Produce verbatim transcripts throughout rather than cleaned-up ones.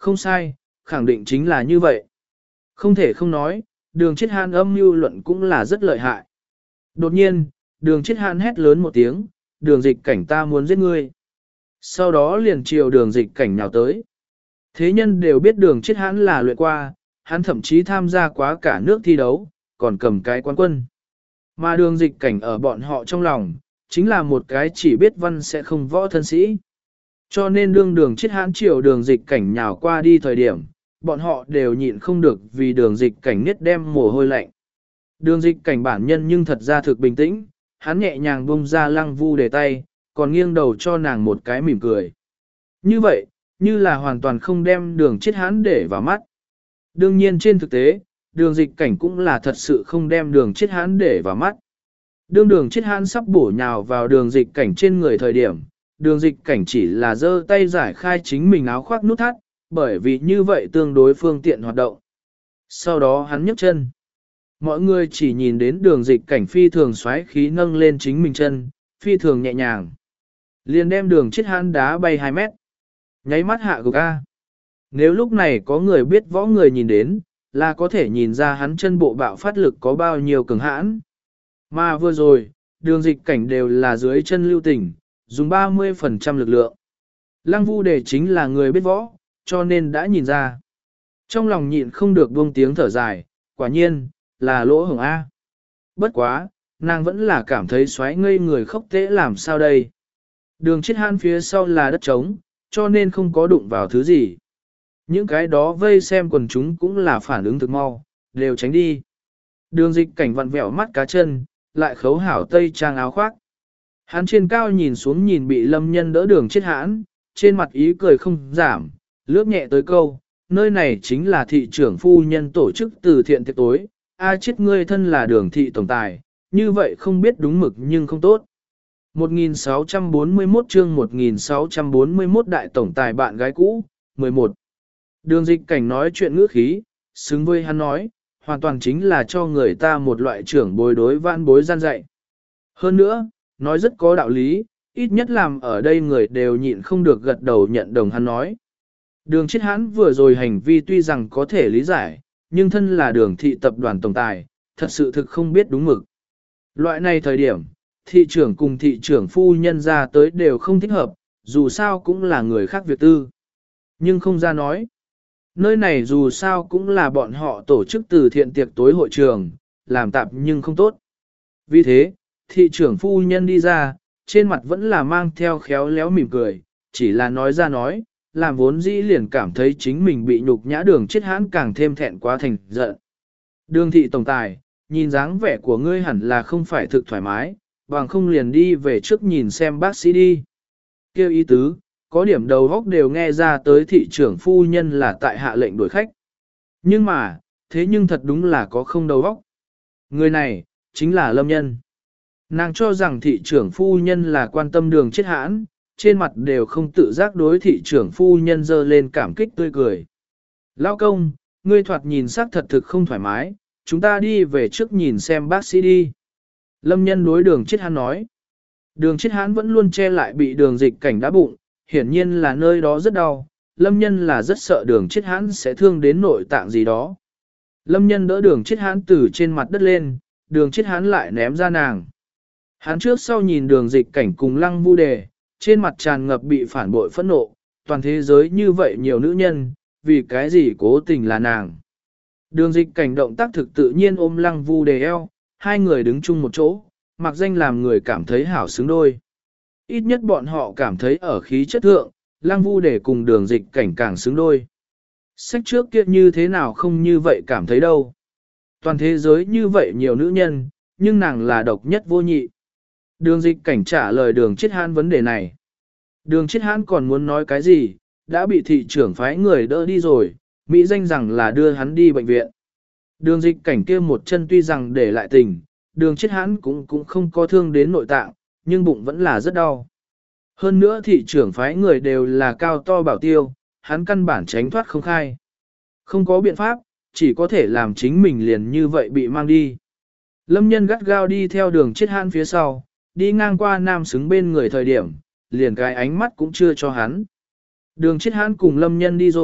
Không sai, khẳng định chính là như vậy. Không thể không nói, đường chết hãn âm mưu luận cũng là rất lợi hại. Đột nhiên, đường chết hãn hét lớn một tiếng, đường dịch cảnh ta muốn giết ngươi. Sau đó liền chiều đường dịch cảnh nhào tới. Thế nhân đều biết đường chết hãn là luyện qua, hắn thậm chí tham gia quá cả nước thi đấu, còn cầm cái quán quân. Mà đường dịch cảnh ở bọn họ trong lòng, chính là một cái chỉ biết văn sẽ không võ thân sĩ. Cho nên đương đường chết hãn chiều đường dịch cảnh nhào qua đi thời điểm, bọn họ đều nhịn không được vì đường dịch cảnh nhất đem mồ hôi lạnh. Đường dịch cảnh bản nhân nhưng thật ra thực bình tĩnh, hắn nhẹ nhàng bông ra lăng vu để tay, còn nghiêng đầu cho nàng một cái mỉm cười. Như vậy, như là hoàn toàn không đem đường chết hãn để vào mắt. Đương nhiên trên thực tế, đường dịch cảnh cũng là thật sự không đem đường chết hãn để vào mắt. Đương đường chết hãn sắp bổ nhào vào đường dịch cảnh trên người thời điểm, đường dịch cảnh chỉ là giơ tay giải khai chính mình áo khoác nút thắt, bởi vì như vậy tương đối phương tiện hoạt động. Sau đó hắn nhấc chân. Mọi người chỉ nhìn đến đường dịch cảnh phi thường xoáy khí nâng lên chính mình chân, phi thường nhẹ nhàng. Liền đem đường chết hãn đá bay hai mét. Nháy mắt hạ gục A. Nếu lúc này có người biết võ người nhìn đến, là có thể nhìn ra hắn chân bộ bạo phát lực có bao nhiêu cường hãn. Mà vừa rồi, đường dịch cảnh đều là dưới chân lưu tình, dùng ba mươi phần trăm lực lượng. Lăng Vu Đề chính là người biết võ, cho nên đã nhìn ra. Trong lòng nhịn không được buông tiếng thở dài, quả nhiên, là lỗ hổng A. Bất quá, nàng vẫn là cảm thấy xoáy ngây người khóc tễ làm sao đây. Đường chết hãn phía sau là đất trống, cho nên không có đụng vào thứ gì. Những cái đó vây xem quần chúng cũng là phản ứng thực mau, đều tránh đi. Đường dịch cảnh vặn vẹo mắt cá chân, lại khấu hảo tây trang áo khoác. Hắn trên cao nhìn xuống nhìn bị lâm nhân đỡ đường chết hãn, trên mặt ý cười không giảm, lướt nhẹ tới câu, nơi này chính là thị trưởng phu nhân tổ chức từ thiện tiệc tối, a chết ngươi thân là đường thị tổng tài, như vậy không biết đúng mực nhưng không tốt. một nghìn sáu trăm bốn mươi mốt chương một nghìn sáu trăm bốn mươi mốt đại tổng tài bạn gái cũ, mười một. Đường dịch cảnh nói chuyện ngữ khí, xứng với hắn nói, hoàn toàn chính là cho người ta một loại trưởng bối đối vãn bối gian dạy. Hơn nữa, nói rất có đạo lý, ít nhất làm ở đây người đều nhịn không được gật đầu nhận đồng hắn nói. Đường chết hãn vừa rồi hành vi tuy rằng có thể lý giải, nhưng thân là đường thị tập đoàn tổng tài, thật sự thực không biết đúng mực. Loại này thời điểm, thị trưởng cùng thị trưởng phu nhân ra tới đều không thích hợp, dù sao cũng là người khác việc tư. Nhưng không ra nói. Nơi này dù sao cũng là bọn họ tổ chức từ thiện tiệc tối hội trường, làm tạp nhưng không tốt. Vì thế, thị trưởng phu nhân đi ra, trên mặt vẫn là mang theo khéo léo mỉm cười, chỉ là nói ra nói, làm vốn dĩ liền cảm thấy chính mình bị nhục nhã đường chết hãn càng thêm thẹn quá thành giận. Đường thị tổng tài, nhìn dáng vẻ của ngươi hẳn là không phải thực thoải mái, bằng không liền đi về trước nhìn xem bác sĩ đi. Kêu ý tứ, có điểm đầu góc đều nghe ra tới thị trưởng phu nhân là tại hạ lệnh đuổi khách. Nhưng mà, thế nhưng thật đúng là có không đầu góc. Người này, chính là Lâm Nhân. Nàng cho rằng thị trưởng phu nhân là quan tâm đường chết hãn, trên mặt đều không tự giác đối thị trưởng phu nhân dơ lên cảm kích tươi cười. Lão công, ngươi thoạt nhìn sắc thật thực không thoải mái, chúng ta đi về trước nhìn xem bác sĩ đi. Lâm Nhân đối đường chết hãn nói. Đường chết hãn vẫn luôn che lại bị đường dịch cảnh đá bụng, hiển nhiên là nơi đó rất đau. Lâm Nhân là rất sợ đường chết hãn sẽ thương đến nội tạng gì đó. Lâm Nhân đỡ đường chết hãn từ trên mặt đất lên, đường chết hãn lại ném ra nàng. Hắn trước sau nhìn đường dịch cảnh cùng Lăng Vu Đề, trên mặt tràn ngập bị phản bội phẫn nộ, toàn thế giới như vậy nhiều nữ nhân, vì cái gì cố tình là nàng. Đường dịch cảnh động tác thực tự nhiên ôm Lăng Vu Đề eo, hai người đứng chung một chỗ, mặc danh làm người cảm thấy hảo xứng đôi. Ít nhất bọn họ cảm thấy ở khí chất thượng, Lăng Vu Đề cùng đường dịch cảnh càng xứng đôi. Sách trước kia như thế nào không như vậy cảm thấy đâu. Toàn thế giới như vậy nhiều nữ nhân, nhưng nàng là độc nhất vô nhị. Đường dịch cảnh trả lời đường chết hãn vấn đề này. Đường chết hãn còn muốn nói cái gì, đã bị thị trưởng phái người đỡ đi rồi, Mỹ danh rằng là đưa hắn đi bệnh viện. Đường dịch cảnh kia một chân tuy rằng để lại tình, đường chết hãn cũng cũng không có thương đến nội tạng, nhưng bụng vẫn là rất đau. Hơn nữa thị trưởng phái người đều là cao to bảo tiêu, hắn căn bản tránh thoát không khai. Không có biện pháp, chỉ có thể làm chính mình liền như vậy bị mang đi. Lâm Nhân gắt gao đi theo đường chết hãn phía sau, đi ngang qua nam xứng bên người thời điểm, liền cái ánh mắt cũng chưa cho hắn. Đường chết hãn cùng Lâm Nhân đi rồi,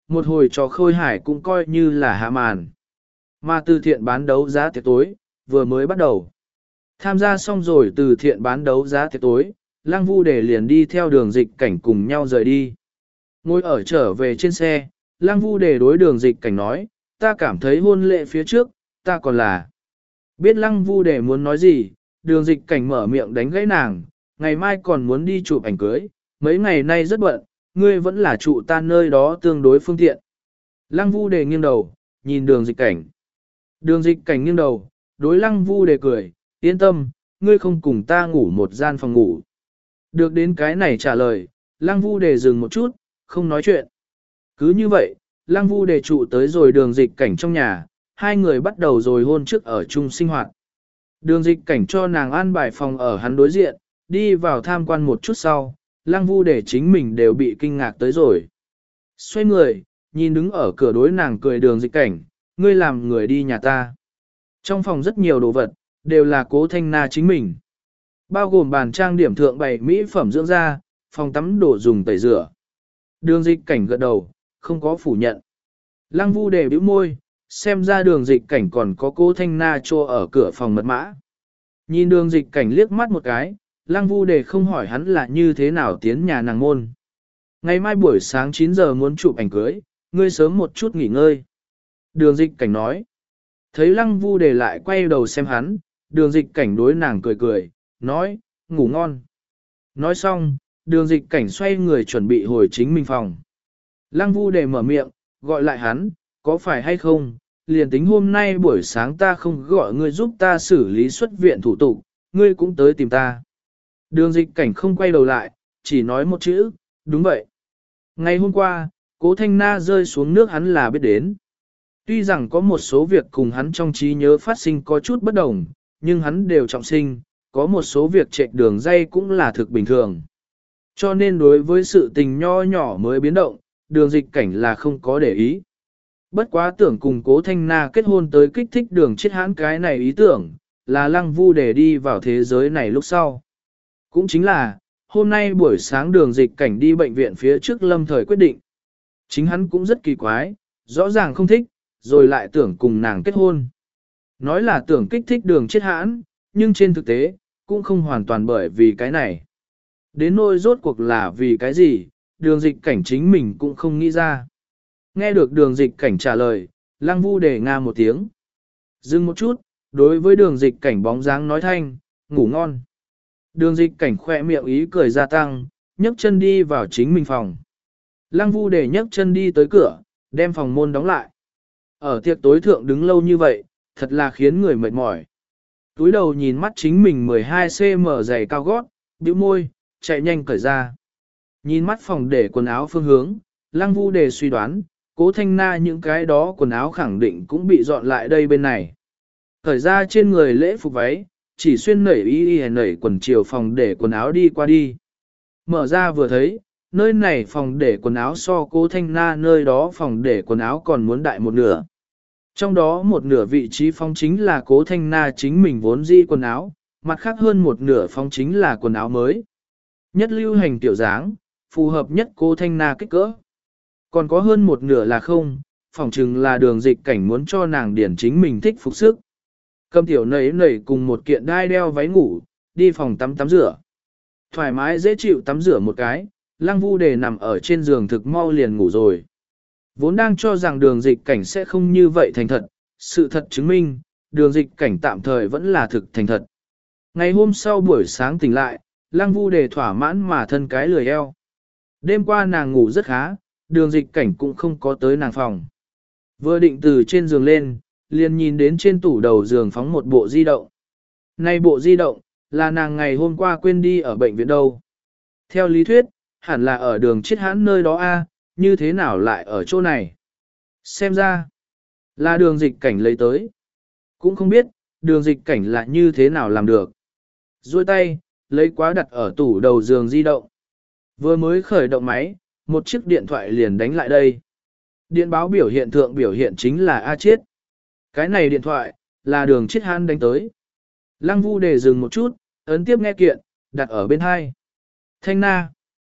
một hồi trò khôi hải cũng coi như là hạ màn. Mà từ thiện bán đấu giá tiệc tối, vừa mới bắt đầu. Tham gia xong rồi từ thiện bán đấu giá tiệc tối, Lăng Vu Đề liền đi theo đường dịch cảnh cùng nhau rời đi. Ngồi ở trở về trên xe, Lăng Vu Đề đối đường dịch cảnh nói, ta cảm thấy hôn lễ phía trước, ta còn là. Biết Lăng Vu Đề muốn nói gì, đường dịch cảnh mở miệng đánh gãy nàng, ngày mai còn muốn đi chụp ảnh cưới, mấy ngày nay rất bận, ngươi vẫn là trụ ta nơi đó tương đối phương tiện. Lăng Vu Đề nghiêng đầu, nhìn đường dịch cảnh. Đường dịch cảnh nghiêng đầu, đối Lăng Vu Đề cười, yên tâm, ngươi không cùng ta ngủ một gian phòng ngủ. Được đến cái này trả lời, Lăng Vu Đề dừng một chút, không nói chuyện. Cứ như vậy, Lăng Vu Đề trụ tới rồi đường dịch cảnh trong nhà, hai người bắt đầu rồi hôn trước ở chung sinh hoạt. Đường dịch cảnh cho nàng an bài phòng ở hắn đối diện, đi vào tham quan một chút sau, Lăng Vu Đề chính mình đều bị kinh ngạc tới rồi. Xoay người, nhìn đứng ở cửa đối nàng cười đường dịch cảnh, ngươi làm người đi nhà ta. Trong phòng rất nhiều đồ vật, đều là Cố Thanh Na chính mình. Bao gồm bàn trang điểm thượng bày mỹ phẩm dưỡng da, phòng tắm đồ dùng tẩy rửa. Đường dịch cảnh gật đầu, không có phủ nhận. Lăng Vu Đề bĩu môi, xem ra đường dịch cảnh còn có Cố Thanh Na cho ở cửa phòng mật mã. Nhìn đường dịch cảnh liếc mắt một cái, Lăng Vu Đề không hỏi hắn là như thế nào tiến nhà nàng môn. Ngày mai buổi sáng chín giờ muốn chụp ảnh cưới, ngươi sớm một chút nghỉ ngơi. Đường dịch cảnh nói. Thấy Lăng Vu Đề lại quay đầu xem hắn, đường dịch cảnh đối nàng cười cười, nói, ngủ ngon. Nói xong, đường dịch cảnh xoay người chuẩn bị hồi chính mình phòng. Lăng Vu Đề mở miệng, gọi lại hắn, có phải hay không, liền tính hôm nay buổi sáng ta không gọi ngươi giúp ta xử lý xuất viện thủ tục, ngươi cũng tới tìm ta. Đường dịch cảnh không quay đầu lại, chỉ nói một chữ, đúng vậy. Ngày hôm qua, Cố Thanh Na rơi xuống nước hắn là biết đến. Tuy rằng có một số việc cùng hắn trong trí nhớ phát sinh có chút bất đồng, nhưng hắn đều trọng sinh, có một số việc chạy đường dây cũng là thực bình thường. Cho nên đối với sự tình nho nhỏ mới biến động, đường dịch cảnh là không có để ý. Bất quá tưởng cùng Cố Thanh Na kết hôn tới kích thích đường chết hãn cái này ý tưởng, là Lăng Vu để đi vào thế giới này lúc sau. Cũng chính là, hôm nay buổi sáng đường dịch cảnh đi bệnh viện phía trước lâm thời quyết định. Chính hắn cũng rất kỳ quái, rõ ràng không thích, rồi lại tưởng cùng nàng kết hôn. Nói là tưởng kích thích đường chết hãn, nhưng trên thực tế, cũng không hoàn toàn bởi vì cái này. Đến nỗi rốt cuộc là vì cái gì, đường dịch cảnh chính mình cũng không nghĩ ra. Nghe được đường dịch cảnh trả lời, Lăng Vu đề nga một tiếng. Dừng một chút, đối với đường dịch cảnh bóng dáng nói thanh, ngủ ngon. Đường dịch cảnh khỏe miệng ý cười gia tăng, nhấc chân đi vào chính mình phòng. Lăng Vu đề nhấc chân đi tới cửa, đem phòng môn đóng lại. Ở tiệc tối thượng đứng lâu như vậy, thật là khiến người mệt mỏi. Túi đầu nhìn mắt chính mình mười hai xăng ti mét giày cao gót, bĩu môi, chạy nhanh cởi ra. Nhìn mắt phòng để quần áo phương hướng, Lăng Vu đề suy đoán, Cố Thanh Na những cái đó quần áo khẳng định cũng bị dọn lại đây bên này. Cởi ra trên người lễ phục váy, chỉ xuyên nảy y y nảy quần chiều phòng để quần áo đi qua đi. Mở ra vừa thấy, nơi này phòng để quần áo so Cố Thanh Na nơi đó phòng để quần áo còn muốn đại một nửa. Trong đó một nửa vị trí phong chính là Cố Thanh Na chính mình vốn di quần áo, mặt khác hơn một nửa phong chính là quần áo mới. Nhất lưu hành tiểu dáng, phù hợp nhất Cố Thanh Na kích cỡ. Còn có hơn một nửa là không, phỏng chừng là đường dịch cảnh muốn cho nàng điển chính mình thích phục sức. Cầm tiểu nảy nảy cùng một kiện đai đeo váy ngủ, đi phòng tắm tắm rửa. Thoải mái dễ chịu tắm rửa một cái, Lăng Vu đề nằm ở trên giường thực mau liền ngủ rồi. Vốn đang cho rằng đường dịch cảnh sẽ không như vậy thành thật, sự thật chứng minh, đường dịch cảnh tạm thời vẫn là thực thành thật. Ngày hôm sau buổi sáng tỉnh lại, Lăng Vu đề thỏa mãn mà thân cái lười eo. Đêm qua nàng ngủ rất khá, đường dịch cảnh cũng không có tới nàng phòng. Vừa định từ trên giường lên, liền nhìn đến trên tủ đầu giường phóng một bộ di động. Này bộ di động, là nàng ngày hôm qua quên đi ở bệnh viện đâu. Theo lý thuyết, hẳn là ở đường chết hãn nơi đó a, như thế nào lại ở chỗ này. Xem ra, là đường dịch cảnh lấy tới. Cũng không biết, đường dịch cảnh là như thế nào làm được. Rồi tay, lấy quá đặt ở tủ đầu giường di động. Vừa mới khởi động máy, một chiếc điện thoại liền đánh lại đây. Điện báo biểu hiện thượng biểu hiện chính là A Chiết. Cái này điện thoại, là đường Chiết Hãn đánh tới. Lăng Vu đề dừng một chút, ấn tiếp nghe kiện, đặt ở bên hai. Thanh Na.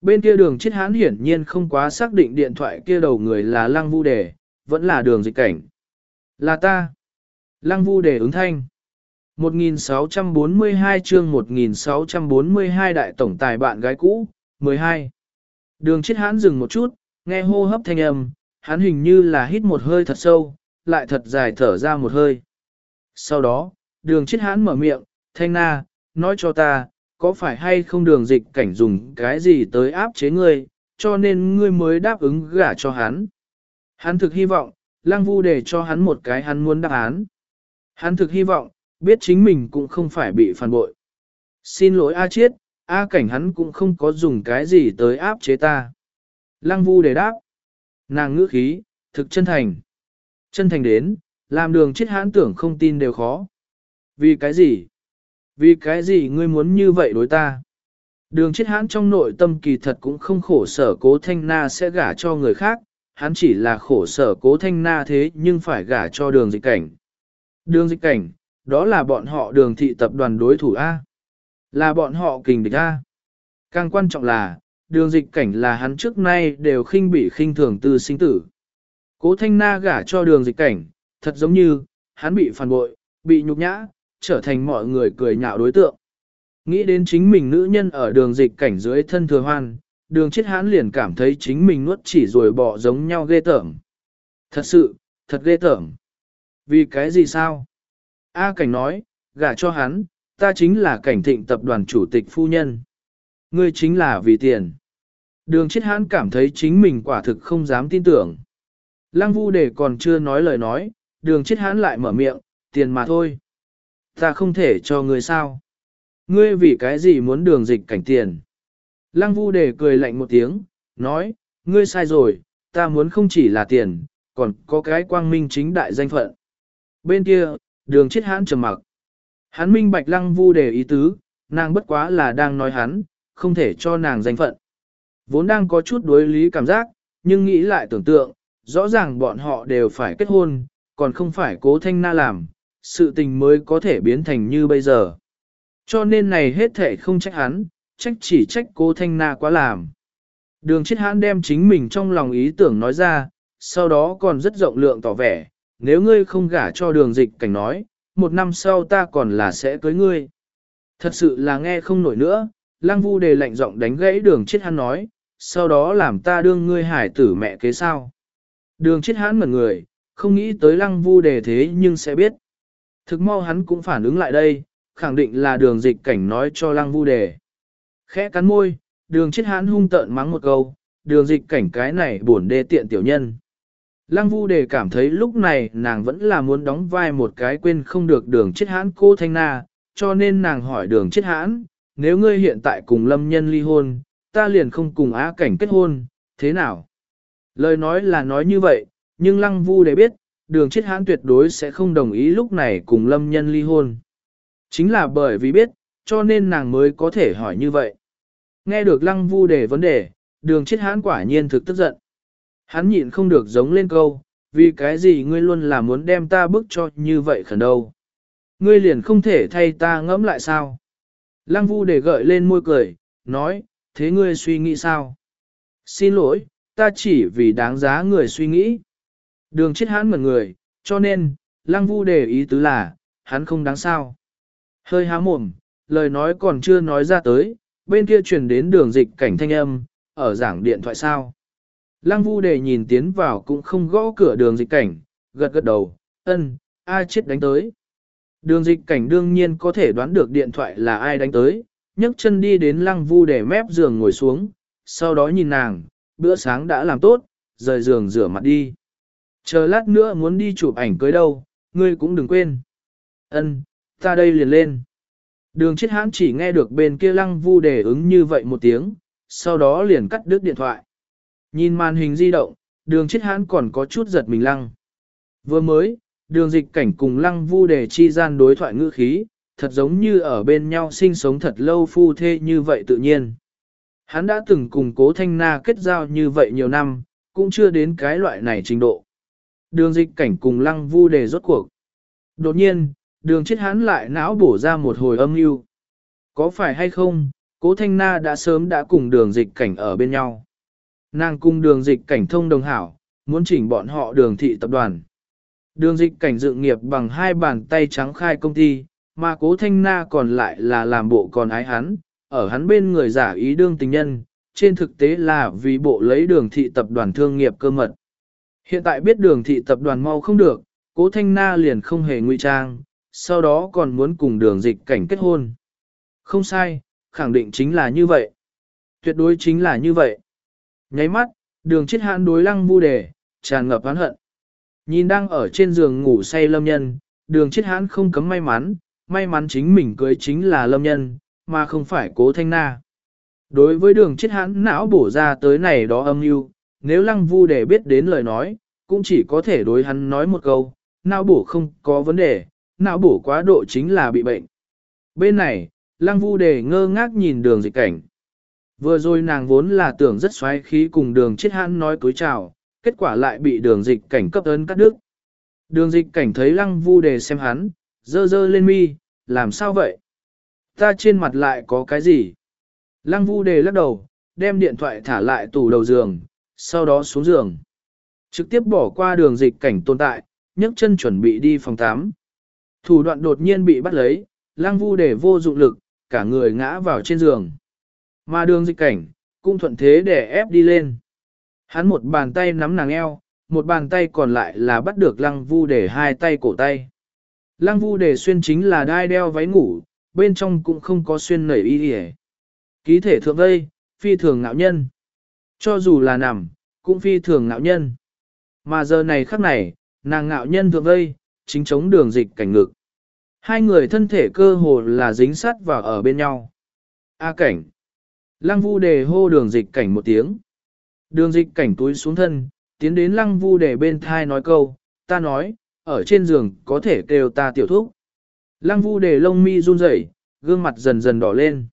Bên kia đường chết hãn hiển nhiên không quá xác định điện thoại kia đầu người là Lăng Vu Đề, vẫn là đường dịch cảnh. Là ta. Lăng Vu Đề ứng thanh. một nghìn sáu trăm bốn mươi hai chương một nghìn sáu trăm bốn mươi hai đại tổng tài bạn gái cũ, mười hai. Đường chết hãn dừng một chút, nghe hô hấp thanh âm, hắn hình như là hít một hơi thật sâu, lại thật dài thở ra một hơi. Sau đó, đường chết hãn mở miệng, Thanh Na, nói cho ta, có phải hay không đường dịch cảnh dùng cái gì tới áp chế ngươi, cho nên ngươi mới đáp ứng gả cho hắn. Hắn thực hy vọng, Lăng Vu để cho hắn một cái hắn muốn đáp án. Hắn thực hy vọng, biết chính mình cũng không phải bị phản bội. Xin lỗi A Chiết, A Cảnh hắn cũng không có dùng cái gì tới áp chế ta. Lăng Vu để đáp. Nàng ngữ khí, thực chân thành. Chân thành đến, làm đường chết hãn tưởng không tin đều khó. Vì cái gì? Vì cái gì ngươi muốn như vậy đối ta? Đường chết hãn trong nội tâm kỳ thật cũng không khổ sở Cố Thanh Na sẽ gả cho người khác, hắn chỉ là khổ sở Cố Thanh Na thế nhưng phải gả cho đường dịch cảnh. Đường dịch cảnh, đó là bọn họ đường thị tập đoàn đối thủ A. Là bọn họ kình địch A. Càng quan trọng là, đường dịch cảnh là hắn trước nay đều khinh bị khinh thường tư sinh tử. Cố Thanh Na gả cho đường dịch cảnh, thật giống như, hắn bị phản bội, bị nhục nhã, trở thành mọi người cười nhạo đối tượng. Nghĩ đến chính mình nữ nhân ở đường dịch cảnh dưới thân thừa hoan, đường chết hãn liền cảm thấy chính mình nuốt chỉ rồi bỏ giống nhau ghê tởm. Thật sự, thật ghê tởm. Vì cái gì sao? A Cảnh nói, gả cho hắn, ta chính là Cảnh Thịnh tập đoàn chủ tịch phu nhân. Ngươi chính là vì tiền. Đường chết hãn cảm thấy chính mình quả thực không dám tin tưởng. Lăng Vu để còn chưa nói lời nói, đường chết hãn lại mở miệng, tiền mà thôi. Ta không thể cho ngươi sao? Ngươi vì cái gì muốn đường dịch cảnh tiền? Lăng Vu để cười lạnh một tiếng, nói, ngươi sai rồi, ta muốn không chỉ là tiền, còn có cái quang minh chính đại danh phận. Bên kia, đường chết hãn trầm mặc. Hắn minh bạch Lăng Vu để ý tứ, nàng bất quá là đang nói hắn, không thể cho nàng danh phận. Vốn đang có chút đối lý cảm giác, nhưng nghĩ lại tưởng tượng, rõ ràng bọn họ đều phải kết hôn, còn không phải Cố Thanh Na làm, sự tình mới có thể biến thành như bây giờ. Cho nên này hết thể không trách hắn, trách chỉ trách Cố Thanh Na quá làm. Đường chết hãn đem chính mình trong lòng ý tưởng nói ra, sau đó còn rất rộng lượng tỏ vẻ, nếu ngươi không gả cho đường dịch cảnh nói, một năm sau ta còn là sẽ cưới ngươi. Thật sự là nghe không nổi nữa, Lăng Vu đề lạnh giọng đánh gãy đường chết hãn nói, sau đó làm ta đương ngươi hải tử mẹ kế sao. Đường chết hãn ngẩn người, không nghĩ tới Lăng Vu đề thế nhưng sẽ biết. Thực mau hắn cũng phản ứng lại đây, khẳng định là đường dịch cảnh nói cho Lăng Vu đề. Khẽ cắn môi, đường chết hãn hung tợn mắng một câu, đường dịch cảnh cái này buồn đê tiện tiểu nhân. Lăng Vu đề cảm thấy lúc này nàng vẫn là muốn đóng vai một cái quên không được đường chết hãn cô Thanh Na, cho nên nàng hỏi đường chết hãn, nếu ngươi hiện tại cùng lâm nhân ly hôn, ta liền không cùng Á Cảnh kết hôn, thế nào? Lời nói là nói như vậy, nhưng Lăng Vu đề biết, đường chết hãn tuyệt đối sẽ không đồng ý lúc này cùng lâm nhân ly hôn. Chính là bởi vì biết, cho nên nàng mới có thể hỏi như vậy. Nghe được Lăng Vu đề vấn đề, đường chết hãn quả nhiên thực tức giận. Hắn nhịn không được giống lên câu, vì cái gì ngươi luôn là muốn đem ta bức cho như vậy khẩn đâu. Ngươi liền không thể thay ta ngẫm lại sao? Lăng Vu đề gợi lên môi cười, nói, thế ngươi suy nghĩ sao? Xin lỗi, ta chỉ vì đáng giá người suy nghĩ. Đường chết hãn ngẩn người, cho nên, Lăng Vu đề ý tứ là, hắn không đáng sao. Hơi há mồm, lời nói còn chưa nói ra tới, bên kia truyền đến đường dịch cảnh thanh âm, ở giảng điện thoại sao. Lăng Vu đề nhìn tiến vào cũng không gõ cửa đường dịch cảnh, gật gật đầu, ân, ai chết đánh tới. Đường dịch cảnh đương nhiên có thể đoán được điện thoại là ai đánh tới, nhấc chân đi đến Lăng Vu đề mép giường ngồi xuống, sau đó nhìn nàng, bữa sáng đã làm tốt, rời giường rửa mặt đi. Chờ lát nữa muốn đi chụp ảnh cưới đâu, ngươi cũng đừng quên. Ân, ta đây liền lên. Đường chết hãn chỉ nghe được bên kia Lăng Vu đề ứng như vậy một tiếng, sau đó liền cắt đứt điện thoại. Nhìn màn hình di động, đường chết hãn còn có chút giật mình lăng. Vừa mới, đường dịch cảnh cùng Lăng Vu đề chi gian đối thoại ngữ khí, thật giống như ở bên nhau sinh sống thật lâu phu thê như vậy tự nhiên. Hắn đã từng cùng Cố Thanh Na kết giao như vậy nhiều năm, cũng chưa đến cái loại này trình độ. Đường dịch cảnh cùng Lăng Vu đề rốt cuộc. Đột nhiên, đường chết hãn lại não bổ ra một hồi âm mưu. Có phải hay không, Cố Thanh Na đã sớm đã cùng đường dịch cảnh ở bên nhau. Nàng cùng đường dịch cảnh thông đồng hảo, muốn chỉnh bọn họ đường thị tập đoàn. Đường dịch cảnh dự nghiệp bằng hai bàn tay trắng khai công ty, mà Cố Thanh Na còn lại là làm bộ còn ái hắn, ở hắn bên người giả ý đương tình nhân, trên thực tế là vì bộ lấy đường thị tập đoàn thương nghiệp cơ mật. Hiện tại biết đường thị tập đoàn mau không được, Cố Thanh Na liền không hề ngụy trang, sau đó còn muốn cùng đường dịch cảnh kết hôn. Không sai, khẳng định chính là như vậy. Tuyệt đối chính là như vậy. Nháy mắt, đường chết hãn đối Lăng Vu Đề, tràn ngập oán hận. Nhìn đang ở trên giường ngủ say Lâm Nhân, đường chết hãn không cấm may mắn, may mắn chính mình cưới chính là Lâm Nhân, mà không phải Cố Thanh Na. Đối với đường chết hãn não bổ ra tới này đó âm mưu, nếu Lăng Vu Đề biết đến lời nói, cũng chỉ có thể đối hắn nói một câu, não bổ không có vấn đề, não bổ quá độ chính là bị bệnh. Bên này, Lăng Vu Đề ngơ ngác nhìn đường dịch cảnh. Vừa rồi nàng vốn là tưởng rất xoáy khí cùng đường chết hãn nói cúi chào, kết quả lại bị đường dịch cảnh cấp ấn cắt đứt. Đường dịch cảnh thấy Lăng Vu Đề xem hắn, dơ dơ lên mi, làm sao vậy? Ta trên mặt lại có cái gì? Lăng Vu Đề lắc đầu, đem điện thoại thả lại tủ đầu giường, sau đó xuống giường. Trực tiếp bỏ qua đường dịch cảnh tồn tại, nhấc chân chuẩn bị đi phòng tắm. Thủ đoạn đột nhiên bị bắt lấy, Lăng Vu Đề vô dụng lực, cả người ngã vào trên giường. Mà đường dịch cảnh, cũng thuận thế để ép đi lên. Hắn một bàn tay nắm nàng eo, một bàn tay còn lại là bắt được Lăng Vu Đề hai tay cổ tay. Lăng Vu Đề xuyên chính là đai đeo váy ngủ, bên trong cũng không có xuyên nảy y đi. Ký thể thượng vây, phi thường ngạo nhân. Cho dù là nằm, cũng phi thường ngạo nhân. Mà giờ này khắc này, nàng ngạo nhân thượng vây, chính chống đường dịch cảnh ngực. Hai người thân thể cơ hồ là dính sát vào ở bên nhau. A cảnh. Lăng Vu Đề hô đường dịch cảnh một tiếng. Đường dịch cảnh túi xuống thân, tiến đến Lăng Vu Đề bên thai nói câu, ta nói, ở trên giường có thể kêu ta tiểu thúc. Lăng Vu Đề lông mi run rẩy, gương mặt dần dần đỏ lên.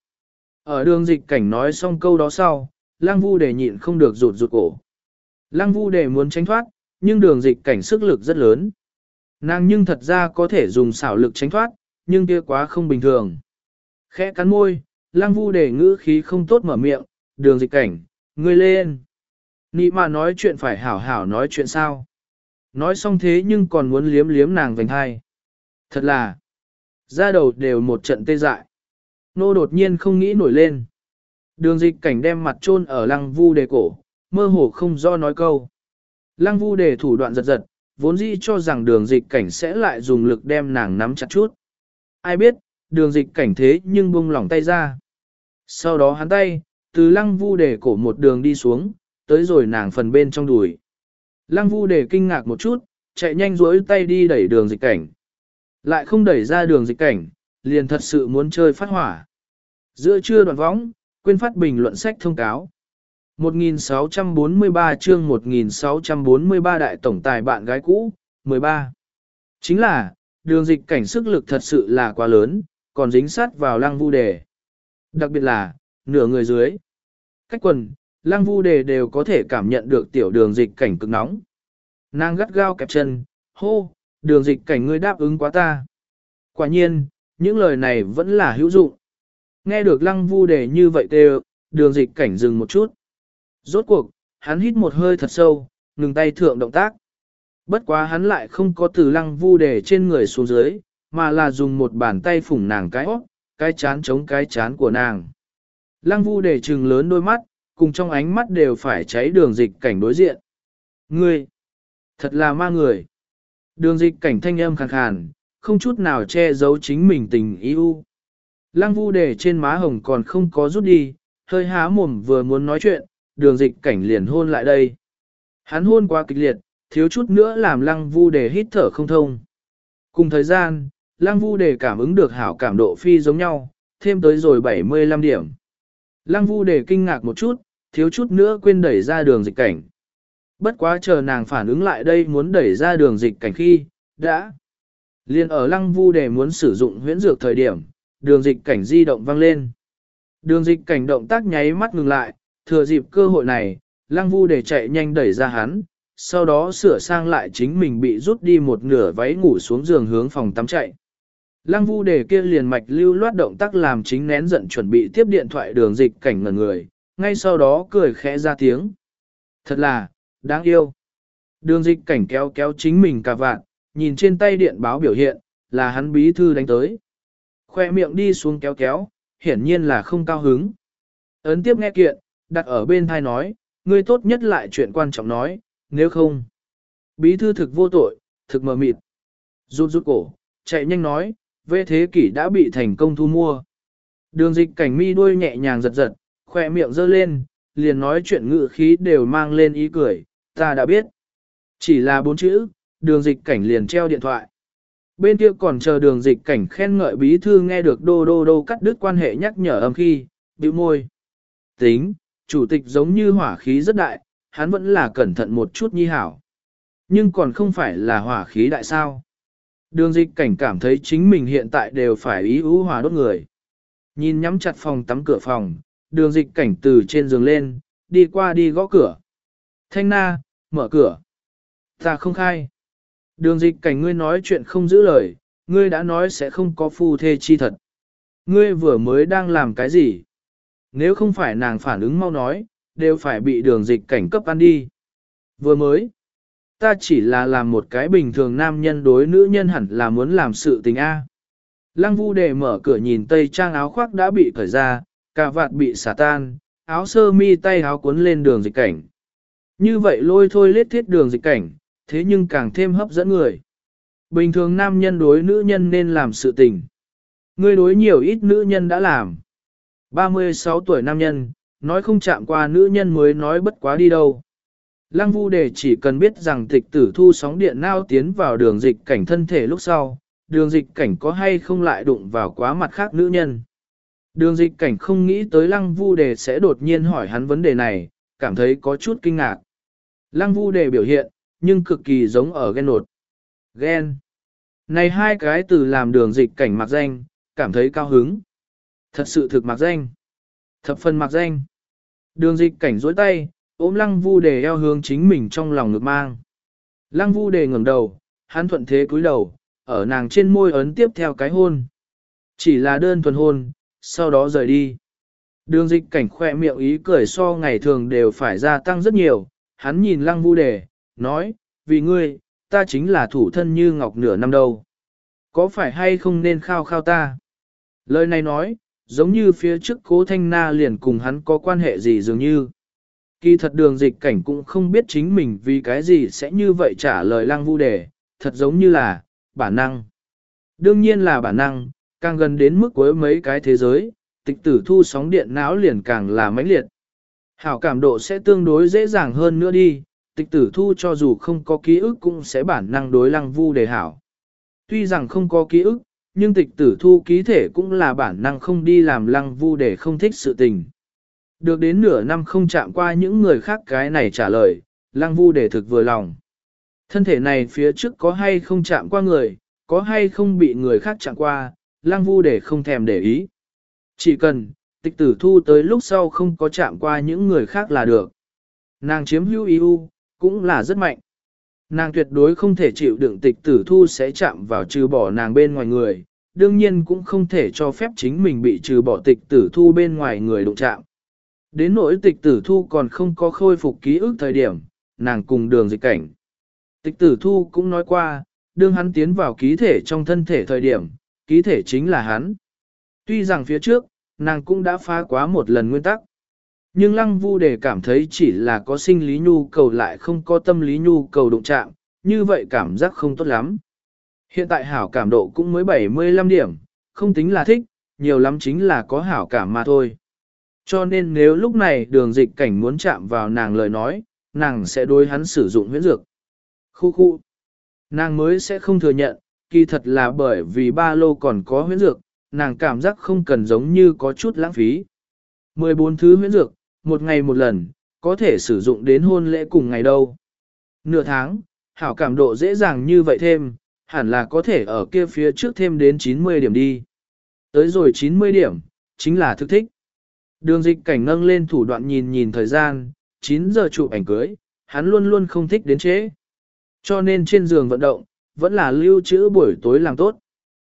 Ở đường dịch cảnh nói xong câu đó sau, Lăng Vu Đề nhịn không được rụt rụt cổ. Lăng Vu Đề muốn tránh thoát, nhưng đường dịch cảnh sức lực rất lớn. Nàng nhưng thật ra có thể dùng xảo lực tránh thoát, nhưng kia quá không bình thường. Khẽ cắn môi, Lăng Vu Đề ngữ khí không tốt mở miệng, đường dịch cảnh, ngươi lên. Nị mà nói chuyện phải hảo hảo nói chuyện sao. Nói xong thế nhưng còn muốn liếm liếm nàng vành hai. Thật là, da đầu đều một trận tê dại. Nô đột nhiên không nghĩ nổi lên. Đường dịch cảnh đem mặt chôn ở Lăng Vu Đề cổ, mơ hồ không do nói câu. Lăng Vu Đề thủ đoạn giật giật, vốn dĩ cho rằng đường dịch cảnh sẽ lại dùng lực đem nàng nắm chặt chút. Ai biết, đường dịch cảnh thế nhưng buông lỏng tay ra. Sau đó hắn tay, từ Lăng Vu Đề cổ một đường đi xuống, tới rồi nàng phần bên trong đùi. Lăng Vu Đề kinh ngạc một chút, chạy nhanh duỗi tay đi đẩy đường dịch cảnh. Lại không đẩy ra đường dịch cảnh, liền thật sự muốn chơi phát hỏa. Giữa trưa đoạn võng, quên phát bình luận sách thông cáo. một nghìn sáu trăm bốn mươi ba chương một nghìn sáu trăm bốn mươi ba đại tổng tài bạn gái cũ, mười ba. Chính là, đường dịch cảnh sức lực thật sự là quá lớn, còn dính sát vào Lăng Vu Đề. Đặc biệt là, nửa người dưới. Cách quần, Lăng Vu Đề đều có thể cảm nhận được tiểu đường dịch cảnh cực nóng. Nàng gắt gao kẹp chân, hô, đường dịch cảnh ngươi đáp ứng quá ta. Quả nhiên, những lời này vẫn là hữu dụng. Nghe được Lăng Vu Đề như vậy kêu, đường dịch cảnh dừng một chút. Rốt cuộc, hắn hít một hơi thật sâu, ngừng tay thượng động tác. Bất quá hắn lại không có từ Lăng Vu Đề trên người xuống dưới, mà là dùng một bàn tay phủng nàng cái óc, cái chán chống cái chán của nàng. Lăng Vu Đề trừng lớn đôi mắt, cùng trong ánh mắt đều phải cháy đường dịch cảnh đối diện. Ngươi, thật là ma người. Đường dịch cảnh thanh âm khàn khàn, không chút nào che giấu chính mình tình yêu. Lăng Vu Đề trên má hồng còn không có rút đi, hơi há mồm vừa muốn nói chuyện, đường dịch cảnh liền hôn lại đây. Hắn hôn quá kịch liệt, thiếu chút nữa làm Lăng Vu Đề hít thở không thông. Cùng thời gian, Lăng Vu Đề cảm ứng được hảo cảm độ phi giống nhau, thêm tới rồi bảy mươi lăm điểm. Lăng Vu Đề kinh ngạc một chút, thiếu chút nữa quên đẩy ra đường dịch cảnh. Bất quá chờ nàng phản ứng lại đây muốn đẩy ra đường dịch cảnh khi, đã. Liên ở Lăng Vu Đề muốn sử dụng huyễn dược thời điểm, đường dịch cảnh di động vang lên. Đường dịch cảnh động tác nháy mắt ngừng lại, thừa dịp cơ hội này, Lăng Vu Đề chạy nhanh đẩy ra hắn, sau đó sửa sang lại chính mình bị rút đi một nửa váy ngủ xuống giường hướng phòng tắm chạy. Lăng Vu Đề kia liền mạch lưu loát động tác làm chính nén giận chuẩn bị tiếp điện thoại đường dịch cảnh ngẩn người, ngay sau đó cười khẽ ra tiếng. Thật là, đáng yêu. Đường dịch cảnh kéo kéo chính mình cả vạn, nhìn trên tay điện báo biểu hiện, là hắn bí thư đánh tới. Khoe miệng đi xuống kéo kéo, hiển nhiên là không cao hứng. Ấn tiếp nghe kiện, đặt ở bên thai nói, ngươi tốt nhất lại chuyện quan trọng nói, nếu không. Bí thư thực vô tội, thực mờ mịt. Rút rút cổ, chạy nhanh nói, vệ thế kỷ đã bị thành công thu mua. Đường dịch cảnh mi đuôi nhẹ nhàng giật giật, khoe miệng giơ lên, liền nói chuyện ngữ khí đều mang lên ý cười, ta đã biết. Chỉ là bốn chữ, đường dịch cảnh liền treo điện thoại. Bên kia còn chờ đường dịch cảnh khen ngợi bí thư nghe được đô đô đô cắt đứt quan hệ nhắc nhở âm khi, bĩu môi. Tính, chủ tịch giống như hỏa khí rất đại, hắn vẫn là cẩn thận một chút nhi hảo. Nhưng còn không phải là hỏa khí đại sao. Đường dịch cảnh cảm thấy chính mình hiện tại đều phải ý ú hỏa đốt người. Nhìn nhắm chặt phòng tắm cửa phòng, đường dịch cảnh từ trên giường lên, đi qua đi gõ cửa. Thanh na, mở cửa. Ta không khai. Đường dịch cảnh ngươi nói chuyện không giữ lời, ngươi đã nói sẽ không có phu thê chi thật. Ngươi vừa mới đang làm cái gì? Nếu không phải nàng phản ứng mau nói, đều phải bị đường dịch cảnh cấp ăn đi. Vừa mới, ta chỉ là làm một cái bình thường nam nhân đối nữ nhân hẳn là muốn làm sự tình A. Lăng Vu Đề mở cửa nhìn tây trang áo khoác đã bị cởi ra, cà vạt bị xả tan, áo sơ mi tay áo cuốn lên đường dịch cảnh. Như vậy lôi thôi lết thiết đường dịch cảnh, thế nhưng càng thêm hấp dẫn người. Bình thường nam nhân đối nữ nhân nên làm sự tình. Ngươi đối nhiều ít nữ nhân đã làm. ba mươi sáu tuổi nam nhân, nói không chạm qua nữ nhân mới nói bất quá đi đâu. Lăng Vu Đề chỉ cần biết rằng tịch tử thu sóng điện nao tiến vào đường dịch cảnh thân thể lúc sau, đường dịch cảnh có hay không lại đụng vào quá mặt khác nữ nhân. Đường dịch cảnh không nghĩ tới Lăng Vu Đề sẽ đột nhiên hỏi hắn vấn đề này, cảm thấy có chút kinh ngạc. Lăng Vu Đề biểu hiện, nhưng cực kỳ giống ở ghen nột. Ghen. Này hai cái từ làm đường dịch cảnh mặc danh, cảm thấy cao hứng. Thật sự thực mặc danh. Thập phần mặc danh. Đường dịch cảnh dối tay, ôm Lăng Vu Đề eo hướng chính mình trong lòng ngực mang. Lăng Vu Đề ngẩng đầu, hắn thuận thế cúi đầu, ở nàng trên môi ấn tiếp theo cái hôn. Chỉ là đơn thuần hôn, sau đó rời đi. Đường dịch cảnh khoe miệng ý cười so ngày thường đều phải gia tăng rất nhiều, hắn nhìn Lăng Vu Đề, nói, vì ngươi, ta chính là thủ thân như ngọc nửa năm đâu. Có phải hay không nên khao khao ta? Lời này nói, giống như phía trước Cố Thanh Na liền cùng hắn có quan hệ gì dường như. Kỳ thật đường dịch cảnh cũng không biết chính mình vì cái gì sẽ như vậy trả lời Lăng Vu Đề, thật giống như là, bản năng. Đương nhiên là bản năng, càng gần đến mức cuối mấy cái thế giới, tịch tử thu sóng điện não liền càng là mãnh liệt. Hảo cảm độ sẽ tương đối dễ dàng hơn nữa đi, tịch tử thu cho dù không có ký ức cũng sẽ bản năng đối Lăng Vu Đề hảo. Tuy rằng không có ký ức, nhưng tịch tử thu ký thể cũng là bản năng không đi làm Lăng Vu Đề không thích sự tình. Được đến nửa năm không chạm qua những người khác cái này trả lời, Lăng Vu Đề thực vừa lòng. Thân thể này phía trước có hay không chạm qua người, có hay không bị người khác chạm qua, Lăng Vu Đề không thèm để ý. Chỉ cần, tịch tử thu tới lúc sau không có chạm qua những người khác là được. Nàng chiếm hữu ưu, cũng là rất mạnh. Nàng tuyệt đối không thể chịu đựng tịch tử thu sẽ chạm vào trừ bỏ nàng bên ngoài người, đương nhiên cũng không thể cho phép chính mình bị trừ bỏ tịch tử thu bên ngoài người đụng chạm. Đến nỗi tịch tử thu còn không có khôi phục ký ức thời điểm, nàng cùng đường dịch cảnh. Tịch tử thu cũng nói qua, đương hắn tiến vào ký thể trong thân thể thời điểm, ký thể chính là hắn. Tuy rằng phía trước, nàng cũng đã phá quá một lần nguyên tắc. Nhưng Lăng Vu Đề cảm thấy chỉ là có sinh lý nhu cầu lại không có tâm lý nhu cầu đụng chạm, như vậy cảm giác không tốt lắm. Hiện tại hảo cảm độ cũng mới bảy mươi lăm điểm, không tính là thích, nhiều lắm chính là có hảo cảm mà thôi. Cho nên nếu lúc này đường dịch cảnh muốn chạm vào nàng lời nói, nàng sẽ đối hắn sử dụng huyễn dược. Khu khu. Nàng mới sẽ không thừa nhận, kỳ thật là bởi vì ba lô còn có huyễn dược, nàng cảm giác không cần giống như có chút lãng phí. mười bốn thứ huyễn dược, một ngày một lần, có thể sử dụng đến hôn lễ cùng ngày đâu. Nửa tháng, hảo cảm độ dễ dàng như vậy thêm, hẳn là có thể ở kia phía trước thêm đến chín mươi điểm đi. Tới rồi chín mươi điểm, chính là thực thích. Đường dịch cảnh nâng lên thủ đoạn nhìn nhìn thời gian, chín giờ chụp ảnh cưới, hắn luôn luôn không thích đến trễ. Cho nên trên giường vận động, vẫn là lưu trữ buổi tối làm tốt.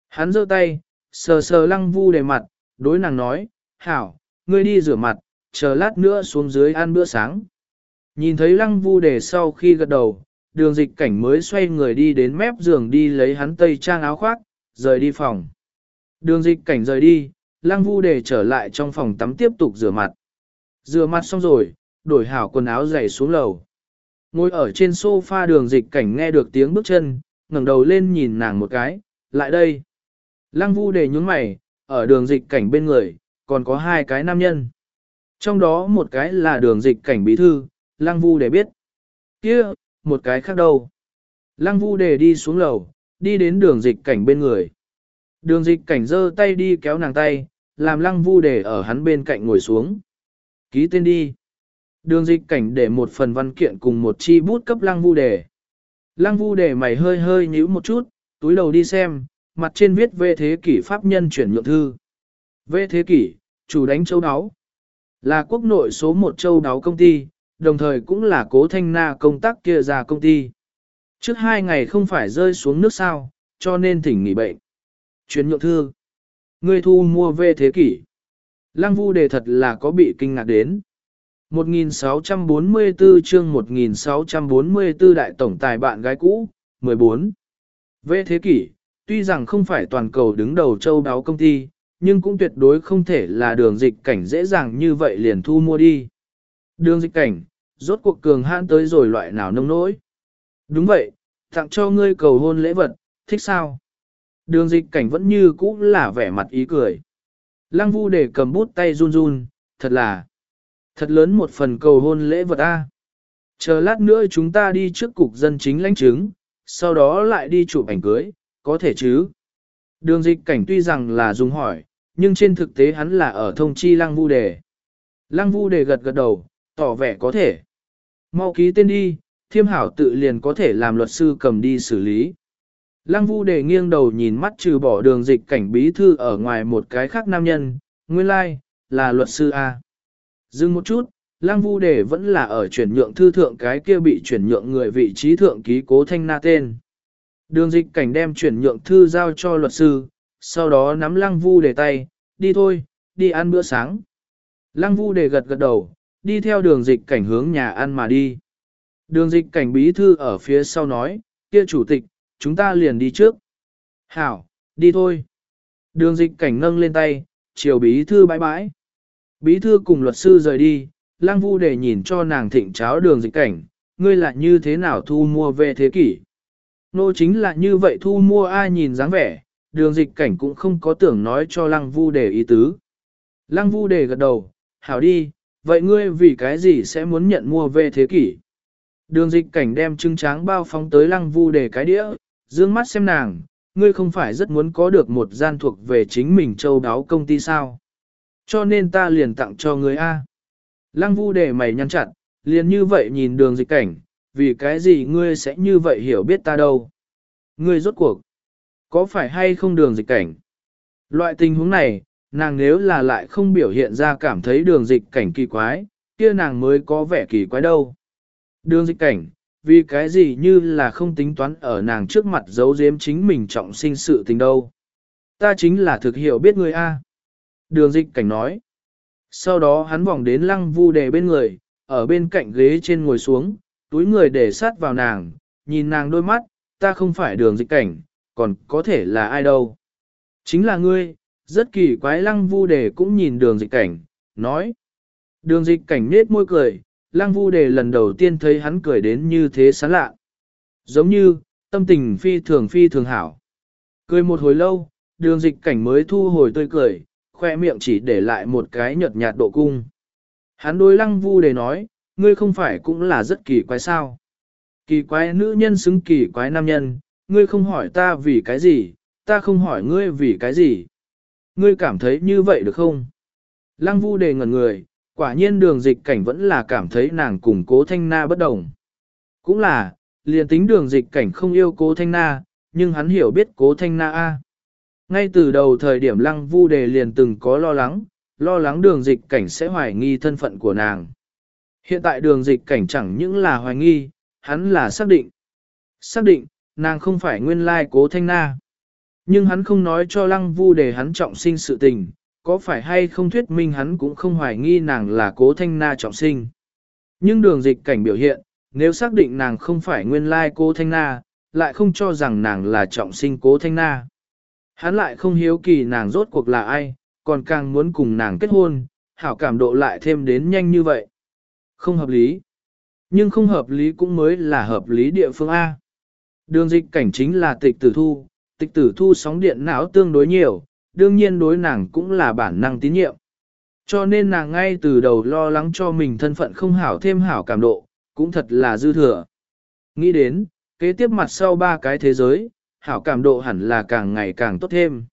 Hắn giơ tay, sờ sờ lăng vu đề mặt, đối nàng nói, hảo, ngươi đi rửa mặt, chờ lát nữa xuống dưới ăn bữa sáng. Nhìn thấy lăng vu đề sau khi gật đầu, đường dịch cảnh mới xoay người đi đến mép giường đi lấy hắn tây trang áo khoác, rời đi phòng. Đường dịch cảnh rời đi, lăng vu đề trở lại trong phòng tắm tiếp tục rửa mặt. Rửa mặt xong rồi, đổi hảo quần áo giày xuống lầu. Ngồi ở trên sofa đường dịch cảnh nghe được tiếng bước chân, ngẩng đầu lên nhìn nàng một cái, lại đây. Lăng vu đề nhướng mày, ở đường dịch cảnh bên người, còn có hai cái nam nhân. Trong đó một cái là đường dịch cảnh bí thư, lăng vu đề biết. Kia, một cái khác đâu. Lăng vu đề đi xuống lầu, đi đến đường dịch cảnh bên người. Đường dịch cảnh giơ tay đi kéo nàng tay, làm lăng vu đề ở hắn bên cạnh ngồi xuống. Ký tên đi. Đường dịch cảnh để một phần văn kiện cùng một chi bút cấp lăng vu đề. Lăng vu đề mày hơi hơi nhíu một chút, túi đầu đi xem, mặt trên viết về thế kỷ pháp nhân chuyển nhượng thư. Về thế kỷ, chủ đánh châu đáo. Là quốc nội số một châu đáo công ty, đồng thời cũng là Cố Thanh Na công tác kia ra công ty. Trước hai ngày không phải rơi xuống nước sao, cho nên thỉnh nghỉ bệnh. Chuyển nhượng thư. Ngươi thu mua về thế kỷ. Lăng vu đề thật là có bị kinh ngạc đến. một nghìn sáu trăm bốn mươi tư chương một nghìn sáu trăm bốn mươi tư đại tổng tài bạn gái cũ, mười bốn. Về thế kỷ, tuy rằng không phải toàn cầu đứng đầu châu đáo công ty, nhưng cũng tuyệt đối không thể là đường dịch cảnh dễ dàng như vậy liền thu mua đi. Đường dịch cảnh, rốt cuộc cường hãn tới rồi loại nào nông nỗi. Đúng vậy, tặng cho ngươi cầu hôn lễ vật, thích sao? Đường dịch cảnh vẫn như cũ là vẻ mặt ý cười. Lăng vu để cầm bút tay run run, thật là, thật lớn một phần cầu hôn lễ vật a. Chờ lát nữa chúng ta đi trước cục dân chính lãnh chứng, sau đó lại đi chụp ảnh cưới, có thể chứ? Đường dịch cảnh tuy rằng là dùng hỏi, nhưng trên thực tế hắn là ở thông chi lăng vu đề. Lăng vu đề gật gật đầu, tỏ vẻ có thể. Mau ký tên đi, thiêm hảo tự liền có thể làm luật sư cầm đi xử lý. Lăng vu đề nghiêng đầu nhìn mắt trừ bỏ đường dịch cảnh bí thư ở ngoài một cái khác nam nhân, nguyên lai, like, là luật sư A. Dừng một chút, lăng vu đề vẫn là ở chuyển nhượng thư thượng cái kia bị chuyển nhượng người vị trí thượng ký Cố Thanh Na tên. Đường dịch cảnh đem chuyển nhượng thư giao cho luật sư, sau đó nắm lăng vu đề tay, đi thôi, đi ăn bữa sáng. Lăng vu đề gật gật đầu, đi theo đường dịch cảnh hướng nhà ăn mà đi. Đường dịch cảnh bí thư ở phía sau nói, kia chủ tịch, chúng ta liền đi trước. Hảo, đi thôi. Đường dịch cảnh nâng lên tay, chiều bí thư bãi bãi. Bí thư cùng luật sư rời đi, lăng vu đề nhìn cho nàng thịnh cháo đường dịch cảnh, ngươi là như thế nào thu mua về thế kỷ. Nô chính là như vậy thu mua ai nhìn dáng vẻ, đường dịch cảnh cũng không có tưởng nói cho lăng vu đề ý tứ. Lăng vu đề gật đầu, hảo đi, vậy ngươi vì cái gì sẽ muốn nhận mua về thế kỷ? Đường dịch cảnh đem trứng tráng bao phóng tới lăng vu đề cái đĩa, dương mắt xem nàng, ngươi không phải rất muốn có được một gian thuộc về chính mình châu đáo công ty sao? Cho nên ta liền tặng cho ngươi A. Lăng vu đề mày nhăn chặt, liền như vậy nhìn đường dịch cảnh, vì cái gì ngươi sẽ như vậy hiểu biết ta đâu? Ngươi rốt cuộc, có phải hay không đường dịch cảnh? Loại tình huống này, nàng nếu là lại không biểu hiện ra cảm thấy đường dịch cảnh kỳ quái, kia nàng mới có vẻ kỳ quái đâu. Đường dịch cảnh, vì cái gì như là không tính toán ở nàng trước mặt giấu giếm chính mình trọng sinh sự tình đâu. Ta chính là thực hiểu biết ngươi A. Đường dịch cảnh nói. Sau đó hắn vòng đến lăng vu đề bên người, ở bên cạnh ghế trên ngồi xuống, túi người để sát vào nàng, nhìn nàng đôi mắt, ta không phải đường dịch cảnh, còn có thể là ai đâu. Chính là ngươi, rất kỳ quái lăng vu đề cũng nhìn đường dịch cảnh, nói. Đường dịch cảnh nết môi cười, lăng vu đề lần đầu tiên thấy hắn cười đến như thế sán lạ. Giống như, tâm tình phi thường phi thường hảo. Cười một hồi lâu, đường dịch cảnh mới thu hồi tươi cười, khoe miệng chỉ để lại một cái nhợt nhạt độ cung. Hắn đối lăng vu đề nói, ngươi không phải cũng là rất kỳ quái sao. Kỳ quái nữ nhân xứng kỳ quái nam nhân, ngươi không hỏi ta vì cái gì, ta không hỏi ngươi vì cái gì. Ngươi cảm thấy như vậy được không? Lăng vu đề ngẩn người, quả nhiên đường dịch cảnh vẫn là cảm thấy nàng cùng Cố Thanh Na bất đồng. Cũng là, liền tính đường dịch cảnh không yêu Cố Thanh Na, nhưng hắn hiểu biết Cố Thanh Na A. Ngay từ đầu thời điểm lăng vu đề liền từng có lo lắng, lo lắng đường dịch cảnh sẽ hoài nghi thân phận của nàng. Hiện tại đường dịch cảnh chẳng những là hoài nghi, hắn là xác định. Xác định, nàng không phải nguyên lai Cố Thanh Na. Nhưng hắn không nói cho lăng vu để hắn trọng sinh sự tình, có phải hay không thuyết minh hắn cũng không hoài nghi nàng là cố thanh na trọng sinh. Nhưng đường dịch cảnh biểu hiện, nếu xác định nàng không phải nguyên lai cố thanh na, lại không cho rằng nàng là trọng sinh cố thanh na. Hắn lại không hiếu kỳ nàng rốt cuộc là ai, còn càng muốn cùng nàng kết hôn, hảo cảm độ lại thêm đến nhanh như vậy. Không hợp lý. Nhưng không hợp lý cũng mới là hợp lý địa phương A. Đường dịch cảnh chính là tịch tử thu, tịch tử thu sóng điện não tương đối nhiều, đương nhiên đối nàng cũng là bản năng tín nhiệm. Cho nên nàng ngay từ đầu lo lắng cho mình thân phận không hảo thêm hảo cảm độ, cũng thật là dư thừa. Nghĩ đến, kế tiếp mặt sau ba cái thế giới, hảo cảm độ hẳn là càng ngày càng tốt thêm.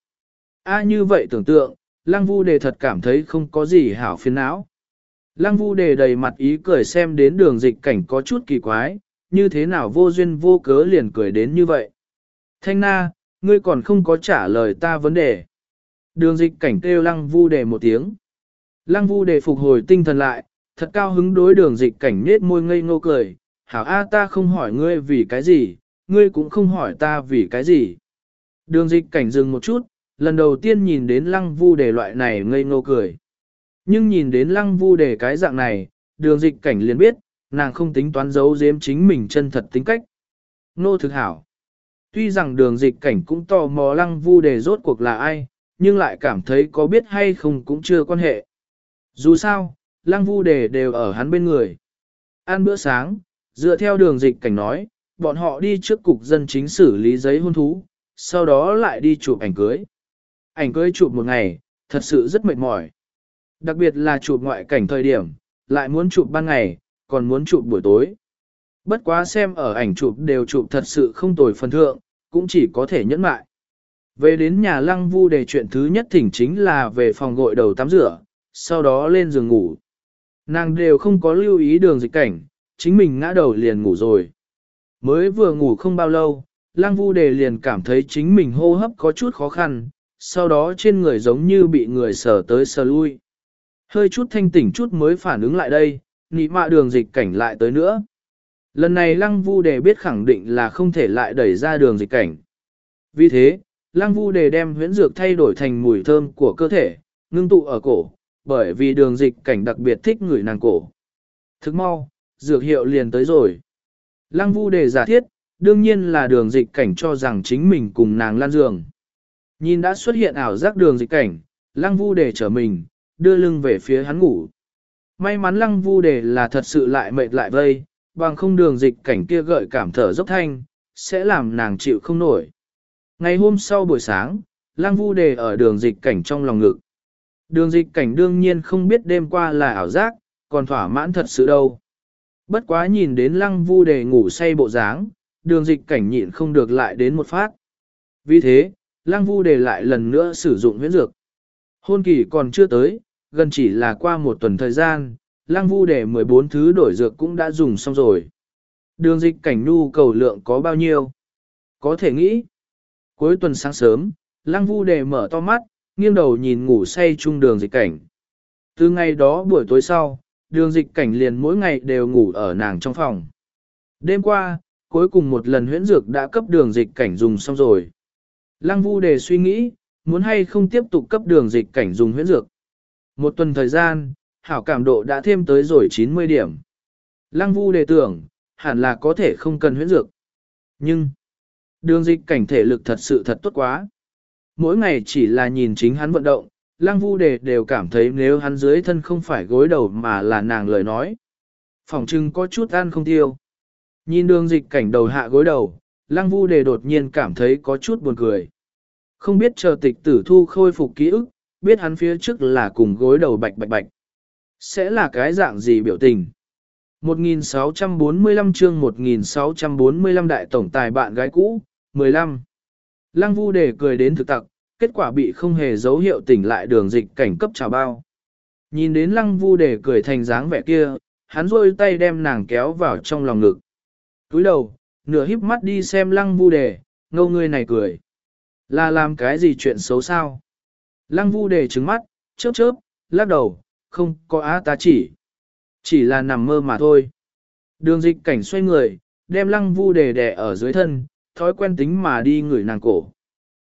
A như vậy tưởng tượng, Lăng Vu Đề thật cảm thấy không có gì hảo phiền não. Lăng Vu Đề đầy mặt ý cười xem đến đường dịch cảnh có chút kỳ quái, như thế nào vô duyên vô cớ liền cười đến như vậy. Thanh na, ngươi còn không có trả lời ta vấn đề. Đường dịch cảnh kêu Lăng Vu Đề một tiếng. Lăng Vu Đề phục hồi tinh thần lại, thật cao hứng đối đường dịch cảnh nết môi ngây ngô cười. Hảo A ta không hỏi ngươi vì cái gì, ngươi cũng không hỏi ta vì cái gì. Đường dịch cảnh dừng một chút, lần đầu tiên nhìn đến Lăng Vu Đề loại này ngây ngô cười. Nhưng nhìn đến Lăng Vu Đề cái dạng này, đường dịch cảnh liền biết, nàng không tính toán giấu giếm chính mình chân thật tính cách. Nô thực hảo. Tuy rằng đường dịch cảnh cũng tò mò Lăng Vu Đề rốt cuộc là ai, nhưng lại cảm thấy có biết hay không cũng chưa quan hệ. Dù sao, Lăng Vu Đề đều ở hắn bên người. Ăn bữa sáng, dựa theo đường dịch cảnh nói, bọn họ đi trước cục dân chính xử lý giấy hôn thú, sau đó lại đi chụp ảnh cưới. Ảnh cưới chụp một ngày, thật sự rất mệt mỏi. Đặc biệt là chụp ngoại cảnh thời điểm, lại muốn chụp ban ngày, còn muốn chụp buổi tối. Bất quá xem ở ảnh chụp đều chụp thật sự không tồi phần thượng, cũng chỉ có thể nhẫn mại. Về đến nhà Lăng Vu Đề chuyện thứ nhất thỉnh chính là về phòng gội đầu tắm rửa, sau đó lên giường ngủ. Nàng đều không có lưu ý đường dịch cảnh, chính mình ngã đầu liền ngủ rồi. Mới vừa ngủ không bao lâu, Lăng Vu Đề liền cảm thấy chính mình hô hấp có chút khó khăn, sau đó trên người giống như bị người sờ tới sờ lui. Hơi chút thanh tỉnh chút mới phản ứng lại đây, nị mạ đường dịch cảnh lại tới nữa. Lần này Lăng Vu Đề biết khẳng định là không thể lại đẩy ra đường dịch cảnh. Vì thế, Lăng Vu Đề đem huyễn dược thay đổi thành mùi thơm của cơ thể, ngưng tụ ở cổ, bởi vì đường dịch cảnh đặc biệt thích ngửi nàng cổ. Thức mau, dược hiệu liền tới rồi. Lăng Vu Đề giả thiết, đương nhiên là đường dịch cảnh cho rằng chính mình cùng nàng lan giường. Nhìn đã xuất hiện ảo giác đường dịch cảnh, Lăng Vu Đề trở mình, đưa lưng về phía hắn ngủ. May mắn Lăng Vu Đề là thật sự lại mệt lại vây, bằng không đường dịch cảnh kia gợi cảm thở dốc thanh, sẽ làm nàng chịu không nổi. Ngày hôm sau buổi sáng, Lăng Vu Đề ở đường dịch cảnh trong lòng ngực. Đường dịch cảnh đương nhiên không biết đêm qua là ảo giác, còn thỏa mãn thật sự đâu. Bất quá nhìn đến Lăng Vu Đề ngủ say bộ dáng, đường dịch cảnh nhịn không được lại đến một phát. Vì thế, Lăng Vu Đề lại lần nữa sử dụng huyễn dược. Hôn kỳ còn chưa tới, gần chỉ là qua một tuần thời gian, Lăng Vu Đề mười bốn thứ đổi dược cũng đã dùng xong rồi. Đường dịch cảnh nhu cầu lượng có bao nhiêu? Có thể nghĩ. Cuối tuần sáng sớm, Lăng Vu Đề mở to mắt, nghiêng đầu nhìn ngủ say chung đường dịch cảnh. Từ ngày đó buổi tối sau, đường dịch cảnh liền mỗi ngày đều ngủ ở nàng trong phòng. Đêm qua, cuối cùng một lần huyễn dược đã cấp đường dịch cảnh dùng xong rồi. Lăng Vu Đề suy nghĩ, muốn hay không tiếp tục cấp đường dịch cảnh dùng huyễn dược. Một tuần thời gian, hảo cảm độ đã thêm tới rồi chín mươi điểm. Lăng Vu Đề tưởng, hẳn là có thể không cần huyễn dược. Nhưng, đường dịch cảnh thể lực thật sự thật tốt quá. Mỗi ngày chỉ là nhìn chính hắn vận động, Lăng Vu Đề đều cảm thấy nếu hắn dưới thân không phải gối đầu mà là nàng lời nói. Phòng trưng có chút ăn không tiêu. Nhìn đường dịch cảnh đầu hạ gối đầu, Lăng Vu Đề đột nhiên cảm thấy có chút buồn cười. Không biết chờ tịch tử thu khôi phục ký ức, biết hắn phía trước là cùng gối đầu bạch bạch bạch. Sẽ là cái dạng gì biểu tình? một nghìn sáu trăm bốn mươi lăm chương một nghìn sáu trăm bốn mươi lăm đại tổng tài bạn gái cũ, mười lăm. Lăng Vu Đề cười đến thực tặc, kết quả bị không hề dấu hiệu tỉnh lại đường dịch cảnh cấp trào bao. Nhìn đến Lăng Vu Đề cười thành dáng vẻ kia, hắn rôi tay đem nàng kéo vào trong lòng ngực. Túi đầu, nửa híp mắt đi xem Lăng Vu Đề, ngâu ngươi này cười. Là làm cái gì chuyện xấu sao? Lăng Vu Đề trừng mắt, chớp chớp, lắc đầu, không có á ta chỉ. Chỉ là nằm mơ mà thôi. Đường dịch cảnh xoay người, đem Lăng Vu Đề đè ở dưới thân, thói quen tính mà đi ngửi nàng cổ.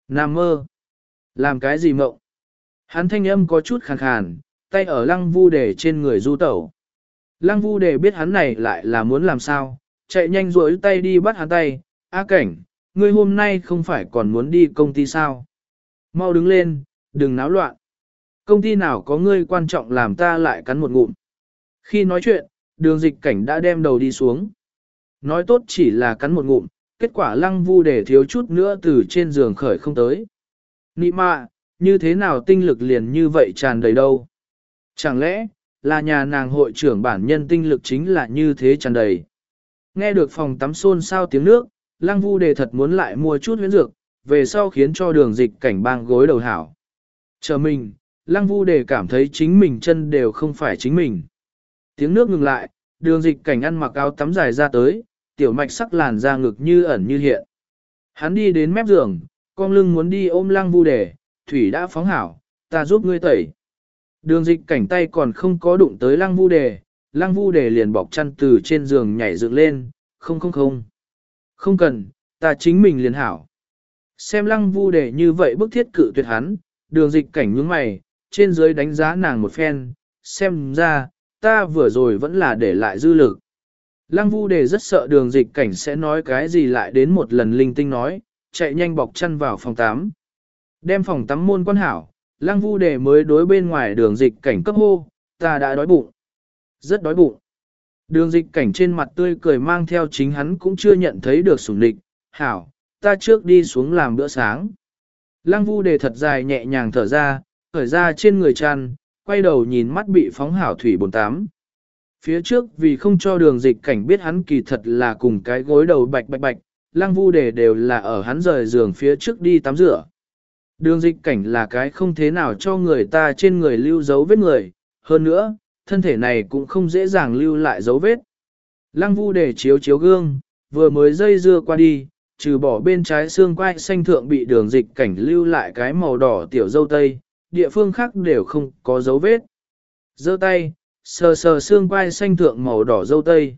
Nam mơ. Làm cái gì mộng? Hắn thanh âm có chút khàn khàn, tay ở lăng vu đề trên người du tẩu. Lăng vu đề biết hắn này lại là muốn làm sao, chạy nhanh rỗi tay đi bắt hắn tay. A cảnh, ngươi hôm nay không phải còn muốn đi công ty sao? Mau đứng lên, đừng náo loạn. Công ty nào có ngươi quan trọng làm ta lại cắn một ngụm. Khi nói chuyện, đường dịch cảnh đã đem đầu đi xuống. Nói tốt chỉ là cắn một ngụm, kết quả lăng vu để thiếu chút nữa từ trên giường khởi không tới. Nị mạ, như thế nào tinh lực liền như vậy tràn đầy đâu? Chẳng lẽ, là nhà nàng hội trưởng bản nhân tinh lực chính là như thế tràn đầy? Nghe được phòng tắm xôn xao tiếng nước, lăng vu đề thật muốn lại mua chút huyễn dược, về sau khiến cho đường dịch cảnh bang gối đầu hảo. Chờ mình, lăng vu đề cảm thấy chính mình chân đều không phải chính mình. Tiếng nước ngừng lại, đường dịch cảnh ăn mặc áo tắm dài ra tới, tiểu mạch sắc làn da ngực như ẩn như hiện. Hắn đi đến mép giường, con lưng muốn đi ôm lăng vu đề, thủy đã phóng hảo, ta giúp ngươi tẩy. Đường dịch cảnh tay còn không có đụng tới lăng vu đề, lăng vu đề liền bọc chăn từ trên giường nhảy dựng lên, không không không. Không cần, ta chính mình liền hảo. Xem lăng vu đề như vậy bức thiết cự tuyệt hắn, đường dịch cảnh nhướng mày, trên dưới đánh giá nàng một phen, xem ra, ta vừa rồi vẫn là để lại dư lực. Lăng vu đề rất sợ đường dịch cảnh sẽ nói cái gì lại đến một lần linh tinh nói, chạy nhanh bọc chăn vào phòng tắm. Đem phòng tắm môn quan hảo, lăng vu đề mới đối bên ngoài đường dịch cảnh cấp hô, ta đã đói bụng. Rất đói bụng. Đường dịch cảnh trên mặt tươi cười mang theo chính hắn cũng chưa nhận thấy được sủng địch, hảo, ta trước đi xuống làm bữa sáng. Lăng vu đề thật dài nhẹ nhàng thở ra, khởi ra trên người chăn, quay đầu nhìn mắt bị phóng hảo thủy bồn tám. Phía trước vì không cho đường dịch cảnh biết hắn kỳ thật là cùng cái gối đầu bạch bạch bạch, lăng vu đề đều là ở hắn rời giường phía trước đi tắm rửa. Đường dịch cảnh là cái không thế nào cho người ta trên người lưu dấu vết người, hơn nữa, thân thể này cũng không dễ dàng lưu lại dấu vết. Lăng vu đề chiếu chiếu gương, vừa mới dây dưa qua đi, trừ bỏ bên trái xương quai xanh thượng bị đường dịch cảnh lưu lại cái màu đỏ tiểu dâu tây, địa phương khác đều không có dấu vết. Giơ tay, sờ sờ xương quai xanh thượng màu đỏ dâu tây.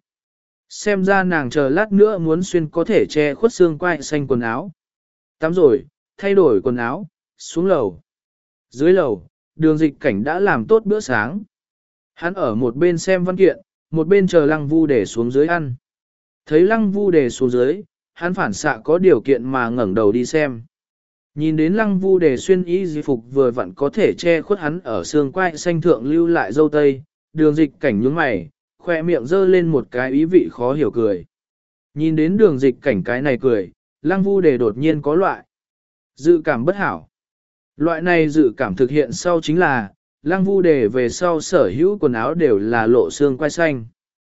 Xem ra nàng chờ lát nữa muốn xuyên có thể che khuất xương quai xanh quần áo. Tắm rồi, thay đổi quần áo, xuống lầu. Dưới lầu, đường dịch cảnh đã làm tốt bữa sáng. Hắn ở một bên xem văn kiện, một bên chờ lăng vu để xuống dưới ăn. Thấy lăng vu để xuống dưới, hắn phản xạ có điều kiện mà ngẩng đầu đi xem. Nhìn đến lăng vu để xuyên y di phục vừa vặn có thể che khuất hắn ở xương quai xanh thượng lưu lại dâu tây, đường dịch cảnh nhướng mày, khoe miệng dơ lên một cái ý vị khó hiểu cười. Nhìn đến đường dịch cảnh cái này cười, lăng vu để đột nhiên có loại dự cảm bất hảo. Loại này dự cảm thực hiện sau chính là, lăng vu đề về sau sở hữu quần áo đều là lộ xương quai xanh.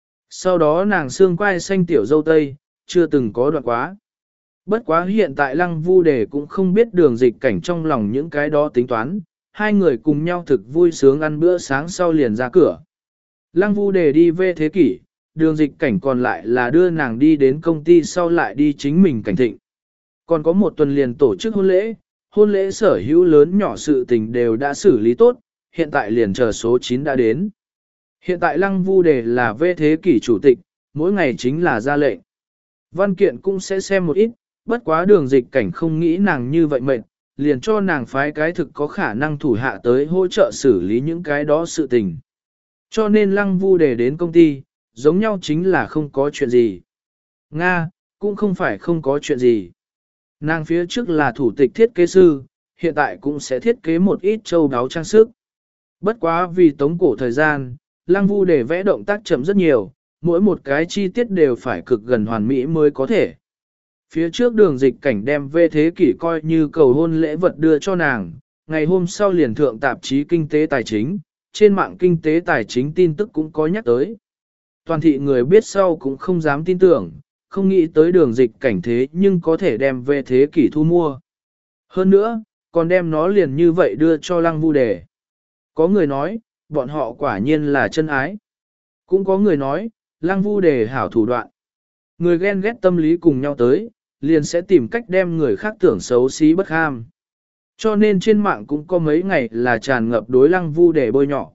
Sau đó nàng xương quai xanh tiểu dâu tây, chưa từng có đoạn quá. Bất quá hiện tại lăng vu đề cũng không biết đường dịch cảnh trong lòng những cái đó tính toán, hai người cùng nhau thực vui sướng ăn bữa sáng sau liền ra cửa. Lăng vu đề đi về thế kỷ, đường dịch cảnh còn lại là đưa nàng đi đến công ty sau lại đi chính mình cảnh thịnh. Còn có một tuần liền tổ chức hôn lễ, hôn lễ sở hữu lớn nhỏ sự tình đều đã xử lý tốt, hiện tại liền chờ số chín đã đến. Hiện tại lăng vu đề là về thế kỷ chủ tịch, mỗi ngày chính là ra lệnh. Văn kiện cũng sẽ xem một ít, bất quá đường dịch cảnh không nghĩ nàng như vậy mệt, liền cho nàng phái cái thực có khả năng thủ hạ tới hỗ trợ xử lý những cái đó sự tình. Cho nên lăng vu đề đến công ty, giống nhau chính là không có chuyện gì. Nga, cũng không phải không có chuyện gì. Nàng phía trước là thủ tịch thiết kế sư, hiện tại cũng sẽ thiết kế một ít châu đáo trang sức. Bất quá vì tống cổ thời gian, lăng vu để vẽ động tác chậm rất nhiều, mỗi một cái chi tiết đều phải cực gần hoàn mỹ mới có thể. Phía trước đường dịch cảnh đem về thế kỷ coi như cầu hôn lễ vật đưa cho nàng, ngày hôm sau liền thượng tạp chí kinh tế tài chính, trên mạng kinh tế tài chính tin tức cũng có nhắc tới. Toàn thị người biết sau cũng không dám tin tưởng, không nghĩ tới đường dịch cảnh thế nhưng có thể đem về thế kỷ thu mua. Hơn nữa, còn đem nó liền như vậy đưa cho lăng vu đề. Có người nói, bọn họ quả nhiên là chân ái. Cũng có người nói, lăng vu đề hảo thủ đoạn. Người ghen ghét tâm lý cùng nhau tới, liền sẽ tìm cách đem người khác tưởng xấu xí bất ham. Cho nên trên mạng cũng có mấy ngày là tràn ngập đối lăng vu đề bôi nhọ.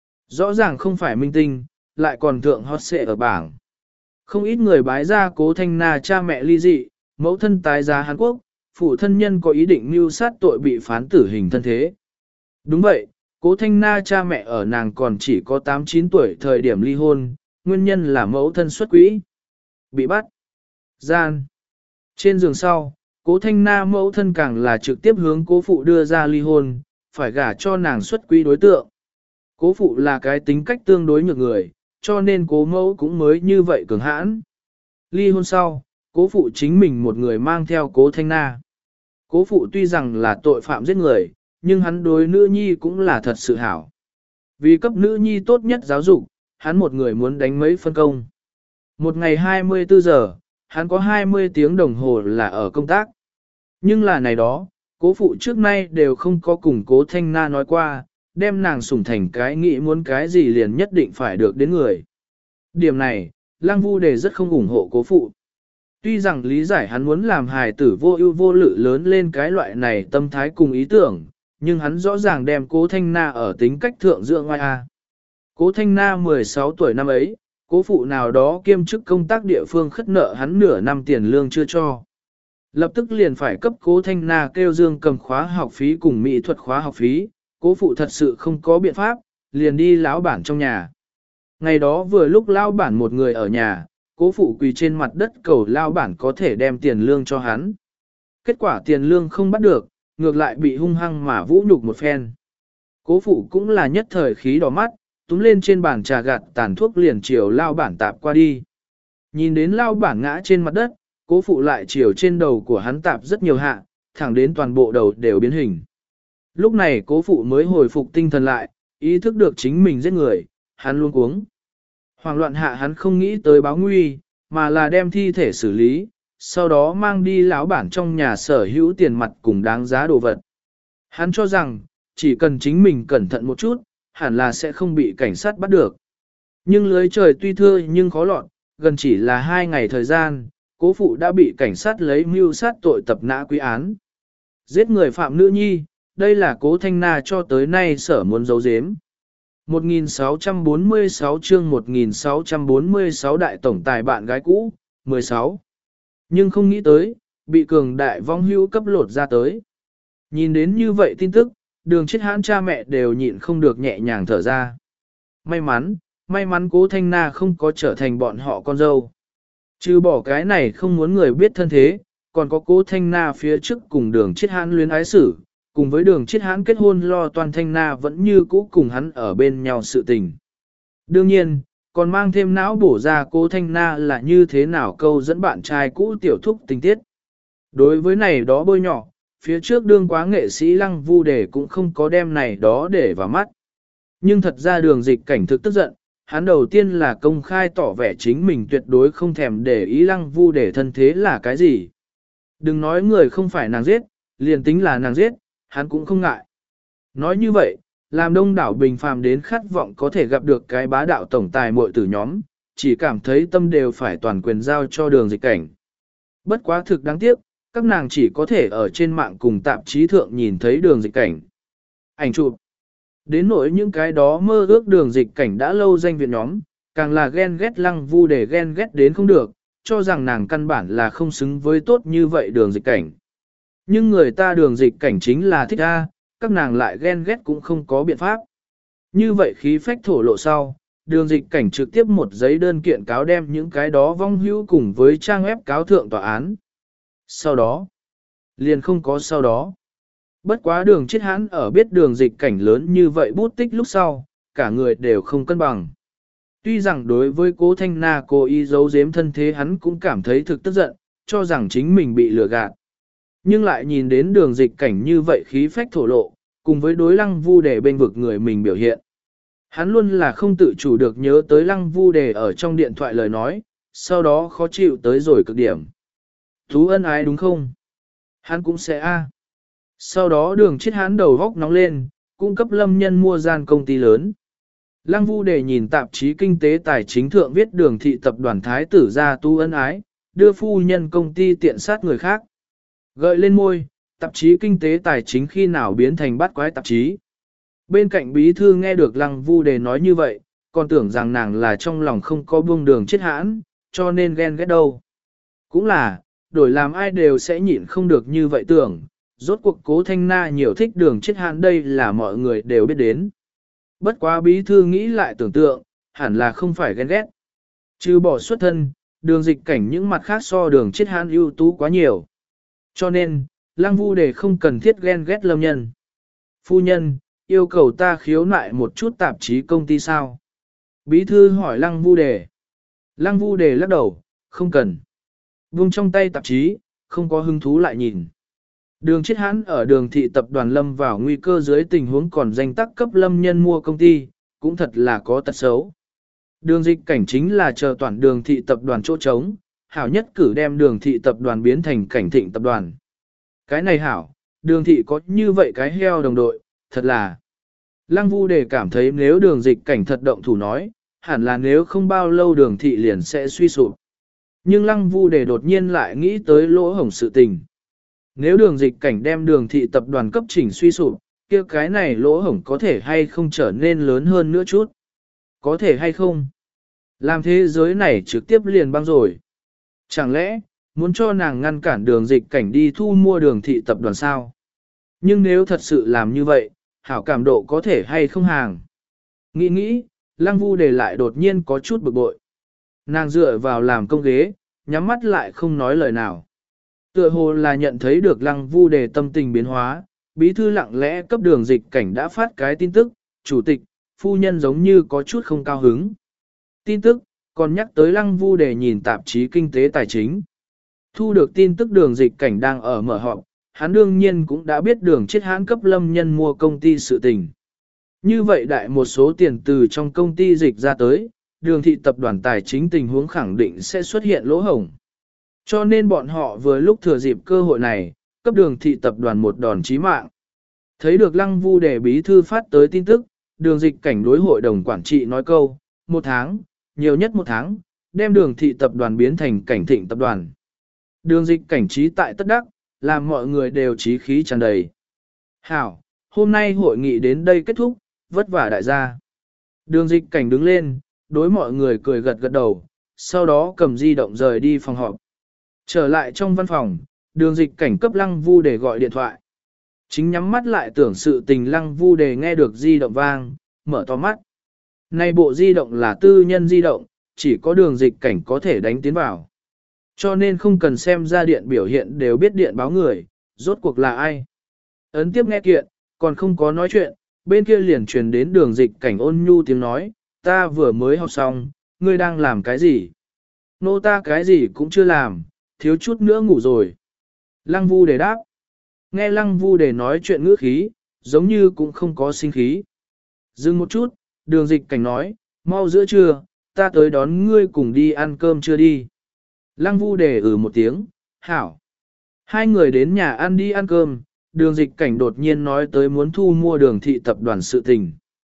Rõ ràng không phải minh tinh, lại còn thượng hot xệ ở bảng. Không ít người bái ra Cố Thanh Na cha mẹ ly dị, mẫu thân tái giá Hàn Quốc, phụ thân nhân có ý định mưu sát tội bị phán tử hình thân thế. Đúng vậy, Cố Thanh Na cha mẹ ở nàng còn chỉ có tám chín tuổi thời điểm ly hôn, nguyên nhân là mẫu thân xuất quỹ. Bị bắt. Gian. Trên giường sau, Cố Thanh Na mẫu thân càng là trực tiếp hướng cố phụ đưa ra ly hôn, phải gả cho nàng xuất quỹ đối tượng. Cố phụ là cái tính cách tương đối nhược người, cho nên cố mẫu cũng mới như vậy cường hãn. Ly hôn sau, cố phụ chính mình một người mang theo Cố Thanh Na. Cố phụ tuy rằng là tội phạm giết người, nhưng hắn đối nữ nhi cũng là thật sự hảo. Vì cấp nữ nhi tốt nhất giáo dục, hắn một người muốn đánh mấy phân công. Một ngày hai mươi tư giờ, hắn có hai mươi tiếng đồng hồ là ở công tác. Nhưng là này đó, cố phụ trước nay đều không có cùng Cố Thanh Na nói qua, đem nàng sủng thành cái nghĩ muốn cái gì liền nhất định phải được đến người. Điểm này, Lăng Vu Đề rất không ủng hộ cố phụ. Tuy rằng lý giải hắn muốn làm hài tử vô ưu vô lự lớn lên cái loại này tâm thái cùng ý tưởng, nhưng hắn rõ ràng đem Cố Thanh Na ở tính cách thượng dựa ngoài A. Cố Thanh Na mười sáu tuổi năm ấy, cố phụ nào đó kiêm chức công tác địa phương khất nợ hắn nửa năm tiền lương chưa cho. Lập tức liền phải cấp Cố Thanh Na kêu dương cầm khóa học phí cùng mỹ thuật khóa học phí, cố phụ thật sự không có biện pháp, liền đi lão bản trong nhà. Ngày đó vừa lúc lão bản một người ở nhà, cố phụ quỳ trên mặt đất cầu lão bản có thể đem tiền lương cho hắn. Kết quả tiền lương không bắt được, ngược lại bị hung hăng mà vũ nhục một phen. Cố phụ cũng là nhất thời khí đỏ mắt, túm lên trên bàn trà gạt tàn thuốc liền chiều lão bản tạp qua đi. Nhìn đến lão bản ngã trên mặt đất, cố phụ lại chiều trên đầu của hắn tạp rất nhiều hạ, thẳng đến toàn bộ đầu đều biến hình. Lúc này cố phụ mới hồi phục tinh thần lại, ý thức được chính mình giết người, hắn luôn cuống. Hoàng loạn hạ hắn không nghĩ tới báo nguy, mà là đem thi thể xử lý, sau đó mang đi lão bản trong nhà sở hữu tiền mặt cùng đáng giá đồ vật. Hắn cho rằng, chỉ cần chính mình cẩn thận một chút, hẳn là sẽ không bị cảnh sát bắt được. Nhưng lưới trời tuy thưa nhưng khó lọt, gần chỉ là hai ngày thời gian, cố phụ đã bị cảnh sát lấy mưu sát tội tập nã quy án. Giết người phạm nữ nhi, đây là Cố Thanh Na cho tới nay sở muốn giấu giếm. một nghìn sáu trăm bốn mươi sáu chương một nghìn sáu trăm bốn mươi sáu đại tổng tài bạn gái cũ, mười sáu. Nhưng không nghĩ tới, bị cường đại vong hữu cấp lột ra tới. Nhìn đến như vậy tin tức, Đường Chiết Hãn cha mẹ đều nhịn không được nhẹ nhàng thở ra. May mắn, may mắn Cố Thanh Na không có trở thành bọn họ con dâu. Trừ bỏ cái này không muốn người biết thân thế, còn có Cố Thanh Na phía trước cùng Đường Chiết Hãn luyến ái xử, cùng với Đường Chiết Hãn kết hôn lo toàn Thanh Na vẫn như cũ cùng hắn ở bên nhau sự tình. Đương nhiên, còn mang thêm não bổ ra Cố Thanh Na là như thế nào câu dẫn bạn trai cũ tiểu thúc tình tiết. Đối với này đó bôi nhỏ, phía trước đương quá nghệ sĩ Lăng Vu Đề cũng không có đem này đó để vào mắt. Nhưng thật ra Đường Dịch Cảnh thực tức giận, hắn đầu tiên là công khai tỏ vẻ chính mình tuyệt đối không thèm để ý Lăng Vu Đề thân thế là cái gì. Đừng nói người không phải nàng giết, liền tính là nàng giết, hắn cũng không ngại. Nói như vậy, làm đông đảo bình phàm đến khát vọng có thể gặp được cái bá đạo tổng tài muội tử nhóm, chỉ cảm thấy tâm đều phải toàn quyền giao cho Đường Dịch Cảnh. Bất quá thực đáng tiếc, các nàng chỉ có thể ở trên mạng cùng tạp chí thượng nhìn thấy Đường Dịch Cảnh. Ảnh chụp. Đến nỗi những cái đó mơ ước Đường Dịch Cảnh đã lâu danh viện nhóm, càng là ghen ghét Lăng Vu để ghen ghét đến không được, cho rằng nàng căn bản là không xứng với tốt như vậy Đường Dịch Cảnh. Nhưng người ta Đường Dịch Cảnh chính là thích a, các nàng lại ghen ghét cũng không có biện pháp. Như vậy khí phách thổ lộ sau, Đường Dịch Cảnh trực tiếp một giấy đơn kiện cáo đem những cái đó vong hữu cùng với trang web cáo thượng tòa án. Sau đó, liền không có sau đó. Bất quá Đường Chiết Hãn ở biết Đường Dịch Cảnh lớn như vậy bút tích lúc sau, cả người đều không cân bằng. Tuy rằng đối với Cố Thanh Na cố ý giấu giếm thân thế hắn cũng cảm thấy thực tức giận, cho rằng chính mình bị lừa gạt. Nhưng lại nhìn đến Đường Dịch Cảnh như vậy khí phách thổ lộ, cùng với đối Lăng Vu Đề bên vực người mình biểu hiện. Hắn luôn là không tự chủ được nhớ tới Lăng Vu Đề ở trong điện thoại lời nói, sau đó khó chịu tới rồi cực điểm. Thú ân ái đúng không? Hắn cũng sẽ a. Sau đó Đường Chiết Hãn đầu góc nóng lên, cung cấp Lâm Nhân mua gian công ty lớn. Lăng Vu Đề nhìn tạp chí kinh tế tài chính thượng viết Đường thị tập đoàn thái tử ra tu ân ái, đưa phu nhân công ty tiện sát người khác. Gợi lên môi, tạp chí kinh tế tài chính khi nào biến thành bắt quái tạp chí. Bên cạnh bí thư nghe được Lăng Vu Đề nói như vậy, còn tưởng rằng nàng là trong lòng không có buông Đường Chiết Hãn, cho nên ghen ghét đâu. Cũng là, đổi làm ai đều sẽ nhịn không được như vậy tưởng, rốt cuộc Cố Thanh Na nhiều thích đường chết hãn đây là mọi người đều biết đến. Bất quá bí thư nghĩ lại tưởng tượng, hẳn là không phải ghen ghét. Trừ bỏ xuất thân, đường dịch cảnh những mặt khác so đường chết hãn ưu tú quá nhiều. Cho nên, Lăng Vu Đề không cần thiết ghen ghét Lâm Nhân. Phu nhân, yêu cầu ta khiếu nại một chút tạp chí công ty sao? Bí thư hỏi Lăng Vu Đề. Lăng Vu Đề lắc đầu, không cần. Vung trong tay tạp chí, không có hứng thú lại nhìn. Đường chết hãn ở đường thị tập đoàn Lâm vào nguy cơ dưới tình huống còn danh tắc cấp Lâm Nhân mua công ty, cũng thật là có tật xấu. Đường dịch cảnh chính là chờ toàn đường thị tập đoàn chỗ trống, hảo nhất cử đem đường thị tập đoàn biến thành cảnh thịnh tập đoàn. Cái này hảo, đường thị có như vậy cái heo đồng đội, thật là. Lăng Vu Đề cảm thấy nếu đường dịch cảnh thật động thủ nói, hẳn là nếu không bao lâu đường thị liền sẽ suy sụp. Nhưng Lăng Vu Đề đột nhiên lại nghĩ tới lỗ hổng sự tình. Nếu đường dịch cảnh đem đường thị tập đoàn cấp chỉnh suy sụp, kia cái này lỗ hổng có thể hay không trở nên lớn hơn nữa chút. Có thể hay không? Làm thế giới này trực tiếp liền băng rồi. Chẳng lẽ, muốn cho nàng ngăn cản đường dịch cảnh đi thu mua đường thị tập đoàn sao? Nhưng nếu thật sự làm như vậy, hảo cảm độ có thể hay không hàng? Nghĩ nghĩ, Lăng Vu Đề lại đột nhiên có chút bực bội. Nàng dựa vào làm công ghế, nhắm mắt lại không nói lời nào. Tựa hồ là nhận thấy được Lăng Vu Đề tâm tình biến hóa, bí thư lặng lẽ cấp đường dịch cảnh đã phát cái tin tức, chủ tịch, phu nhân giống như có chút không cao hứng. Tin tức, còn nhắc tới Lăng Vu Đề nhìn tạp chí kinh tế tài chính. Thu được tin tức đường dịch cảnh đang ở mở họp, hắn đương nhiên cũng đã biết đường chết hãn cấp Lâm Nhân mua công ty sự tình. Như vậy đại một số tiền từ trong công ty dịch ra tới, đường thị tập đoàn tài chính tình huống khẳng định sẽ xuất hiện lỗ hổng. Cho nên bọn họ vừa lúc thừa dịp cơ hội này, cấp đường thị tập đoàn một đòn chí mạng. Thấy được Lăng Vu Đề bí thư phát tới tin tức, đường dịch cảnh đối hội đồng quản trị nói câu, một tháng, nhiều nhất một tháng, đem đường thị tập đoàn biến thành cảnh thịnh tập đoàn. Đường dịch cảnh trí tại tất đắc, làm mọi người đều trí khí tràn đầy. Hảo, hôm nay hội nghị đến đây kết thúc, vất vả đại gia. Đường dịch cảnh đứng lên, đối mọi người cười gật gật đầu, sau đó cầm di động rời đi phòng họp. Trở lại trong văn phòng, đường dịch cảnh cấp Lăng Vu Đề gọi điện thoại. Chính nhắm mắt lại tưởng sự tình Lăng Vu Đề nghe được di động vang, mở to mắt. Này bộ di động là tư nhân di động, chỉ có đường dịch cảnh có thể đánh tiến vào. Cho nên không cần xem ra điện biểu hiện đều biết điện báo người, rốt cuộc là ai. Ấn tiếp nghe kiện, còn không có nói chuyện, bên kia liền truyền đến đường dịch cảnh ôn nhu tiếng nói, ta vừa mới học xong, ngươi đang làm cái gì? Nô ta cái gì cũng chưa làm, thiếu chút nữa ngủ rồi. Lăng Vu Đề đáp. Nghe Lăng Vu Đề nói chuyện ngữ khí, giống như cũng không có sinh khí. Dừng một chút, đường dịch cảnh nói, mau giữa trưa, ta tới đón ngươi cùng đi ăn cơm chưa đi. Lăng Vu Đề ừ một tiếng, hảo. Hai người đến nhà ăn đi ăn cơm, đường dịch cảnh đột nhiên nói tới muốn thu mua đường thị tập đoàn sự tình.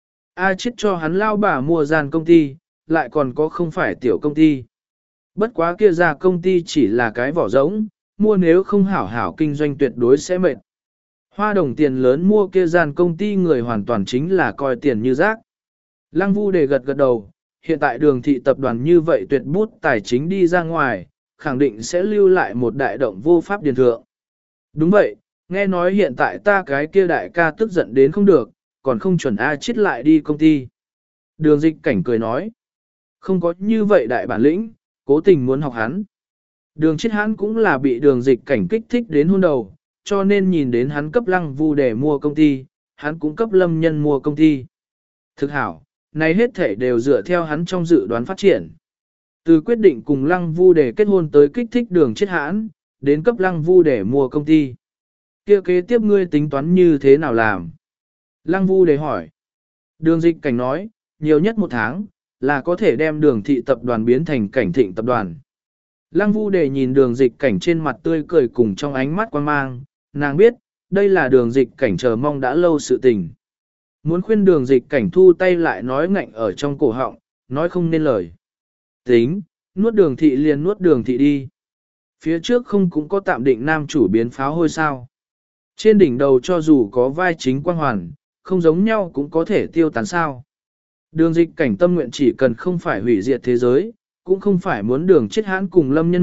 A chết cho hắn lao bà mua gian công ty, lại còn có không phải tiểu công ty. Bất quá kia ra công ty chỉ là cái vỏ rỗng, mua nếu không hảo hảo kinh doanh tuyệt đối sẽ mệt. Hoa đồng tiền lớn mua kia gian công ty người hoàn toàn chính là coi tiền như rác. Lăng Vu Đề gật gật đầu, hiện tại đường thị tập đoàn như vậy tuyệt bút tài chính đi ra ngoài, khẳng định sẽ lưu lại một đại động vô pháp điền thượng. Đúng vậy, nghe nói hiện tại ta cái kia đại ca tức giận đến không được, còn không chuẩn A chết lại đi công ty. Đường dịch cảnh cười nói, không có như vậy đại bản lĩnh, cố tình muốn học hắn. Đường chết hắn cũng là bị đường dịch cảnh kích thích đến hôn đầu, cho nên nhìn đến hắn cấp Lăng Vu để mua công ty, hắn cũng cấp Lâm Nhân mua công ty. Thực hảo, này hết thể đều dựa theo hắn trong dự đoán phát triển. Từ quyết định cùng Lăng Vu để kết hôn tới kích thích đường chết hãn, đến cấp Lăng Vu để mua công ty. Kia kế tiếp ngươi tính toán như thế nào làm? Lăng Vu để hỏi. Đường dịch cảnh nói, nhiều nhất một tháng, là có thể đem đường thị tập đoàn biến thành cảnh thịnh tập đoàn. Lăng Vu để nhìn đường dịch cảnh trên mặt tươi cười cùng trong ánh mắt quan mang, nàng biết, đây là đường dịch cảnh chờ mong đã lâu sự tình. Muốn khuyên đường dịch cảnh thu tay lại nói ngạnh ở trong cổ họng, nói không nên lời. Tính, nuốt đường thị liền nuốt đường thị đi. Phía trước không cũng có tạm định nam chủ biến pháo hôi sao. Trên đỉnh đầu cho dù có vai chính quang hoàn, không giống nhau cũng có thể tiêu tán sao. Đường dịch cảnh tâm nguyện chỉ cần không phải hủy diệt thế giới, cũng không phải muốn đường chết hãn cùng Lâm Nhân mệnh,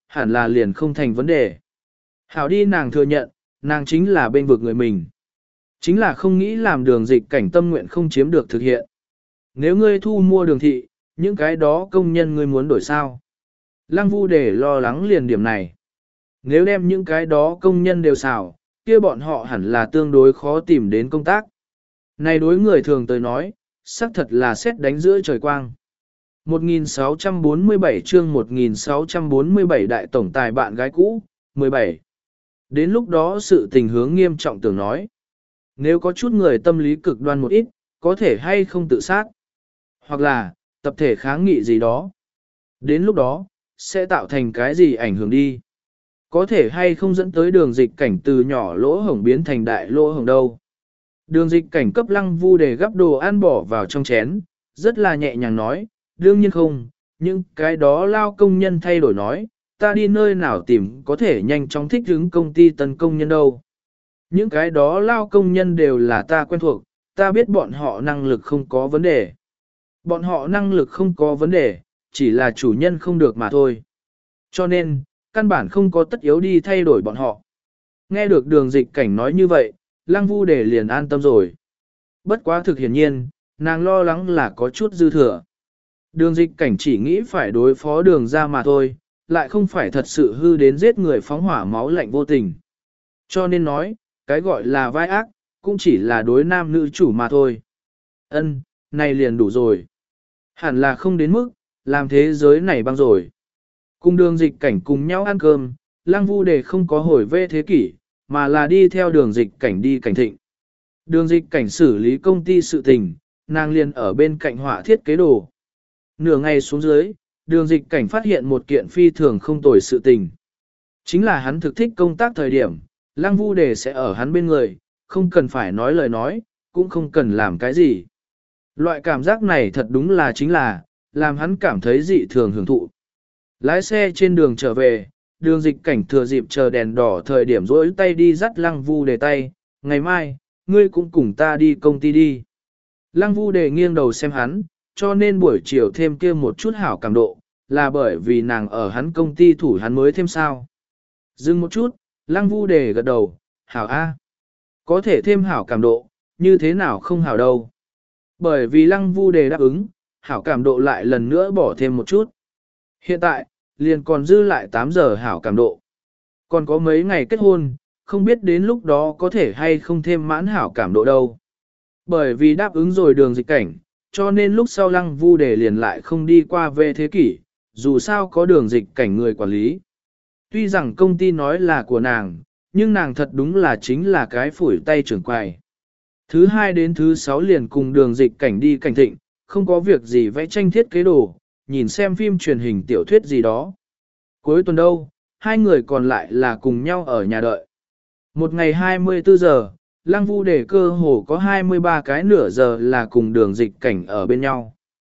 hẳn là liền không thành vấn đề. Hảo đi nàng thừa nhận, nàng chính là bên vực người mình. Chính là không nghĩ làm đường dịch cảnh tâm nguyện không chiếm được thực hiện. Nếu ngươi thu mua đường thị, những cái đó công nhân ngươi muốn đổi sao? Lăng Vu để lo lắng liền điểm này. Nếu đem những cái đó công nhân đều xào, kia bọn họ hẳn là tương đối khó tìm đến công tác. Này đối người thường tới nói, xác thật là xét đánh giữa trời quang. một nghìn sáu trăm bốn mươi bảy chương một nghìn sáu trăm bốn mươi bảy đại tổng tài bạn gái cũ, mười bảy. Đến lúc đó sự tình hướng nghiêm trọng tưởng nói. Nếu có chút người tâm lý cực đoan một ít, có thể hay không tự sát. Hoặc là, tập thể kháng nghị gì đó. Đến lúc đó, sẽ tạo thành cái gì ảnh hưởng đi. Có thể hay không dẫn tới đường dịch cảnh từ nhỏ lỗ hổng biến thành đại lỗ hổng đâu. Đường dịch cảnh cấp Lăng Vu để gắp đồ ăn bỏ vào trong chén, rất là nhẹ nhàng nói, đương nhiên không, nhưng cái đó lao công nhân thay đổi nói, ta đi nơi nào tìm có thể nhanh chóng thích ứng công ty tân công nhân đâu. Những cái đó lao công nhân đều là ta quen thuộc, ta biết bọn họ năng lực không có vấn đề. Bọn họ năng lực không có vấn đề, chỉ là chủ nhân không được mà thôi. Cho nên, căn bản không có tất yếu đi thay đổi bọn họ. Nghe được đường dịch cảnh nói như vậy, Lăng Vu để liền an tâm rồi. Bất quá thực hiển nhiên, nàng lo lắng là có chút dư thừa. Đường dịch cảnh chỉ nghĩ phải đối phó đường ra mà thôi, lại không phải thật sự hư đến giết người phóng hỏa máu lạnh vô tình. Cho nên nói, cái gọi là vai ác, cũng chỉ là đối nam nữ chủ mà thôi. Ân, này liền đủ rồi. Hẳn là không đến mức, làm thế giới này băng rồi. Cùng đường dịch cảnh cùng nhau ăn cơm, Lăng Vu để không có hồi về thế kỷ, mà là đi theo đường dịch cảnh đi cảnh thịnh. Đường dịch cảnh xử lý công ty sự tình, nàng liền ở bên cạnh họa thiết kế đồ. Nửa ngày xuống dưới, đường dịch cảnh phát hiện một kiện phi thường không tồi sự tình. Chính là hắn thực thích công tác thời điểm, Lăng Vu đề sẽ ở hắn bên người, không cần phải nói lời nói, cũng không cần làm cái gì. Loại cảm giác này thật đúng là chính là, làm hắn cảm thấy dị thường hưởng thụ. Lái xe trên đường trở về, đường dịch cảnh thừa dịp chờ đèn đỏ thời điểm rỗi tay đi dắt Lăng Vu đề tay, ngày mai, ngươi cũng cùng ta đi công ty đi. Lăng Vu đề nghiêng đầu xem hắn, cho nên buổi chiều thêm kia một chút hảo cảm độ, là bởi vì nàng ở hắn công ty thủ hắn mới thêm sao. Dừng một chút, Lăng Vu đề gật đầu, hảo A. Có thể thêm hảo cảm độ, như thế nào không hảo đâu. Bởi vì Lăng Vu đề đáp ứng, hảo cảm độ lại lần nữa bỏ thêm một chút. Hiện tại, liền còn dư lại tám giờ hảo cảm độ. Còn có mấy ngày kết hôn, không biết đến lúc đó có thể hay không thêm mãn hảo cảm độ đâu. Bởi vì đáp ứng rồi đường dịch cảnh, cho nên lúc sau Lăng Vu đề liền lại không đi qua về thế kỷ, dù sao có đường dịch cảnh người quản lý. Tuy rằng công ty nói là của nàng, nhưng nàng thật đúng là chính là cái phủi tay trưởng quầy. Thứ hai đến thứ sáu liền cùng đường dịch cảnh đi cảnh thịnh, không có việc gì vẽ tranh thiết kế đồ, nhìn xem phim truyền hình tiểu thuyết gì đó. Cuối tuần đâu, hai người còn lại là cùng nhau ở nhà đợi. Một ngày hai mươi tư giờ, Lăng Vu để cơ hồ có hai mươi ba cái nửa giờ là cùng đường dịch cảnh ở bên nhau.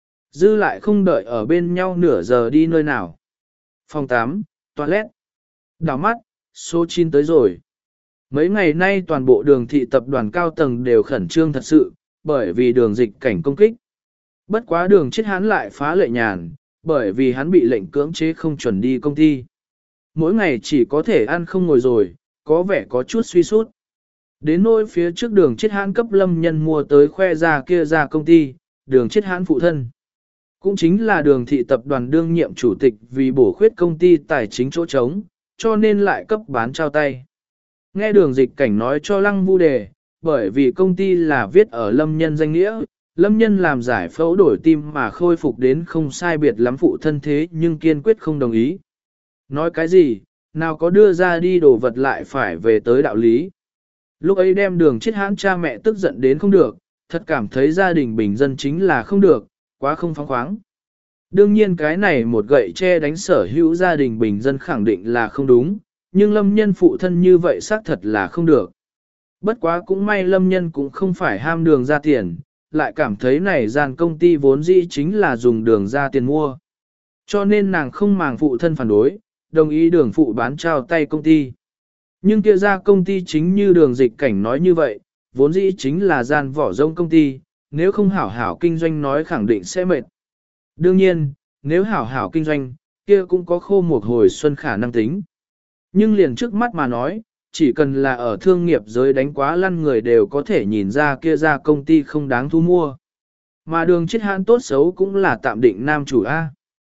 Dư lại không đợi ở bên nhau nửa giờ đi nơi nào. Phòng tám, toilet. Đảo mắt, số chín tới rồi. Mấy ngày nay toàn bộ đường thị tập đoàn cao tầng đều khẩn trương thật sự, bởi vì đường dịch cảnh công kích. Bất quá đường chết hắn lại phá lệ nhàn, bởi vì hắn bị lệnh cưỡng chế không chuẩn đi công ty. Mỗi ngày chỉ có thể ăn không ngồi rồi, có vẻ có chút suy sút. Đến nỗi phía trước đường chết hãn cấp lâm nhân mua tới khoe ra kia ra công ty, đường chết hãn phụ thân. Cũng chính là đường thị tập đoàn đương nhiệm chủ tịch vì bổ khuyết công ty tài chính chỗ trống, cho nên lại cấp bán trao tay. Nghe đường dịch cảnh nói cho Lăng Vu đề, bởi vì công ty là viết ở lâm nhân danh nghĩa, lâm nhân làm giải phẫu đổi tim mà khôi phục đến không sai biệt lắm phụ thân thế nhưng kiên quyết không đồng ý. Nói cái gì, nào có đưa ra đi đồ vật lại phải về tới đạo lý. Lúc ấy đem đường chết hãn cha mẹ tức giận đến không được, thật cảm thấy gia đình bình dân chính là không được, quá không phóng khoáng. Đương nhiên cái này một gậy che đánh sở hữu gia đình bình dân khẳng định là không đúng, nhưng lâm nhân phụ thân như vậy xác thật là không được. Bất quá cũng may lâm nhân cũng không phải ham đường ra tiền, lại cảm thấy này gian công ty vốn dĩ chính là dùng đường ra tiền mua. Cho nên nàng không màng phụ thân phản đối, đồng ý đường phụ bán trao tay công ty. Nhưng kia ra công ty chính như đường dịch cảnh nói như vậy, vốn dĩ chính là gian vỏ rông công ty, nếu không hảo hảo kinh doanh nói khẳng định sẽ mệt. Đương nhiên, nếu hảo hảo kinh doanh, kia cũng có khô một hồi xuân khả năng tính. Nhưng liền trước mắt mà nói, chỉ cần là ở thương nghiệp giới đánh quá lăn người đều có thể nhìn ra kia ra công ty không đáng thu mua. Mà đường chết hãn tốt xấu cũng là tạm định nam chủ A.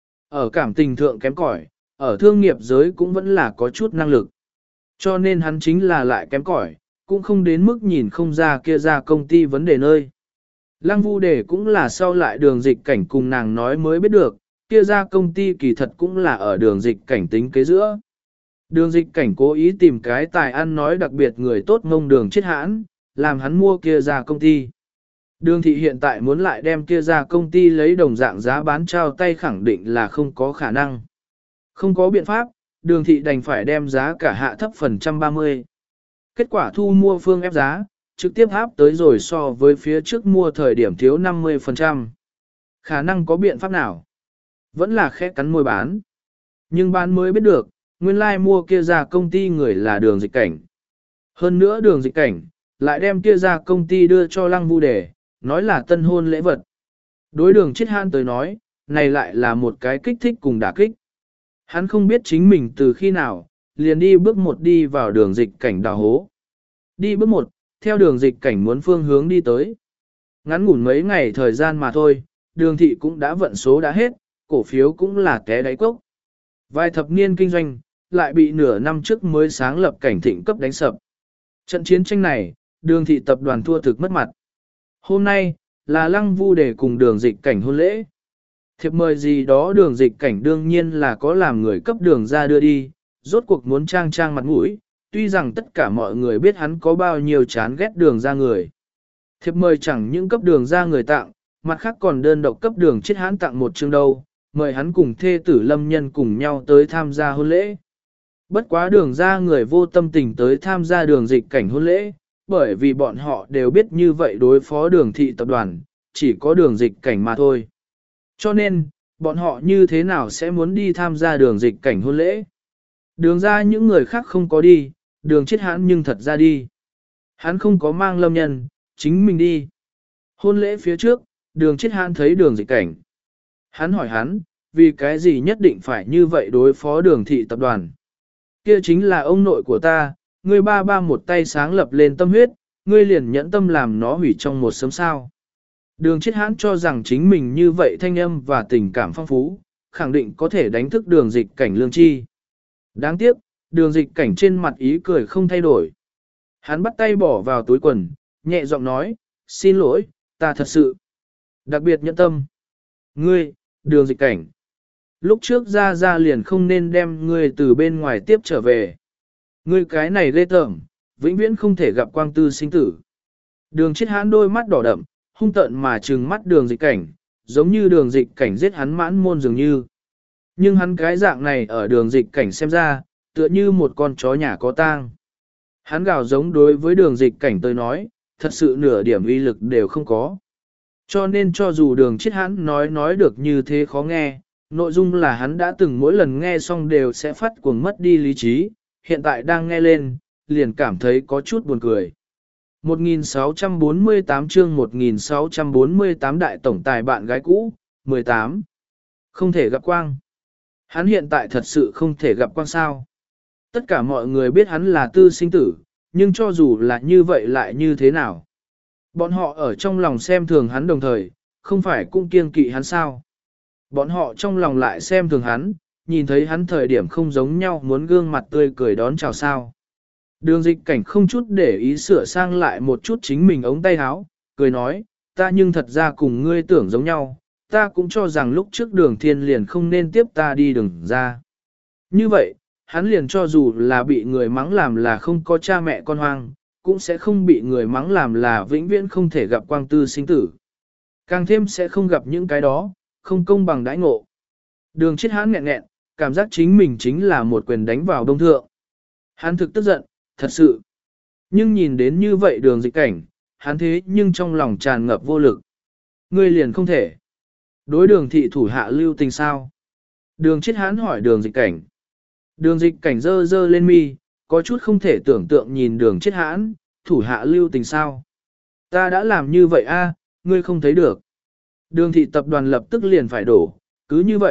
Ở cảm tình thượng kém cỏi, ở thương nghiệp giới cũng vẫn là có chút năng lực. Cho nên hắn chính là lại kém cỏi, cũng không đến mức nhìn không ra kia ra công ty vấn đề nơi. Lăng Vu Đề cũng là sau lại đường dịch cảnh cùng nàng nói mới biết được, kia ra công ty kỳ thật cũng là ở đường dịch cảnh tính kế giữa. Đường dịch cảnh cố ý tìm cái tài ăn nói đặc biệt người tốt ngông đường chết hãn, làm hắn mua kia ra công ty. Đường thị hiện tại muốn lại đem kia ra công ty lấy đồng dạng giá bán trao tay khẳng định là không có khả năng. Không có biện pháp, đường thị đành phải đem giá cả hạ thấp phần trăm ba mươi. Kết quả thu mua phương ép giá, trực tiếp áp tới rồi so với phía trước mua thời điểm thiếu năm mươi phần trăm. Khả năng có biện pháp nào? Vẫn là khẽ cắn môi bán. Nhưng bán mới biết được, nguyên lai like mua kia ra công ty người là đường dịch cảnh. Hơn nữa đường dịch cảnh, lại đem kia ra công ty đưa cho Lăng Vu Đề, nói là tân hôn lễ vật. Đối đường chết han tới nói, này lại là một cái kích thích cùng đả kích. Hắn không biết chính mình từ khi nào, liền đi bước một đi vào đường dịch cảnh đào hố. Đi bước một, theo đường dịch cảnh muốn phương hướng đi tới. Ngắn ngủn mấy ngày thời gian mà thôi, đường thị cũng đã vận số đã hết, cổ phiếu cũng là té đáy cốc. Vài thập niên kinh doanh, lại bị nửa năm trước mới sáng lập cảnh thịnh cấp đánh sập. Trận chiến tranh này, đường thị tập đoàn thua thực mất mặt. Hôm nay, là Lăng Vu Đề cùng đường dịch cảnh hôn lễ. Thiệp mời gì đó đường dịch cảnh đương nhiên là có làm người cấp đường ra đưa đi, rốt cuộc muốn trang trang mặt mũi, tuy rằng tất cả mọi người biết hắn có bao nhiêu chán ghét đường ra người. Thiệp mời chẳng những cấp đường ra người tặng, mặt khác còn đơn độc cấp đường chết hắn tặng một chương đâu, mời hắn cùng thê tử Lâm Nhân cùng nhau tới tham gia hôn lễ. Bất quá đường ra người vô tâm tình tới tham gia đường dịch cảnh hôn lễ, bởi vì bọn họ đều biết như vậy đối phó đường thị tập đoàn, chỉ có đường dịch cảnh mà thôi. Cho nên, bọn họ như thế nào sẽ muốn đi tham gia đường dịch cảnh hôn lễ? Đường ra những người khác không có đi, đường chết hắn nhưng thật ra đi. Hắn không có mang Lâm Nhân, chính mình đi. Hôn lễ phía trước, đường chết hắn thấy đường dịch cảnh. Hắn hỏi hắn, vì cái gì nhất định phải như vậy đối phó đường thị tập đoàn? Kia chính là ông nội của ta, ngươi ba ba một tay sáng lập lên tâm huyết, ngươi liền nhẫn tâm làm nó hủy trong một sớm sao. Đường chết hãn cho rằng chính mình như vậy thanh âm và tình cảm phong phú, khẳng định có thể đánh thức đường dịch cảnh lương chi. Đáng tiếc, đường dịch cảnh trên mặt ý cười không thay đổi. Hắn bắt tay bỏ vào túi quần, nhẹ giọng nói, xin lỗi, ta thật sự đặc biệt nhẫn tâm. Ngươi, đường dịch cảnh. Lúc trước ra ra liền không nên đem ngươi từ bên ngoài tiếp trở về. Ngươi cái này ghê tởm, vĩnh viễn không thể gặp quang tư sinh tử. Đường chết hãn đôi mắt đỏ đậm, hung tợn mà trừng mắt đường dịch cảnh, giống như đường dịch cảnh giết hắn mãn môn dường như. Nhưng hắn cái dạng này ở đường dịch cảnh xem ra, tựa như một con chó nhà có tang. Hắn gào giống đối với đường dịch cảnh tới nói, thật sự nửa điểm uy lực đều không có. Cho nên cho dù đường chết hắn nói nói được như thế khó nghe, nội dung là hắn đã từng mỗi lần nghe xong đều sẽ phát cuồng mất đi lý trí, hiện tại đang nghe lên, liền cảm thấy có chút buồn cười. một nghìn sáu trăm bốn mươi tám chương một nghìn sáu trăm bốn mươi tám đại tổng tài bạn gái cũ, mười tám. Không thể gặp quang. Hắn hiện tại thật sự không thể gặp quang sao. Tất cả mọi người biết hắn là tư sinh tử, nhưng cho dù là như vậy lại như thế nào. Bọn họ ở trong lòng xem thường hắn đồng thời, không phải cũng kiêng kỵ hắn sao. Bọn họ trong lòng lại xem thường hắn, nhìn thấy hắn thời điểm không giống nhau muốn gương mặt tươi cười đón chào sao. Đường dịch cảnh không chút để ý sửa sang lại một chút chính mình ống tay áo, cười nói, ta nhưng thật ra cùng ngươi tưởng giống nhau, ta cũng cho rằng lúc trước đường thiên liền không nên tiếp ta đi đường ra. Như vậy, hắn liền cho dù là bị người mắng làm là không có cha mẹ con hoang, cũng sẽ không bị người mắng làm là vĩnh viễn không thể gặp quang tư sinh tử. Càng thêm sẽ không gặp những cái đó, không công bằng đãi ngộ. Đường chết hắn nghẹn nghẹn, cảm giác chính mình chính là một quyền đánh vào đông thượng. Hắn thực tức giận, thật sự. Nhưng nhìn đến như vậy đường dịch cảnh, hắn thế nhưng trong lòng tràn ngập vô lực. Ngươi liền không thể. Đối đường thị thủ hạ lưu tình sao? Đường chết hắn hỏi đường dịch cảnh. Đường dịch cảnh dơ dơ lên mi, có chút không thể tưởng tượng nhìn đường chết hãn, thủ hạ lưu tình sao? Ta đã làm như vậy a, ngươi không thấy được. Đường thị tập đoàn lập tức liền phải đổ, cứ như vậy,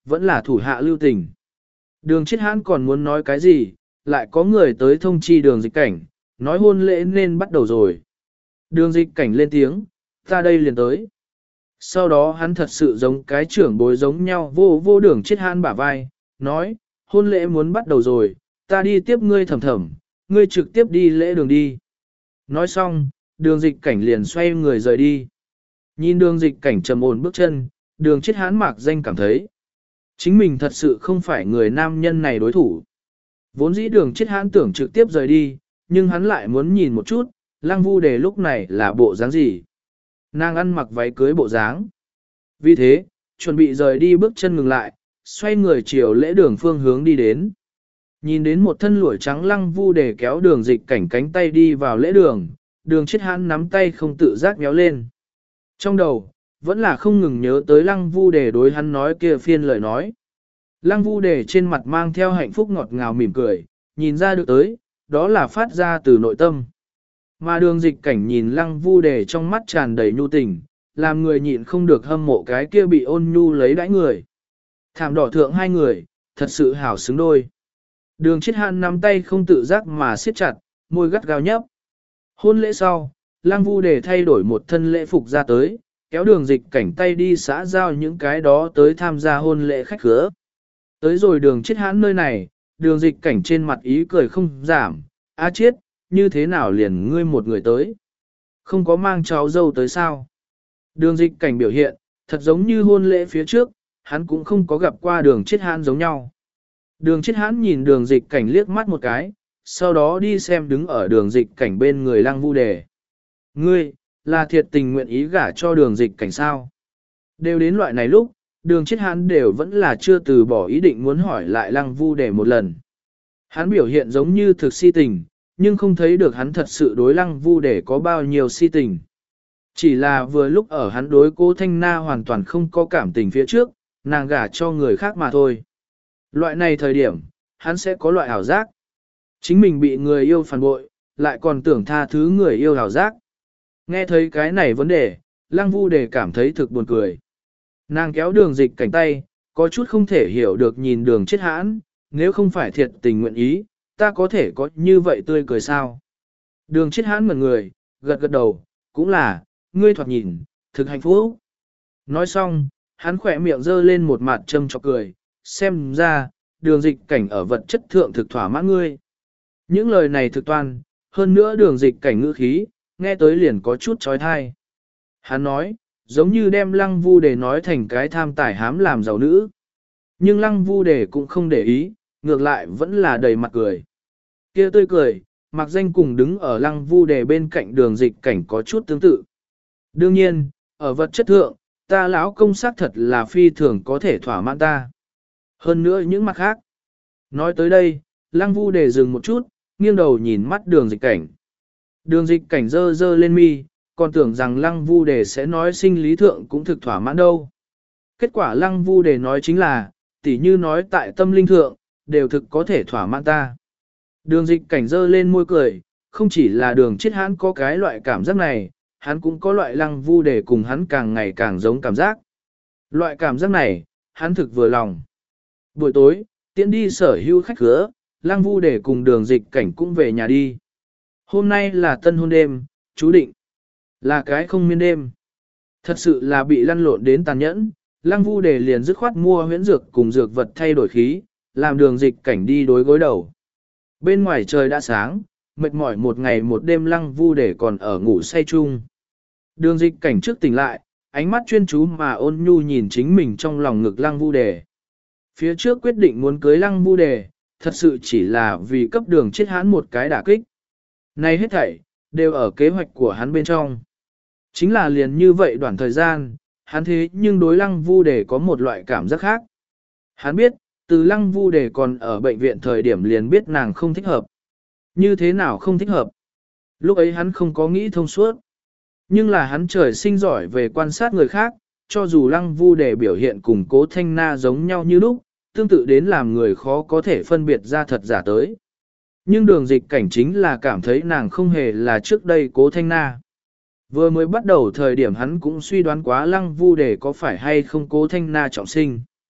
vẫn là thủ hạ lưu tình. Đường Chiết Hãn còn muốn nói cái gì, lại có người tới thông chi đường dịch cảnh, nói hôn lễ nên bắt đầu rồi. Đường dịch cảnh lên tiếng, ta đây liền tới. Sau đó hắn thật sự giống cái trưởng bối giống nhau vô vô đường Chiết Hãn bả vai, nói, hôn lễ muốn bắt đầu rồi, ta đi tiếp ngươi thầm thầm, ngươi trực tiếp đi lễ đường đi. Nói xong, đường dịch cảnh liền xoay người rời đi. Nhìn đường dịch cảnh trầm ổn bước chân, đường Chiết Hãn mạc danh cảm thấy. Chính mình thật sự không phải người nam nhân này đối thủ. Vốn dĩ đường Chiết Hãn tưởng trực tiếp rời đi, nhưng hắn lại muốn nhìn một chút, Lăng Vu Đề lúc này là bộ dáng gì. Nàng ăn mặc váy cưới bộ dáng. Vì thế, chuẩn bị rời đi bước chân ngừng lại, xoay người chiều lễ đường phương hướng đi đến. Nhìn đến một thân lụa trắng Lăng Vu Đề kéo đường dịch cảnh cánh tay đi vào lễ đường, đường Chiết Hãn nắm tay không tự giác méo lên. Trong đầu, vẫn là không ngừng nhớ tới Lăng Vu Đề đối hắn nói kia phiên lời nói. Lăng Vu Đề trên mặt mang theo hạnh phúc ngọt ngào mỉm cười, nhìn ra được tới, đó là phát ra từ nội tâm. Mà đường dịch cảnh nhìn Lăng Vu Đề trong mắt tràn đầy nhu tình, làm người nhịn không được hâm mộ cái kia bị ôn nhu lấy đãi người. Thảm đỏ thượng hai người, thật sự hảo xứng đôi. Đường Chiết Hãn nắm tay không tự giác mà siết chặt, môi gắt gao nhấp. Hôn lễ sau, Lăng Vu Đề thay đổi một thân lễ phục ra tới, kéo đường dịch cảnh tay đi xã giao những cái đó tới tham gia hôn lễ khách khứa. Tới rồi đường Chiết Hãn nơi này, đường dịch cảnh trên mặt ý cười không giảm, a Chiết, như thế nào liền ngươi một người tới? Không có mang cháu dâu tới sao? Đường dịch cảnh biểu hiện, thật giống như hôn lễ phía trước, hắn cũng không có gặp qua đường Chiết Hãn giống nhau. Đường Chiết Hãn nhìn đường dịch cảnh liếc mắt một cái, sau đó đi xem đứng ở đường dịch cảnh bên người Lăng Vu Đề. Ngươi, là thiệt tình nguyện ý gả cho đường dịch cảnh sao? Đều đến loại này lúc, đường Chiết Hãn đều vẫn là chưa từ bỏ ý định muốn hỏi lại Lăng Vu Đề một lần. Hắn biểu hiện giống như thực si tình, nhưng không thấy được hắn thật sự đối Lăng Vu Đề có bao nhiêu si tình. Chỉ là vừa lúc ở hắn đối Cố Thanh Na hoàn toàn không có cảm tình phía trước, nàng gả cho người khác mà thôi. Loại này thời điểm, hắn sẽ có loại ảo giác. Chính mình bị người yêu phản bội, lại còn tưởng tha thứ người yêu ảo giác. Nghe thấy cái này vấn đề, Lăng Vu Đề cảm thấy thực buồn cười. Nàng kéo đường dịch cảnh tay, có chút không thể hiểu được nhìn đường Chiết Hãn, nếu không phải thiệt tình nguyện ý, ta có thể có như vậy tươi cười sao? Đường Chiết Hãn ngẩn người, gật gật đầu, cũng là, ngươi thoạt nhìn, thực hạnh phúc. Nói xong, hắn khỏe miệng giơ lên một mặt châm chọc cười, xem ra, đường dịch cảnh ở vật chất thượng thực thỏa mãn ngươi. Những lời này thực toan, hơn nữa đường dịch cảnh ngữ khí, nghe tới liền có chút trói thai. Hắn nói, giống như đem Lăng Vu Đề nói thành cái tham tài hám làm giàu nữ. Nhưng Lăng Vu Đề cũng không để ý, ngược lại vẫn là đầy mặt cười. Kia tươi cười, mặc danh cùng đứng ở Lăng Vu Đề bên cạnh đường dịch cảnh có chút tương tự. Đương nhiên, ở vật chất thượng, ta lão công xác thật là phi thường có thể thỏa mãn ta. Hơn nữa những mặt khác. Nói tới đây, Lăng Vu Đề dừng một chút, nghiêng đầu nhìn mắt đường dịch cảnh. Đường dịch cảnh dơ dơ lên mi, còn tưởng rằng Lăng Vu Đề sẽ nói sinh lý thượng cũng thực thỏa mãn đâu. Kết quả Lăng Vu Đề nói chính là, tỉ như nói tại tâm linh thượng, đều thực có thể thỏa mãn ta. Đường dịch cảnh dơ lên môi cười, không chỉ là đường Chiết Hãn có cái loại cảm giác này, hắn cũng có loại Lăng Vu Đề cùng hắn càng ngày càng giống cảm giác. Loại cảm giác này, hắn thực vừa lòng. Buổi tối, tiễn đi sở hữu khách khứa, Lăng Vu Đề cùng đường dịch cảnh cũng về nhà đi. Hôm nay là tân hôn đêm, chú định. Là cái không miên đêm. Thật sự là bị lăn lộn đến tàn nhẫn, Lăng Vu Đề liền dứt khoát mua huyễn dược cùng dược vật thay đổi khí, làm đường dịch cảnh đi đối gối đầu. Bên ngoài trời đã sáng, mệt mỏi một ngày một đêm Lăng Vu Đề còn ở ngủ say chung. Đường dịch cảnh trước tỉnh lại, ánh mắt chuyên chú mà ôn nhu nhìn chính mình trong lòng ngực Lăng Vu Đề. Phía trước quyết định muốn cưới Lăng Vu Đề, thật sự chỉ là vì cấp đường Chiết Hãn một cái đả kích. Này hết thảy, đều ở kế hoạch của hắn bên trong. Chính là liền như vậy đoạn thời gian, hắn thế nhưng đối Lăng Vu Đề có một loại cảm giác khác. Hắn biết, từ Lăng Vu Đề còn ở bệnh viện thời điểm liền biết nàng không thích hợp. Như thế nào không thích hợp? Lúc ấy hắn không có nghĩ thông suốt. Nhưng là hắn trời sinh giỏi về quan sát người khác, cho dù Lăng Vu Đề biểu hiện cùng Cố Thanh Na giống nhau như lúc, tương tự đến làm người khó có thể phân biệt ra thật giả tới. Nhưng đường dịch cảnh chính là cảm thấy nàng không hề là trước đây Cố Thanh Na. Vừa mới bắt đầu thời điểm hắn cũng suy đoán quá Lăng Vu Đề có phải hay không Cố Thanh Na trọng sinh.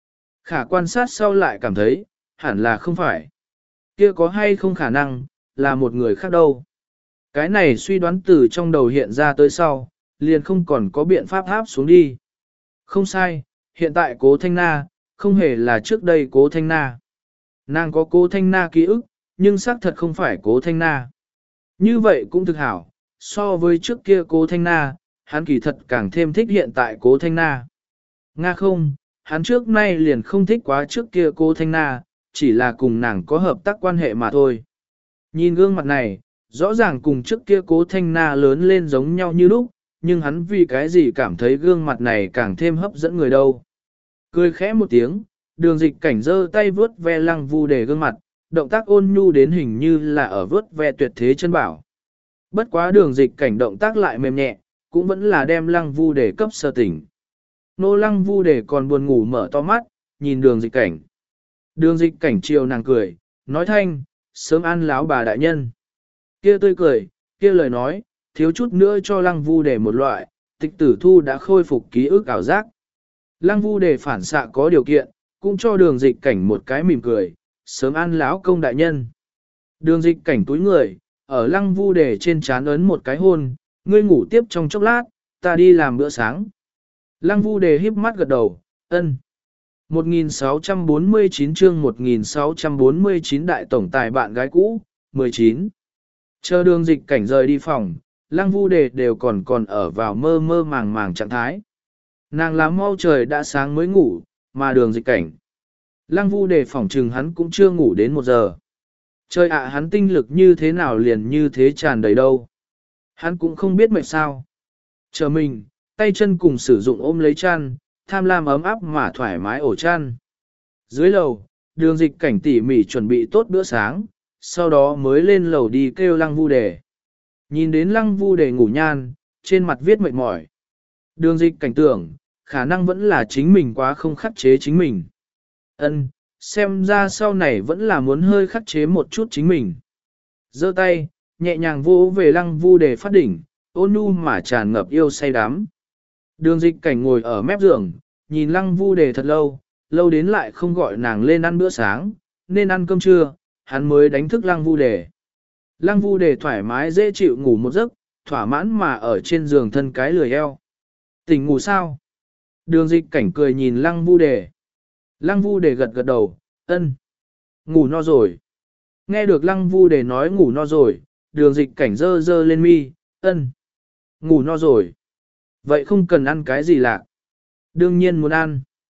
Khả quan sát sau lại cảm thấy, hẳn là không phải. Kia có hay không khả năng, là một người khác đâu. Cái này suy đoán từ trong đầu hiện ra tới sau, liền không còn có biện pháp áp xuống đi. Không sai, hiện tại cố Thanh Na, không hề là trước đây cố Thanh Na. Nàng có cố Thanh Na ký ức, nhưng xác thật không phải cố Thanh Na. Như vậy cũng thực hảo, so với trước kia cố Thanh Na, hắn kỳ thật càng thêm thích hiện tại cố Thanh Na. Nga không, hắn trước nay liền không thích quá trước kia cố Thanh Na, chỉ là cùng nàng có hợp tác quan hệ mà thôi. Nhìn gương mặt này, rõ ràng cùng trước kia cố Thanh Na lớn lên giống nhau như lúc, nhưng hắn vì cái gì cảm thấy gương mặt này càng thêm hấp dẫn người đâu. Cười khẽ một tiếng, đường dịch cảnh giơ tay vướt ve lăng vu để gương mặt, động tác ôn nhu đến hình như là ở vướt ve tuyệt thế chân bảo. Bất quá đường dịch cảnh động tác lại mềm nhẹ, cũng vẫn là đem lăng vu để cấp sơ tỉnh. Nô lăng vu để còn buồn ngủ mở to mắt, nhìn đường dịch cảnh. Đường dịch cảnh chiều nàng cười, nói thanh, sớm ăn láo bà đại nhân. Kia tươi cười, kia lời nói, thiếu chút nữa cho lăng vu để một loại, tịch tử thu đã khôi phục ký ức ảo giác. Lăng vu để phản xạ có điều kiện, cũng cho đường dịch cảnh một cái mỉm cười, sớm ăn láo công đại nhân. Đường dịch cảnh túi người, ở lăng vu để trên trán ấn một cái hôn, ngươi ngủ tiếp trong chốc lát, ta đi làm bữa sáng. Lăng vu đề híp mắt gật đầu, ân. một nghìn sáu trăm bốn mươi chín chương một nghìn sáu trăm bốn mươi chín đại tổng tài bạn gái cũ, mười chín. Chờ đường dịch cảnh rời đi phòng, lăng vu đề đều còn còn ở vào mơ mơ màng màng trạng thái. Nàng làm mau trời đã sáng mới ngủ, mà đường dịch cảnh. Lăng vu đề phỏng trừng hắn cũng chưa ngủ đến một giờ. Trời ạ hắn tinh lực như thế nào liền như thế tràn đầy đâu. Hắn cũng không biết mệt sao. Chờ mình, tay chân cùng sử dụng ôm lấy chăn, tham lam ấm áp mà thoải mái ổ chăn. Dưới lầu, đường dịch cảnh tỉ mỉ chuẩn bị tốt bữa sáng, sau đó mới lên lầu đi kêu lăng vu đề. Nhìn đến lăng vu đề ngủ nhan, trên mặt viết mệt mỏi. Đường dịch cảnh tưởng, khả năng vẫn là chính mình quá không khắc chế chính mình. Ân, xem ra sau này vẫn là muốn hơi khắc chế một chút chính mình. Giơ tay, nhẹ nhàng vô về lăng vu đề phát đỉnh, ôn nhu mà tràn ngập yêu say đắm. Đường dịch cảnh ngồi ở mép giường, nhìn lăng vu đề thật lâu, lâu đến lại không gọi nàng lên ăn bữa sáng, nên ăn cơm trưa, hắn mới đánh thức lăng vu đề. Lăng vu đề thoải mái dễ chịu ngủ một giấc, thỏa mãn mà ở trên giường thân cái lười eo. Tỉnh ngủ sao? Đường dịch cảnh cười nhìn lăng vu đề. Lăng vu đề gật gật đầu, ân. Ngủ no rồi. Nghe được lăng vu đề nói ngủ no rồi, đường dịch cảnh dơ dơ lên mi, ân. Ngủ no rồi. Vậy không cần ăn cái gì lạc. Đương nhiên muốn ăn.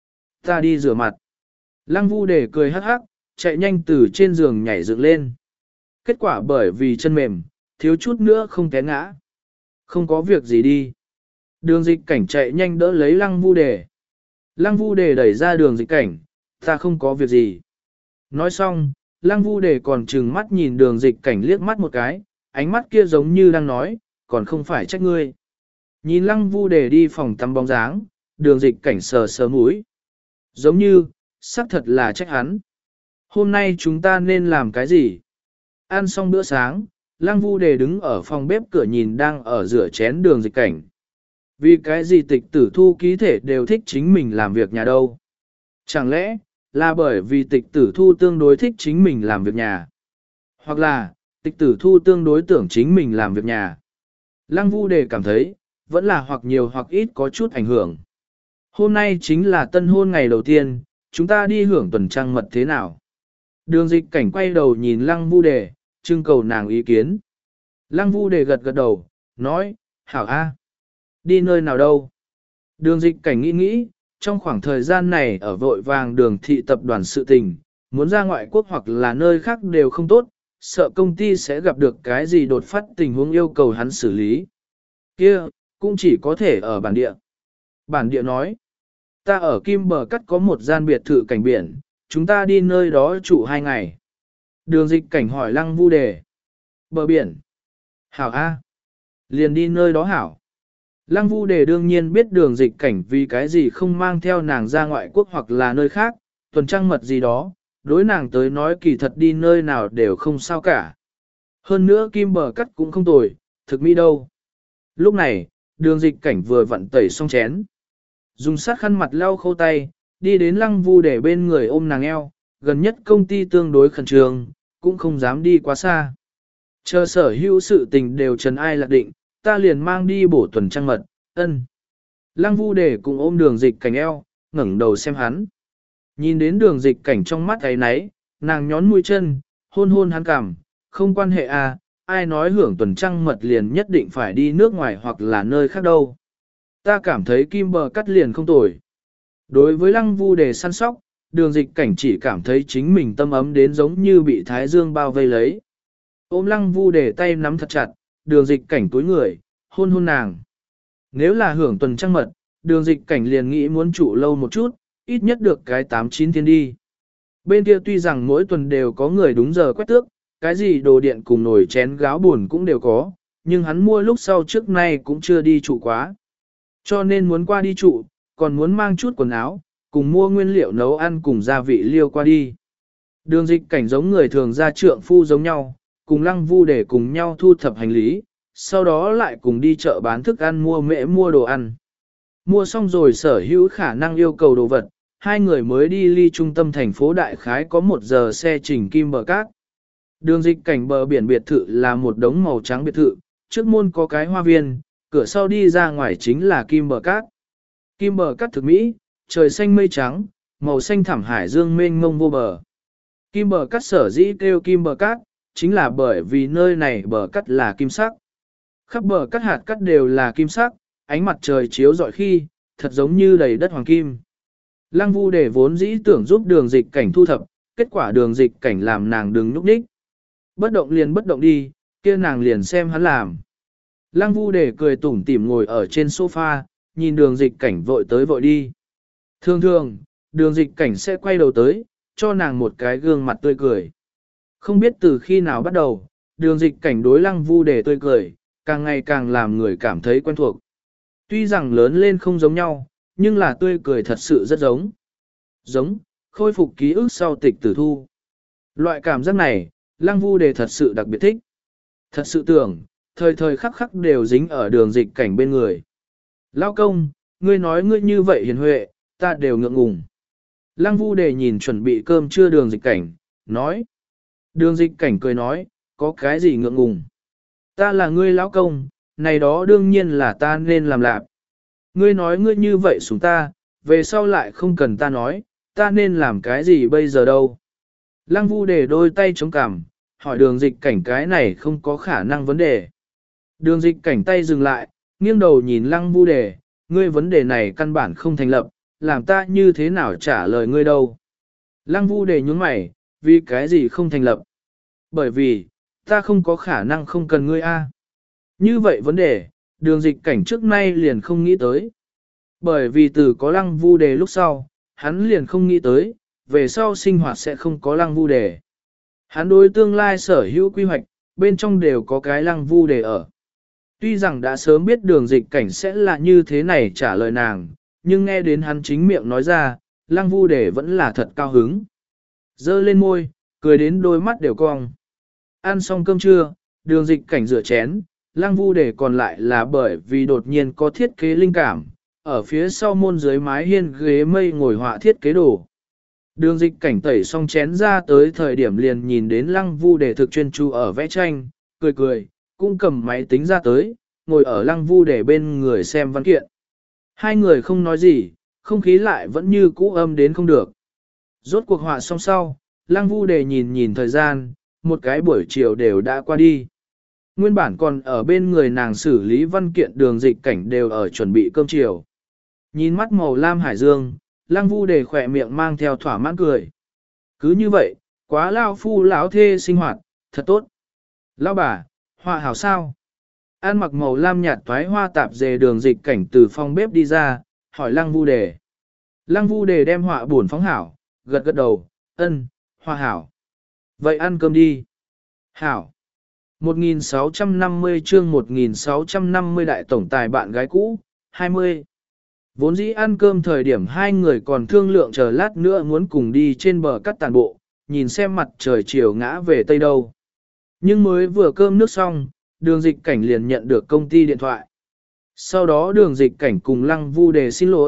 Ta đi rửa mặt. Lăng vu đề cười hắc hắc, chạy nhanh từ trên giường nhảy dựng lên. Kết quả bởi vì chân mềm, thiếu chút nữa không té ngã. Không có việc gì đi. Đường dịch cảnh chạy nhanh đỡ lấy lăng vu đề. Lăng vu đề đẩy ra đường dịch cảnh, ta không có việc gì. Nói xong, lăng vu đề còn trừng mắt nhìn đường dịch cảnh liếc mắt một cái, ánh mắt kia giống như đang nói, còn không phải trách ngươi. Nhìn lăng vu đề đi phòng tắm bóng dáng, đường dịch cảnh sờ sờ mũi. Giống như, xác thật là trách hắn. Hôm nay chúng ta nên làm cái gì? Ăn xong bữa sáng, lăng vu đề đứng ở phòng bếp cửa nhìn đang ở rửa chén đường dịch cảnh. Vì cái gì tịch tử thu ký thể đều thích chính mình làm việc nhà đâu? Chẳng lẽ, là bởi vì tịch tử thu tương đối thích chính mình làm việc nhà? Hoặc là, tịch tử thu tương đối tưởng chính mình làm việc nhà? Lăng vu đề cảm thấy, vẫn là hoặc nhiều hoặc ít có chút ảnh hưởng. Hôm nay chính là tân hôn ngày đầu tiên, chúng ta đi hưởng tuần trăng mật thế nào? Đường dịch cảnh quay đầu nhìn lăng vu đề, trưng cầu nàng ý kiến. Lăng vu đề gật gật đầu, nói, hảo a. Đi nơi nào đâu? Đường dịch cảnh nghĩ nghĩ, trong khoảng thời gian này ở vội vàng đường thị tập đoàn sự tình, muốn ra ngoại quốc hoặc là nơi khác đều không tốt, sợ công ty sẽ gặp được cái gì đột phát tình huống yêu cầu hắn xử lý. Kia, cũng chỉ có thể ở bản địa. Bản địa nói, ta ở Kim Bờ Cắt có một gian biệt thự cảnh biển, chúng ta đi nơi đó trụ hai ngày. Đường dịch cảnh hỏi lăng vu đề. Bờ biển. Hảo A. Liền đi nơi đó hảo. Lăng vu đề đương nhiên biết đường dịch cảnh vì cái gì không mang theo nàng ra ngoại quốc hoặc là nơi khác, tuần trăng mật gì đó, đối nàng tới nói kỳ thật đi nơi nào đều không sao cả. Hơn nữa Kim Bờ Cắt cũng không tồi, thực mỹ đâu. Lúc này, đường dịch cảnh vừa vặn tẩy xong chén. Dùng sát khăn mặt lau khô tay, đi đến lăng vu để bên người ôm nàng eo, gần nhất công ty tương đối khẩn trương, cũng không dám đi quá xa. Chờ sở hữu sự tình đều trần ai lạc định, ta liền mang đi bổ tuần trăng mật, ân. Lăng vu để cùng ôm đường dịch cảnh eo, ngẩng đầu xem hắn. Nhìn đến đường dịch cảnh trong mắt ấy náy, nàng nhón mũi chân, hôn hôn hắn cằm, không quan hệ à, ai nói hưởng tuần trăng mật liền nhất định phải đi nước ngoài hoặc là nơi khác đâu. Ta cảm thấy kim bờ cắt liền không tồi. Đối với lăng vu để săn sóc, đường dịch cảnh chỉ cảm thấy chính mình tâm ấm đến giống như bị thái dương bao vây lấy. Ôm lăng vu để tay nắm thật chặt, đường dịch cảnh túi người, hôn hôn nàng. Nếu là hưởng tuần trăng mật, đường dịch cảnh liền nghĩ muốn trụ lâu một chút, ít nhất được cái tám chín thiên đi. Bên kia tuy rằng mỗi tuần đều có người đúng giờ quét tước, cái gì đồ điện cùng nồi chén gáo buồn cũng đều có, nhưng hắn mua lúc sau trước nay cũng chưa đi trụ quá. Cho nên muốn qua đi trụ, còn muốn mang chút quần áo, cùng mua nguyên liệu nấu ăn cùng gia vị liêu qua đi. Đường dịch cảnh giống người thường ra trượng phu giống nhau, cùng lăng vu để cùng nhau thu thập hành lý, sau đó lại cùng đi chợ bán thức ăn mua mễ mua đồ ăn. Mua xong rồi sở hữu khả năng yêu cầu đồ vật, hai người mới đi ly trung tâm thành phố Đại Khái có một giờ xe trình Kim Bờ Cát. Đường dịch cảnh bờ biển biệt thự là một đống màu trắng biệt thự, trước môn có cái hoa viên, cửa sau đi ra ngoài chính là Kim Bờ Cát. Kim Bờ Cát thực mỹ, trời xanh mây trắng, màu xanh thẳm hải dương mênh mông vô bờ. Kim Bờ Cát sở dĩ kêu Kim Bờ Cát, chính là bởi vì nơi này bờ cát là kim sắc. Khắp bờ cát hạt cát đều là kim sắc, ánh mặt trời chiếu rọi khi, thật giống như đầy đất hoàng kim. Lăng Vu để vốn dĩ tưởng giúp đường dịch cảnh thu thập, kết quả đường dịch cảnh làm nàng đừng núp đích. Bất động liền bất động đi, kia nàng liền xem hắn làm. Lăng Vu để cười tủm tỉm ngồi ở trên sofa, nhìn đường dịch cảnh vội tới vội đi. Thường thường, đường dịch cảnh sẽ quay đầu tới, cho nàng một cái gương mặt tươi cười. Không biết từ khi nào bắt đầu, đường dịch cảnh đối Lăng Vu để tươi cười, càng ngày càng làm người cảm thấy quen thuộc. Tuy rằng lớn lên không giống nhau, nhưng là tươi cười thật sự rất giống. Giống, khôi phục ký ức sau tịch tử thu. Loại cảm giác này, Lăng Vu để thật sự đặc biệt thích. Thật sự tưởng, thời thời khắc khắc đều dính ở đường dịch cảnh bên người. Lao công, ngươi nói ngươi như vậy hiền huệ, ta đều ngượng ngùng. Lăng Vu để nhìn chuẩn bị cơm trưa đường dịch cảnh, nói. Đường dịch cảnh cười nói, có cái gì ngượng ngùng. Ta là ngươi lão công, này đó đương nhiên là ta nên làm lạc. Ngươi nói ngươi như vậy xuống ta, về sau lại không cần ta nói, ta nên làm cái gì bây giờ đâu. Lăng Vu để đôi tay chống cằm, hỏi đường dịch cảnh cái này không có khả năng vấn đề. Đường dịch cảnh tay dừng lại, nghiêng đầu nhìn Lăng Vu để, ngươi vấn đề này căn bản không thành lập, làm ta như thế nào trả lời ngươi đâu. Lăng Vu để nhún mày, vì cái gì không thành lập? Bởi vì, ta không có khả năng không cần ngươi a. Như vậy vấn đề, đường dịch cảnh trước nay liền không nghĩ tới. Bởi vì từ có Lăng Vu đề lúc sau, hắn liền không nghĩ tới, về sau sinh hoạt sẽ không có Lăng Vu đề. Hắn đối tương lai sở hữu quy hoạch, bên trong đều có cái Lăng Vu đề ở. Tuy rằng đã sớm biết đường dịch cảnh sẽ là như thế này trả lời nàng, nhưng nghe đến hắn chính miệng nói ra, Lăng Vu đề vẫn là thật cao hứng. Dơ lên môi, cười đến đôi mắt đều cong. Ăn xong cơm trưa, đường dịch cảnh rửa chén, Lăng Vu để còn lại là bởi vì đột nhiên có thiết kế linh cảm, ở phía sau môn dưới mái hiên ghế mây ngồi họa thiết kế đồ. Đường dịch cảnh tẩy xong chén ra tới thời điểm liền nhìn đến Lăng Vu để thực chuyên chú ở vẽ tranh, cười cười, cũng cầm máy tính ra tới, ngồi ở Lăng Vu để bên người xem văn kiện. Hai người không nói gì, không khí lại vẫn như cũ âm đến không được. Rốt cuộc họa xong sau, Lăng Vu để nhìn nhìn thời gian, một cái buổi chiều đều đã qua đi. Nguyên bản còn ở bên người nàng xử lý văn kiện đường dịch cảnh đều ở chuẩn bị cơm chiều. Nhìn mắt màu lam hải dương, Lăng Vu để khỏe miệng mang theo thỏa mãn cười. Cứ như vậy, quá lao phu lão thê sinh hoạt, thật tốt. Lão bà, họa hảo sao? An mặc màu lam nhạt toái hoa tạp dề đường dịch cảnh từ phòng bếp đi ra, hỏi Lăng Vu đề. Lăng Vu đề đem họa buồn phóng hảo, gật gật đầu, ân, họa hảo. Vậy ăn cơm đi. Hảo. một nghìn sáu trăm năm mươi chương một nghìn sáu trăm năm mươi đại tổng tài bạn gái cũ, hai mươi. Vốn dĩ ăn cơm thời điểm hai người còn thương lượng chờ lát nữa muốn cùng đi trên bờ cắt tàn bộ, nhìn xem mặt trời chiều ngã về tây đâu. Nhưng mới vừa cơm nước xong, đường dịch cảnh liền nhận được công ty điện thoại. Sau đó đường dịch cảnh cùng Lăng Vu đề xin lỗi,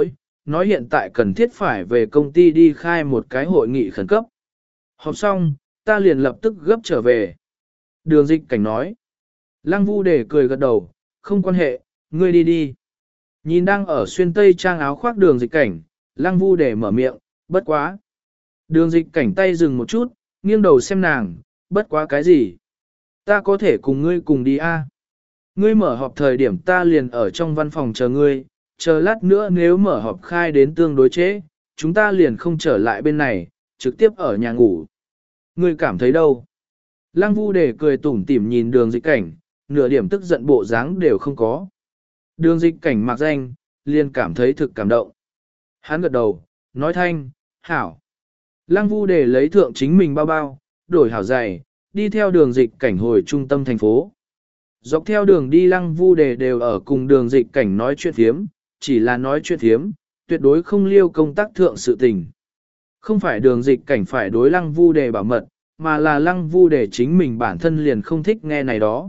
nói hiện tại cần thiết phải về công ty đi khai một cái hội nghị khẩn cấp. Họp xong, ta liền lập tức gấp trở về. Đường dịch cảnh nói. Lăng Vu Đề cười gật đầu, không quan hệ, ngươi đi đi. Nhìn đang ở xuyên tây trang áo khoác đường dịch cảnh, Lăng Vu Đề mở miệng, bất quá. Đường dịch cảnh tay dừng một chút, nghiêng đầu xem nàng, bất quá cái gì? Ta có thể cùng ngươi cùng đi a. Ngươi mở họp thời điểm ta liền ở trong văn phòng chờ ngươi, chờ lát nữa nếu mở họp khai đến tương đối trễ, chúng ta liền không trở lại bên này, trực tiếp ở nhà ngủ. Ngươi cảm thấy đâu? Lăng Vu Đề cười tủm tỉm nhìn đường dịch cảnh, nửa điểm tức giận bộ dáng đều không có. Đường dịch cảnh mặc danh, liền cảm thấy thực cảm động. Hắn gật đầu, nói thanh, hảo. Lăng Vu Đề lấy thượng chính mình bao bao, đổi hảo giày, đi theo đường dịch cảnh hồi trung tâm thành phố. Dọc theo đường đi Lăng Vu Đề đều ở cùng đường dịch cảnh nói chuyện thiếm, chỉ là nói chuyện thiếm, tuyệt đối không liêu công tác thượng sự tình. Không phải đường dịch cảnh phải đối Lăng Vu Đề bảo mật, mà là Lăng Vu Đề chính mình bản thân liền không thích nghe này đó.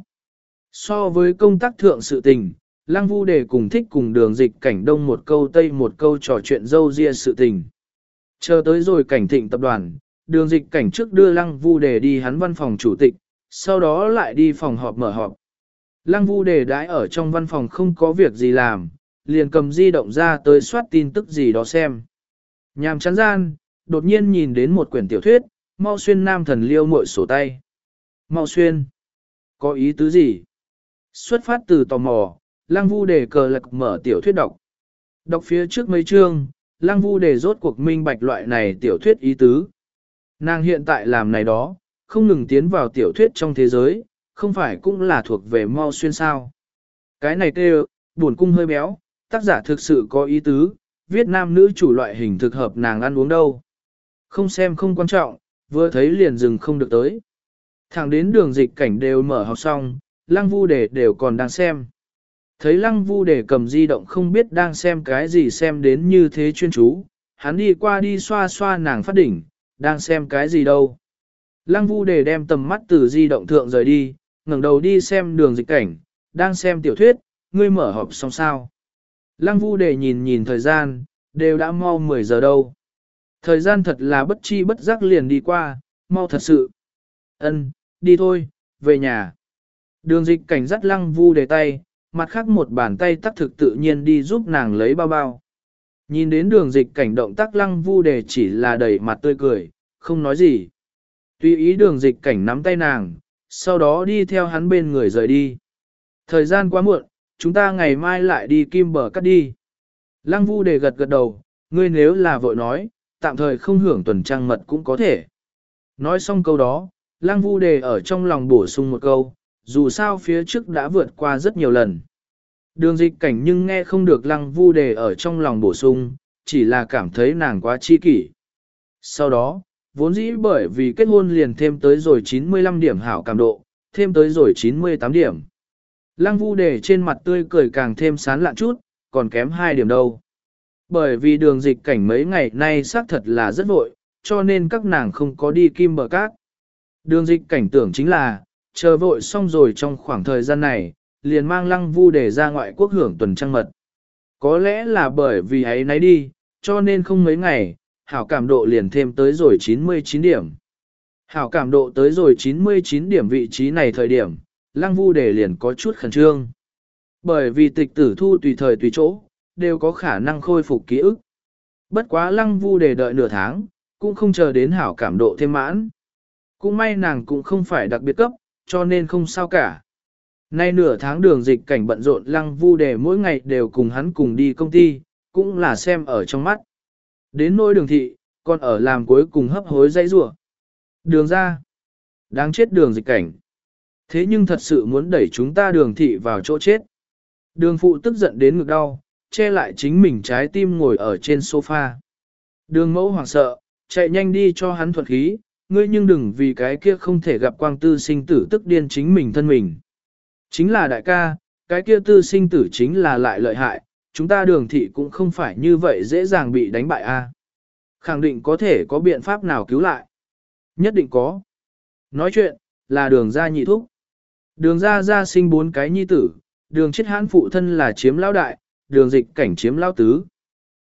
So với công tác thượng sự tình, Lăng Vu Đề cùng thích cùng đường dịch cảnh đông một câu tây một câu trò chuyện dâu ria sự tình. Chờ tới rồi cảnh thịnh tập đoàn, đường dịch cảnh trước đưa Lăng Vu Đề đi hắn văn phòng chủ tịch, sau đó lại đi phòng họp mở họp. Lăng Vu Đề đãi ở trong văn phòng không có việc gì làm, liền cầm di động ra tới soát tin tức gì đó xem. Nhàm chán gian, đột nhiên nhìn đến một quyển tiểu thuyết, Mau Xuyên nam thần liêu muội sổ tay. Mau Xuyên, có ý tứ gì? Xuất phát từ tò mò, Lăng Vu Đề cờ lạc mở tiểu thuyết đọc. Đọc phía trước mấy chương, Lăng Vu Đề rốt cuộc minh bạch loại này tiểu thuyết ý tứ. Nàng hiện tại làm này đó, không ngừng tiến vào tiểu thuyết trong thế giới, không phải cũng là thuộc về Mau Xuyên sao. Cái này kêu, buồn cung hơi béo, tác giả thực sự có ý tứ, viết nam nữ chủ loại hình thực hợp nàng ăn uống đâu. Không xem không quan trọng, vừa thấy liền dừng không được tới. Thẳng đến đường dịch cảnh đều mở học xong, Lăng Vu Đề đều còn đang xem. Thấy Lăng Vu Đề cầm di động không biết đang xem cái gì xem đến như thế chuyên chú, hắn đi qua đi xoa xoa nàng phát đỉnh, đang xem cái gì đâu. Lăng Vu Đề đem tầm mắt từ di động thượng rời đi, ngẩng đầu đi xem đường dịch cảnh, đang xem tiểu thuyết, ngươi mở họp xong sao. Lăng Vu Đề nhìn nhìn thời gian, đều đã mau mười giờ đâu. Thời gian thật là bất chi bất giác liền đi qua, mau thật sự. Ân, đi thôi, về nhà. Đường dịch cảnh dắt Lăng Vu Đề tay, mặt khác một bàn tay tắc thực tự nhiên đi giúp nàng lấy bao bao. Nhìn đến đường dịch cảnh động tác Lăng Vu Đề chỉ là đẩy mặt tươi cười, không nói gì. Tùy ý đường dịch cảnh nắm tay nàng, sau đó đi theo hắn bên người rời đi. Thời gian quá muộn, chúng ta ngày mai lại đi Kim Bờ cắt đi. Lăng Vu Đề gật gật đầu, ngươi nếu là vội nói, tạm thời không hưởng tuần trăng mật cũng có thể. Nói xong câu đó, Lăng Vu Đề ở trong lòng bổ sung một câu, dù sao phía trước đã vượt qua rất nhiều lần. Đường dịch cảnh nhưng nghe không được Lăng Vu Đề ở trong lòng bổ sung, chỉ là cảm thấy nàng quá chi kỷ. Sau đó, vốn dĩ bởi vì kết hôn liền thêm tới rồi chín mươi lăm điểm hảo cảm độ, thêm tới rồi chín mươi tám điểm. Lăng Vu Đề trên mặt tươi cười càng thêm sán lạn chút, còn kém hai điểm đâu. Bởi vì đường dịch cảnh mấy ngày nay xác thật là rất vội, cho nên các nàng không có đi Kim Bờ Cát. Đường dịch cảnh tưởng chính là, chờ vội xong rồi trong khoảng thời gian này, liền mang Lăng Vu Đề ra ngoại quốc hưởng tuần trăng mật. Có lẽ là bởi vì ấy nấy đi, cho nên không mấy ngày, hảo cảm độ liền thêm tới rồi chín mươi chín điểm. Hảo cảm độ tới rồi chín mươi chín điểm vị trí này thời điểm, Lăng Vu Đề liền có chút khẩn trương. Bởi vì tịch tử thu tùy thời tùy chỗ, đều có khả năng khôi phục ký ức. Bất quá Lăng Vu Đề đợi nửa tháng, cũng không chờ đến hảo cảm độ thêm mãn. Cũng may nàng cũng không phải đặc biệt cấp, cho nên không sao cả. Nay nửa tháng đường dịch cảnh bận rộn Lăng Vu Đề mỗi ngày đều cùng hắn cùng đi công ty, cũng là xem ở trong mắt. Đến nỗi đường thị, còn ở làm cuối cùng hấp hối dây rủa. Đường ra. Đáng chết đường dịch cảnh. Thế nhưng thật sự muốn đẩy chúng ta đường thị vào chỗ chết. Đường phụ tức giận đến ngực đau, che lại chính mình trái tim ngồi ở trên sofa. Đường mẫu hoảng sợ, chạy nhanh đi cho hắn thuật khí, ngươi nhưng đừng vì cái kia không thể gặp quang tư sinh tử tức điên chính mình thân mình. Chính là đại ca, cái kia tư sinh tử chính là lại lợi hại, chúng ta đường thị cũng không phải như vậy dễ dàng bị đánh bại a. Khẳng định có thể có biện pháp nào cứu lại. Nhất định có. Nói chuyện, là đường gia nhị thúc. Đường gia gia sinh bốn cái nhi tử, đường chết hãn phụ thân là chiếm lão đại, đường dịch cảnh chiếm lão tứ.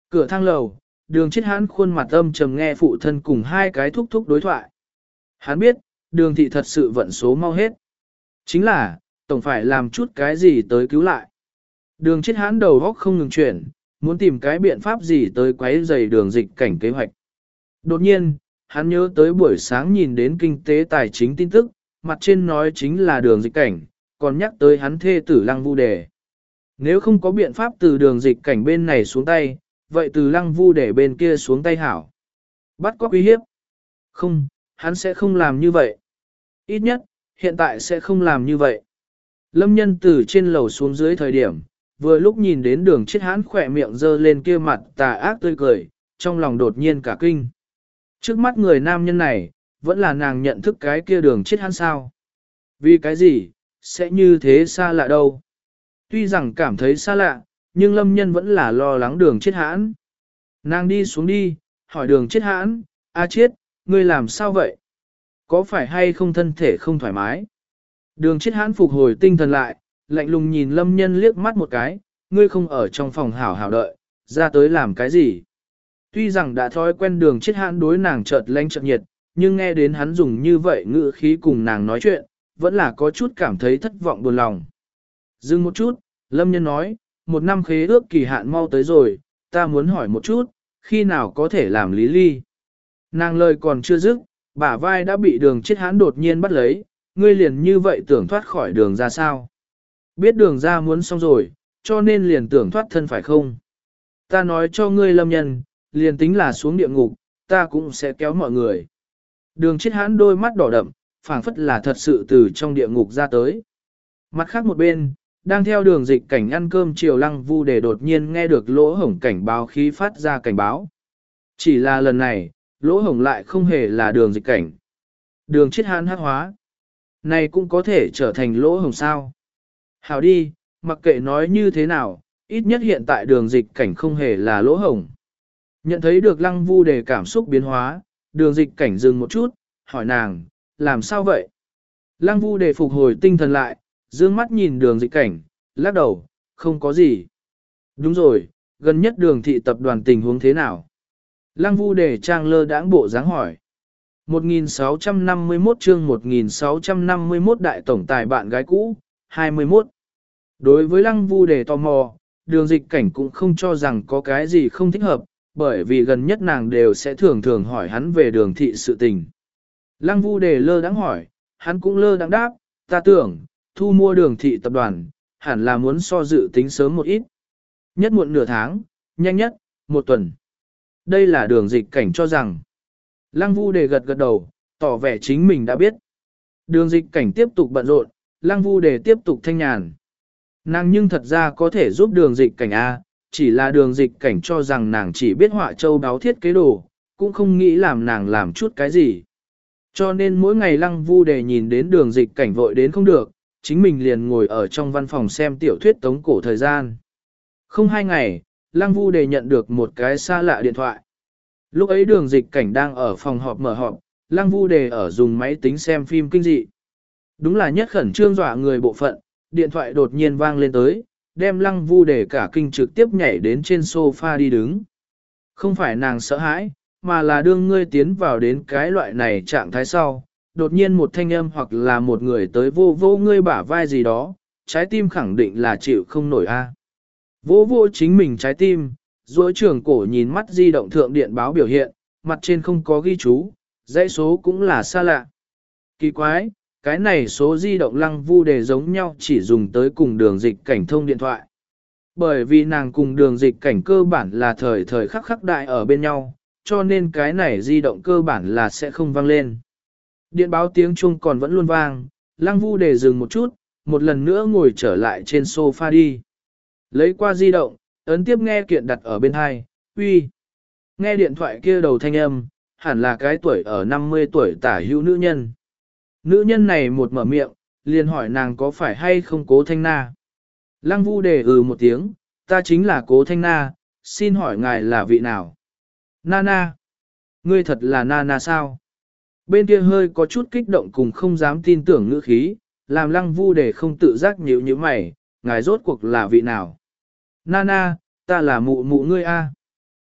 Cửa thang lầu, đường chết hãn khuôn mặt âm trầm nghe phụ thân cùng hai cái thúc thúc đối thoại. Hắn biết, đường thị thật sự vận số mau hết. Chính là, tổng phải làm chút cái gì tới cứu lại. Đường chết hãn đầu góc không ngừng chuyển, muốn tìm cái biện pháp gì tới quấy rầy đường dịch cảnh kế hoạch. Đột nhiên, hắn nhớ tới buổi sáng nhìn đến kinh tế tài chính tin tức, mặt trên nói chính là đường dịch cảnh, còn nhắc tới hắn thê tử Lăng Vu Đề. Nếu không có biện pháp từ đường dịch cảnh bên này xuống tay, vậy từ Lăng Vu Đề bên kia xuống tay hảo. Bắt cóc uy hiếp. Không, hắn sẽ không làm như vậy. Ít nhất, hiện tại sẽ không làm như vậy. Lâm nhân từ trên lầu xuống dưới thời điểm, vừa lúc nhìn đến đường chết hãn khỏe miệng dơ lên kia mặt tà ác tươi cười, trong lòng đột nhiên cả kinh. Trước mắt người nam nhân này, vẫn là nàng nhận thức cái kia đường chết hãn sao. Vì cái gì, sẽ như thế xa lạ đâu. Tuy rằng cảm thấy xa lạ, nhưng lâm nhân vẫn là lo lắng đường chết hãn. Nàng đi xuống đi, hỏi đường chết hãn, a chết, ngươi làm sao vậy? Có phải hay không thân thể không thoải mái? Đường chết hãn phục hồi tinh thần lại, lạnh lùng nhìn lâm nhân liếc mắt một cái, ngươi không ở trong phòng hảo hảo đợi, ra tới làm cái gì? Tuy rằng đã thói quen đường chết hãn đối nàng chợt lánh chợt nhiệt, nhưng nghe đến hắn dùng như vậy ngữ khí cùng nàng nói chuyện, vẫn là có chút cảm thấy thất vọng buồn lòng. Dừng một chút, lâm nhân nói, một năm khế ước kỳ hạn mau tới rồi, ta muốn hỏi một chút, khi nào có thể làm lý ly? Nàng lời còn chưa dứt, bả vai đã bị đường chết hãn đột nhiên bắt lấy, ngươi liền như vậy tưởng thoát khỏi đường ra sao? Biết đường ra muốn xong rồi, cho nên liền tưởng thoát thân phải không? Ta nói cho ngươi lâm nhân, liền tính là xuống địa ngục, ta cũng sẽ kéo mọi người. Đường chết hãn đôi mắt đỏ đậm, phảng phất là thật sự từ trong địa ngục ra tới. Mặt khác một bên, đang theo đường dịch cảnh ăn cơm chiều Lăng Vu Đề đột nhiên nghe được lỗ hổng cảnh báo khí phát ra cảnh báo. Chỉ là lần này, lỗ hổng lại không hề là đường dịch cảnh. Đường chết hãn hắc hóa. Này cũng có thể trở thành lỗ hổng sao. Hảo đi, mặc kệ nói như thế nào, ít nhất hiện tại đường dịch cảnh không hề là lỗ hổng. Nhận thấy được Lăng Vu Đề cảm xúc biến hóa, đường dịch cảnh dừng một chút, hỏi nàng, làm sao vậy? Lăng Vu Đề phục hồi tinh thần lại, dương mắt nhìn đường dịch cảnh, lắc đầu, không có gì. Đúng rồi, gần nhất đường thị tập đoàn tình huống thế nào? Lăng Vu Đề trang lơ đãng bộ dáng hỏi. một nghìn sáu trăm năm mươi mốt chương một nghìn sáu trăm năm mươi mốt đại tổng tài bạn gái cũ, hai mươi mốt. Đối với Lăng Vu Đề tò mò, đường dịch cảnh cũng không cho rằng có cái gì không thích hợp, bởi vì gần nhất nàng đều sẽ thường thường hỏi hắn về đường thị sự tình. Lăng Vu Đề lơ đãng hỏi, hắn cũng lơ đãng đáp, ta tưởng, thu mua đường thị tập đoàn, hẳn là muốn so dự tính sớm một ít. Nhất muộn nửa tháng, nhanh nhất, một tuần. Đây là đường dịch cảnh cho rằng. Lăng Vu Đề gật gật đầu, tỏ vẻ chính mình đã biết. Đường dịch cảnh tiếp tục bận rộn, Lăng Vu Đề tiếp tục thanh nhàn. Nàng nhưng thật ra có thể giúp đường dịch cảnh A, chỉ là đường dịch cảnh cho rằng nàng chỉ biết họa châu đáo thiết kế đồ, cũng không nghĩ làm nàng làm chút cái gì. Cho nên mỗi ngày Lăng Vu Đề nhìn đến đường dịch cảnh vội đến không được, chính mình liền ngồi ở trong văn phòng xem tiểu thuyết tống cổ thời gian. Không hai ngày, Lăng Vu Đề nhận được một cái xa lạ điện thoại. Lúc ấy đường dịch cảnh đang ở phòng họp mở họp, Lăng Vu Đề ở dùng máy tính xem phim kinh dị. Đúng là nhất khẩn trương dọa người bộ phận, điện thoại đột nhiên vang lên tới, đem Lăng Vu Đề cả kinh trực tiếp nhảy đến trên sofa đi đứng. Không phải nàng sợ hãi, mà là đương ngươi tiến vào đến cái loại này trạng thái sau, đột nhiên một thanh âm hoặc là một người tới vô vô ngươi bả vai gì đó, trái tim khẳng định là chịu không nổi a. Vô vô chính mình trái tim, duỗi trường cổ nhìn mắt di động thượng điện báo biểu hiện, mặt trên không có ghi chú, dãy số cũng là xa lạ. Kỳ quái, cái này số di động Lăng Vu Đề giống nhau chỉ dùng tới cùng đường dịch cảnh thông điện thoại. Bởi vì nàng cùng đường dịch cảnh cơ bản là thời thời khắc khắc đại ở bên nhau, cho nên cái này di động cơ bản là sẽ không vang lên. Điện báo tiếng chuông còn vẫn luôn vang, Lăng Vu Đề dừng một chút, một lần nữa ngồi trở lại trên sofa đi. Lấy qua di động, ấn tiếp nghe kiện đặt ở bên hai, uy. Nghe điện thoại kia đầu thanh âm, hẳn là cái tuổi ở năm mươi tuổi tả hữu nữ nhân. Nữ nhân này một mở miệng, liền hỏi nàng có phải hay không Cố Thanh Na. Lăng Vu Đề ừ một tiếng, ta chính là Cố Thanh Na, xin hỏi ngài là vị nào? Nana. Ngươi thật là Nana sao? Bên kia hơi có chút kích động cùng không dám tin tưởng ngữ khí, làm Lăng Vu Đề không tự giác nhíu nhíu mày, ngài rốt cuộc là vị nào? Nana, ta là mụ mụ ngươi a.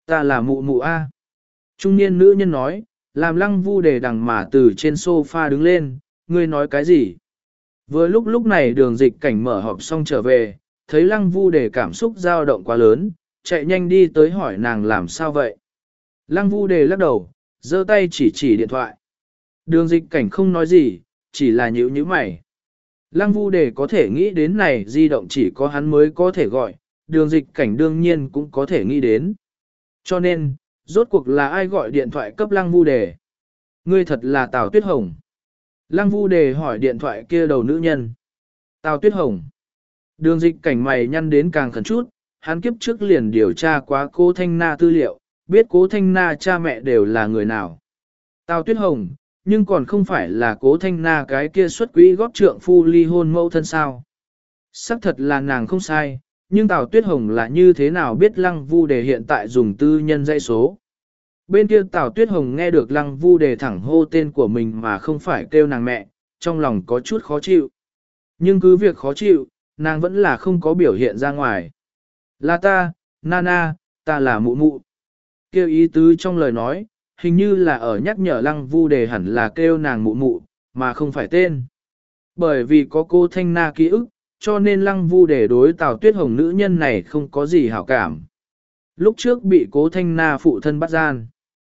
Ta là mụ mụ A. Trung niên nữ nhân nói, làm lăng vu đề đằng mà từ trên sofa đứng lên, ngươi nói cái gì? Vừa lúc lúc này đường dịch cảnh mở họp xong trở về, thấy lăng vu đề cảm xúc dao động quá lớn, chạy nhanh đi tới hỏi nàng làm sao vậy? Lăng vu đề lắc đầu, giơ tay chỉ chỉ điện thoại. Đường dịch cảnh không nói gì, chỉ là nhíu nhíu mày. Lăng vu đề có thể nghĩ đến này di động chỉ có hắn mới có thể gọi, đường dịch cảnh đương nhiên cũng có thể nghĩ đến. Cho nên, rốt cuộc là ai gọi điện thoại cấp lăng vu đề? Ngươi thật là Tào Tuyết Hồng. Lăng vu đề hỏi điện thoại kia đầu nữ nhân. Tào Tuyết Hồng. Đường dịch cảnh mày nhăn đến càng khẩn chút, hắn kiếp trước liền điều tra quá Cố Thanh Na tư liệu, biết Cố Thanh Na cha mẹ đều là người nào. Tào Tuyết Hồng, nhưng còn không phải là Cố Thanh Na cái kia xuất quỹ góp trượng phu ly hôn mẫu thân sao. Sắc thật là nàng không sai, nhưng Tào Tuyết Hồng là như thế nào biết Lăng Vu Đề hiện tại dùng tư nhân dãy số. Bên kia Tào Tuyết Hồng nghe được Lăng Vu Đề thẳng hô tên của mình mà không phải kêu nàng mẹ, trong lòng có chút khó chịu. Nhưng cứ việc khó chịu, nàng vẫn là không có biểu hiện ra ngoài. Là ta, Nana, ta là mụ mụ. Kêu ý tứ trong lời nói, hình như là ở nhắc nhở Lăng Vu Đề hẳn là kêu nàng mụ mụ, mà không phải tên. Bởi vì có cô Thanh Na ký ức, cho nên Lăng Vu Đề đối Tào Tuyết Hồng nữ nhân này không có gì hảo cảm. Lúc trước bị Cố Thanh Na phụ thân bắt gian.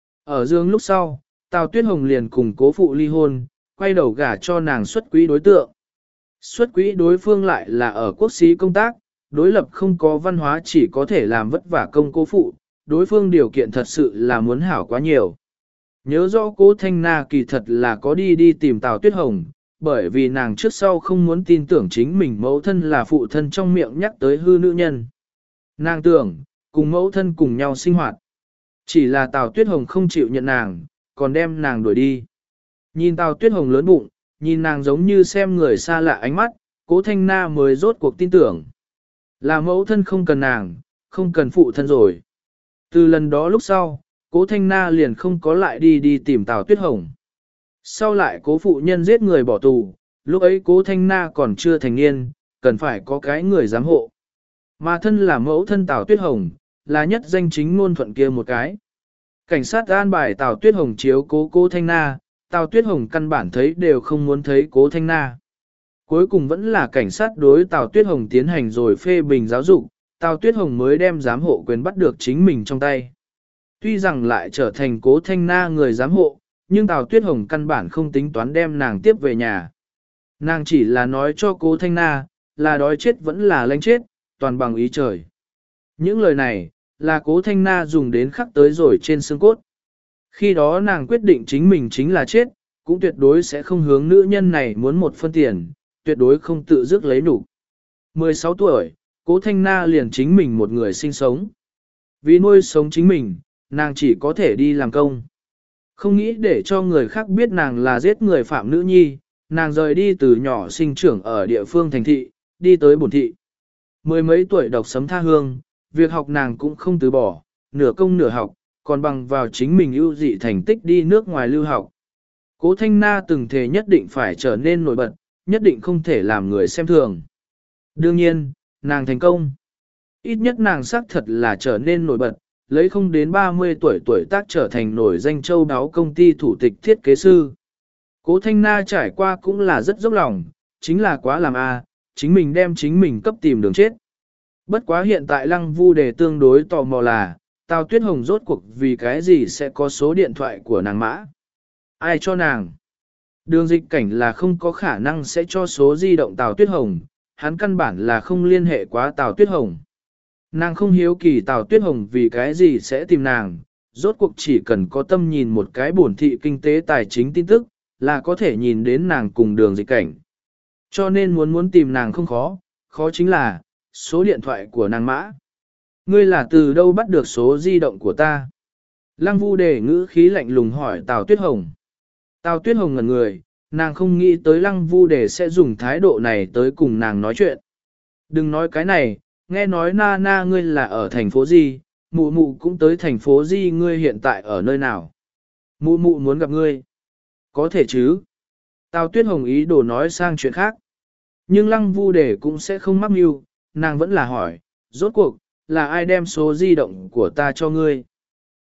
Ở dương lúc sau, Tào Tuyết Hồng liền cùng cố phụ ly hôn, quay đầu gả cho nàng xuất quỹ đối tượng. Xuất quỹ đối phương lại là ở quốc xí công tác, đối lập không có văn hóa chỉ có thể làm vất vả công cố phụ, đối phương điều kiện thật sự là muốn hảo quá nhiều. Nhớ rõ cố Thanh Na kỳ thật là có đi đi tìm Tào Tuyết Hồng, bởi vì nàng trước sau không muốn tin tưởng chính mình mẫu thân là phụ thân trong miệng nhắc tới hư nữ nhân. Nàng tưởng, cùng mẫu thân cùng nhau sinh hoạt. Chỉ là Tào Tuyết Hồng không chịu nhận nàng, còn đem nàng đuổi đi. Nhìn Tào Tuyết Hồng lớn bụng, nhìn nàng giống như xem người xa lạ ánh mắt, cố Thanh Na mới rốt cuộc tin tưởng. Là mẫu thân không cần nàng, không cần phụ thân rồi. Từ lần đó lúc sau, cố Thanh Na liền không có lại đi đi tìm Tào Tuyết Hồng. Sau lại cố phụ nhân giết người bỏ tù, lúc ấy cố Thanh Na còn chưa thành niên, cần phải có cái người giám hộ. Mà thân là mẫu thân Tào Tuyết Hồng, là nhất danh chính ngôn thuận kia một cái. Cảnh sát an bài Tào Tuyết Hồng chiếu cố cố Thanh Na, Tào Tuyết Hồng căn bản thấy đều không muốn thấy cố Thanh Na. Cuối cùng vẫn là cảnh sát đối Tào Tuyết Hồng tiến hành rồi phê bình giáo dục, Tào Tuyết Hồng mới đem giám hộ quyền bắt được chính mình trong tay. Tuy rằng lại trở thành cố Thanh Na người giám hộ, nhưng Tào Tuyết Hồng căn bản không tính toán đem nàng tiếp về nhà. Nàng chỉ là nói cho cố Thanh Na, là đói chết vẫn là lánh chết, toàn bằng ý trời. Những lời này, là cố Thanh Na dùng đến khắc tới rồi trên xương cốt. Khi đó nàng quyết định chính mình chính là chết, cũng tuyệt đối sẽ không hướng nữ nhân này muốn một phân tiền, tuyệt đối không tự dứt lấy nụ. mười sáu tuổi, cố Thanh Na liền chính mình một người sinh sống. Vì nuôi sống chính mình, nàng chỉ có thể đi làm công. Không nghĩ để cho người khác biết nàng là giết người phạm nữ nhi, nàng rời đi từ nhỏ sinh trưởng ở địa phương thành thị, đi tới bổn thị. Mười mấy tuổi đọc sấm tha hương, việc học nàng cũng không từ bỏ, nửa công nửa học, còn bằng vào chính mình ưu dị thành tích đi nước ngoài lưu học. Cố Thanh Na từng thề nhất định phải trở nên nổi bật, nhất định không thể làm người xem thường. Đương nhiên, nàng thành công. Ít nhất nàng xác thật là trở nên nổi bật, lấy không đến ba mươi tuổi tuổi tác trở thành nổi danh châu đáo công ty thủ tịch thiết kế sư. Cố Thanh Na trải qua cũng là rất dốc lòng, chính là quá làm a, chính mình đem chính mình cấp tìm đường chết. Bất quá hiện tại Lăng Vu Đề tương đối tò mò là, Tào Tuyết Hồng rốt cuộc vì cái gì sẽ có số điện thoại của nàng mã? Ai cho nàng? Đường dịch cảnh là không có khả năng sẽ cho số di động Tào Tuyết Hồng, hắn căn bản là không liên hệ quá Tào Tuyết Hồng. Nàng không hiếu kỳ Tào Tuyết Hồng vì cái gì sẽ tìm nàng, rốt cuộc chỉ cần có tâm nhìn một cái bổn thị kinh tế tài chính tin tức, là có thể nhìn đến nàng cùng đường dịch cảnh. Cho nên muốn muốn tìm nàng không khó, khó chính là, số điện thoại của nàng mã. Ngươi là từ đâu bắt được số di động của ta? Lăng Vu Đề ngữ khí lạnh lùng hỏi Tào Tuyết Hồng. Tào Tuyết Hồng ngẩn người, nàng không nghĩ tới Lăng Vu Đề sẽ dùng thái độ này tới cùng nàng nói chuyện. Đừng nói cái này, nghe nói na na ngươi là ở thành phố gì, mụ mụ cũng tới thành phố gì, ngươi hiện tại ở nơi nào? Mụ mụ muốn gặp ngươi. Có thể chứ? Tào Tuyết Hồng ý đồ nói sang chuyện khác. Nhưng Lăng Vu Đề cũng sẽ không mắc mưu, nàng vẫn là hỏi, rốt cuộc, là ai đem số di động của ta cho ngươi?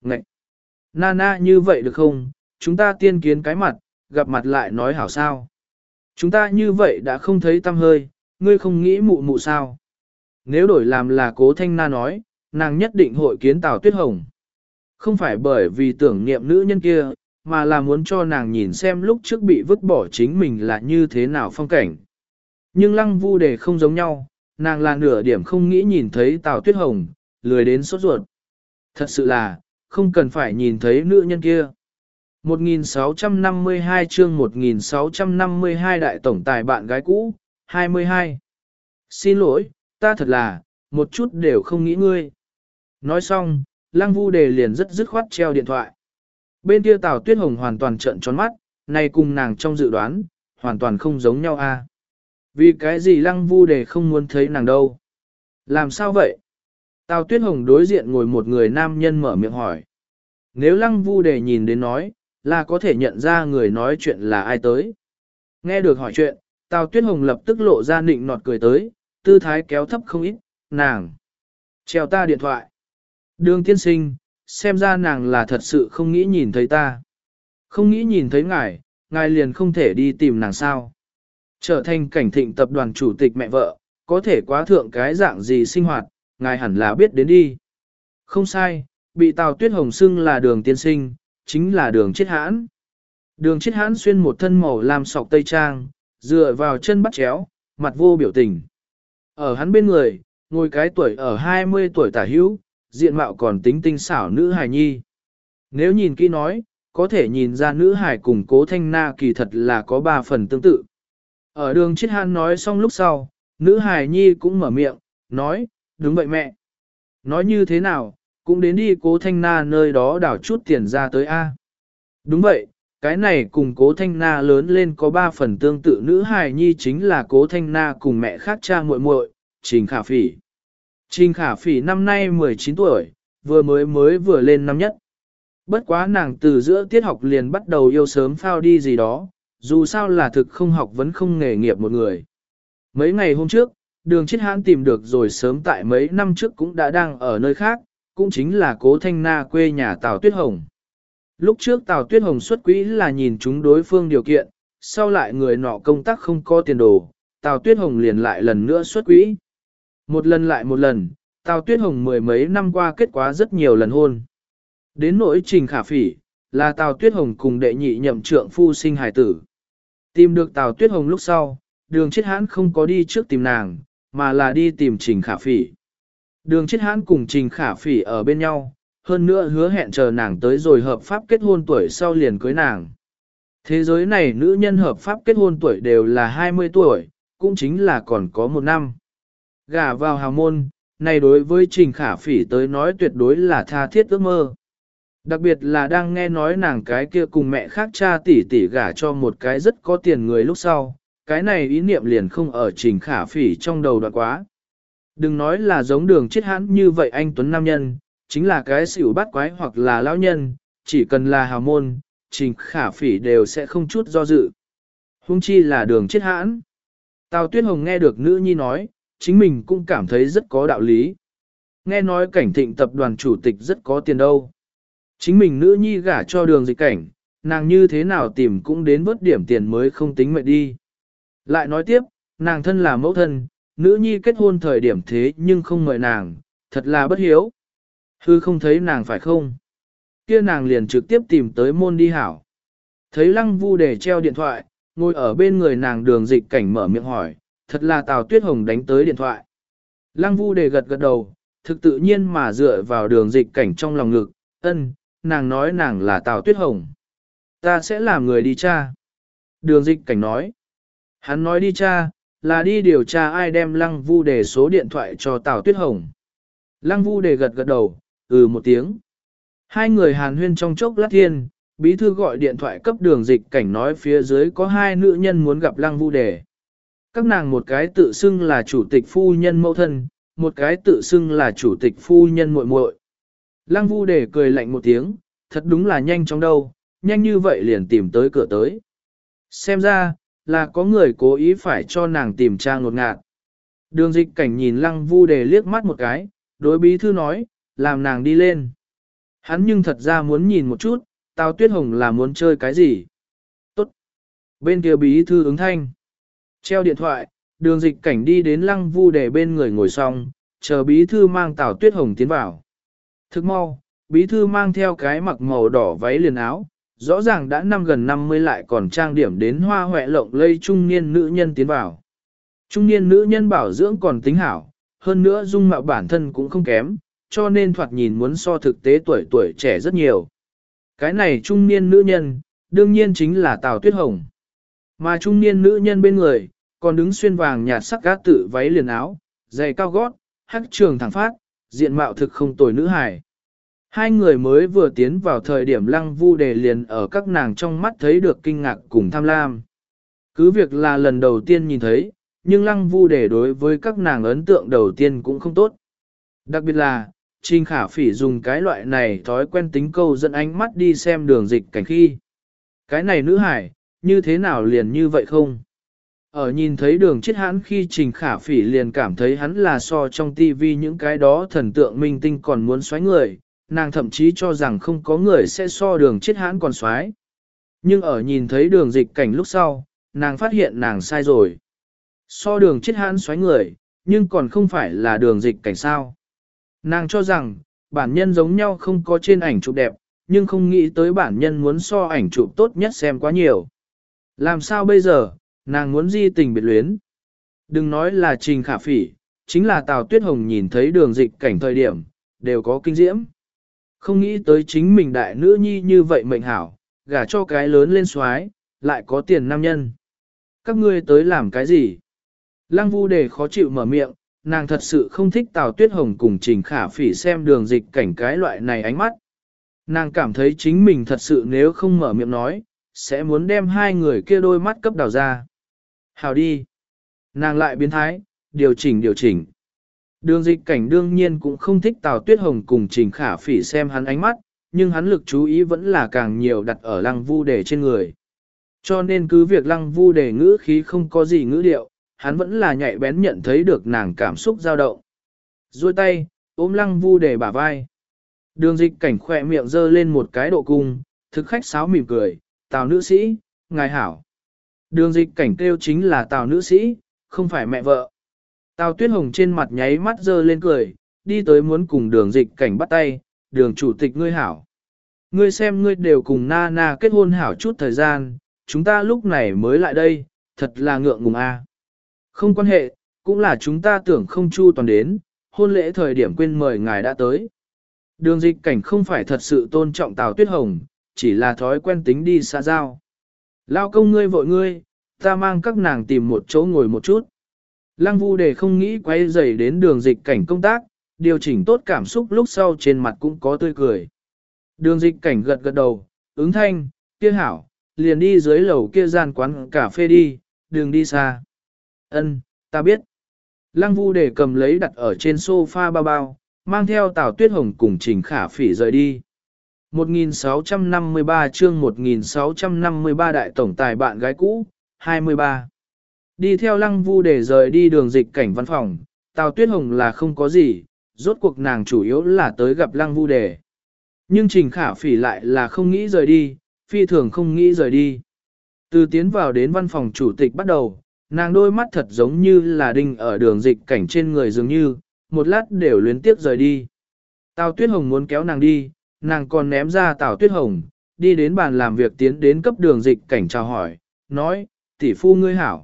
Ngậy! Nana như vậy được không? Chúng ta tiên kiến cái mặt, gặp mặt lại nói hảo sao. Chúng ta như vậy đã không thấy tâm hơi, ngươi không nghĩ mụ mụ sao. Nếu đổi làm là Cố Thanh Na nói, nàng nhất định hội kiến Tào Tuyết Hồng. Không phải bởi vì tưởng niệm nữ nhân kia, mà là muốn cho nàng nhìn xem lúc trước bị vứt bỏ chính mình là như thế nào phong cảnh. Nhưng Lăng Vu Đề không giống nhau, nàng là nửa điểm không nghĩ nhìn thấy Tào Tuyết Hồng, lười đến sốt ruột. Thật sự là, không cần phải nhìn thấy nữ nhân kia. một nghìn sáu trăm năm mươi hai chương một nghìn sáu trăm năm mươi hai đại tổng tài bạn gái cũ, hai mươi hai. Xin lỗi, ta thật là, một chút đều không nghĩ ngươi. Nói xong, Lăng Vu Đề liền rất dứt khoát treo điện thoại. Bên kia Tào Tuyết Hồng hoàn toàn trợn tròn mắt, này cùng nàng trong dự đoán, hoàn toàn không giống nhau a. Vì cái gì Lăng Vu Đề không muốn thấy nàng đâu? Làm sao vậy? Tào Tuyết Hồng đối diện ngồi một người nam nhân mở miệng hỏi. Nếu Lăng Vu Đề nhìn đến nói, là có thể nhận ra người nói chuyện là ai tới. Nghe được hỏi chuyện, Tào Tuyết Hồng lập tức lộ ra nịnh nọt cười tới, tư thái kéo thấp không ít, nàng. Treo ta điện thoại. Đường tiên sinh, xem ra nàng là thật sự không nghĩ nhìn thấy ta. Không nghĩ nhìn thấy ngài, ngài liền không thể đi tìm nàng sao. Trở thành cảnh thịnh tập đoàn chủ tịch mẹ vợ, có thể quá thượng cái dạng gì sinh hoạt, ngài hẳn là biết đến đi. Không sai, bị Tào Tuyết Hồng xưng là đường tiên sinh, chính là đường chết hãn. Đường chết hãn xuyên một thân màu lam sọc tây trang, dựa vào chân bắt chéo, mặt vô biểu tình. Ở hắn bên người, ngồi cái tuổi ở hai mươi tuổi tả hữu, diện mạo còn tính tinh xảo nữ hài nhi. Nếu nhìn kỹ nói, có thể nhìn ra nữ hài cùng Cố Thanh Na kỳ thật là có ba phần tương tự. Ở đường chết hãn nói xong lúc sau, nữ hài nhi cũng mở miệng, nói, đúng vậy mẹ. Nói như thế nào, cũng đến đi Cố Thanh Na nơi đó đảo chút tiền ra tới A. Đúng vậy, cái này cùng Cố Thanh Na lớn lên có ba phần tương tự nữ hài nhi chính là Cố Thanh Na cùng mẹ khác cha muội muội, Trình Khả Phỉ. Trình Khả Phỉ năm nay mười chín tuổi, vừa mới mới vừa lên năm nhất. Bất quá nàng từ giữa tiết học liền bắt đầu yêu sớm phao đi gì đó, dù sao là thực không học vẫn không nghề nghiệp một người. Mấy ngày hôm trước, đường chết hãn tìm được rồi sớm tại mấy năm trước cũng đã đang ở nơi khác, cũng chính là Cố Thanh Na quê nhà Tào Tuyết Hồng. Lúc trước Tào Tuyết Hồng xuất quỹ là nhìn chúng đối phương điều kiện, sau lại người nọ công tác không có tiền đồ, Tào Tuyết Hồng liền lại lần nữa xuất quỹ. Một lần lại một lần, Tào Tuyết Hồng mười mấy năm qua kết quả rất nhiều lần hôn. Đến nỗi Trình Khả Phỉ, là Tào Tuyết Hồng cùng đệ nhị nhậm trượng phu sinh hài tử. Tìm được Tào Tuyết Hồng lúc sau, đường chết hãn không có đi trước tìm nàng, mà là đi tìm Trình Khả Phỉ. Đường chết hãn cùng Trình Khả Phỉ ở bên nhau, hơn nữa hứa hẹn chờ nàng tới rồi hợp pháp kết hôn tuổi sau liền cưới nàng. Thế giới này nữ nhân hợp pháp kết hôn tuổi đều là hai mươi tuổi, cũng chính là còn có một năm. Gả vào hào môn, này đối với Trình Khả Phỉ tới nói tuyệt đối là tha thiết ước mơ. Đặc biệt là đang nghe nói nàng cái kia cùng mẹ khác cha tỷ tỷ gả cho một cái rất có tiền người lúc sau, cái này ý niệm liền không ở Trình Khả Phỉ trong đầu đoạn quá. Đừng nói là giống đường chết hãn như vậy anh Tuấn Nam Nhân, chính là cái xỉu bắt quái hoặc là lão nhân, chỉ cần là hào môn, Trình Khả Phỉ đều sẽ không chút do dự. Huống chi là đường chết hãn. Tào Tuyết Hồng nghe được nữ nhi nói, chính mình cũng cảm thấy rất có đạo lý. Nghe nói cảnh thịnh tập đoàn chủ tịch rất có tiền đâu. Chính mình nữ nhi gả cho đường dịch cảnh, nàng như thế nào tìm cũng đến vớt điểm tiền mới không tính mệnh đi. Lại nói tiếp, nàng thân là mẫu thân, nữ nhi kết hôn thời điểm thế nhưng không mời nàng, thật là bất hiếu. Hư không thấy nàng phải không? Kia nàng liền trực tiếp tìm tới môn đi hảo. Thấy Lăng Vu Đề treo điện thoại, ngồi ở bên người nàng đường dịch cảnh mở miệng hỏi, thật là Tào Tuyết Hồng đánh tới điện thoại. Lăng Vu Đề gật gật đầu, thực tự nhiên mà dựa vào đường dịch cảnh trong lòng ngực, ân, nàng nói nàng là Tào Tuyết Hồng. Ta sẽ làm người đi tra. Đường dịch cảnh nói. Hắn nói đi tra, là đi điều tra ai đem Lăng Vu Đề số điện thoại cho Tào Tuyết Hồng. Lăng Vu Đề gật gật đầu, ừ một tiếng. Hai người hàn huyên trong chốc lát thiên, bí thư gọi điện thoại cấp đường dịch cảnh nói phía dưới có hai nữ nhân muốn gặp Lăng Vu Đề. Các nàng một cái tự xưng là chủ tịch phu nhân mẫu thân, một cái tự xưng là chủ tịch phu nhân muội muội. Lăng Vu Đề cười lạnh một tiếng, thật đúng là nhanh chóng đâu, nhanh như vậy liền tìm tới cửa tới. Xem ra, là có người cố ý phải cho nàng tìm tra ngột ngạt. Đường dịch cảnh nhìn Lăng Vu Đề liếc mắt một cái, đối bí thư nói, làm nàng đi lên. Hắn nhưng thật ra muốn nhìn một chút, Tào Tuyết Hồng là muốn chơi cái gì. Tốt. Bên kia bí thư ứng thanh. Treo điện thoại, đường dịch cảnh đi đến Lăng Vu Đề bên người ngồi xong, chờ bí thư mang Tào Tuyết Hồng tiến vào. Thức mau, bí thư mang theo cái mặc màu đỏ váy liền áo, rõ ràng đã năm gần năm mươi lại còn trang điểm đến hoa hoẹ lộng lây trung niên nữ nhân tiến vào. Trung niên nữ nhân bảo dưỡng còn tính hảo, hơn nữa dung mạo bản thân cũng không kém, cho nên thoạt nhìn muốn so thực tế tuổi tuổi trẻ rất nhiều. Cái này trung niên nữ nhân, đương nhiên chính là Tào Tuyết Hồng. Mà trung niên nữ nhân bên người, còn đứng xuyên vàng nhạt sắc gác tự váy liền áo, giày cao gót, hắc trường thẳng phát, diện mạo thực không tồi nữ hài. Hai người mới vừa tiến vào thời điểm Lăng Vu Đề liền ở các nàng trong mắt thấy được kinh ngạc cùng tham lam. Cứ việc là lần đầu tiên nhìn thấy, nhưng Lăng Vu Đề đối với các nàng ấn tượng đầu tiên cũng không tốt. Đặc biệt là, Trình Khả Phỉ dùng cái loại này thói quen tính câu dẫn ánh mắt đi xem đường dịch cảnh khi. Cái này nữ hải, như thế nào liền như vậy không? Ở nhìn thấy đường chết hãn khi Trình Khả Phỉ liền cảm thấy hắn là so trong tivi những cái đó thần tượng minh tinh còn muốn xoáy người, nàng thậm chí cho rằng không có người sẽ so đường chết hãn còn xoáy. Nhưng ở nhìn thấy đường dịch cảnh lúc sau, nàng phát hiện nàng sai rồi. So đường chết hãn xoáy người, nhưng còn không phải là đường dịch cảnh sao. Nàng cho rằng, bản nhân giống nhau không có trên ảnh chụp đẹp, nhưng không nghĩ tới bản nhân muốn so ảnh chụp tốt nhất xem quá nhiều. Làm sao bây giờ, nàng muốn di tình biệt luyến. Đừng nói là Trình Khả Phỉ, chính là Tào Tuyết Hồng nhìn thấy đường dịch cảnh thời điểm, đều có kinh diễm. Không nghĩ tới chính mình đại nữ nhi như vậy mệnh hảo, gả cho cái lớn lên xoái, lại có tiền nam nhân. Các ngươi tới làm cái gì? Lăng Vu Đề khó chịu mở miệng, nàng thật sự không thích Tào Tuyết Hồng cùng Trình Khả Phỉ xem đường dịch cảnh cái loại này ánh mắt. Nàng cảm thấy chính mình thật sự nếu không mở miệng nói, sẽ muốn đem hai người kia đôi mắt cấp đào ra. Hào đi. Nàng lại biến thái, điều chỉnh điều chỉnh. Đường dịch cảnh đương nhiên cũng không thích Tào Tuyết Hồng cùng Trình Khả Phỉ xem hắn ánh mắt, nhưng hắn lực chú ý vẫn là càng nhiều đặt ở Lăng Vu Đề trên người. Cho nên cứ việc Lăng Vu Đề ngữ khí không có gì ngữ điệu, hắn vẫn là nhạy bén nhận thấy được nàng cảm xúc dao động. Duỗi tay, ôm Lăng Vu Đề bả vai. Đường dịch cảnh khỏe miệng giơ lên một cái độ cung, thực khách sáo mỉm cười, Tào nữ sĩ, ngài hảo. Đường dịch cảnh kêu chính là Tào nữ sĩ, không phải mẹ vợ. Tào Tuyết Hồng trên mặt nháy mắt giơ lên cười, đi tới muốn cùng đường dịch cảnh bắt tay, đường chủ tịch ngươi hảo. Ngươi xem ngươi đều cùng na na kết hôn hảo chút thời gian, chúng ta lúc này mới lại đây, thật là ngượng ngùng a. Không quan hệ, cũng là chúng ta tưởng không chu toàn đến, hôn lễ thời điểm quên mời ngài đã tới. Đường dịch cảnh không phải thật sự tôn trọng Tào Tuyết Hồng, chỉ là thói quen tính đi xa giao. Lao công ngươi vội ngươi, ta mang các nàng tìm một chỗ ngồi một chút. Lăng Vu Đề không nghĩ quay dày đến đường dịch cảnh công tác, điều chỉnh tốt cảm xúc lúc sau trên mặt cũng có tươi cười. Đường dịch cảnh gật gật đầu, ứng thanh, kia hảo, liền đi dưới lầu kia gian quán cà phê đi, đừng đi xa. Ân, ta biết. Lăng Vu Đề cầm lấy đặt ở trên sofa bao bao, mang theo Tào Tuyết Hồng cùng Trình Khả Phỉ rời đi. một nghìn sáu trăm năm mươi ba chương một nghìn sáu trăm năm mươi ba đại tổng tài bạn gái cũ, hai mươi ba. Đi theo Lăng Vu để rời đi đường dịch cảnh văn phòng, Tào Tuyết Hồng là không có gì, rốt cuộc nàng chủ yếu là tới gặp Lăng Vu đề. Nhưng Trình Khả Phỉ lại là không nghĩ rời đi, phi thường không nghĩ rời đi. Từ tiến vào đến văn phòng chủ tịch bắt đầu, nàng đôi mắt thật giống như là đinh ở đường dịch cảnh trên người dường như, một lát đều luyến tiếp rời đi. Tào Tuyết Hồng muốn kéo nàng đi, nàng còn ném ra Tào Tuyết Hồng, đi đến bàn làm việc tiến đến cấp đường dịch cảnh chào hỏi, nói, tỷ phu ngươi hảo.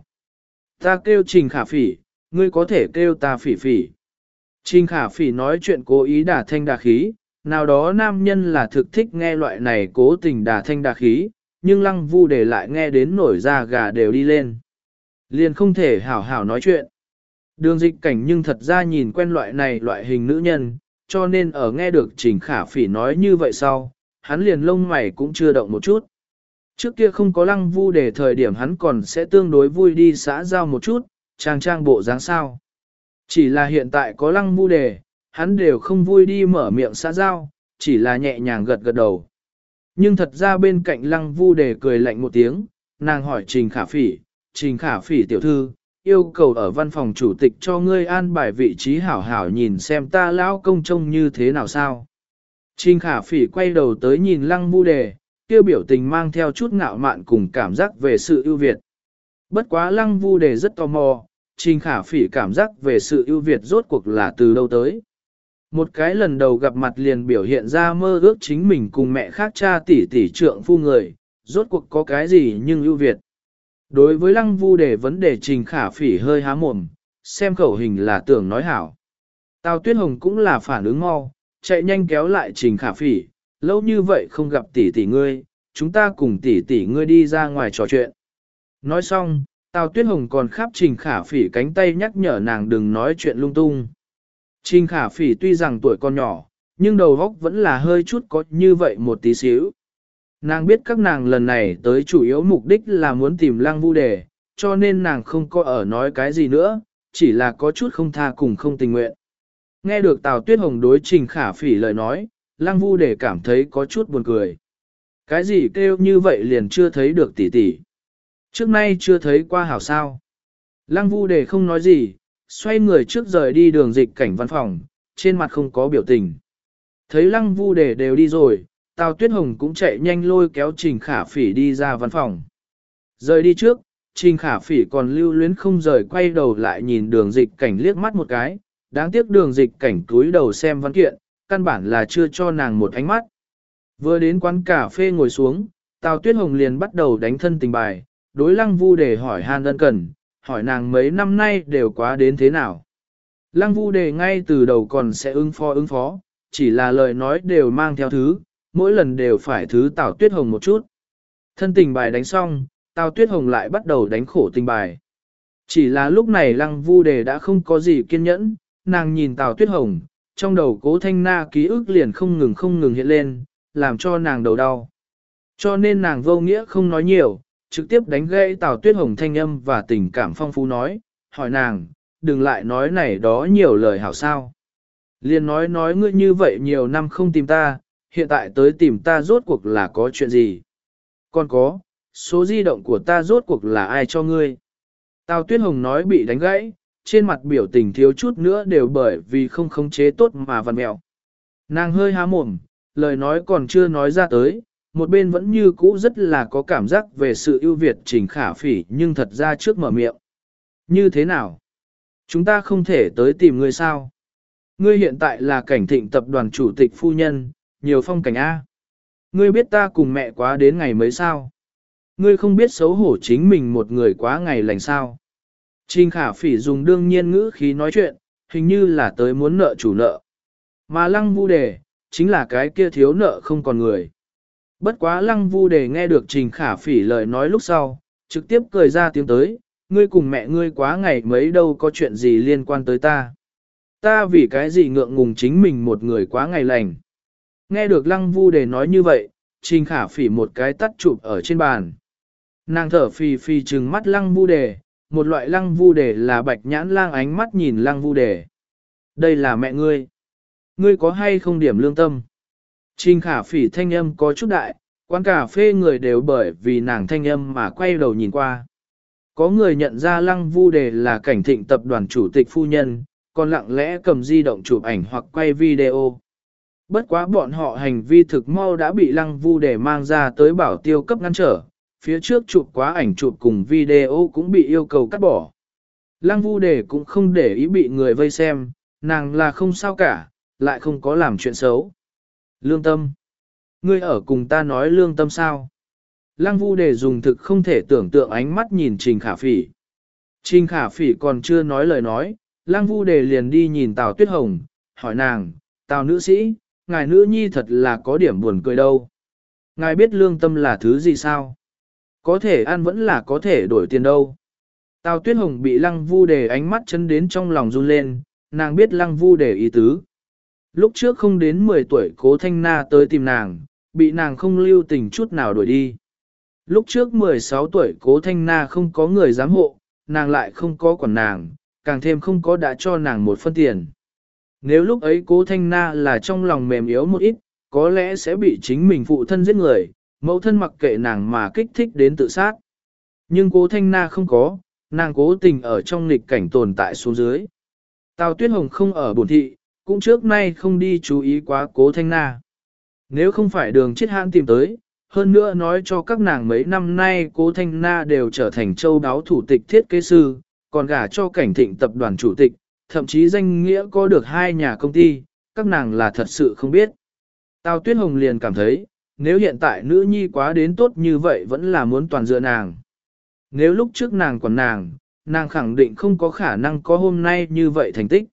Ta kêu Trình Khả Phỉ, ngươi có thể kêu ta Phỉ Phỉ. Trình Khả Phỉ nói chuyện cố ý đả thanh đả khí, nào đó nam nhân là thực thích nghe loại này cố tình đả thanh đả khí, nhưng Lăng Vu để lại nghe đến nổi da gà đều đi lên. Liền không thể hảo hảo nói chuyện. Đường dịch cảnh nhưng thật ra nhìn quen loại này loại hình nữ nhân, cho nên ở nghe được Trình Khả Phỉ nói như vậy sau, hắn liền lông mày cũng chưa động một chút. Trước kia không có Lăng Vu để thời điểm hắn còn sẽ tương đối vui đi xã giao một chút, trang trang bộ dáng sao. Chỉ là hiện tại có Lăng Vu đề, hắn đều không vui đi mở miệng xã giao, chỉ là nhẹ nhàng gật gật đầu. Nhưng thật ra bên cạnh Lăng Vu đề cười lạnh một tiếng, nàng hỏi Trình Khả Phỉ, Trình Khả Phỉ tiểu thư, yêu cầu ở văn phòng chủ tịch cho ngươi an bài vị trí hảo hảo nhìn xem ta lão công trông như thế nào sao. Trình Khả Phỉ quay đầu tới nhìn Lăng Vu Đề, kêu biểu tình mang theo chút ngạo mạn cùng cảm giác về sự ưu việt. Bất quá Lăng Vu Đề rất tò mò, Trình Khả Phỉ cảm giác về sự ưu việt rốt cuộc là từ đâu tới. Một cái lần đầu gặp mặt liền biểu hiện ra mơ ước chính mình cùng mẹ khác cha tỷ tỷ trượng phu người, rốt cuộc có cái gì nhưng ưu việt. Đối với Lăng Vu Đề vấn đề Trình Khả Phỉ hơi há mồm, xem khẩu hình là tưởng nói hảo. Tào Tuyết Hồng cũng là phản ứng mau, chạy nhanh kéo lại Trình Khả Phỉ, lâu như vậy không gặp tỷ tỷ ngươi, chúng ta cùng tỷ tỷ ngươi đi ra ngoài trò chuyện. Nói xong, Tào Tuyết Hồng còn khắp Trình Khả Phỉ cánh tay nhắc nhở nàng đừng nói chuyện lung tung. Trình Khả Phỉ tuy rằng tuổi còn nhỏ, nhưng đầu óc vẫn là hơi chút có như vậy một tí xíu. Nàng biết các nàng lần này tới chủ yếu mục đích là muốn tìm Lăng Vu Đề, cho nên nàng không có ở nói cái gì nữa, chỉ là có chút không tha cùng không tình nguyện. Nghe được Tào Tuyết Hồng đối Trình Khả Phỉ lời nói, Lăng Vu Đề cảm thấy có chút buồn cười. Cái gì kêu như vậy liền chưa thấy được tỷ tỷ. Trước nay chưa thấy qua hảo sao. Lăng Vu Đề không nói gì, xoay người trước rời đi đường dịch cảnh văn phòng, trên mặt không có biểu tình. Thấy Lăng Vu Đề đều đi rồi, Tào Tuyết Hồng cũng chạy nhanh lôi kéo Trình Khả Phỉ đi ra văn phòng. Rời đi trước, Trình Khả Phỉ còn lưu luyến không rời quay đầu lại nhìn đường dịch cảnh liếc mắt một cái, đáng tiếc đường dịch cảnh cúi đầu xem văn kiện, căn bản là chưa cho nàng một ánh mắt. Vừa đến quán cà phê ngồi xuống, Tào Tuyết Hồng liền bắt đầu đánh thân tình bài, đối Lăng Vu Đề hỏi han ân cần, hỏi nàng mấy năm nay đều quá đến thế nào. Lăng Vu Đề ngay từ đầu còn sẽ ứng phó ứng phó, chỉ là lời nói đều mang theo thứ, mỗi lần đều phải thứ Tào Tuyết Hồng một chút. Thân tình bài đánh xong, Tào Tuyết Hồng lại bắt đầu đánh khổ tình bài. Chỉ là lúc này Lăng Vu Đề đã không có gì kiên nhẫn, nàng nhìn Tào Tuyết Hồng, trong đầu Cố Thanh Na ký ức liền không ngừng không ngừng hiện lên, làm cho nàng đầu đau. Cho nên nàng vô nghĩa không nói nhiều, trực tiếp đánh gãy Tào Tuyết Hồng thanh âm và tình cảm phong phú nói, hỏi nàng, đừng lại nói này đó nhiều lời hảo sao. Liền nói nói ngươi như vậy nhiều năm không tìm ta, hiện tại tới tìm ta rốt cuộc là có chuyện gì. Còn có, số di động của ta rốt cuộc là ai cho ngươi. Tào Tuyết Hồng nói bị đánh gãy, trên mặt biểu tình thiếu chút nữa đều bởi vì không khống chế tốt mà vằn mẹo. Nàng hơi há mồm, lời nói còn chưa nói ra tới, một bên vẫn như cũ rất là có cảm giác về sự ưu việt Trình Khả Phỉ nhưng thật ra trước mở miệng. Như thế nào? Chúng ta không thể tới tìm ngươi sao? Ngươi hiện tại là Cảnh Thịnh tập đoàn chủ tịch phu nhân, nhiều phong cảnh A. Ngươi biết ta cùng mẹ quá đến ngày mấy sao? Ngươi không biết xấu hổ chính mình một người quá ngày lành sao? Trình Khả Phỉ dùng đương nhiên ngữ khí nói chuyện, hình như là tới muốn nợ chủ nợ. Mà Lăng Vu Đề, chính là cái kia thiếu nợ không còn người. Bất quá Lăng Vu Đề nghe được Trình Khả Phỉ lời nói lúc sau, trực tiếp cười ra tiếng tới, ngươi cùng mẹ ngươi quá ngày mấy đâu có chuyện gì liên quan tới ta. Ta vì cái gì ngượng ngùng chính mình một người quá ngày lành. Nghe được Lăng Vu Đề nói như vậy, Trình Khả Phỉ một cái tắt chụp ở trên bàn. Nàng thở phì phì trừng mắt Lăng Vu Đề, một loại Lăng Vu Đề là bạch nhãn lang ánh mắt nhìn Lăng Vu Đề. Đây là mẹ ngươi. Ngươi có hay không điểm lương tâm? Trình Khả Phỉ thanh âm có chút đại, quán cà phê người đều bởi vì nàng thanh âm mà quay đầu nhìn qua. Có người nhận ra Lăng Vu Đề là Cảnh Thịnh tập đoàn chủ tịch phu nhân, còn lặng lẽ cầm di động chụp ảnh hoặc quay video. Bất quá bọn họ hành vi thực mau đã bị Lăng Vu Đề mang ra tới bảo tiêu cấp ngăn trở, phía trước chụp quá ảnh chụp cùng video cũng bị yêu cầu cắt bỏ. Lăng Vu Đề cũng không để ý bị người vây xem, nàng là không sao cả, lại không có làm chuyện xấu. Lương tâm. Ngươi ở cùng ta nói lương tâm sao? Lăng Vu Đề dùng thực không thể tưởng tượng ánh mắt nhìn Trình Khả Phỉ. Trình Khả Phỉ còn chưa nói lời nói, Lăng Vu Đề liền đi nhìn Tào Tuyết Hồng, hỏi nàng, Tào nữ sĩ, ngài nữ nhi thật là có điểm buồn cười đâu. Ngài biết lương tâm là thứ gì sao? Có thể ăn vẫn là có thể đổi tiền đâu. Tào Tuyết Hồng bị Lăng Vu Đề ánh mắt chấn đến trong lòng run lên, nàng biết Lăng Vu Đề ý tứ. Lúc trước không đến mười tuổi Cố Thanh Na tới tìm nàng, bị nàng không lưu tình chút nào đuổi đi. Lúc trước mười sáu tuổi Cố Thanh Na không có người giám hộ, nàng lại không có quản nàng, càng thêm không có đã cho nàng một phân tiền. Nếu lúc ấy Cố Thanh Na là trong lòng mềm yếu một ít, có lẽ sẽ bị chính mình phụ thân giết người, mẫu thân mặc kệ nàng mà kích thích đến tự sát. Nhưng Cố Thanh Na không có, nàng cố tình ở trong nghịch cảnh tồn tại xuống dưới. Tào Tuyết Hồng không ở bổn thị, cũng trước nay không đi chú ý quá Cố Thanh Na. Nếu không phải đường chết hãn tìm tới, hơn nữa nói cho các nàng mấy năm nay cố Thanh Na đều trở thành châu đáo thủ tịch thiết kế sư, còn gả cho cảnh thịnh tập đoàn chủ tịch, thậm chí danh nghĩa có được hai nhà công ty, các nàng là thật sự không biết. Tào Tuyết Hồng liền cảm thấy, nếu hiện tại nữ nhi quá đến tốt như vậy vẫn là muốn toàn dựa nàng. Nếu lúc trước nàng còn nàng, nàng khẳng định không có khả năng có hôm nay như vậy thành tích.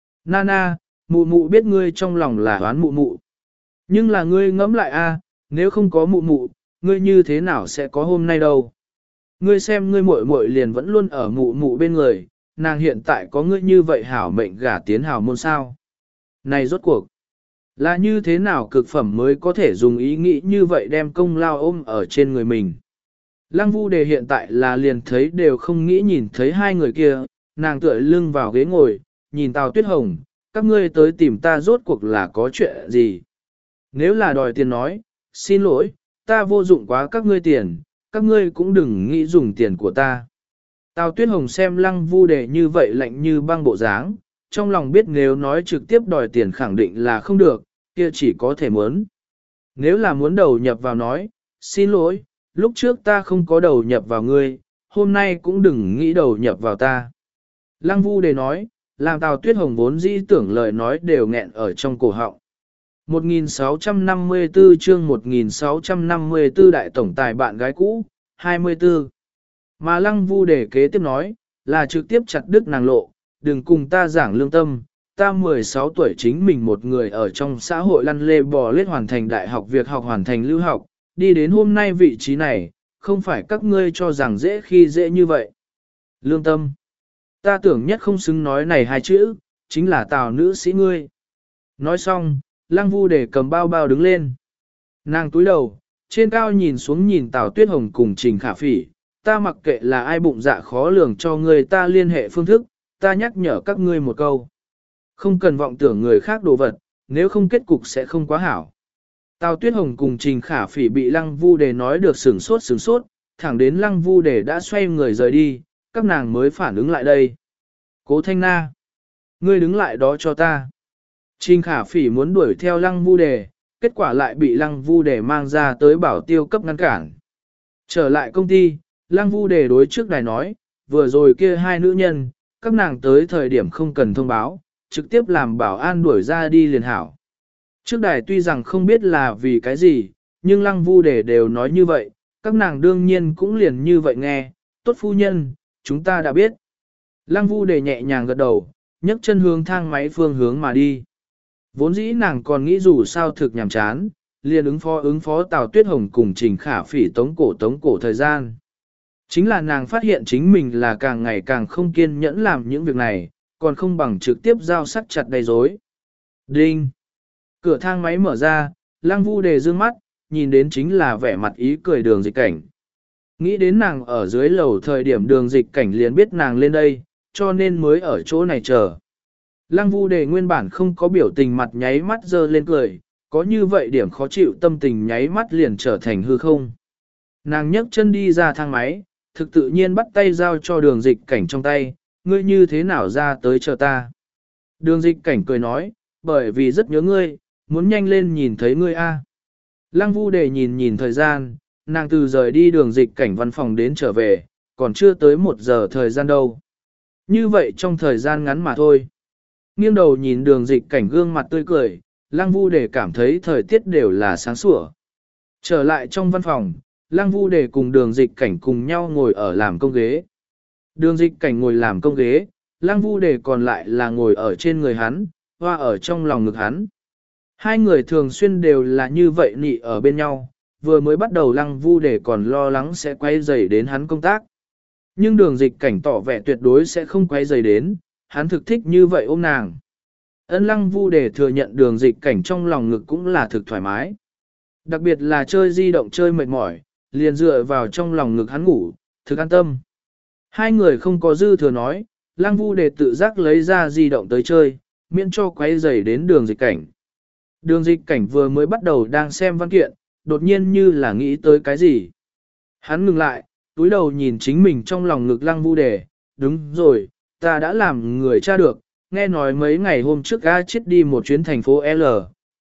Nana, mụ mụ biết ngươi trong lòng là oán mụ mụ. Nhưng là ngươi ngẫm lại a, nếu không có mụ mụ, ngươi như thế nào sẽ có hôm nay đâu. Ngươi xem ngươi muội muội liền vẫn luôn ở mụ mụ bên người, nàng hiện tại có ngươi như vậy hảo mệnh gả tiến hảo môn sao. Này rốt cuộc, là như thế nào cực phẩm mới có thể dùng ý nghĩ như vậy đem công lao ôm ở trên người mình. Lăng Vu Đề hiện tại là liền thấy đều không nghĩ nhìn thấy hai người kia, nàng tựa lưng vào ghế ngồi, nhìn Tào Tuyết Hồng, các ngươi tới tìm ta rốt cuộc là có chuyện gì. Nếu là đòi tiền nói, xin lỗi, ta vô dụng quá các ngươi tiền, các ngươi cũng đừng nghĩ dùng tiền của ta. Tào Tuyết Hồng xem Lăng Vu Đề như vậy lạnh như băng bộ dáng, trong lòng biết nếu nói trực tiếp đòi tiền khẳng định là không được, kia chỉ có thể muốn. Nếu là muốn đầu nhập vào nói, xin lỗi, lúc trước ta không có đầu nhập vào ngươi, hôm nay cũng đừng nghĩ đầu nhập vào ta. Lăng Vu Đề nói, làm Tào Tuyết Hồng vốn dĩ tưởng lời nói đều nghẹn ở trong cổ họng. một nghìn sáu trăm năm mươi tư chương một nghìn sáu trăm năm mươi tư đại tổng tài bạn gái cũ, hai mươi tư. Mà Lăng Vu Đề kế tiếp nói, là trực tiếp chặt đứt nàng lộ, đừng cùng ta giảng lương tâm, ta mười sáu tuổi chính mình một người ở trong xã hội lăn lê bò lết hoàn thành đại học việc học hoàn thành lưu học, đi đến hôm nay vị trí này, không phải các ngươi cho rằng dễ khi dễ như vậy. Lương tâm. Ta tưởng nhất không xứng nói này hai chữ, chính là Tào nữ sĩ ngươi. Nói xong, Lăng Vu Đề cầm bao bao đứng lên. Nàng túi đầu, trên cao nhìn xuống nhìn Tào Tuyết Hồng cùng Trình Khả Phỉ, ta mặc kệ là ai bụng dạ khó lường cho người ta liên hệ phương thức, ta nhắc nhở các ngươi một câu. Không cần vọng tưởng người khác đồ vật, nếu không kết cục sẽ không quá hảo. Tào Tuyết Hồng cùng Trình Khả Phỉ bị Lăng Vu Đề nói được sửng sốt sửng sốt, thẳng đến Lăng Vu Đề đã xoay người rời đi, các nàng mới phản ứng lại đây. Cố Thanh Na, ngươi đứng lại đó cho ta. Trình Khả Phỉ muốn đuổi theo Lăng Vu Đề, kết quả lại bị Lăng Vu Đề mang ra tới bảo tiêu cấp ngăn cản. Trở lại công ty, Lăng Vu Đề đối trước đài nói, vừa rồi kia hai nữ nhân, các nàng tới thời điểm không cần thông báo, trực tiếp làm bảo an đuổi ra đi liền hảo. Trước đài tuy rằng không biết là vì cái gì, nhưng Lăng Vu Đề đều nói như vậy, các nàng đương nhiên cũng liền như vậy nghe, tốt phu nhân, chúng ta đã biết. Lăng Vu Đề nhẹ nhàng gật đầu, nhấc chân hướng thang máy phương hướng mà đi. Vốn dĩ nàng còn nghĩ dù sao thực nhàm chán, liền ứng phó ứng phó Tào Tuyết Hồng cùng Trình Khả Phỉ tống cổ tống cổ thời gian. Chính là nàng phát hiện chính mình là càng ngày càng không kiên nhẫn làm những việc này, còn không bằng trực tiếp giao sắc chặt đầy rối. Đinh! Cửa thang máy mở ra, Lăng Vu Đề dương mắt, nhìn đến chính là vẻ mặt ý cười Đường Dịch Cảnh. Nghĩ đến nàng ở dưới lầu thời điểm Đường Dịch Cảnh liền biết nàng lên đây, cho nên mới ở chỗ này chờ. Lăng Vu Đề nguyên bản không có biểu tình mặt nháy mắt dơ lên cười, có như vậy điểm khó chịu tâm tình nháy mắt liền trở thành hư không. Nàng nhấc chân đi ra thang máy, thực tự nhiên bắt tay giao cho Đường Dịch Cảnh trong tay, ngươi như thế nào ra tới chờ ta. Đường Dịch Cảnh cười nói, bởi vì rất nhớ ngươi, muốn nhanh lên nhìn thấy ngươi a. Lăng Vu Đề nhìn nhìn thời gian, nàng từ rời đi Đường Dịch Cảnh văn phòng đến trở về, còn chưa tới một giờ thời gian đâu. Như vậy trong thời gian ngắn mà thôi. Nghiêng đầu nhìn Đường Dịch Cảnh gương mặt tươi cười, Lăng Vu Đề cảm thấy thời tiết đều là sáng sủa. Trở lại trong văn phòng, Lăng Vu Đề cùng Đường Dịch Cảnh cùng nhau ngồi ở làm công ghế. Đường Dịch Cảnh ngồi làm công ghế, Lăng Vu Đề còn lại là ngồi ở trên người hắn, hoa ở trong lòng ngực hắn. Hai người thường xuyên đều là như vậy nị ở bên nhau, vừa mới bắt đầu Lăng Vu Đề còn lo lắng sẽ quay rầy đến hắn công tác. Nhưng Đường Dịch Cảnh tỏ vẻ tuyệt đối sẽ không quay rầy đến, hắn thực thích như vậy ôm nàng. Ân Lăng Vu Đề thừa nhận Đường Dịch Cảnh trong lòng ngực cũng là thực thoải mái. Đặc biệt là chơi di động chơi mệt mỏi, liền dựa vào trong lòng ngực hắn ngủ, thực an tâm. Hai người không có dư thừa nói, Lăng Vu Đề tự giác lấy ra di động tới chơi, miễn cho quay rầy đến Đường Dịch Cảnh. Đường Dịch Cảnh vừa mới bắt đầu đang xem văn kiện, đột nhiên như là nghĩ tới cái gì. Hắn ngừng lại, túi đầu nhìn chính mình trong lòng ngực Lăng Vu Đề, đúng rồi, ta đã làm người tra được, nghe nói mấy ngày hôm trước A chết đi một chuyến thành phố L,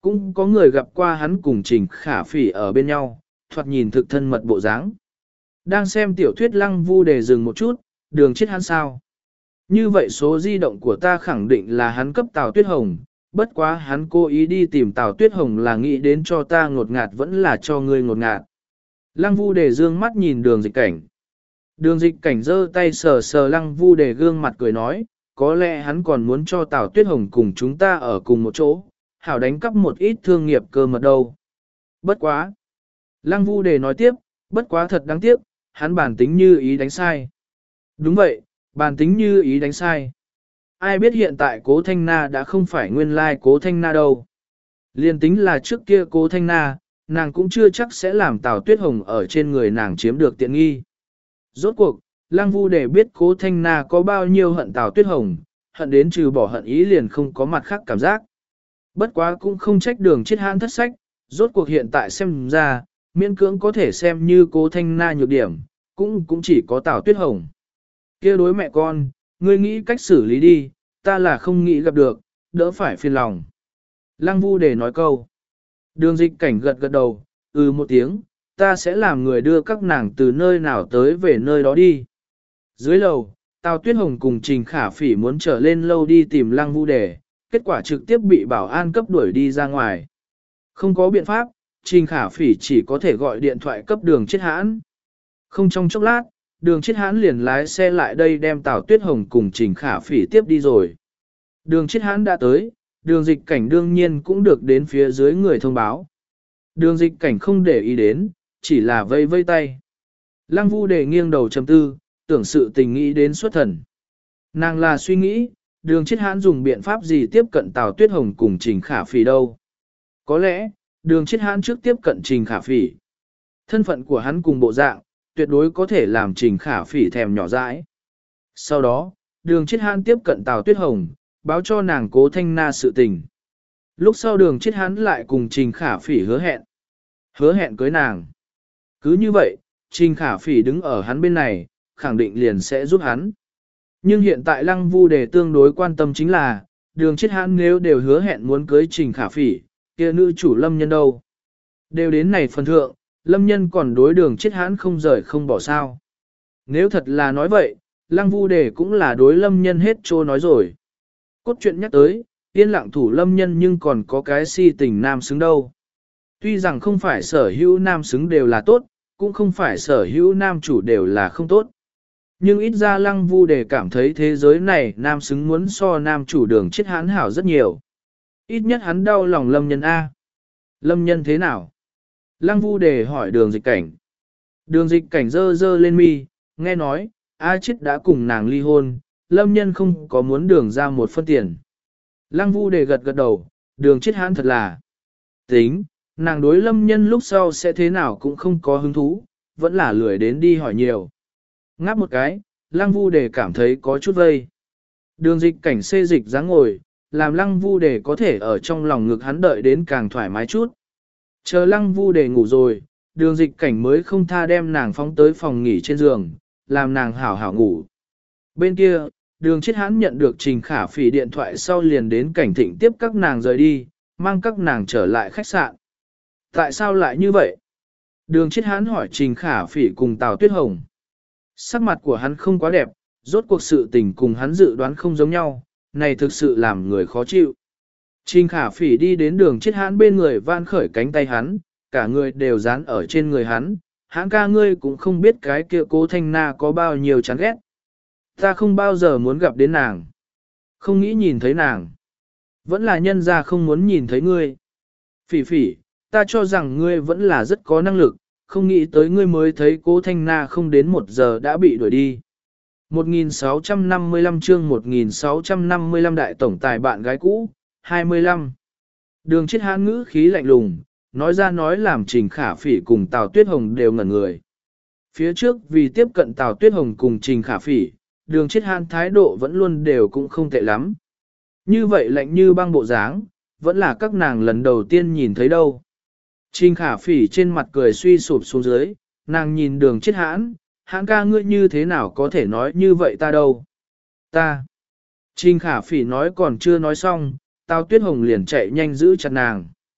cũng có người gặp qua hắn cùng Trình Khả Phỉ ở bên nhau, thoạt nhìn thực thân mật bộ dáng. Đang xem tiểu thuyết Lăng Vu Đề dừng một chút, đường chết hắn sao? Như vậy số di động của ta khẳng định là hắn cấp Tào Tuyết Hồng, bất quá hắn cố ý đi tìm Tào Tuyết Hồng là nghĩ đến cho ta ngột ngạt vẫn là cho ngươi ngột ngạt. Lăng Vu Đề dương mắt nhìn đường dịch cảnh. Đường dịch cảnh giơ tay sờ sờ Lăng Vu Đề gương mặt cười nói, có lẽ hắn còn muốn cho Tào Tuyết Hồng cùng chúng ta ở cùng một chỗ, hảo đánh cắp một ít thương nghiệp cơ mật đâu. Bất quá. Lăng Vu Đề nói tiếp, bất quá thật đáng tiếc, hắn bản tính như ý đánh sai. Đúng vậy, bản tính như ý đánh sai. Ai biết hiện tại Cố Thanh Na đã không phải nguyên lai Cố Thanh Na đâu. Liên tính là trước kia Cố Thanh Na, nàng cũng chưa chắc sẽ làm Tào Tuyết Hồng ở trên người nàng chiếm được tiện nghi. Rốt cuộc, Lăng Vu Đề biết Cố Thanh Na có bao nhiêu hận Tào Tuyết Hồng, hận đến trừ bỏ hận ý liền không có mặt khác cảm giác. Bất quá cũng không trách đường chết hãn thất sách, rốt cuộc hiện tại xem ra, miễn cưỡng có thể xem như Cố Thanh Na nhược điểm, cũng cũng chỉ có Tào Tuyết Hồng. Kia đối mẹ con, ngươi nghĩ cách xử lý đi, ta là không nghĩ gặp được, đỡ phải phiền lòng. Lăng Vu Đề nói câu. Đường dịch cảnh gật gật đầu, ừ một tiếng, ta sẽ làm người đưa các nàng từ nơi nào tới về nơi đó đi. Dưới lầu, Tào Tuyết Hồng cùng Trình Khả Phỉ muốn trở lên lâu đi tìm Lăng Vu Đề, kết quả trực tiếp bị bảo an cấp đuổi đi ra ngoài. Không có biện pháp, Trình Khả Phỉ chỉ có thể gọi điện thoại cấp đường chết hãn. Không trong chốc lát, đường chết hãn liền lái xe lại đây đem Tào Tuyết Hồng cùng Trình Khả Phỉ tiếp đi rồi. Đường chết hãn đã tới, đường dịch cảnh đương nhiên cũng được đến phía dưới người thông báo. Đường dịch cảnh không để ý đến, chỉ là vây vây tay. Lăng Vu Đề nghiêng đầu trầm tư, tưởng sự tình nghĩ đến xuất thần. Nàng là suy nghĩ, đường chết hãn dùng biện pháp gì tiếp cận Tào Tuyết Hồng cùng Trình Khả Phỉ đâu. Có lẽ, đường chết hãn trước tiếp cận Trình Khả Phỉ. Thân phận của hắn cùng bộ dạng, tuyệt đối có thể làm Trình Khả Phỉ thèm nhỏ dãi. Sau đó, đường chết hãn tiếp cận Tào Tuyết Hồng, báo cho nàng Cố Thanh Na sự tình. Lúc sau đường chết hãn lại cùng Trình Khả Phỉ hứa hẹn. Hứa hẹn cưới nàng. Cứ như vậy, Trình Khả Phỉ đứng ở hắn bên này, khẳng định liền sẽ giúp hắn. Nhưng hiện tại Lăng Vu Đề tương đối quan tâm chính là, đường chết hãn nếu đều hứa hẹn muốn cưới Trình Khả Phỉ, kia nữ chủ Lâm Nhân đâu. Đều đến này phần thượng, Lâm Nhân còn đối đường chết hãn không rời không bỏ sao. Nếu thật là nói vậy, Lăng Vu Đề cũng là đối Lâm Nhân hết trô nói rồi. Cốt truyện nhắc tới, yên lặng thủ Lâm Nhân nhưng còn có cái si tình nam xứng đâu. Tuy rằng không phải sở hữu nam xứng đều là tốt, cũng không phải sở hữu nam chủ đều là không tốt. Nhưng ít ra Lăng Vu Đề cảm thấy thế giới này nam xứng muốn so nam chủ đường chết hãn hảo rất nhiều. Ít nhất hắn đau lòng Lâm Nhân A. Lâm Nhân thế nào? Lăng Vu Đề hỏi đường dịch cảnh. Đường dịch cảnh dơ dơ lên mi, nghe nói, A chết đã cùng nàng ly hôn, Lâm Nhân không có muốn đường ra một phân tiền. Lăng Vu Đề gật gật đầu, đường chết hãn thật là tính, nàng đối Lâm Nhân lúc sau sẽ thế nào cũng không có hứng thú, vẫn là lười đến đi hỏi nhiều. Ngáp một cái, Lăng Vu Đề cảm thấy có chút vây. Đường dịch cảnh xê dịch dáng ngồi, làm Lăng Vu Đề có thể ở trong lòng ngực hắn đợi đến càng thoải mái chút. Chờ Lăng Vu Đề ngủ rồi, đường dịch cảnh mới không tha đem nàng phóng tới phòng nghỉ trên giường, làm nàng hảo hảo ngủ. Bên kia, đường chết hãn nhận được Trình Khả Phỉ điện thoại sau liền đến cảnh thịnh tiếp các nàng rời đi, mang các nàng trở lại khách sạn. Tại sao lại như vậy? Đường chết hãn hỏi Trình Khả Phỉ cùng Tào Tuyết Hồng. Sắc mặt của hắn không quá đẹp, rốt cuộc sự tình cùng hắn dự đoán không giống nhau, này thực sự làm người khó chịu. Trình Khả Phỉ đi đến đường chết hãn bên người van khởi cánh tay hắn, cả người đều dán ở trên người hắn, hãn ca ngươi cũng không biết cái kia Cố Thanh Na có bao nhiêu chán ghét. Ta không bao giờ muốn gặp đến nàng, không nghĩ nhìn thấy nàng, vẫn là nhân ra không muốn nhìn thấy ngươi. Phỉ Phỉ, ta cho rằng ngươi vẫn là rất có năng lực, không nghĩ tới ngươi mới thấy Cố Thanh Na không đến một giờ đã bị đuổi đi. một nghìn sáu trăm năm mươi lăm chương một nghìn sáu trăm năm mươi lăm đại tổng tài bạn gái cũ, hai mươi lăm. Đường chết hãn ngữ khí lạnh lùng, nói ra nói làm Trình Khả Phỉ cùng Tào Tuyết Hồng đều ngẩn người. Phía trước vì tiếp cận Tào Tuyết Hồng cùng Trình Khả Phỉ, đường chết hãn thái độ vẫn luôn đều cũng không tệ lắm. Như vậy lạnh như băng bộ dáng, vẫn là các nàng lần đầu tiên nhìn thấy đâu. Trình Khả Phỉ trên mặt cười suy sụp xuống dưới, nàng nhìn đường chết hãn, hãn ca ngươi như thế nào có thể nói như vậy ta đâu. Ta. Trình Khả Phỉ nói còn chưa nói xong, Tào Tuyết Hồng liền chạy nhanh giữ chặt nàng.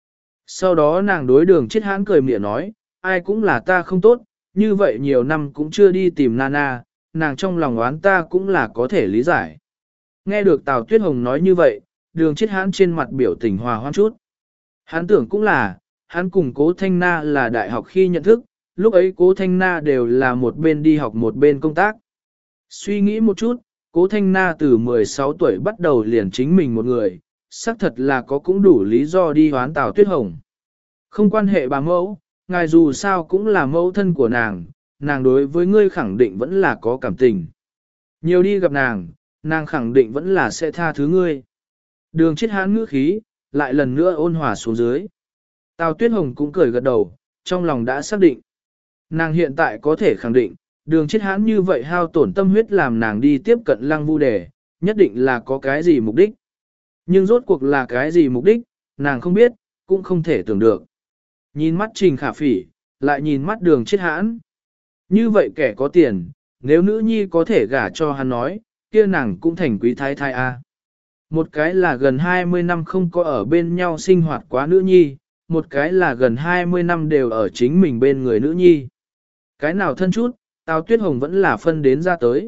Sau đó nàng đối đường chết hãn cười mỉa nói, ai cũng là ta không tốt, như vậy nhiều năm cũng chưa đi tìm Nana, nàng trong lòng oán ta cũng là có thể lý giải. Nghe được Tào Tuyết Hồng nói như vậy, đường chết hãn trên mặt biểu tình hòa hoãn chút. Hắn tưởng cũng là, hắn cùng Cố Thanh Na là đại học khi nhận thức, lúc ấy Cố Thanh Na đều là một bên đi học một bên công tác. Suy nghĩ một chút, Cố Thanh Na từ mười sáu tuổi bắt đầu liền chính mình một người, xác thật là có cũng đủ lý do đi hoán Tào Tuyết Hồng. Không quan hệ bà mẫu, ngài dù sao cũng là mẫu thân của nàng, nàng đối với ngươi khẳng định vẫn là có cảm tình. Nhiều đi gặp nàng, nàng khẳng định vẫn là sẽ tha thứ ngươi. Đường chết hãn ngữ khí, lại lần nữa ôn hòa xuống dưới. Tào Tuyết Hồng cũng cười gật đầu, trong lòng đã xác định. Nàng hiện tại có thể khẳng định, đường chết hãn như vậy hao tổn tâm huyết làm nàng đi tiếp cận Lăng Vu Đề, nhất định là có cái gì mục đích. Nhưng rốt cuộc là cái gì mục đích, nàng không biết, cũng không thể tưởng được. Nhìn mắt Trình Khả Phỉ, lại nhìn mắt đường chết hãn. Như vậy kẻ có tiền, nếu nữ nhi có thể gả cho hắn nói, kia nàng cũng thành quý thái thái A. Một cái là gần hai mươi năm không có ở bên nhau sinh hoạt quá nữ nhi, một cái là gần hai mươi năm đều ở chính mình bên người nữ nhi. Cái nào thân chút, Tào Tuyết Hồng vẫn là phân đến ra tới.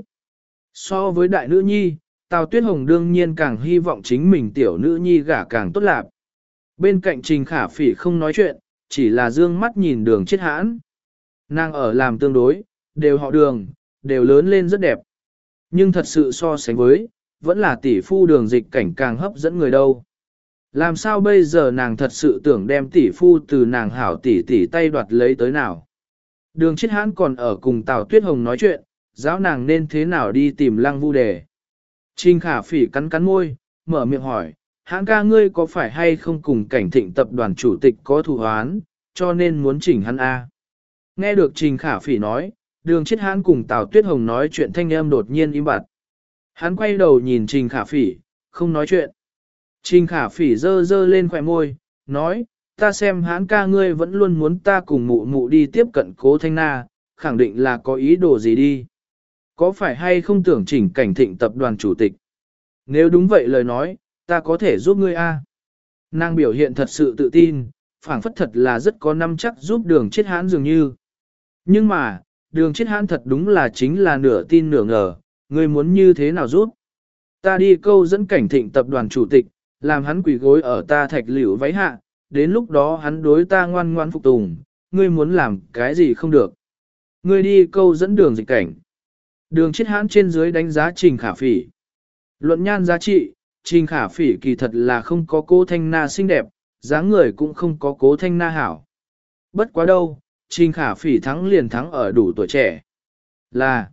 So với đại nữ nhi, Tào Tuyết Hồng đương nhiên càng hy vọng chính mình tiểu nữ nhi gả càng tốt lạc. Bên cạnh Trình Khả Phỉ không nói chuyện, chỉ là dương mắt nhìn đường chết hãn. Nàng ở làm tương đối, đều họ đường, đều lớn lên rất đẹp. Nhưng thật sự so sánh với, vẫn là tỷ phu đường dịch cảnh càng hấp dẫn người đâu. Làm sao bây giờ nàng thật sự tưởng đem tỷ phu từ nàng hảo tỷ tỷ tay đoạt lấy tới nào. Đường chết hãn còn ở cùng Tào Tuyết Hồng nói chuyện, giáo nàng nên thế nào đi tìm Lăng Vu Đề. Trình Khả Phỉ cắn cắn môi, mở miệng hỏi, hãn ca ngươi có phải hay không cùng Cảnh Thịnh tập đoàn chủ tịch có thù oán, cho nên muốn chỉnh hắn A. Nghe được Trình Khả Phỉ nói, đường chết hãn cùng Tào Tuyết Hồng nói chuyện thanh âm đột nhiên im bặt. Hắn quay đầu nhìn Trình Khả Phỉ, không nói chuyện. Trình Khả Phỉ dơ dơ lên khỏe môi, nói, ta xem hãn ca ngươi vẫn luôn muốn ta cùng mụ mụ đi tiếp cận Cố Thanh Na, khẳng định là có ý đồ gì đi. Có phải hay không tưởng chỉnh Cảnh Thịnh tập đoàn chủ tịch? Nếu đúng vậy lời nói, ta có thể giúp ngươi a. Nàng biểu hiện thật sự tự tin, phảng phất thật là rất có năm chắc giúp đường chết hãn dường như. Nhưng mà, đường chết hãn thật đúng là chính là nửa tin nửa ngờ, ngươi muốn như thế nào giúp? Ta đi câu dẫn Cảnh Thịnh tập đoàn chủ tịch, làm hắn quỳ gối ở ta thạch liễu váy hạ, đến lúc đó hắn đối ta ngoan ngoan phục tùng, ngươi muốn làm cái gì không được. Ngươi đi câu dẫn đường dịch cảnh. Đường chết hãn trên dưới đánh giá Trình Khả Phỉ. Luận nhan giá trị, Trình Khả Phỉ kỳ thật là không có Cố Thanh Na xinh đẹp, dáng người cũng không có Cố Thanh Na hảo. Bất quá đâu, Trình Khả Phỉ thắng liền thắng ở đủ tuổi trẻ. Là,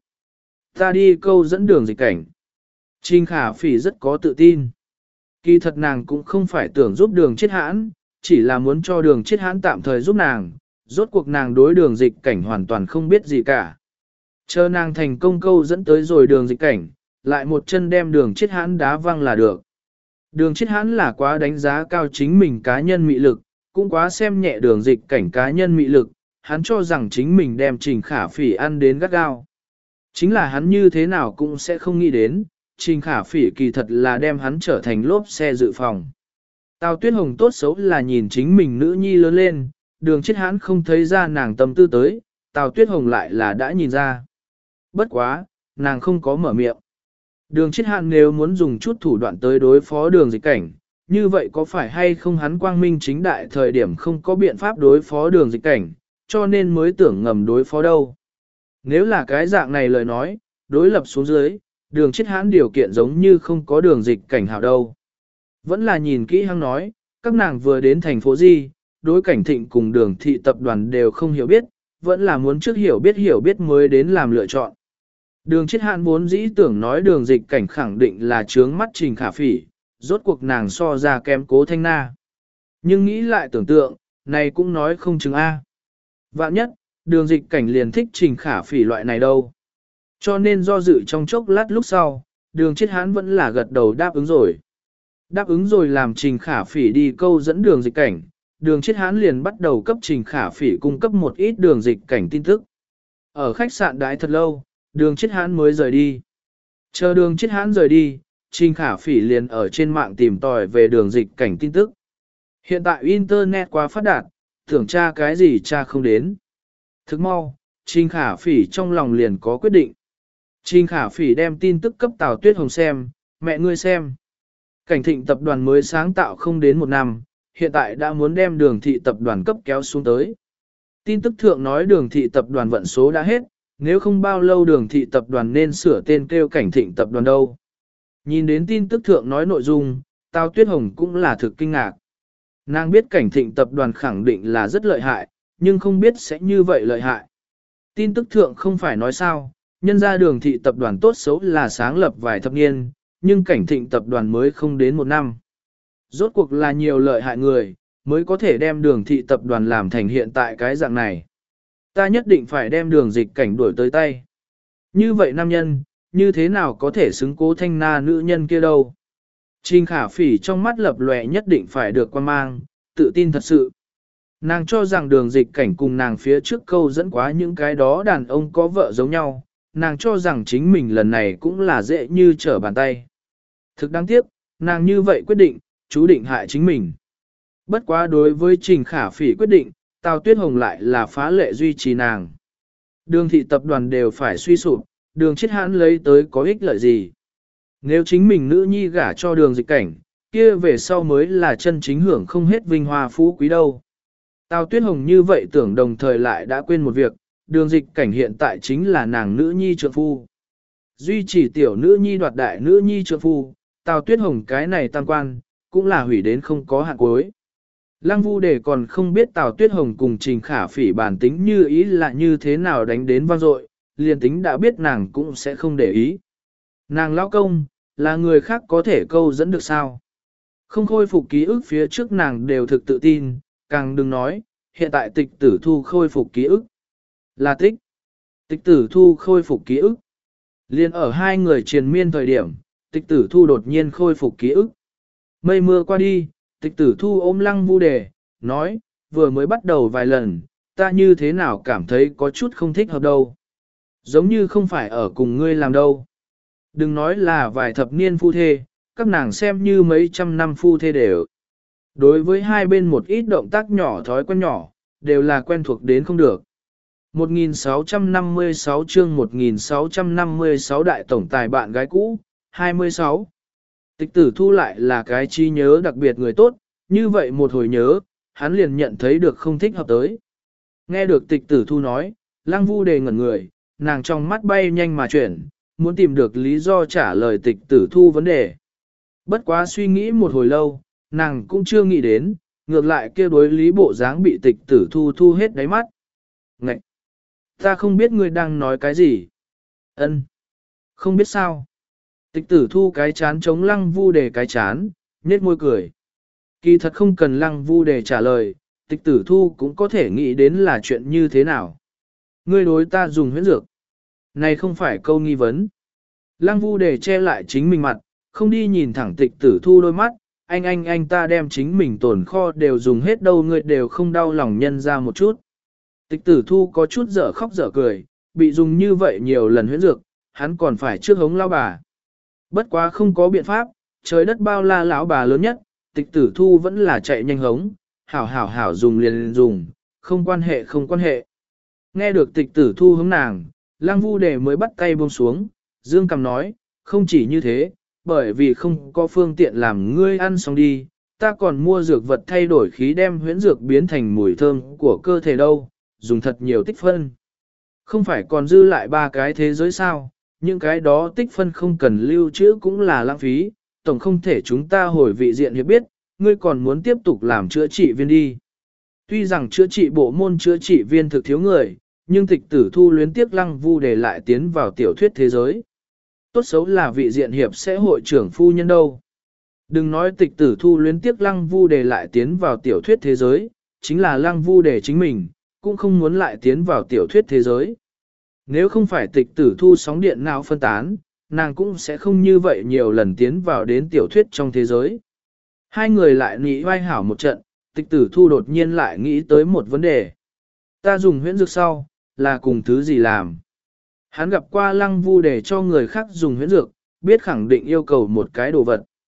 ta đi câu dẫn đường dịch cảnh. Trình Khả Phỉ rất có tự tin. Kỳ thật nàng cũng không phải tưởng giúp đường chết hãn, chỉ là muốn cho đường chết hãn tạm thời giúp nàng, rốt cuộc nàng đối đường dịch cảnh hoàn toàn không biết gì cả. Chờ nàng thành công câu dẫn tới rồi đường dịch cảnh, lại một chân đem đường chết hãn đá văng là được. Đường chết hãn là quá đánh giá cao chính mình cá nhân mị lực, cũng quá xem nhẹ đường dịch cảnh cá nhân mị lực, hắn cho rằng chính mình đem Trình Khả Phỉ ăn đến gắt gao. Chính là hắn như thế nào cũng sẽ không nghĩ đến, Trình Khả Phỉ kỳ thật là đem hắn trở thành lốp xe dự phòng. Tào Tuyết Hồng tốt xấu là nhìn chính mình nữ nhi lớn lên, đường chết hãn không thấy ra nàng tâm tư tới, Tào Tuyết Hồng lại là đã nhìn ra. Bất quá, nàng không có mở miệng. Đường chết hãn nếu muốn dùng chút thủ đoạn tới đối phó đường dịch cảnh, như vậy có phải hay không hắn quang minh chính đại thời điểm không có biện pháp đối phó đường dịch cảnh, cho nên mới tưởng ngầm đối phó đâu. Nếu là cái dạng này lời nói, đối lập xuống dưới, đường chết hãn điều kiện giống như không có đường dịch cảnh hảo đâu. Vẫn là nhìn kỹ hắn nói, các nàng vừa đến thành phố Di, đối Cảnh Thịnh cùng đường thị tập đoàn đều không hiểu biết, vẫn là muốn trước hiểu biết hiểu biết mới đến làm lựa chọn. Đường chết hãn vốn dĩ tưởng nói đường dịch cảnh khẳng định là trướng mắt Trình Khả Phỉ, rốt cuộc nàng so ra kém Cố Thanh Na. Nhưng nghĩ lại tưởng tượng, này cũng nói không chừng A. Vạn nhất, đường dịch cảnh liền thích Trình Khả Phỉ loại này đâu. Cho nên do dự trong chốc lát lúc sau, đường chết hãn vẫn là gật đầu đáp ứng rồi. Đáp ứng rồi làm Trình Khả Phỉ đi câu dẫn đường dịch cảnh, đường chết hãn liền bắt đầu cấp Trình Khả Phỉ cung cấp một ít đường dịch cảnh tin tức. Ở khách sạn đãi thật lâu, đường chết hãn mới rời đi. Chờ đường chết hãn rời đi, Trình Khả Phỉ liền ở trên mạng tìm tòi về đường dịch cảnh tin tức. Hiện tại Internet quá phát đạt, tưởng tra cái gì tra không đến. Thức mau, Trình Khả Phỉ trong lòng liền có quyết định. Trình Khả Phỉ đem tin tức cấp Tào Tuyết Hồng xem, mẹ ngươi xem. Cảnh Thịnh tập đoàn mới sáng tạo không đến một năm, hiện tại đã muốn đem Đường thị tập đoàn cấp kéo xuống tới. Tin tức thượng nói Đường thị tập đoàn vận số đã hết, nếu không bao lâu Đường thị tập đoàn nên sửa tên kêu Cảnh Thịnh tập đoàn đâu. Nhìn đến tin tức thượng nói nội dung, Tào Tuyết Hồng cũng là thực kinh ngạc. Nàng biết Cảnh Thịnh tập đoàn khẳng định là rất lợi hại, nhưng không biết sẽ như vậy lợi hại. Tin tức thượng không phải nói sao, nhân ra Đường thị tập đoàn tốt xấu là sáng lập vài thập niên, nhưng Cảnh Thịnh tập đoàn mới không đến một năm. Rốt cuộc là nhiều lợi hại người, mới có thể đem Đường thị tập đoàn làm thành hiện tại cái dạng này. Ta nhất định phải đem Đường Dịch Cảnh đuổi tới tay. Như vậy nam nhân, như thế nào có thể xứng Cố Thanh Na nữ nhân kia đâu. Trình Khả Phỉ trong mắt lập lòe nhất định phải được quan mang, tự tin thật sự. Nàng cho rằng Đường Dịch Cảnh cùng nàng phía trước câu dẫn quá những cái đó đàn ông có vợ giống nhau, nàng cho rằng chính mình lần này cũng là dễ như trở bàn tay. Thực đáng tiếc, nàng như vậy quyết định, chú định hại chính mình. Bất quá đối với Trình Khả Phỉ quyết định, Tào Tuyết Hồng lại là phá lệ duy trì nàng. Đường thị tập đoàn đều phải suy sụp, Đường Chiết Hãn lấy tới có ích lợi gì. Nếu chính mình nữ nhi gả cho Đường Dịch Cảnh, kia về sau mới là chân chính hưởng không hết vinh hoa phú quý đâu. Tào Tuyết Hồng như vậy tưởng đồng thời lại đã quên một việc, Đường Dịch Cảnh hiện tại chính là nàng nữ nhi trượng phu. Duy chỉ tiểu nữ nhi đoạt đại nữ nhi trượng phu, Tào Tuyết Hồng cái này tam quan, cũng là hủy đến không có hạn cuối. Lăng Vu Đề còn không biết Tào Tuyết Hồng cùng Trình Khả Phỉ bản tính như ý là như thế nào đánh đến vang dội, liền tính đã biết nàng cũng sẽ không để ý. Nàng lão công, là người khác có thể câu dẫn được sao? Không khôi phục ký ức phía trước nàng đều thực tự tin, càng đừng nói, hiện tại tịch tử thu khôi phục ký ức. Là tích. Tịch tử thu khôi phục ký ức. Liên ở hai người triền miên thời điểm, tịch tử thu đột nhiên khôi phục ký ức. Mây mưa qua đi, tịch tử thu ôm Lăng Vu Đề, nói, vừa mới bắt đầu vài lần, ta như thế nào cảm thấy có chút không thích hợp đâu. Giống như không phải ở cùng ngươi làm đâu. Đừng nói là vài thập niên phu thê, các nàng xem như mấy trăm năm phu thê đều. Đối với hai bên một ít động tác nhỏ thói quen nhỏ, đều là quen thuộc đến không được. một nghìn sáu trăm năm mươi sáu chương một nghìn sáu trăm năm mươi sáu đại tổng tài bạn gái cũ, hai mươi sáu. Tịch tử thu lại là cái trí nhớ đặc biệt người tốt, như vậy một hồi nhớ, hắn liền nhận thấy được không thích hợp tới. Nghe được tịch tử thu nói, Lăng Vu Đề ngẩn người, nàng trong mắt bay nhanh mà chuyển, muốn tìm được lý do trả lời tịch tử thu vấn đề. Bất quá suy nghĩ một hồi lâu, nàng cũng chưa nghĩ đến, ngược lại kia đối lý bộ dáng bị tịch tử thu thu hết đáy mắt. Ngậy! Ta không biết ngươi đang nói cái gì. Ân, không biết sao. Tịch tử thu cái chán chống Lăng Vu Đề cái chán, nhếch môi cười. Kỳ thật không cần Lăng Vu Đề trả lời, tịch tử thu cũng có thể nghĩ đến là chuyện như thế nào. Ngươi đối ta dùng huyễn dược. Này không phải câu nghi vấn. Lăng Vu Đề che lại chính mình mặt, không đi nhìn thẳng tịch tử thu đôi mắt. Anh anh anh ta đem chính mình tồn kho đều dùng hết đâu, ngươi đều không đau lòng nhân ra một chút. Tịch tử thu có chút dở khóc dở cười, bị dùng như vậy nhiều lần huyễn dược, hắn còn phải trước hống lao bà. Bất quá không có biện pháp, trời đất bao la lão bà lớn nhất, tịch tử thu vẫn là chạy nhanh hống, hảo hảo hảo dùng liền, liền dùng, không quan hệ không quan hệ. Nghe được tịch tử thu hống nàng, Lăng Vu Đề mới bắt tay buông xuống, dương cầm nói, không chỉ như thế, bởi vì không có phương tiện làm ngươi ăn xong đi, ta còn mua dược vật thay đổi khí đem huyễn dược biến thành mùi thơm của cơ thể đâu, dùng thật nhiều tích phân. Không phải còn dư lại ba cái thế giới sao, những cái đó tích phân không cần lưu trữ cũng là lãng phí, tổng không thể chúng ta hồi vị diện hiệp biết, ngươi còn muốn tiếp tục làm chữa trị viên đi. Tuy rằng chữa trị bộ môn chữa trị viên thực thiếu người, nhưng tịch tử thu luyến tiếc Lăng Vu Đề lại tiến vào tiểu thuyết thế giới. Tốt xấu là vị diện hiệp sẽ hội trưởng phu nhân đâu. Đừng nói tịch tử thu luyến tiếc Lăng Vu Đề lại tiến vào tiểu thuyết thế giới, chính là Lăng Vu Đề chính mình, cũng không muốn lại tiến vào tiểu thuyết thế giới. Nếu không phải tịch tử thu sóng điện nào phân tán, nàng cũng sẽ không như vậy nhiều lần tiến vào đến tiểu thuyết trong thế giới. Hai người lại nghĩ vai hảo một trận, tịch tử thu đột nhiên lại nghĩ tới một vấn đề. Ta dùng huyễn dược sau, là cùng thứ gì làm? Hắn gặp qua Lăng Vu Đề cho người khác dùng huyễn dược, biết khẳng định yêu cầu một cái đồ vật.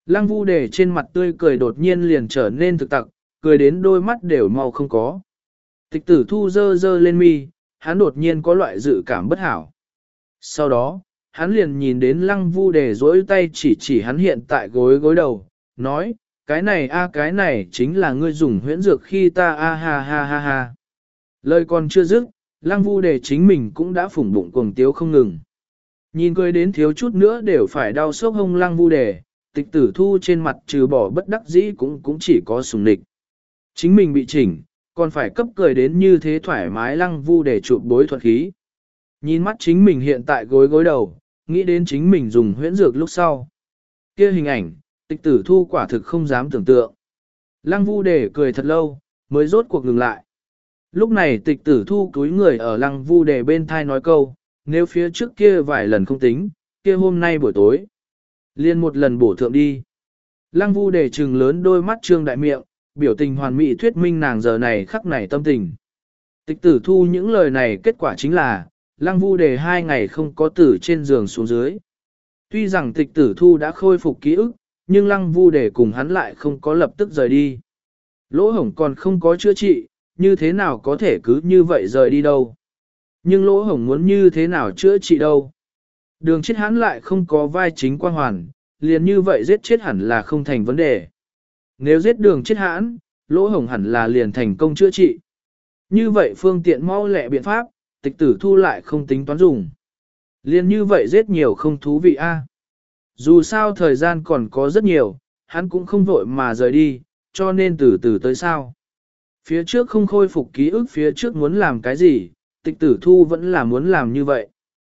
Lăng Vu Đề trên mặt tươi cười đột nhiên liền trở nên thực tặc, cười đến đôi mắt đều mau không có. Tịch tử thu dơ dơ lên mi, hắn đột nhiên có loại dự cảm bất hảo. Sau đó, hắn liền nhìn đến Lăng Vu Đề dỗi tay chỉ chỉ hắn hiện tại gối gối đầu, nói, cái này a cái này chính là ngươi dùng huyễn dược khi ta a ha ha ha ha. Lời còn chưa dứt, Lăng Vu Đề chính mình cũng đã phủng bụng cuồng tiếu không ngừng. Nhìn cười đến thiếu chút nữa đều phải đau sốc hông Lăng Vu Đề, tịch tử thu trên mặt trừ bỏ bất đắc dĩ cũng cũng chỉ có sùng nịch. Chính mình bị chỉnh, còn phải cấp cười đến như thế thoải mái Lăng Vu Đề chụp bối thuật khí. Nhìn mắt chính mình hiện tại gối gối đầu, nghĩ đến chính mình dùng huyễn dược lúc sau. Kia hình ảnh, tịch tử thu quả thực không dám tưởng tượng. Lăng Vu Đề cười thật lâu, mới rốt cuộc ngừng lại. Lúc này tịch tử thu cúi người ở Lăng Vu Đề bên thai nói câu, nếu phía trước kia vài lần không tính, kia hôm nay buổi tối. Liên một lần bổ thượng đi. Lăng Vu Đề trừng lớn đôi mắt trương đại miệng, biểu tình hoàn mỹ thuyết minh nàng giờ này khắc này tâm tình. Tịch tử thu những lời này kết quả chính là, Lăng Vu Đề hai ngày không có tử trên giường xuống dưới. Tuy rằng tịch tử thu đã khôi phục ký ức, nhưng Lăng Vu Đề cùng hắn lại không có lập tức rời đi. Lỗ hổng còn không có chữa trị, như thế nào có thể cứ như vậy rời đi đâu. Nhưng lỗ hổng muốn như thế nào chữa trị đâu. Đường chết hắn lại không có vai chính quan hoàn, liền như vậy giết chết hẳn là không thành vấn đề. Nếu giết đường chết hãn, lỗ hổng hẳn là liền thành công chữa trị. Như vậy phương tiện mau lẹ biện pháp, tịch tử thu lại không tính toán dùng. Liền như vậy giết nhiều không thú vị a. Dù sao thời gian còn có rất nhiều, hắn cũng không vội mà rời đi, cho nên từ từ tới sao. Phía trước không khôi phục ký ức phía trước muốn làm cái gì, tịch tử thu vẫn là muốn làm như vậy.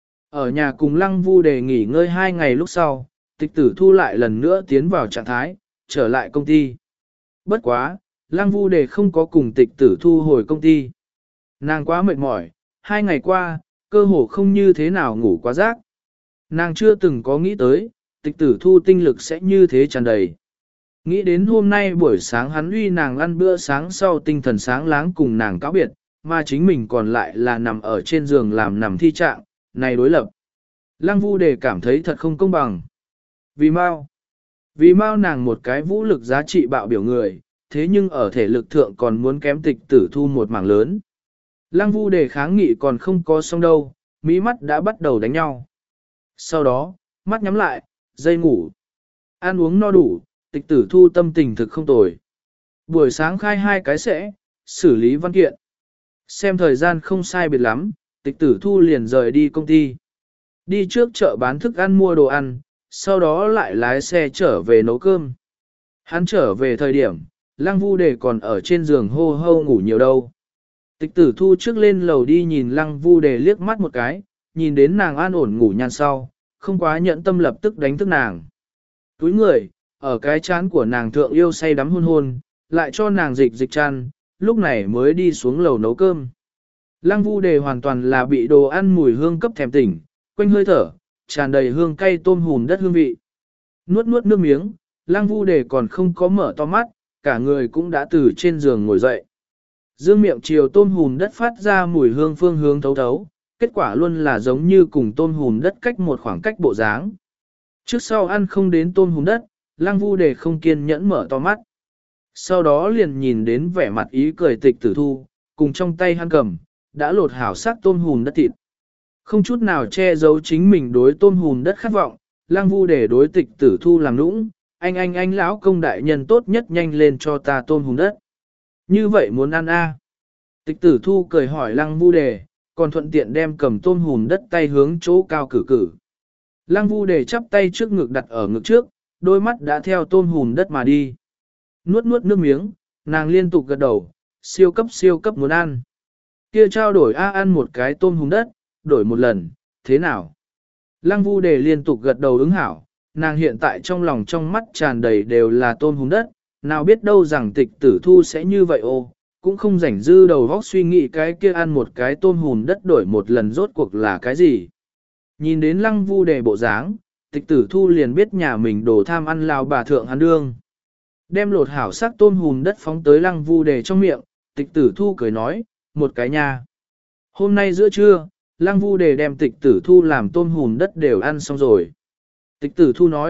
Ở nhà cùng Lăng Vu Đề nghỉ ngơi hai ngày lúc sau, tịch tử thu lại lần nữa tiến vào trạng thái, trở lại công ty. Bất quá, Lăng Vu Đề không có cùng tịch tử thu hồi công ty. Nàng quá mệt mỏi, hai ngày qua, cơ hồ không như thế nào ngủ quá giấc. Nàng chưa từng có nghĩ tới, tịch tử thu tinh lực sẽ như thế tràn đầy. Nghĩ đến hôm nay buổi sáng hắn uy nàng ăn bữa sáng sau tinh thần sáng láng cùng nàng cáo biệt, mà chính mình còn lại là nằm ở trên giường làm nằm thi trạng, này đối lập. Lăng Vu Đề cảm thấy thật không công bằng. Vì mau, vì mau nàng một cái vũ lực giá trị bạo biểu người, thế nhưng ở thể lực thượng còn muốn kém tịch tử thu một mảng lớn. Lăng Vu Đề kháng nghị còn không có xong đâu, mí mắt đã bắt đầu đánh nhau. Sau đó, mắt nhắm lại, dây ngủ. Ăn uống no đủ, tịch tử thu tâm tình thực không tồi. Buổi sáng khai hai cái sẽ, xử lý văn kiện. Xem thời gian không sai biệt lắm, tịch tử thu liền rời đi công ty. Đi trước chợ bán thức ăn mua đồ ăn, sau đó lại lái xe trở về nấu cơm. Hắn trở về thời điểm, Lăng Vu Đề còn ở trên giường hô hô ngủ nhiều đâu. Tịch tử thu trước lên lầu đi nhìn Lăng Vu Đề liếc mắt một cái, nhìn đến nàng an ổn ngủ nhàn sau, không quá nhẫn tâm lập tức đánh thức nàng. Túi người, ở cái chán của nàng thượng yêu say đắm hôn hôn, lại cho nàng dịch dịch chăn, lúc này mới đi xuống lầu nấu cơm. Lăng Vu Đề hoàn toàn là bị đồ ăn mùi hương cấp thèm tỉnh, quanh hơi thở, tràn đầy hương cay tôm hùm đất hương vị. Nuốt nuốt nước miếng, Lăng Vu Đề còn không có mở to mắt, cả người cũng đã từ trên giường ngồi dậy. Dương miệng chiều tôm hùm đất phát ra mùi hương phương hướng thấu thấu, kết quả luôn là giống như cùng tôm hùm đất cách một khoảng cách bộ dáng. Trước sau ăn không đến tôm hùm đất, Lăng Vu Đề không kiên nhẫn mở to mắt. Sau đó liền nhìn đến vẻ mặt ý cười tịch tử thu, cùng trong tay hắn cầm, đã lột hảo sắc tôm hùm đất thịt. Không chút nào che giấu chính mình đối tôm hùm đất khát vọng, Lăng Vu Đề đối tịch tử thu làm nũng, anh anh anh lão công đại nhân tốt nhất nhanh lên cho ta tôm hùm đất. Như vậy muốn ăn a? À? Tịch tử thu cười hỏi Lăng Vu Đề, còn thuận tiện đem cầm tôm hùm đất tay hướng chỗ cao cử cử. Lăng Vu Đề chắp tay trước ngực đặt ở ngực trước, đôi mắt đã theo tôm hùm đất mà đi. Nuốt nuốt nước miếng, nàng liên tục gật đầu, siêu cấp siêu cấp muốn ăn. Kia trao đổi a ăn một cái tôm hùm đất, đổi một lần, thế nào? Lăng Vu Đề liên tục gật đầu ứng hảo, nàng hiện tại trong lòng trong mắt tràn đầy đều là tôm hùm đất, nào biết đâu rằng tịch tử thu sẽ như vậy ô, cũng không rảnh dư đầu góc suy nghĩ cái kia ăn một cái tôm hùm đất đổi một lần rốt cuộc là cái gì. Nhìn đến Lăng Vu Đề bộ dáng, tịch tử thu liền biết nhà mình đồ tham ăn lao bà thượng hắn đương. Đem lột hảo sắc tôm hùm đất phóng tới Lăng Vu Đề trong miệng, tịch tử thu cười nói, một cái nha. Hôm nay giữa trưa, Lăng Vu Đề đem tịch tử thu làm tôm hùm đất đều ăn xong rồi. Tịch tử thu nói,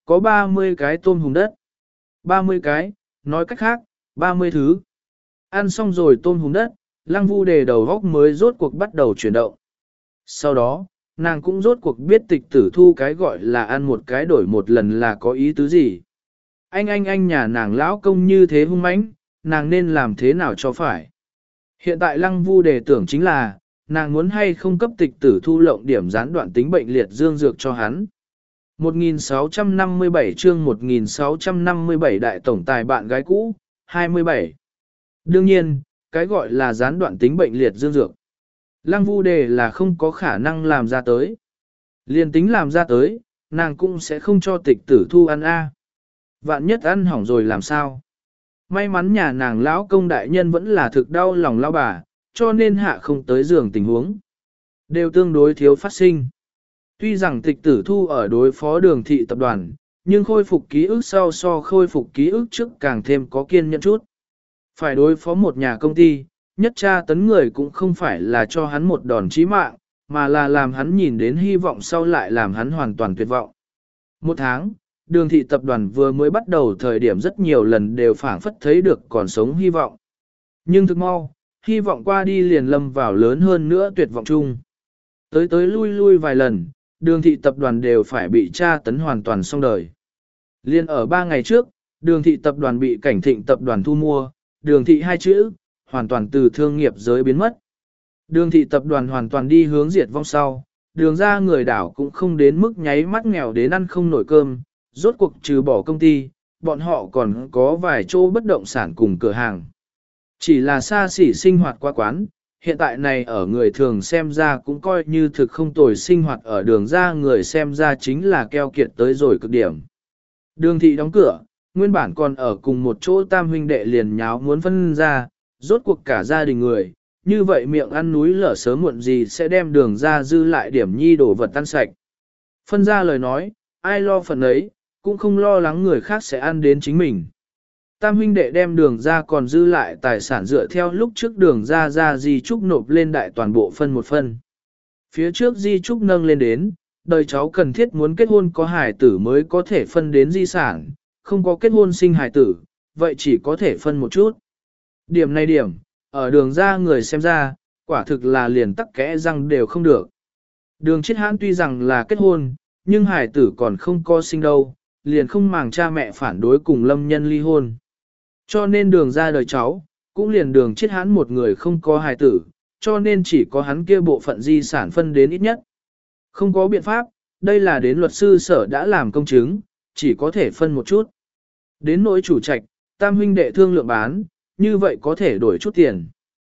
có ba mươi cái tôm hùm đất. ba mươi cái, nói cách khác, ba mươi thứ. Ăn xong rồi tôm hùm đất, Lăng Vu Đề đầu góc mới rốt cuộc bắt đầu chuyển động. Sau đó, nàng cũng rốt cuộc biết Tịch Tử Thu cái gọi là ăn một cái đổi một lần là có ý tứ gì. Anh anh anh nhà nàng lão công như thế hung mãnh, nàng nên làm thế nào cho phải. Hiện tại Lăng Vu Đề tưởng chính là, nàng muốn hay không cấp Tịch Tử Thu lộng điểm gián đoạn tính bệnh liệt dương dược cho hắn. một nghìn sáu trăm năm mươi bảy chương một nghìn sáu trăm năm mươi bảy đại tổng tài bạn gái cũ, hai mươi bảy. Đương nhiên, cái gọi là gián đoạn tính bệnh liệt dương dược. Lăng Vu Đề là không có khả năng làm ra tới. Liên tính làm ra tới, nàng cũng sẽ không cho Tịch Tử Thu ăn a. Vạn nhất ăn hỏng rồi làm sao? May mắn nhà nàng lão công đại nhân vẫn là thực đau lòng lão bà, cho nên hạ không tới giường tình huống. Đều tương đối thiếu phát sinh. Tuy rằng Tịch Tử Thu ở đối phó Đường thị tập đoàn, nhưng khôi phục ký ức sau so khôi phục ký ức trước càng thêm có kiên nhẫn chút. Phải đối phó một nhà công ty, nhất tra tấn người cũng không phải là cho hắn một đòn chí mạng, mà là làm hắn nhìn đến hy vọng sau lại làm hắn hoàn toàn tuyệt vọng. Một tháng, Đường thị tập đoàn vừa mới bắt đầu thời điểm rất nhiều lần đều phảng phất thấy được còn sống hy vọng. Nhưng thực mau, hy vọng qua đi liền lâm vào lớn hơn nữa tuyệt vọng chung. Tới tới lui lui vài lần, Đường thị tập đoàn đều phải bị tra tấn hoàn toàn xong đời. Liên ở ba ngày trước, Đường thị tập đoàn bị Cảnh Thịnh tập đoàn thu mua, Đường thị hai chữ, hoàn toàn từ thương nghiệp giới biến mất. Đường thị tập đoàn hoàn toàn đi hướng diệt vong sau, đường ra người đảo cũng không đến mức nháy mắt nghèo đến ăn không nổi cơm, rốt cuộc trừ bỏ công ty, bọn họ còn có vài chỗ bất động sản cùng cửa hàng. Chỉ là xa xỉ sinh hoạt qua quán, hiện tại này ở người thường xem ra cũng coi như thực không tồi sinh hoạt ở đường ra người xem ra chính là keo kiệt tới rồi cực điểm. Đường thị đóng cửa, nguyên bản còn ở cùng một chỗ tam huynh đệ liền nháo muốn phân ra, rốt cuộc cả gia đình người, như vậy miệng ăn núi lở sớm muộn gì sẽ đem đường ra dư lại điểm nhi đổ vật tan sạch. Phân ra lời nói, ai lo phần ấy, cũng không lo lắng người khác sẽ ăn đến chính mình. Tam huynh đệ đem đường ra còn dư lại tài sản dựa theo lúc trước đường ra ra di trúc nộp lên đại toàn bộ phân một phân. Phía trước di trúc nâng lên đến, đời cháu cần thiết muốn kết hôn có hài tử mới có thể phân đến di sản, không có kết hôn sinh hài tử, vậy chỉ có thể phân một chút. Điểm này điểm, ở đường ra người xem ra, quả thực là liền tắc kẽ răng đều không được. Đường Chiết Hãn tuy rằng là kết hôn, nhưng hài tử còn không có sinh đâu, liền không màng cha mẹ phản đối cùng Lâm Nhân ly hôn. Cho nên đường ra đời cháu, cũng liền đường Chiết Hãn một người không có hài tử, cho nên chỉ có hắn kia bộ phận di sản phân đến ít nhất. Không có biện pháp, đây là đến luật sư sở đã làm công chứng, chỉ có thể phân một chút. Đến nỗi chủ trạch, tam huynh đệ thương lượng bán, như vậy có thể đổi chút tiền.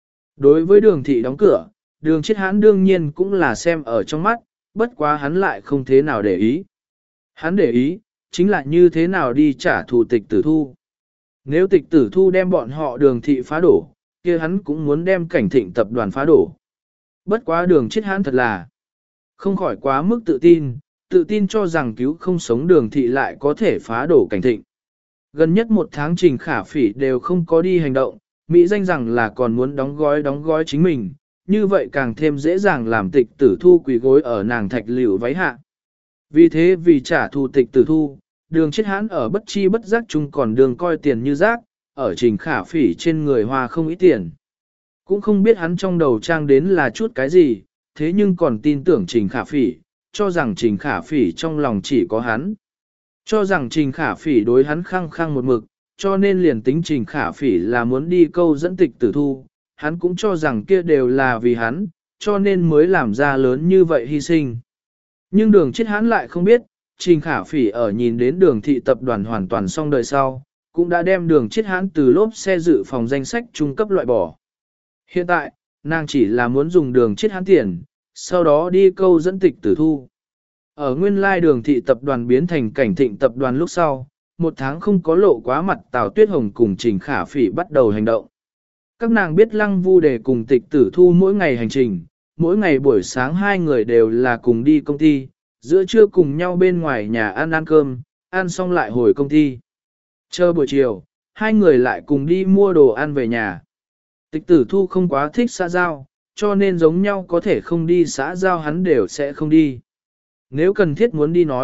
Đối với đường thị đóng cửa, đường Chiết Hãn đương nhiên cũng là xem ở trong mắt, bất quá hắn lại không thế nào để ý. Hắn để ý, chính là như thế nào đi trả thù Tịch Tử Thu. Nếu Tịch Tử Thu đem bọn họ đường thị phá đổ, kia hắn cũng muốn đem Cảnh Thịnh tập đoàn phá đổ. Bất quá đường Chiết Hãn thật là không khỏi quá mức tự tin, tự tin cho rằng cứu không sống đường thị lại có thể phá đổ Cảnh Thịnh. Gần nhất một tháng Trình Khả Phỉ đều không có đi hành động, Mỹ danh rằng là còn muốn đóng gói đóng gói chính mình, như vậy càng thêm dễ dàng làm Tịch Tử Thu quỳ gối ở nàng thạch liễu váy hạ. Vì thế vì trả thù Tịch Tử Thu, đường Chiết Hãn ở bất chi bất giác chung còn đường coi tiền như rác, ở Trình Khả Phỉ trên người hoa không ít tiền. Cũng không biết hắn trong đầu trang đến là chút cái gì, thế nhưng còn tin tưởng Trình Khả Phỉ, cho rằng Trình Khả Phỉ trong lòng chỉ có hắn. Cho rằng Trình Khả Phỉ đối hắn khăng khăng một mực, cho nên liền tính Trình Khả Phỉ là muốn đi câu dẫn Tịch Tử Thu, hắn cũng cho rằng kia đều là vì hắn, cho nên mới làm ra lớn như vậy hy sinh. Nhưng đường Chiết Hãn lại không biết, Trình Khả Phỉ ở nhìn đến đường thị tập đoàn hoàn toàn xong đời sau, cũng đã đem đường Chiết Hãn từ lốp xe dự phòng danh sách trung cấp loại bỏ. Hiện tại, nàng chỉ là muốn dùng đường Chiết Hãn tiền, sau đó đi câu dẫn Tịch Tử Thu. Ở nguyên lai đường thị tập đoàn biến thành Cảnh Thịnh tập đoàn lúc sau, một tháng không có lộ quá mặt Tào Tuyết Hồng cùng Trình Khả Phỉ bắt đầu hành động. Các nàng biết Lăng Vu Đề cùng Tịch Tử Thu mỗi ngày hành trình, mỗi ngày buổi sáng hai người đều là cùng đi công ty, giữa trưa cùng nhau bên ngoài nhà ăn ăn cơm, ăn xong lại hồi công ty. Chờ buổi chiều, hai người lại cùng đi mua đồ ăn về nhà. Tịch Tử Thu không quá thích xã giao, cho nên giống nhau có thể không đi xã giao hắn đều sẽ không đi. Nếu cần thiết muốn đi nói,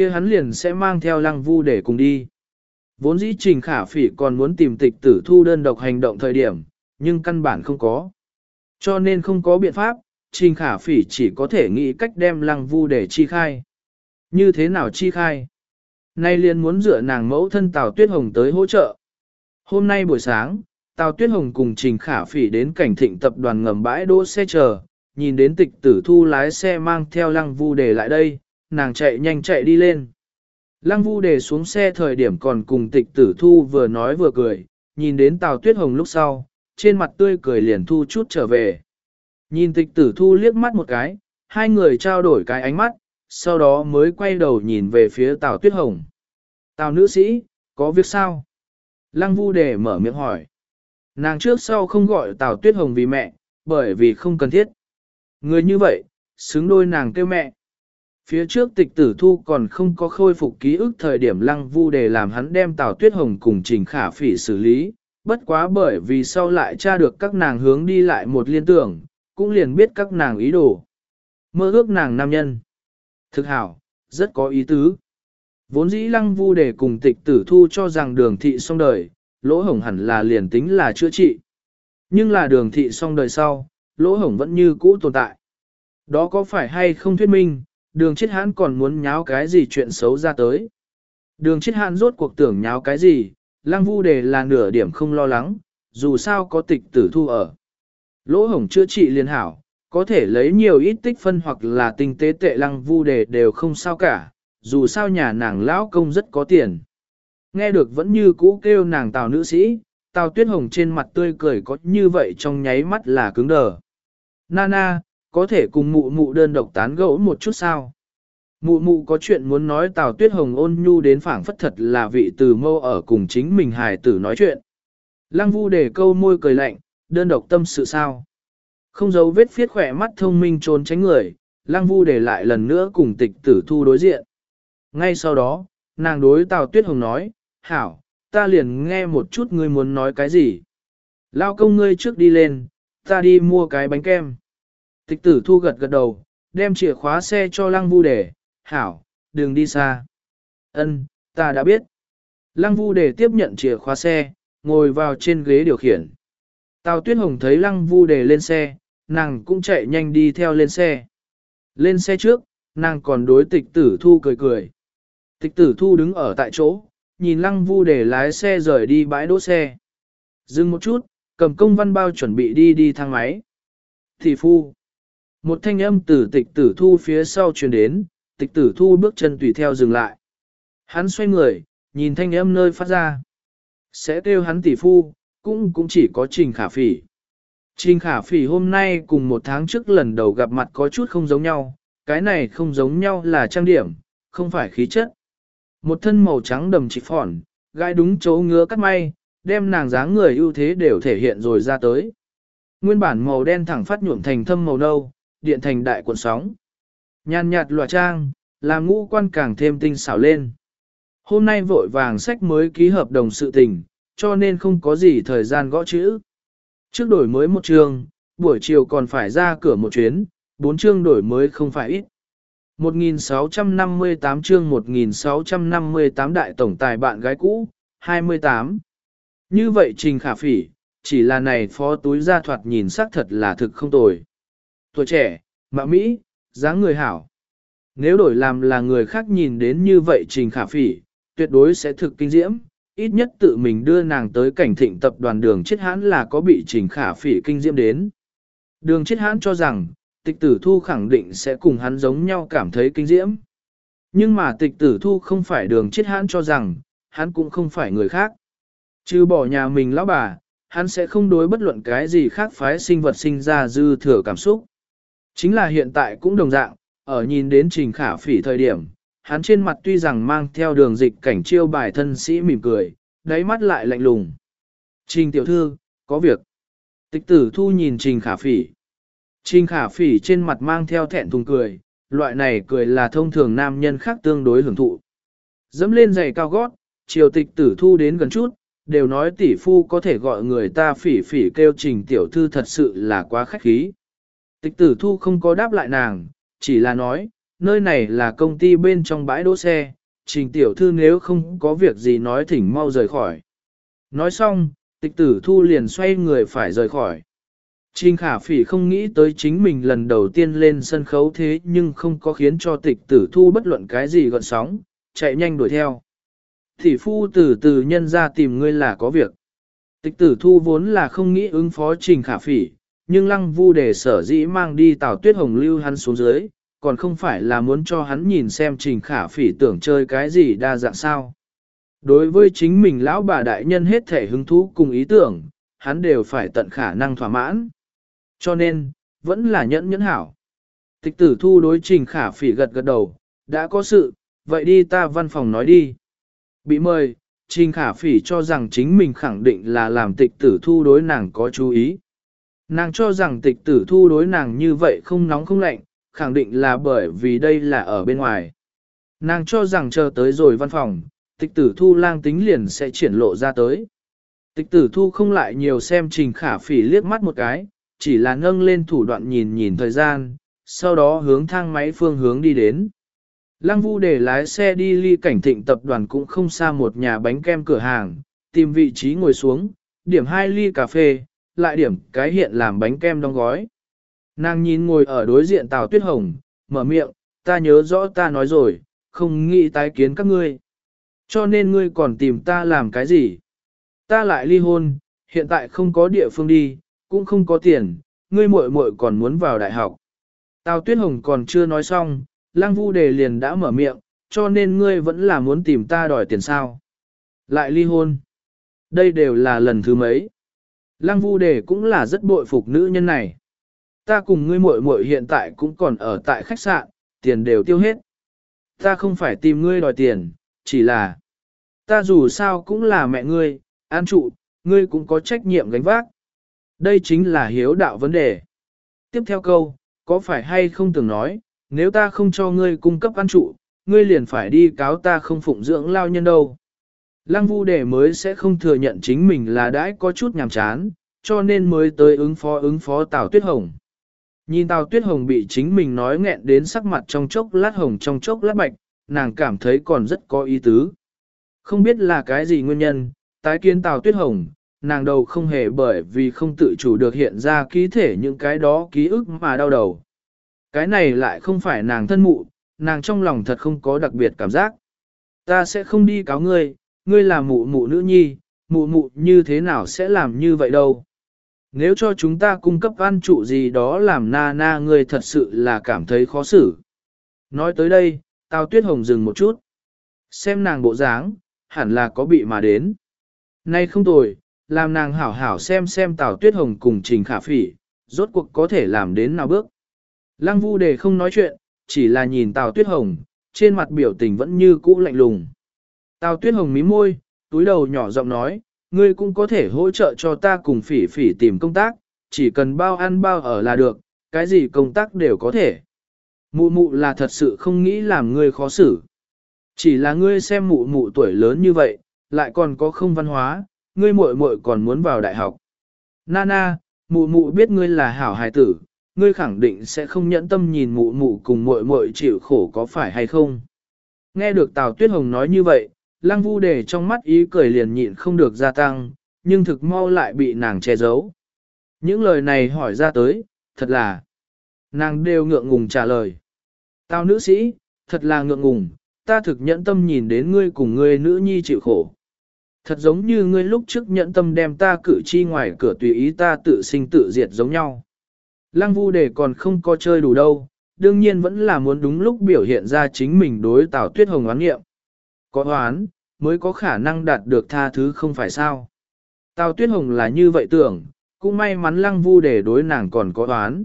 kia hắn liền sẽ mang theo lăng vu để cùng đi. Vốn dĩ Trình Khả Phỉ còn muốn tìm tịch tử thu đơn độc hành động thời điểm, nhưng căn bản không có. Cho nên không có biện pháp, Trình Khả Phỉ chỉ có thể nghĩ cách đem lăng vu để chi khai. Như thế nào chi khai? Nay liền muốn dựa nàng mẫu thân Tào Tuyết Hồng tới hỗ trợ. Hôm nay buổi sáng, Tào Tuyết Hồng cùng Trình Khả Phỉ đến cảnh thịnh tập đoàn ngầm bãi đỗ xe chờ, nhìn đến tịch tử thu lái xe mang theo lăng vu để lại đây, nàng chạy nhanh chạy đi lên. Lăng vu để xuống xe thời điểm còn cùng tịch tử thu vừa nói vừa cười, nhìn đến Tào Tuyết Hồng lúc sau, trên mặt tươi cười liền thu chút trở về. Nhìn tịch tử thu liếc mắt một cái, hai người trao đổi cái ánh mắt, sau đó mới quay đầu nhìn về phía Tào Tuyết Hồng. Tào nữ sĩ, có việc sao? Lăng vu để mở miệng hỏi. Nàng trước sau không gọi Tào Tuyết Hồng vì mẹ, bởi vì không cần thiết. Người như vậy, xứng đôi nàng kêu mẹ. Phía trước tịch tử thu còn không có khôi phục ký ức thời điểm lăng vu để làm hắn đem Tào Tuyết Hồng cùng Trình Khả Phỉ xử lý, bất quá bởi vì sau lại tra được các nàng hướng đi lại một liên tưởng, cũng liền biết các nàng ý đồ. Mơ ước nàng nam nhân. Thực hảo, rất có ý tứ. Vốn dĩ lăng vu để cùng tịch tử thu cho rằng đường thị xong đời, lỗ hổng hẳn là liền tính là chữa trị. Nhưng là đường thị xong đời sau, lỗ hổng vẫn như cũ tồn tại. Đó có phải hay không thuyết minh, đường chết hãn còn muốn nháo cái gì chuyện xấu ra tới. Đường chết hãn rốt cuộc tưởng nháo cái gì, lăng vu đề là nửa điểm không lo lắng, dù sao có tịch tử thu ở. Lỗ hổng chữa trị liền hảo, có thể lấy nhiều ít tích phân hoặc là tinh tế tệ lăng vu đề đều không sao cả, dù sao nhà nàng lão công rất có tiền. Nghe được vẫn như cũ kêu nàng Tào nữ sĩ, Tào Tuyết Hồng trên mặt tươi cười có như vậy trong nháy mắt là cứng đờ. Nana, có thể cùng mụ mụ đơn độc tán gẫu một chút sao? Mụ mụ có chuyện muốn nói Tào Tuyết Hồng ôn nhu đến phảng phất thật là vị từ mâu ở cùng chính mình hài tử nói chuyện. Lăng vu để câu môi cười lạnh, đơn độc tâm sự sao? Không giấu vết phiết khỏe mắt thông minh trốn tránh người, lăng vu để lại lần nữa cùng tịch tử thu đối diện. Ngay sau đó, nàng đối Tào Tuyết Hồng nói, hảo, ta liền nghe một chút ngươi muốn nói cái gì. Lao công ngươi trước đi lên, ta đi mua cái bánh kem. Tịch tử thu gật gật đầu, đem chìa khóa xe cho lăng vu để, hảo, đừng đi xa. Ân, ta đã biết. Lăng vu để tiếp nhận chìa khóa xe, ngồi vào trên ghế điều khiển. Tào Tuyết Hồng thấy lăng vu để lên xe, nàng cũng chạy nhanh đi theo lên xe. Lên xe trước, nàng còn đối tịch tử thu cười cười. Tịch tử thu đứng ở tại chỗ, nhìn lăng vu để lái xe rời đi bãi đỗ xe. Dừng một chút, cầm công văn bao chuẩn bị đi đi thang máy. Thị phu. Một thanh âm từ tịch tử thu phía sau truyền đến, tịch tử thu bước chân tùy theo dừng lại. Hắn xoay người, nhìn thanh âm nơi phát ra. Sẽ kêu hắn tỷ phu, cũng cũng chỉ có Trình Khả Phỉ. Trình Khả Phỉ hôm nay cùng một tháng trước lần đầu gặp mặt có chút không giống nhau, cái này không giống nhau là trang điểm, không phải khí chất. Một thân màu trắng đầm chỉ phỏn, gai đúng chỗ ngứa cắt may, đem nàng dáng người ưu thế đều thể hiện rồi ra tới. Nguyên bản màu đen thẳng phát nhuộm thành thâm màu nâu, điện thành đại cuộn sóng. Nhàn nhạt lòa trang, làm ngũ quan càng thêm tinh xảo lên. Hôm nay vội vàng sách mới ký hợp đồng sự tình, cho nên không có gì thời gian gõ chữ. Trước đổi mới một chương, buổi chiều còn phải ra cửa một chuyến, bốn chương đổi mới không phải ít. một nghìn sáu trăm năm mươi tám chương một nghìn sáu trăm năm mươi tám đại tổng tài bạn gái cũ, hai mươi tám. Như vậy Trình Khả Phỉ, chỉ là này phó túi ra thoạt nhìn sắc thật là thực không tồi. Tuổi trẻ, mạo Mỹ, dáng người hảo. Nếu đổi làm là người khác nhìn đến như vậy Trình Khả Phỉ, tuyệt đối sẽ thực kinh diễm, ít nhất tự mình đưa nàng tới cảnh thịnh tập đoàn đường chết hãn là có bị Trình Khả Phỉ kinh diễm đến. Đường chết hãn cho rằng, tịch tử thu khẳng định sẽ cùng hắn giống nhau cảm thấy kinh diễm. Nhưng mà tịch tử thu không phải đường chết hãn cho rằng, hắn cũng không phải người khác. Trừ bỏ nhà mình lão bà, hắn sẽ không đối bất luận cái gì khác phái sinh vật sinh ra dư thừa cảm xúc. Chính là hiện tại cũng đồng dạng, ở nhìn đến Trình Khả Phỉ thời điểm, hắn trên mặt tuy rằng mang theo đường dịch cảnh chiêu bài thân sĩ mỉm cười, đáy mắt lại lạnh lùng. Trình tiểu thư, có việc. Tịch tử thu nhìn Trình Khả Phỉ. Trình Khả Phỉ trên mặt mang theo thẹn thùng cười, loại này cười là thông thường nam nhân khác tương đối hưởng thụ. Dẫm lên giày cao gót, chiều tịch tử thu đến gần chút, đều nói tỷ phu có thể gọi người ta Phỉ Phỉ kêu Trình tiểu thư thật sự là quá khách khí. Tịch tử thu không có đáp lại nàng, chỉ là nói, nơi này là công ty bên trong bãi đỗ xe, Trình tiểu thư nếu không có việc gì nói thỉnh mau rời khỏi. Nói xong, Tịch Tử Thu liền xoay người phải rời khỏi. Trình Khả Phỉ không nghĩ tới chính mình lần đầu tiên lên sân khấu thế nhưng không có khiến cho Tịch Tử Thu bất luận cái gì gợn sóng, chạy nhanh đuổi theo. Thị phu từ từ nhân ra tìm ngươi là có việc. Tịch Tử Thu vốn là không nghĩ ứng phó Trình Khả Phỉ, nhưng Lăng Vu Đề sở dĩ mang đi Tào Tuyết Hồng lưu hắn xuống dưới, còn không phải là muốn cho hắn nhìn xem Trình Khả Phỉ tưởng chơi cái gì đa dạng sao. Đối với chính mình lão bà đại nhân hết thể hứng thú cùng ý tưởng, hắn đều phải tận khả năng thỏa mãn. Cho nên, vẫn là nhẫn nhẫn hảo. Tịch Tử Thu đối Trình Khả Phỉ gật gật đầu, đã có sự, vậy đi ta văn phòng nói đi. Bị mời, Trình Khả Phỉ cho rằng chính mình khẳng định là làm Tịch Tử Thu đối nàng có chú ý. Nàng cho rằng Tịch Tử Thu đối nàng như vậy không nóng không lạnh, khẳng định là bởi vì đây là ở bên ngoài. Nàng cho rằng chờ tới rồi văn phòng, Tịch Tử Thu lang tính liền sẽ triển lộ ra tới. Tịch Tử Thu không lại nhiều xem Trình Khả Phỉ liếc mắt một cái, chỉ là nâng lên thủ đoạn nhìn nhìn thời gian, sau đó hướng thang máy phương hướng đi đến. Lăng Vu để lái xe đi ly cảnh thịnh tập đoàn cũng không xa một nhà bánh kem cửa hàng, tìm vị trí ngồi xuống, điểm hai ly cà phê, lại điểm cái hiện làm bánh kem đóng gói. Nàng nhìn ngồi ở đối diện Tào Tuyết Hồng, mở miệng, ta nhớ rõ ta nói rồi, không nghĩ tái kiến các ngươi. Cho nên ngươi còn tìm ta làm cái gì? Ta lại ly hôn, hiện tại không có địa phương đi, cũng không có tiền, ngươi muội muội còn muốn vào đại học. Tào Tuyết Hồng còn chưa nói xong, Lăng Vu Đề liền đã mở miệng, cho nên ngươi vẫn là muốn tìm ta đòi tiền sao. Lại ly hôn. Đây đều là lần thứ mấy. Lăng Vu Đề cũng là rất bội phục nữ nhân này. Ta cùng ngươi muội muội hiện tại cũng còn ở tại khách sạn, tiền đều tiêu hết. Ta không phải tìm ngươi đòi tiền, chỉ là ta dù sao cũng là mẹ ngươi, an trụ, ngươi cũng có trách nhiệm gánh vác. Đây chính là hiếu đạo vấn đề. Tiếp theo câu, có phải hay không từng nói, nếu ta không cho ngươi cung cấp ăn trụ, ngươi liền phải đi cáo ta không phụng dưỡng lao nhân đâu. Lăng Vu Đề mới sẽ không thừa nhận chính mình là đãi có chút nhàm chán, cho nên mới tới ứng phó ứng phó Tào Tuyết Hồng. Nhìn Tào Tuyết Hồng bị chính mình nói nghẹn đến sắc mặt trong chốc lát hồng trong chốc lát bạch, nàng cảm thấy còn rất có ý tứ. Không biết là cái gì nguyên nhân, tái kiến Tào Tuyết Hồng, nàng đầu không hề bởi vì không tự chủ được hiện ra ký thể những cái đó ký ức mà đau đầu. Cái này lại không phải nàng thân mụ, nàng trong lòng thật không có đặc biệt cảm giác. Ta sẽ không đi cáo ngươi, ngươi là mụ mụ nữ nhi, mụ mụ như thế nào sẽ làm như vậy đâu. Nếu cho chúng ta cung cấp ăn trụ gì đó làm na na ngươi thật sự là cảm thấy khó xử. Nói tới đây, Tào Tuyết Hồng dừng một chút. Xem nàng bộ dáng, hẳn là có bị mà đến. Nay không tồi, làm nàng hảo hảo xem xem Tào Tuyết Hồng cùng Trình Khả Phỉ, rốt cuộc có thể làm đến nào bước. Lăng Vu Đề không nói chuyện, chỉ là nhìn Tào Tuyết Hồng, trên mặt biểu tình vẫn như cũ lạnh lùng. Tào Tuyết Hồng mím môi, túi đầu nhỏ giọng nói, ngươi cũng có thể hỗ trợ cho ta cùng Phỉ Phỉ tìm công tác, chỉ cần bao ăn bao ở là được, cái gì công tác đều có thể. Mụ mụ là thật sự không nghĩ làm ngươi khó xử. Chỉ là ngươi xem mụ mụ tuổi lớn như vậy, lại còn có không văn hóa, ngươi muội muội còn muốn vào đại học. Nana, mụ mụ biết ngươi là hảo hài tử, ngươi khẳng định sẽ không nhẫn tâm nhìn mụ mụ cùng muội muội chịu khổ có phải hay không. Nghe được Tào Tuyết Hồng nói như vậy, Lăng Vu Đề trong mắt ý cười liền nhịn không được gia tăng, nhưng thực mau lại bị nàng che giấu. Những lời này hỏi ra tới, thật là, nàng đều ngượng ngùng trả lời. Tào nữ sĩ, thật là ngượng ngùng, ta thực nhẫn tâm nhìn đến ngươi cùng ngươi nữ nhi chịu khổ. Thật giống như ngươi lúc trước nhẫn tâm đem ta cử chi ngoài cửa tùy ý ta tự sinh tự diệt giống nhau. Lăng Vu Đề còn không có chơi đủ đâu, đương nhiên vẫn là muốn đúng lúc biểu hiện ra chính mình đối Tào Tuyết Hồng oán nghiệm. Có oán, mới có khả năng đạt được tha thứ không phải sao. Tào Tuyết Hồng là như vậy tưởng, cũng may mắn Lăng Vu Đề đối nàng còn có oán.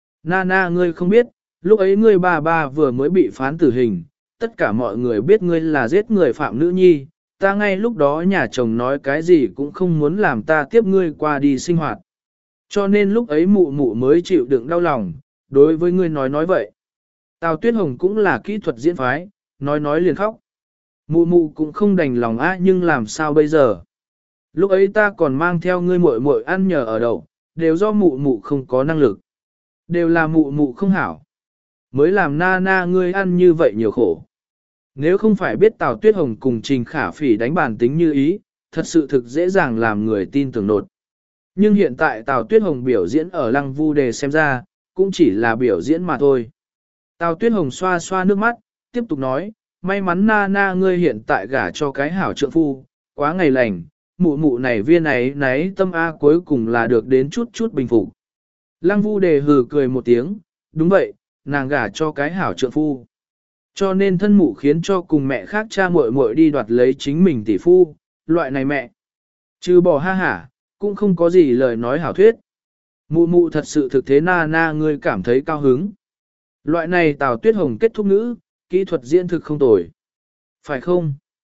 Nana ngươi không biết, lúc ấy ngươi bà ba vừa mới bị phán tử hình, tất cả mọi người biết ngươi là giết người phạm nữ nhi, ta ngay lúc đó nhà chồng nói cái gì cũng không muốn làm ta tiếp ngươi qua đi sinh hoạt. Cho nên lúc ấy mụ mụ mới chịu đựng đau lòng, đối với ngươi nói nói vậy. Tào Tuyết Hồng cũng là kỹ thuật diễn phái, nói nói liền khóc. Mụ mụ cũng không đành lòng á nhưng làm sao bây giờ. Lúc ấy ta còn mang theo ngươi muội muội ăn nhờ ở đậu, đều do mụ mụ không có năng lực. Đều là mụ mụ không hảo. Mới làm na na ngươi ăn như vậy nhiều khổ. Nếu không phải biết Tào Tuyết Hồng cùng Trình Khả Phỉ đánh bàn tính như ý, thật sự thực dễ dàng làm người tin tưởng nột. Nhưng hiện tại Tào Tuyết Hồng biểu diễn ở Lăng Vu Đề xem ra, cũng chỉ là biểu diễn mà thôi. Tào Tuyết Hồng xoa xoa nước mắt, tiếp tục nói, may mắn na na ngươi hiện tại gả cho cái hảo trượng phu, quá ngày lành, mụ mụ này viên ấy nấy tâm A cuối cùng là được đến chút chút bình phục. Lăng Vu Đề hừ cười một tiếng, đúng vậy, nàng gả cho cái hảo trượng phu. Cho nên thân mụ khiến cho cùng mẹ khác cha muội muội đi đoạt lấy chính mình tỷ phu, loại này mẹ. Trừ bỏ ha hả, cũng không có gì lời nói hảo thuyết. Mụ mụ thật sự thực thế na na ngươi cảm thấy cao hứng. Loại này Tào Tuyết Hồng kết thúc ngữ, kỹ thuật diễn thực không tồi. Phải không?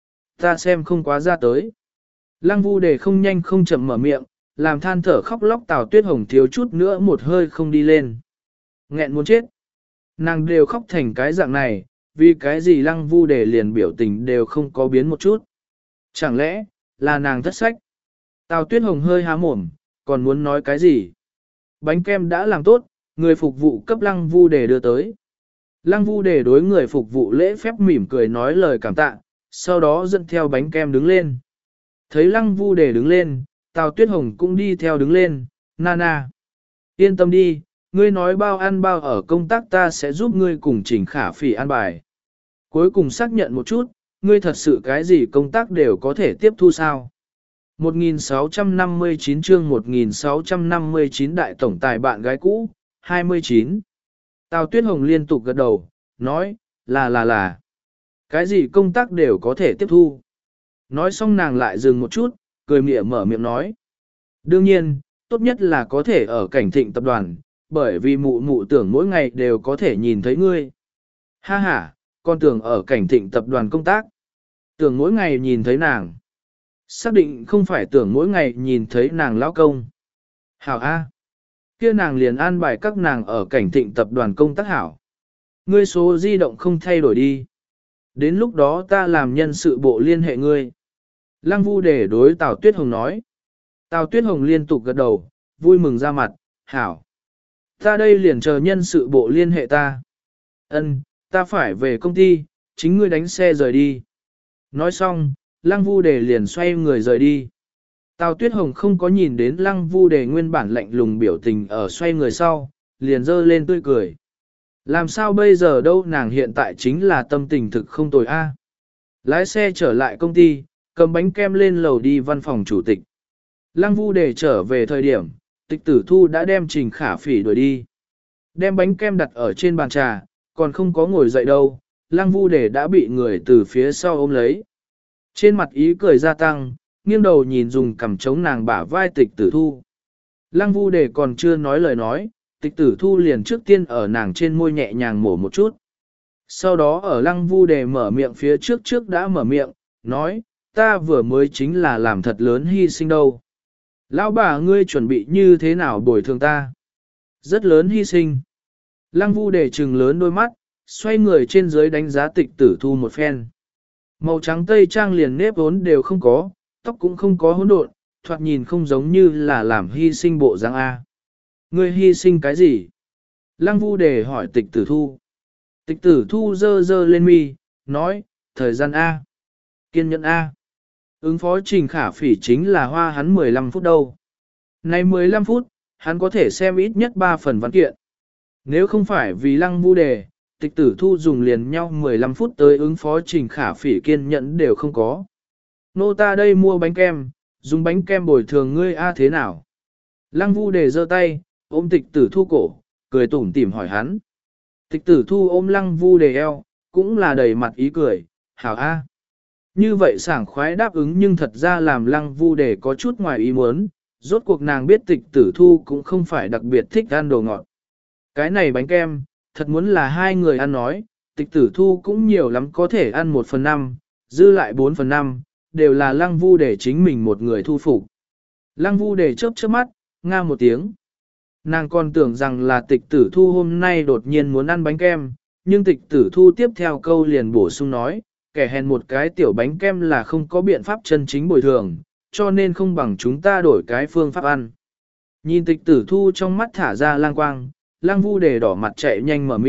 Ta xem không quá ra tới. Lăng Vu Đề không nhanh không chậm mở miệng, làm than thở khóc lóc Tào Tuyết Hồng thiếu chút nữa một hơi không đi lên. Nghẹn muốn chết. Nàng đều khóc thành cái dạng này, vì cái gì Lăng Vu Đề liền biểu tình đều không có biến một chút. Chẳng lẽ, là nàng thất sách? Tào Tuyết Hồng hơi há mồm, còn muốn nói cái gì? Bánh kem đã làm tốt, người phục vụ cấp Lăng Vu Đề đưa tới. Lăng Vu Đề đối người phục vụ lễ phép mỉm cười nói lời cảm tạ, sau đó dẫn theo bánh kem đứng lên. Thấy Lăng Vu Đề đứng lên, Tào Tuyết Hồng cũng đi theo đứng lên, Nana. Yên tâm đi, ngươi nói bao ăn bao ở công tác ta sẽ giúp ngươi cùng Trình Khả Phỉ ăn bài. Cuối cùng xác nhận một chút, ngươi thật sự cái gì công tác đều có thể tiếp thu sao. một nghìn sáu trăm năm mươi chín chương một nghìn sáu trăm năm mươi chín đại tổng tài bạn gái cũ, hai mươi chín. Tào Tuyết Hồng liên tục gật đầu, nói, là là là. Cái gì công tác đều có thể tiếp thu. Nói xong nàng lại dừng một chút, cười mỉa mở miệng nói. Đương nhiên, tốt nhất là có thể ở cảnh thịnh tập đoàn, bởi vì mụ mụ tưởng mỗi ngày đều có thể nhìn thấy ngươi. Ha ha, con tưởng ở cảnh thịnh tập đoàn công tác. Tưởng mỗi ngày nhìn thấy nàng. Xác định không phải tưởng mỗi ngày nhìn thấy nàng lão công. Hảo A. Kia nàng liền an bài các nàng ở cảnh thịnh tập đoàn công tác hảo. Ngươi số di động không thay đổi đi. Đến lúc đó ta làm nhân sự bộ liên hệ ngươi. Lăng Vu Đề đối Tào Tuyết Hồng nói. Tào Tuyết Hồng liên tục gật đầu, vui mừng ra mặt, hảo. Ta đây liền chờ nhân sự bộ liên hệ ta. Ân, ta phải về công ty, chính ngươi đánh xe rời đi. Nói xong, Lăng Vu Đề liền xoay người rời đi. Tào Tuyết Hồng không có nhìn đến Lăng Vu Đề nguyên bản lạnh lùng biểu tình ở xoay người sau, liền dơ lên tươi cười. Làm sao bây giờ đâu, nàng hiện tại chính là tâm tình thực không tồi a. Lái xe trở lại công ty, cầm bánh kem lên lầu đi văn phòng chủ tịch. Lăng Vu Đề trở về thời điểm, Tịch Tử Thu đã đem Trình Khả Phỉ đuổi đi. Đem bánh kem đặt ở trên bàn trà, còn không có ngồi dậy đâu, Lăng Vu Đề đã bị người từ phía sau ôm lấy. Trên mặt ý cười gia tăng, nghiêng đầu nhìn dùng cằm chống nàng bả vai Tịch Tử Thu. Lăng Vu Đề còn chưa nói lời nói, Tịch Tử Thu liền trước tiên ở nàng trên môi nhẹ nhàng mổ một chút. Sau đó ở Lăng Vu Đề mở miệng phía trước trước đã mở miệng, nói, ta vừa mới chính là làm thật lớn hy sinh đâu. Lão bà ngươi chuẩn bị như thế nào bồi thường ta? Rất lớn hy sinh. Lăng Vu Đề trừng lớn đôi mắt, xoay người trên dưới đánh giá Tịch Tử Thu một phen. Màu trắng tây trang liền nếp vốn đều không có, tóc cũng không có hỗn độn, thoạt nhìn không giống như là làm hy sinh bộ dáng A. Ngươi hy sinh cái gì? Lăng Vu Đề hỏi Tịch Tử Thu. Tịch Tử Thu dơ dơ lên mi, nói, thời gian A. Kiên nhẫn A. Ứng phó Trình Khả Phỉ chính là hoa hắn mười lăm phút đâu. Này mười lăm phút, hắn có thể xem ít nhất ba phần văn kiện. Nếu không phải vì Lăng Vu Đề, Tịch Tử Thu dùng liền nhau mười lăm phút tới ứng phó Trình Khả Phỉ kiên nhẫn đều không có. Nô ta đây mua bánh kem, dùng bánh kem bồi thường ngươi A thế nào? Lăng Vu Đề giơ tay, ôm Tịch Tử Thu cổ, cười tủm tỉm hỏi hắn. Tịch Tử Thu ôm Lăng Vu Đề eo, cũng là đầy mặt ý cười, hảo A. Như vậy sảng khoái đáp ứng nhưng thật ra làm Lăng Vu Đề có chút ngoài ý muốn, rốt cuộc nàng biết Tịch Tử Thu cũng không phải đặc biệt thích ăn đồ ngọt. Cái này bánh kem, thật muốn là hai người ăn nói, Tịch Tử Thu cũng nhiều lắm có thể ăn một phần năm, dư lại bốn phần năm, đều là Lăng Vu Đề chính mình một người thu phục. Lăng Vu Đề chớp chớp mắt, nga một tiếng. Nàng còn tưởng rằng là Tịch Tử Thu hôm nay đột nhiên muốn ăn bánh kem, nhưng Tịch Tử Thu tiếp theo câu liền bổ sung nói, kẻ hèn một cái tiểu bánh kem là không có biện pháp chân chính bồi thường, cho nên không bằng chúng ta đổi cái phương pháp ăn. Nhìn Tịch Tử Thu trong mắt thả ra lang quang, Lăng Vu Đề đỏ mặt chạy nhanh mở miệng,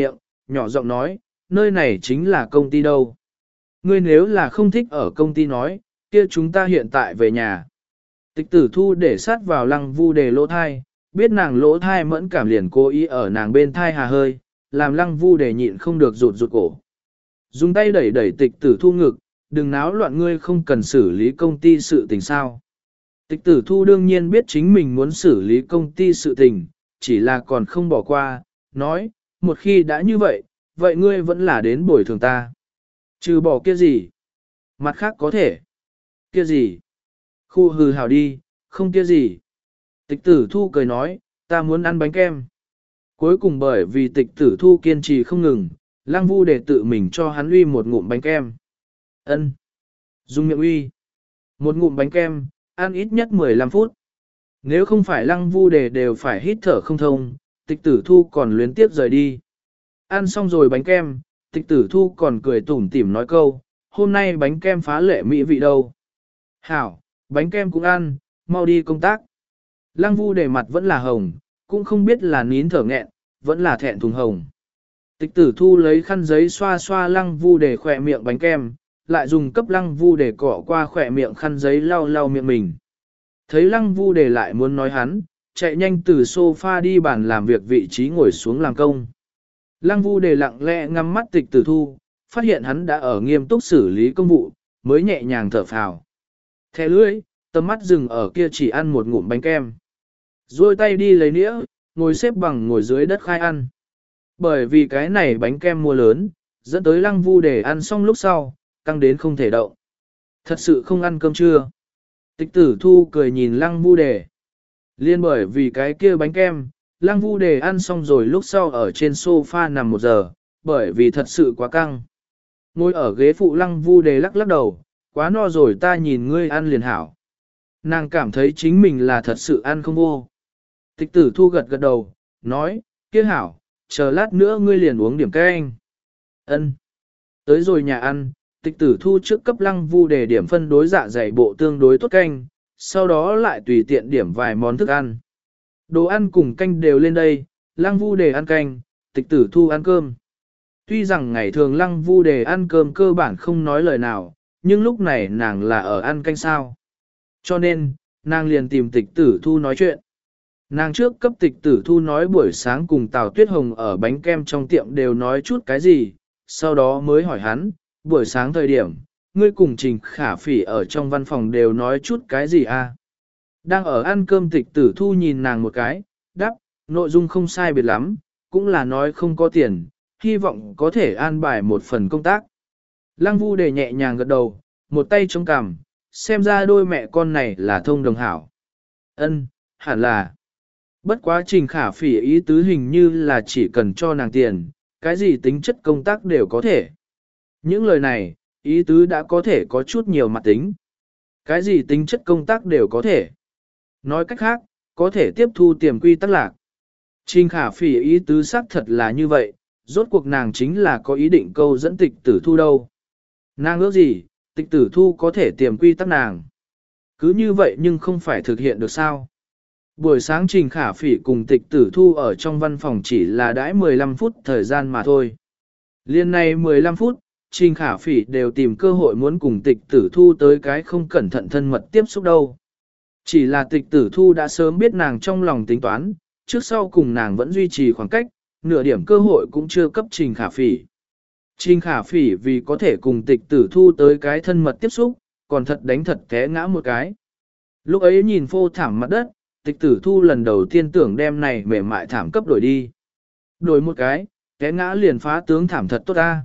nhỏ giọng nói, nơi này chính là công ty đâu. Ngươi nếu là không thích ở công ty nói, kia chúng ta hiện tại về nhà. Tịch tử thu để sát vào lăng vu đề lỗ thai, biết nàng lỗ thai mẫn cảm liền cố ý ở nàng bên thai hà hơi, làm lăng vu đề nhịn không được rụt rụt cổ. Dùng tay đẩy đẩy tịch tử thu ngực, đừng náo loạn, ngươi không cần xử lý công ty sự tình sao. Tịch tử thu đương nhiên biết chính mình muốn xử lý công ty sự tình, chỉ là còn không bỏ qua, nói, một khi đã như vậy, vậy ngươi vẫn là đến bồi thường ta. Trừ bỏ kia gì? Mặt khác có thể. Kia gì? Khu hừ hào đi, không kia gì. Tịch tử thu cười nói, ta muốn ăn bánh kem. Cuối cùng bởi vì tịch tử thu kiên trì không ngừng, lăng vu để tự mình cho hắn uy một ngụm bánh kem. Ân, dùng miệng uy. Một ngụm bánh kem, ăn ít nhất mười lăm phút. Nếu không phải lăng vu đề đều phải hít thở không thông, tịch tử thu còn luyến tiếp rời đi. Ăn xong rồi bánh kem, tịch tử thu còn cười tủm tỉm nói câu, hôm nay bánh kem phá lệ mỹ vị đâu. Hảo, bánh kem cũng ăn, mau đi công tác. Lăng vu đề mặt vẫn là hồng, cũng không biết là nín thở nghẹn, vẫn là thẹn thùng hồng. Tịch tử thu lấy khăn giấy xoa xoa lăng vu đề khỏe miệng bánh kem, lại dùng cấp lăng vu đề cọ qua khỏe miệng khăn giấy lau lau miệng mình. Thấy lăng vu đề lại muốn nói hắn, chạy nhanh từ sofa đi bàn làm việc vị trí ngồi xuống làm công. Lăng vu đề lặng lẽ ngắm mắt tịch tử thu, phát hiện hắn đã ở nghiêm túc xử lý công vụ, mới nhẹ nhàng thở phào. Thẻ lưỡi, tầm mắt dừng ở kia chỉ ăn một ngụm bánh kem. Rồi tay đi lấy nĩa, ngồi xếp bằng ngồi dưới đất khai ăn. Bởi vì cái này bánh kem mua lớn, dẫn tới lăng vu đề ăn xong lúc sau, căng đến không thể động. Thật sự không ăn cơm trưa. Tịch tử thu cười nhìn lăng vu đề. Liên bởi vì cái kia bánh kem, lăng vu đề ăn xong rồi lúc sau ở trên sofa nằm một giờ, bởi vì thật sự quá căng. Ngồi ở ghế phụ lăng vu đề lắc lắc đầu, quá no rồi ta nhìn ngươi ăn liền hảo. Nàng cảm thấy chính mình là thật sự ăn không vô. Tịch tử thu gật gật đầu, nói, kia hảo, chờ lát nữa ngươi liền uống điểm canh. Ân. Tới rồi nhà ăn, tịch tử thu trước cấp lăng vu đề điểm phân đối dạ dày bộ tương đối tốt canh, sau đó lại tùy tiện điểm vài món thức ăn. Đồ ăn cùng canh đều lên đây, lăng vu đề ăn canh, tịch tử thu ăn cơm. Tuy rằng ngày thường lăng vu đề ăn cơm cơ bản không nói lời nào, nhưng lúc này nàng là ở ăn canh sao. Cho nên, nàng liền tìm tịch tử thu nói chuyện. Nàng trước cấp tịch tử thu nói buổi sáng cùng Tào Tuyết Hồng ở bánh kem trong tiệm đều nói chút cái gì, sau đó mới hỏi hắn, buổi sáng thời điểm, ngươi cùng Trình Khả Phỉ ở trong văn phòng đều nói chút cái gì à? Đang ở ăn cơm tịch tử thu nhìn nàng một cái, đáp, nội dung không sai biệt lắm, cũng là nói không có tiền, hy vọng có thể an bài một phần công tác. Lăng vu đề nhẹ nhàng gật đầu, một tay chống cằm, xem ra đôi mẹ con này là thông đồng hảo. Ân, hẳn là. Bất quá Trình Khả Phỉ ý tứ hình như là chỉ cần cho nàng tiền, cái gì tính chất công tác đều có thể. Những lời này, ý tứ đã có thể có chút nhiều mặt tính. Cái gì tính chất công tác đều có thể. Nói cách khác, có thể tiếp thu tiềm quy tắc lạc. Trình Khả Phỉ ý tứ xác thật là như vậy, rốt cuộc nàng chính là có ý định câu dẫn tịch tử thu đâu. Nàng ước gì, tịch tử thu có thể tiềm quy tắc nàng. Cứ như vậy nhưng không phải thực hiện được sao. Buổi sáng Trình Khả Phỉ cùng tịch tử thu ở trong văn phòng chỉ là đãi mười lăm phút thời gian mà thôi. Liên này mười lăm phút, Trình Khả Phỉ đều tìm cơ hội muốn cùng tịch tử thu tới cái không cẩn thận thân mật tiếp xúc đâu. Chỉ là tịch tử thu đã sớm biết nàng trong lòng tính toán, trước sau cùng nàng vẫn duy trì khoảng cách, nửa điểm cơ hội cũng chưa cấp Trình Khả Phỉ. Trình Khả Phỉ vì có thể cùng tịch tử thu tới cái thân mật tiếp xúc, còn thật đánh thật té ngã một cái. Lúc ấy nhìn phô thảm mặt đất, tịch tử thu lần đầu tiên tưởng đem này mềm mại thảm cấp đổi đi. Đổi một cái, té ngã liền phá tướng thảm thật tốt ta.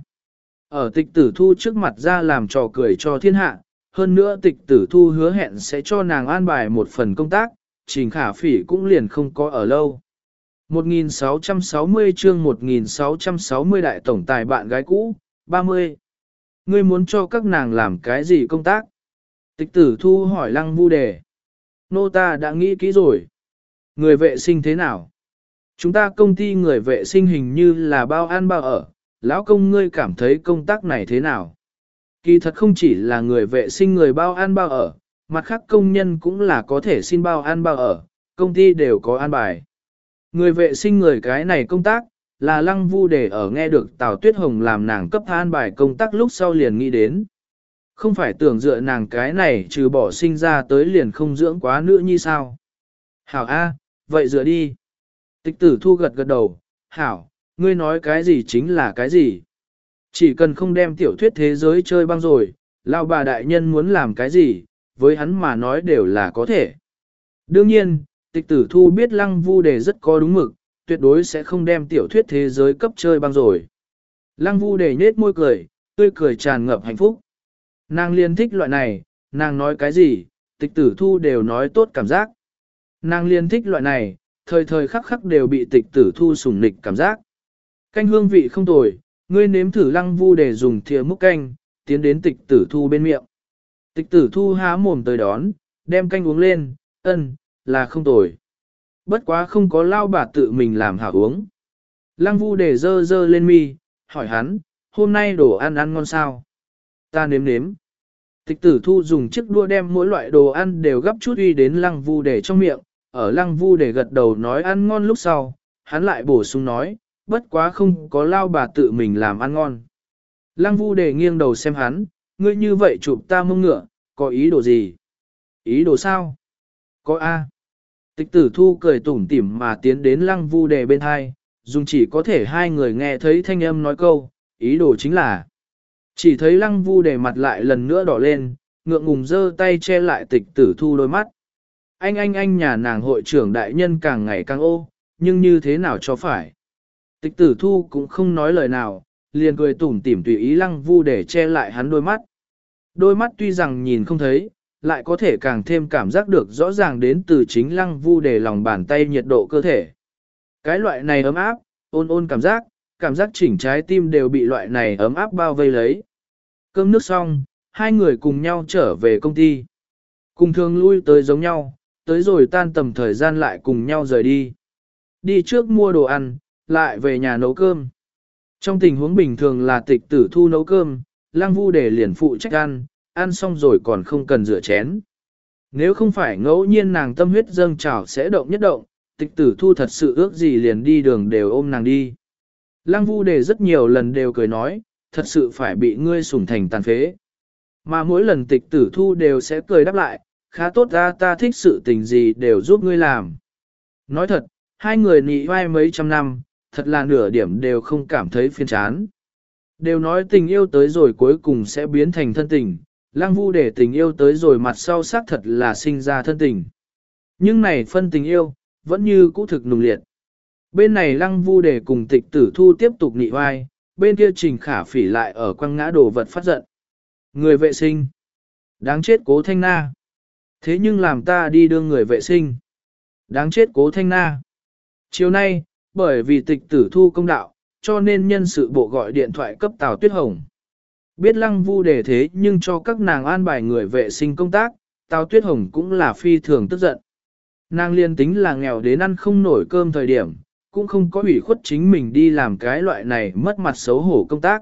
Ở tịch tử thu trước mặt ra làm trò cười cho thiên hạ, hơn nữa tịch tử thu hứa hẹn sẽ cho nàng an bài một phần công tác, Trình Khả Phỉ cũng liền không có ở lâu. một nghìn sáu trăm sáu mươi chương một nghìn sáu trăm sáu mươi đại tổng tài bạn gái cũ, ba mươi. Ngươi muốn cho các nàng làm cái gì công tác? Tịch tử thu hỏi lăng vu đề. Nô ta đã nghĩ kỹ rồi. Người vệ sinh thế nào? Chúng ta công ty người vệ sinh hình như là bao ăn bao ở, lão công ngươi cảm thấy công tác này thế nào? Kỳ thật không chỉ là người vệ sinh người bao ăn bao ở, mặt khác công nhân cũng là có thể xin bao ăn bao ở, công ty đều có an bài. Người vệ sinh người cái này công tác, là Lăng Vu Đề ở nghe được Tào Tuyết Hồng làm nàng cấp an bài công tác lúc sau liền nghĩ đến. Không phải tưởng dựa nàng cái này trừ bỏ sinh ra tới liền không dưỡng quá nữ như sao. Hảo A, vậy dựa đi. Tịch tử thu gật gật đầu, Hảo, ngươi nói cái gì chính là cái gì. Chỉ cần không đem tiểu thuyết thế giới chơi băng rồi, lao bà đại nhân muốn làm cái gì, với hắn mà nói đều là có thể. Đương nhiên, tịch tử thu biết Lăng Vu Đề rất có đúng mực, tuyệt đối sẽ không đem tiểu thuyết thế giới cấp chơi băng rồi. Lăng Vu Đề nhếch môi cười, tươi cười tràn ngập hạnh phúc. Nàng liên thích loại này, nàng nói cái gì, tịch tử thu đều nói tốt cảm giác. Nàng liên thích loại này, thời thời khắc khắc đều bị tịch tử thu sủng nịch cảm giác. Canh hương vị không tồi, ngươi nếm thử Lăng Vu Đề dùng thìa múc canh, tiến đến tịch tử thu bên miệng. Tịch tử thu há mồm tới đón, đem canh uống lên, ân, là không tồi. Bất quá không có lao bà tự mình làm hảo uống. Lăng Vu Đề dơ dơ lên mi, hỏi hắn, hôm nay đồ ăn ăn ngon sao? Ta nếm nếm. Tịch tử thu dùng chiếc đũa đem mỗi loại đồ ăn đều gấp chút uy đến Lăng Vu Đề trong miệng, ở Lăng Vu Đề gật đầu nói ăn ngon lúc sau, hắn lại bổ sung nói, bất quá không có lao bà tự mình làm ăn ngon. Lăng Vu Đề nghiêng đầu xem hắn, ngươi như vậy chụp ta mông ngựa, có ý đồ gì? Ý đồ sao? Có A. Tịch tử thu cười tủm tỉm mà tiến đến Lăng Vu Đề bên hai, dùng chỉ có thể hai người nghe thấy thanh âm nói câu, ý đồ chính là. Chỉ thấy Lăng Vu Đề mặt lại lần nữa đỏ lên, ngượng ngùng giơ tay che lại tịch tử thu đôi mắt. Anh anh anh nhà nàng hội trưởng đại nhân càng ngày càng ô, nhưng như thế nào cho phải. Tịch tử thu cũng không nói lời nào, liền cười tủm tỉm tùy ý Lăng Vu Đề che lại hắn đôi mắt. Đôi mắt tuy rằng nhìn không thấy, lại có thể càng thêm cảm giác được rõ ràng đến từ chính Lăng Vu Đề lòng bàn tay nhiệt độ cơ thể. Cái loại này ấm áp, ôn ôn cảm giác, cảm giác chỉnh trái tim đều bị loại này ấm áp bao vây lấy. Cơm nước xong, hai người cùng nhau trở về công ty. Cùng thường lui tới giống nhau, tới rồi tan tầm thời gian lại cùng nhau rời đi. Đi trước mua đồ ăn, lại về nhà nấu cơm. Trong tình huống bình thường là tịch tử thu nấu cơm, Lăng Vu Đề liền phụ trách ăn, ăn xong rồi còn không cần rửa chén. Nếu không phải ngẫu nhiên nàng tâm huyết dâng trào sẽ động nhất động, tịch tử thu thật sự ước gì liền đi đường đều ôm nàng đi. Lăng Vu Đề rất nhiều lần đều cười nói, thật sự phải bị ngươi sủng thành tàn phế. Mà mỗi lần tịch tử thu đều sẽ cười đáp lại, khá tốt ra ta thích sự tình gì đều giúp ngươi làm. Nói thật, hai người nị vai mấy trăm năm, thật là nửa điểm đều không cảm thấy phiền chán. Đều nói tình yêu tới rồi cuối cùng sẽ biến thành thân tình, Lăng Vu Đề tình yêu tới rồi mặt sau xác thật là sinh ra thân tình. Nhưng này phân tình yêu, vẫn như cũ thực nùng liệt. Bên này Lăng Vu Đề cùng tịch tử thu tiếp tục nị vai, bên kia Trình Khả Phỉ lại ở quăng ngã đồ vật phát giận. Người vệ sinh. Đáng chết Cố Thanh Na. Thế nhưng làm ta đi đưa người vệ sinh. Đáng chết Cố Thanh Na. Chiều nay, bởi vì tịch tử thu công đạo, cho nên nhân sự bộ gọi điện thoại cấp Tào Tuyết Hồng. Biết Lăng Vu Đề thế nhưng cho các nàng an bài người vệ sinh công tác, Tào Tuyết Hồng cũng là phi thường tức giận. Nàng liên tính là nghèo đến ăn không nổi cơm thời điểm, cũng không có ủy khuất chính mình đi làm cái loại này mất mặt xấu hổ công tác.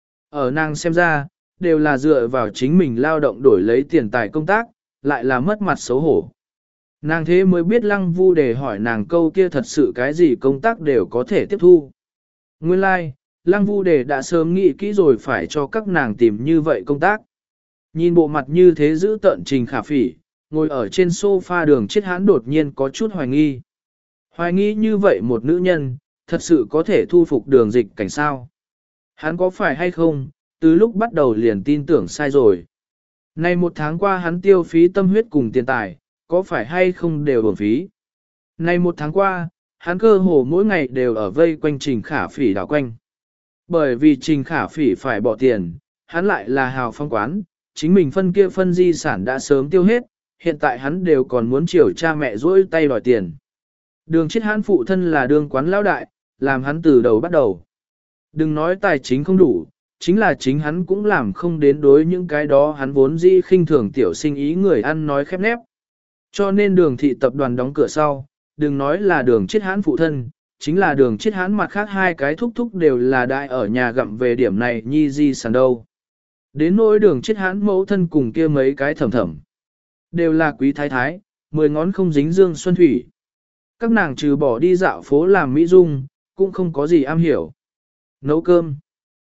Ở nàng xem ra, đều là dựa vào chính mình lao động đổi lấy tiền tài công tác, lại là mất mặt xấu hổ. Nàng thế mới biết Lăng Vu Đề hỏi nàng câu kia thật sự cái gì công tác đều có thể tiếp thu. Nguyên lai, like, Lăng Vu Đề đã sớm nghĩ kỹ rồi phải cho các nàng tìm như vậy công tác. Nhìn bộ mặt như thế giữ tận Trình Khả Phỉ, ngồi ở trên sofa đường chết hãn đột nhiên có chút hoài nghi. Hoài nghi như vậy một nữ nhân, thật sự có thể thu phục đường dịch cảnh sao. Hắn có phải hay không, từ lúc bắt đầu liền tin tưởng sai rồi. Này một tháng qua hắn tiêu phí tâm huyết cùng tiền tài, có phải hay không đều uổng phí. Này một tháng qua, hắn cơ hồ mỗi ngày đều ở vây quanh Trình Khả Phỉ đảo quanh. Bởi vì Trình Khả Phỉ phải bỏ tiền, hắn lại là hào phong quán, chính mình phân kia phân di sản đã sớm tiêu hết, hiện tại hắn đều còn muốn chiều cha mẹ dỗi tay đòi tiền. Đường chết hắn phụ thân là đường quán lão đại, làm hắn từ đầu bắt đầu. Đừng nói tài chính không đủ, chính là chính hắn cũng làm không đến đối những cái đó hắn vốn dĩ khinh thường tiểu sinh ý người ăn nói khép nép. Cho nên đường thị tập đoàn đóng cửa sau, đừng nói là đường chết hắn phụ thân, chính là đường chết hắn mặt khác hai cái thúc thúc đều là đại ở nhà gặm về điểm này nhi di sản đâu. Đến nỗi đường chết hắn mẫu thân cùng kia mấy cái thầm thầm. Đều là quý thái thái, mười ngón không dính dương xuân thủy. Các nàng trừ bỏ đi dạo phố làm mỹ dung, cũng không có gì am hiểu. Nấu cơm,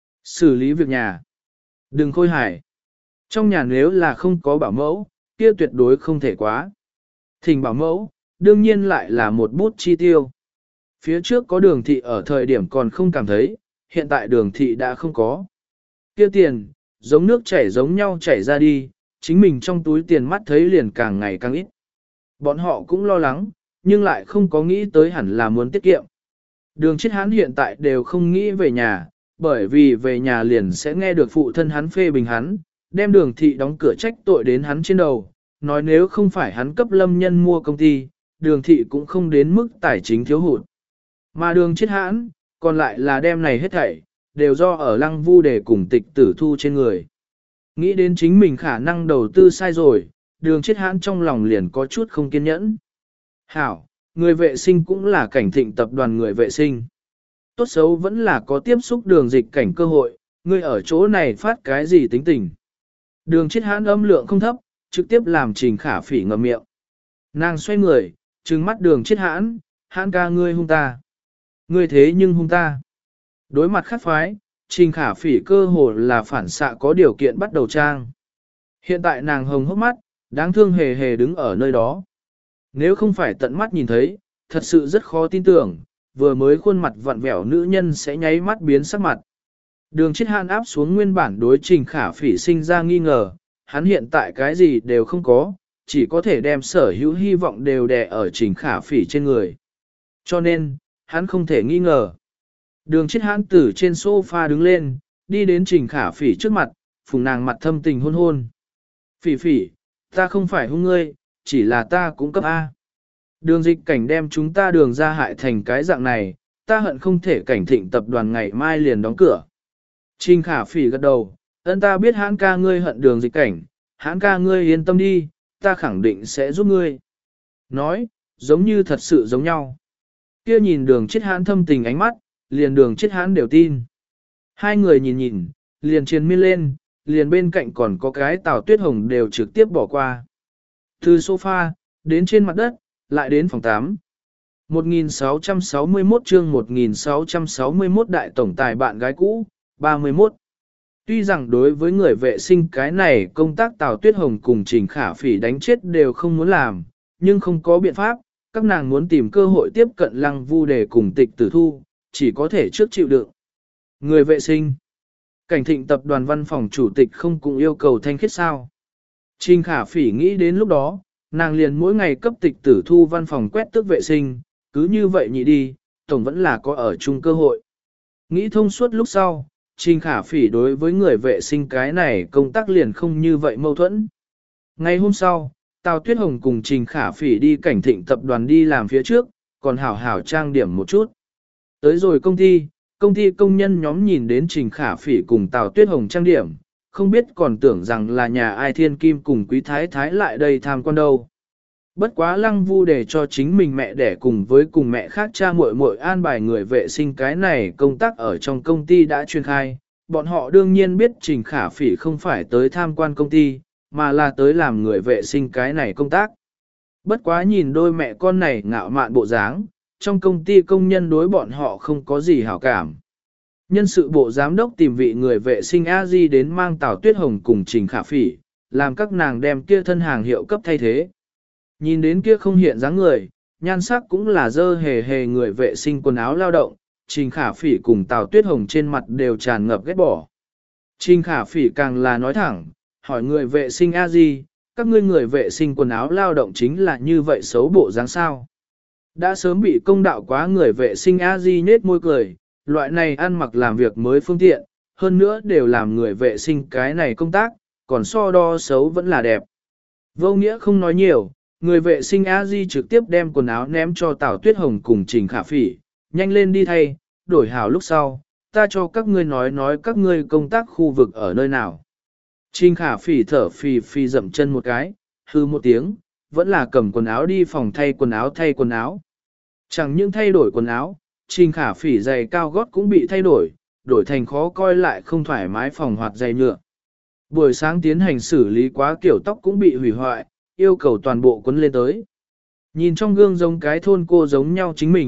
xử lý việc nhà, đừng khôi hài. Trong nhà nếu là không có bảo mẫu, kia tuyệt đối không thể quá. Thỉnh bảo mẫu, đương nhiên lại là một bút chi tiêu. Phía trước có đường thị ở thời điểm còn không cảm thấy, hiện tại đường thị đã không có. Kia tiền, giống nước chảy giống nhau chảy ra đi, chính mình trong túi tiền mắt thấy liền càng ngày càng ít. Bọn họ cũng lo lắng, nhưng lại không có nghĩ tới hẳn là muốn tiết kiệm. Đường chết hắn hiện tại đều không nghĩ về nhà, bởi vì về nhà liền sẽ nghe được phụ thân hắn phê bình hắn, đem đường thị đóng cửa trách tội đến hắn trên đầu, nói nếu không phải hắn cấp lâm nhân mua công ty, đường thị cũng không đến mức tài chính thiếu hụt. Mà đường chết hãn, còn lại là đem này hết thảy, đều do ở lăng vu để cùng tịch tử thu trên người. Nghĩ đến chính mình khả năng đầu tư sai rồi, đường chết hãn trong lòng liền có chút không kiên nhẫn. Hảo, người vệ sinh cũng là cảnh thịnh tập đoàn người vệ sinh. Tốt xấu vẫn là có tiếp xúc đường dịch cảnh cơ hội, người ở chỗ này phát cái gì tính tình. Đường chết hãn âm lượng không thấp, trực tiếp làm Trình Khả Phỉ ngậm miệng. Nàng xoay người, trừng mắt đường chết hãn, hãn ca ngươi hung ta. Ngươi thế nhưng hung ta. Đối mặt khắc phái, Trình Khả Phỉ cơ hồ là phản xạ có điều kiện bắt đầu trang. Hiện tại nàng hồng hốc mắt, đáng thương hề hề đứng ở nơi đó. Nếu không phải tận mắt nhìn thấy, thật sự rất khó tin tưởng, vừa mới khuôn mặt vặn vẹo nữ nhân sẽ nháy mắt biến sắc mặt. Đường chết hãn áp xuống nguyên bản đối Trình Khả Phỉ sinh ra nghi ngờ, hắn hiện tại cái gì đều không có, chỉ có thể đem sở hữu hy vọng đều đè ở Trình Khả Phỉ trên người. Cho nên, hắn không thể nghi ngờ. Đường chết hãn từ trên sofa đứng lên, đi đến Trình Khả Phỉ trước mặt, phùng nàng mặt thâm tình hôn hôn. Phỉ Phỉ, ta không phải hung ngươi, chỉ là ta cũng cấp A. Đường dịch cảnh đem chúng ta đường ra hại thành cái dạng này, ta hận không thể cảnh thịnh tập đoàn ngày mai liền đóng cửa. Trình Khả Phỉ gật đầu, ân ta biết hãn ca ngươi hận đường dịch cảnh, hãn ca ngươi yên tâm đi, ta khẳng định sẽ giúp ngươi. Nói, giống như thật sự giống nhau. Kia nhìn đường chết hãn thâm tình ánh mắt, liền đường chết hãn đều tin. Hai người nhìn nhìn, liền triền miên lên, liền bên cạnh còn có cái Tào Tuyết Hồng đều trực tiếp bỏ qua. Từ sofa, đến trên mặt đất, lại đến phòng tám. một nghìn sáu trăm sáu mươi mốt chương một nghìn sáu trăm sáu mươi mốt đại tổng tài bạn gái cũ, ba mươi mốt. Tuy rằng đối với người vệ sinh cái này công tác Tào Tuyết Hồng cùng Trình Khả Phỉ đánh chết đều không muốn làm, nhưng không có biện pháp, các nàng muốn tìm cơ hội tiếp cận Lăng Vu để cùng tịch tử thu, chỉ có thể trước chịu đựng. Người vệ sinh, cảnh thịnh tập đoàn văn phòng chủ tịch không cũng yêu cầu thanh khiết sao. Trình Khả Phỉ nghĩ đến lúc đó, nàng liền mỗi ngày cấp tịch tử thu văn phòng quét tước vệ sinh, cứ như vậy nhị đi, tổng vẫn là có ở chung cơ hội. Nghĩ thông suốt lúc sau, Trình Khả Phỉ đối với người vệ sinh cái này công tác liền không như vậy mâu thuẫn. Ngày hôm sau, Tào Tuyết Hồng cùng Trình Khả Phỉ đi cảnh thịnh tập đoàn đi làm phía trước, còn hảo hảo trang điểm một chút. Tới rồi công ty, công ty công nhân nhóm nhìn đến Trình Khả Phỉ cùng Tào Tuyết Hồng trang điểm, không biết còn tưởng rằng là nhà ai thiên kim cùng quý thái thái lại đây tham quan đâu. Bất quá Lăng Vu để cho chính mình mẹ đẻ cùng với cùng mẹ khác cha muội muội an bài người vệ sinh cái này công tác ở trong công ty đã truyền khai, bọn họ đương nhiên biết Trình Khả Phỉ không phải tới tham quan công ty, mà là tới làm người vệ sinh cái này công tác. Bất quá nhìn đôi mẹ con này ngạo mạn bộ dáng, trong công ty công nhân đối bọn họ không có gì hảo cảm. Nhân sự bộ giám đốc tìm vị người vệ sinh A-di đến mang Tào Tuyết Hồng cùng Trình Khả Phỉ, làm các nàng đem kia thân hàng hiệu cấp thay thế. Nhìn đến kia không hiện dáng người, nhan sắc cũng là dơ hề hề người vệ sinh quần áo lao động, Trình Khả Phỉ cùng Tào Tuyết Hồng trên mặt đều tràn ngập ghét bỏ. Trình Khả Phỉ càng là nói thẳng, hỏi người vệ sinh A-di, các ngươi người vệ sinh quần áo lao động chính là như vậy xấu bộ dáng sao. Đã sớm bị công đạo quá người vệ sinh A-di nết môi cười, loại này ăn mặc làm việc mới phương tiện, hơn nữa đều làm người vệ sinh cái này công tác, còn so đo xấu vẫn là đẹp. Vô nghĩa không nói nhiều, người vệ sinh A-di trực tiếp đem quần áo ném cho Tào Tuyết Hồng cùng Trình Khả Phỉ, nhanh lên đi thay, đổi hảo lúc sau, ta cho các ngươi nói nói các ngươi công tác khu vực ở nơi nào. Trình Khả Phỉ thở phì phì dậm chân một cái, hư một tiếng, vẫn là cầm quần áo đi phòng thay quần áo thay quần áo. Chẳng những thay đổi quần áo, Trình Khả Phỉ giày cao gót cũng bị thay đổi, đổi thành khó coi lại không thoải mái phòng hoạt giày nhựa. Buổi sáng tiến hành xử lý quá kiểu tóc cũng bị hủy hoại, yêu cầu toàn bộ quấn lên tới. Nhìn trong gương giống cái thôn cô giống nhau chính mình,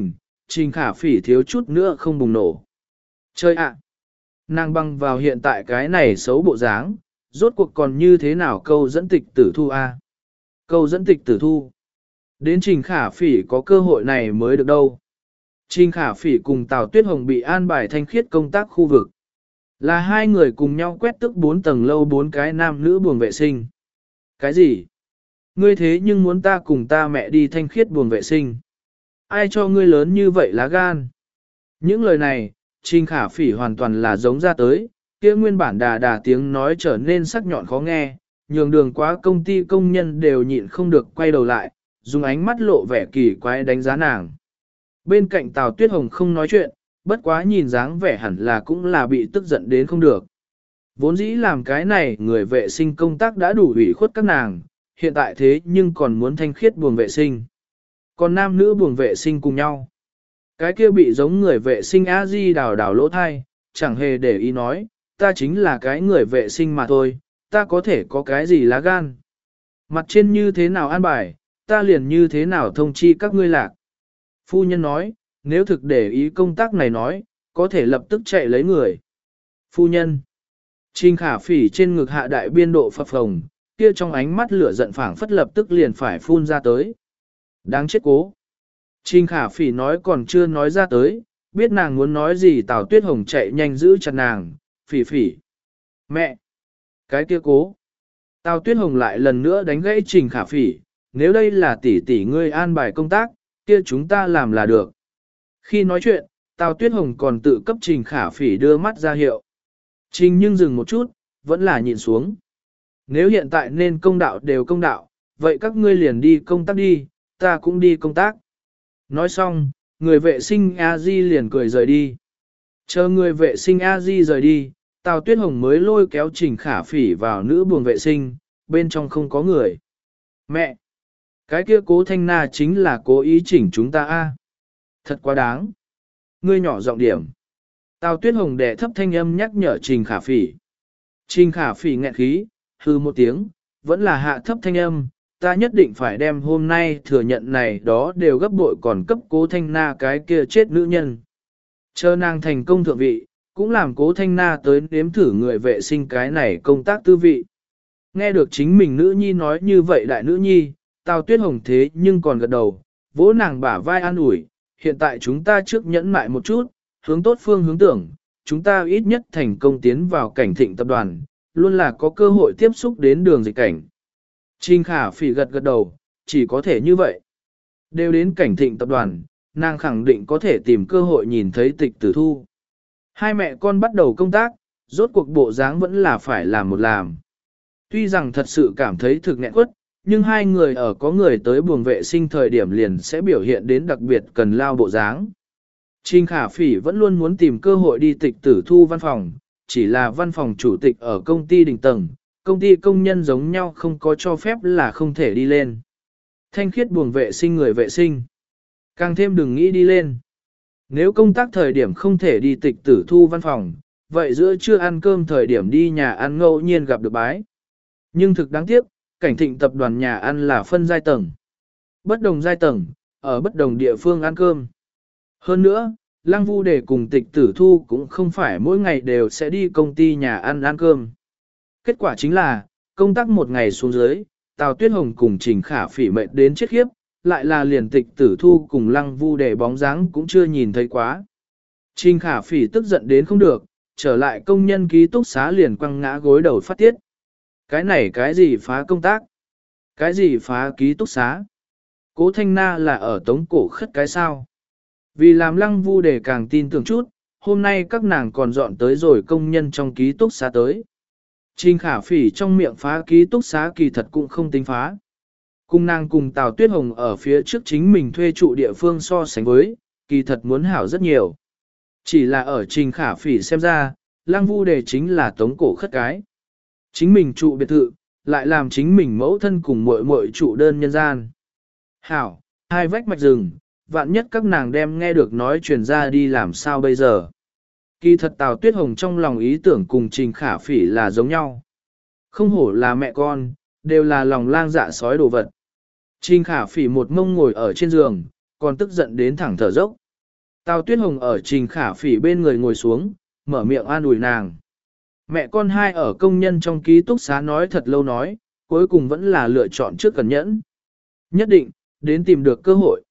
Trình Khả Phỉ thiếu chút nữa không bùng nổ. Chơi ạ! Nàng băng vào hiện tại cái này xấu bộ dáng, rốt cuộc còn như thế nào câu dẫn tịch tử thu a? Câu dẫn tịch tử thu. Đến Trình Khả Phỉ có cơ hội này mới được đâu. Trình Khả Phỉ cùng Tào Tuyết Hồng bị an bài thanh khiết công tác khu vực. Là hai người cùng nhau quét tức bốn tầng lâu bốn cái nam nữ buồng vệ sinh. Cái gì? Ngươi thế nhưng muốn ta cùng ta mẹ đi thanh khiết buồng vệ sinh. Ai cho ngươi lớn như vậy lá gan? Những lời này, Trình Khả Phỉ hoàn toàn là giống ra tới, kia nguyên bản đà đà tiếng nói trở nên sắc nhọn khó nghe, nhường đường quá công ty công nhân đều nhịn không được quay đầu lại, dùng ánh mắt lộ vẻ kỳ quái đánh giá nàng. Bên cạnh Tào Tuyết Hồng không nói chuyện, bất quá nhìn dáng vẻ hẳn là cũng là bị tức giận đến không được. Vốn dĩ làm cái này người vệ sinh công tác đã đủ ủy khuất các nàng, hiện tại thế nhưng còn muốn thanh khiết buồng vệ sinh. Còn nam nữ buồng vệ sinh cùng nhau. Cái kia bị giống người vệ sinh a di đào đào lỗ thai, chẳng hề để ý nói, ta chính là cái người vệ sinh mà thôi, ta có thể có cái gì lá gan. Mặt trên như thế nào an bài, ta liền như thế nào thông chi các ngươi lạc. Phu nhân nói, nếu thực để ý công tác này nói, có thể lập tức chạy lấy người. Phu nhân. Trình Khả Phỉ trên ngực hạ đại biên độ phập phồng, kia trong ánh mắt lửa giận phảng phất lập tức liền phải phun ra tới. Đáng chết cố. Trình Khả Phỉ nói còn chưa nói ra tới, biết nàng muốn nói gì Tào Tuyết Hồng chạy nhanh giữ chặt nàng, Phỉ Phỉ. Mẹ. Cái kia cố. Tào Tuyết Hồng lại lần nữa đánh gãy Trình Khả Phỉ, nếu đây là tỷ tỷ ngươi an bài công tác, kia chúng ta làm là được. Khi nói chuyện, Tào Tuyết Hồng còn tự cấp Trình Khả Phỉ đưa mắt ra hiệu. Trình nhưng dừng một chút, vẫn là nhìn xuống. Nếu hiện tại nên công đạo đều công đạo, vậy các ngươi liền đi công tác đi, ta cũng đi công tác. Nói xong, người vệ sinh A-di liền cười rời đi. Chờ người vệ sinh A-di rời đi, Tào Tuyết Hồng mới lôi kéo Trình Khả Phỉ vào nữ buồng vệ sinh, bên trong không có người. Mẹ! Cái kia cố Thanh Na chính là cố ý chỉnh chúng ta a. Thật quá đáng. Ngươi nhỏ giọng điểm. Tào Tuyết Hồng đè thấp thanh âm nhắc nhở Trình Khả Phỉ. Trình Khả Phỉ nghẹn khí, hư một tiếng, vẫn là hạ thấp thanh âm, ta nhất định phải đem hôm nay thừa nhận này đó đều gấp bội còn cấp cố Thanh Na cái kia chết nữ nhân. Chờ nàng thành công thượng vị, cũng làm cố Thanh Na tới nếm thử người vệ sinh cái này công tác tư vị. Nghe được chính mình nữ nhi nói như vậy đại nữ nhi, Tào Tuyết Hồng thế nhưng còn gật đầu, vỗ nàng bả vai an ủi, hiện tại chúng ta trước nhẫn mại một chút, hướng tốt phương hướng tưởng, chúng ta ít nhất thành công tiến vào cảnh thịnh tập đoàn, luôn là có cơ hội tiếp xúc đến đường dịch cảnh. Trình Khả Phỉ gật gật đầu, chỉ có thể như vậy. Đều đến cảnh thịnh tập đoàn, nàng khẳng định có thể tìm cơ hội nhìn thấy tịch tử thu. Hai mẹ con bắt đầu công tác, rốt cuộc bộ dáng vẫn là phải làm một làm. Tuy rằng thật sự cảm thấy thực nghẹn quất, nhưng hai người ở có người tới buồng vệ sinh thời điểm liền sẽ biểu hiện đến đặc biệt cần lao bộ dáng. Trình Khả Phỉ vẫn luôn muốn tìm cơ hội đi tịch tử thu văn phòng, chỉ là văn phòng chủ tịch ở công ty đỉnh tầng, công ty công nhân giống nhau không có cho phép là không thể đi lên. Thanh khiết buồng vệ sinh người vệ sinh. Càng thêm đừng nghĩ đi lên. Nếu công tác thời điểm không thể đi tịch tử thu văn phòng, vậy giữa trưa ăn cơm thời điểm đi nhà ăn ngẫu nhiên gặp được bái. Nhưng thực đáng tiếc, cảnh thịnh tập đoàn nhà ăn là phân giai tầng. Bất đồng giai tầng, ở bất đồng địa phương ăn cơm. Hơn nữa, Lăng Vu Đề cùng tịch tử thu cũng không phải mỗi ngày đều sẽ đi công ty nhà ăn ăn cơm. Kết quả chính là, công tác một ngày xuống dưới, Tào Tuyết Hồng cùng Trình Khả Phỉ mệt đến chết khiếp, lại là liền tịch tử thu cùng Lăng Vu Đề bóng dáng cũng chưa nhìn thấy quá. Trình Khả Phỉ tức giận đến không được, trở lại công nhân ký túc xá liền quăng ngã gối đầu phát tiết. Cái này cái gì phá công tác? Cái gì phá ký túc xá? Cố Thanh Na là ở tống cổ khất cái sao? Vì làm Lăng Vu Đề càng tin tưởng chút, hôm nay các nàng còn dọn tới rồi công nhân trong ký túc xá tới. Trình Khả Phỉ trong miệng phá ký túc xá kỳ thật cũng không tính phá. Cùng nàng cùng Tào Tuyết Hồng ở phía trước chính mình thuê trụ địa phương so sánh với, kỳ thật muốn hảo rất nhiều. Chỉ là ở Trình Khả Phỉ xem ra, Lăng Vu Đề chính là tống cổ khất cái. Chính mình trụ biệt thự, lại làm chính mình mẫu thân cùng muội muội trụ đơn nhân gian. Hảo, hai vách mạch rừng, vạn nhất các nàng đem nghe được nói truyền ra đi làm sao bây giờ. Kỳ thật Tào Tuyết Hồng trong lòng ý tưởng cùng Trình Khả Phỉ là giống nhau. Không hổ là mẹ con, đều là lòng lang dạ sói đồ vật. Trình Khả Phỉ một mông ngồi ở trên giường, còn tức giận đến thẳng thở dốc. Tào Tuyết Hồng ở Trình Khả Phỉ bên người ngồi xuống, mở miệng an ủi nàng. Mẹ con hai ở công nhân trong ký túc xá nói thật lâu nói, cuối cùng vẫn là lựa chọn trước cẩn nhẫn. Nhất định, đến tìm được cơ hội.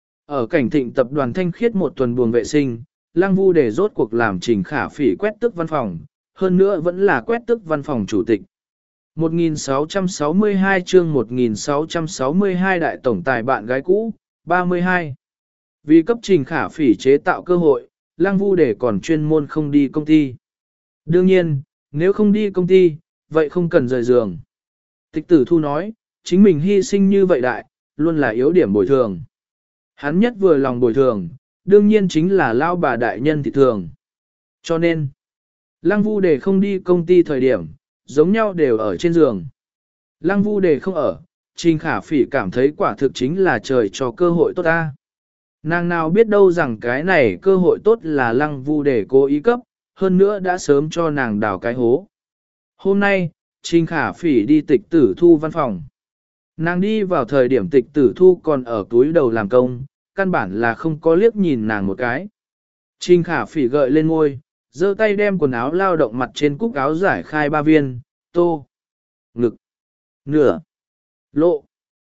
Ở cảnh thịnh tập đoàn thanh khiết một tuần buồng vệ sinh, Lăng Vu để rốt cuộc làm Trình Khả Phỉ quét tước văn phòng, hơn nữa vẫn là quét tước văn phòng chủ tịch. một nghìn sáu trăm sáu mươi hai chương một nghìn sáu trăm sáu mươi hai đại tổng tài bạn gái cũ, ba mươi hai. Vì cấp Trình Khả Phỉ chế tạo cơ hội, Lăng Vu để còn chuyên môn không đi công ty. Đương nhiên, nếu không đi công ty, vậy không cần rời giường. Tịch Tử Thu nói, chính mình hy sinh như vậy đại, luôn là yếu điểm bồi thường. Hắn nhất vừa lòng bồi thường, đương nhiên chính là lao bà đại nhân thị thường. Cho nên, Lăng Vu để không đi công ty thời điểm, giống nhau đều ở trên giường. Lăng Vu để không ở, Trình Khả Phỉ cảm thấy quả thực chính là trời cho cơ hội tốt ta. Nàng nào biết đâu rằng cái này cơ hội tốt là Lăng Vu để cố ý cấp, hơn nữa đã sớm cho nàng đào cái hố. Hôm nay, Trình Khả Phỉ đi Tịch Tử Thu văn phòng. Nàng đi vào thời điểm Tịch Tử Thu còn ở túi đầu làm công, căn bản là không có liếc nhìn nàng một cái. Trình Khả Phỉ gợi lên ngôi, giơ tay đem quần áo lao động mặt trên cúc áo giải khai ba viên, tô, ngực, nửa, lộ.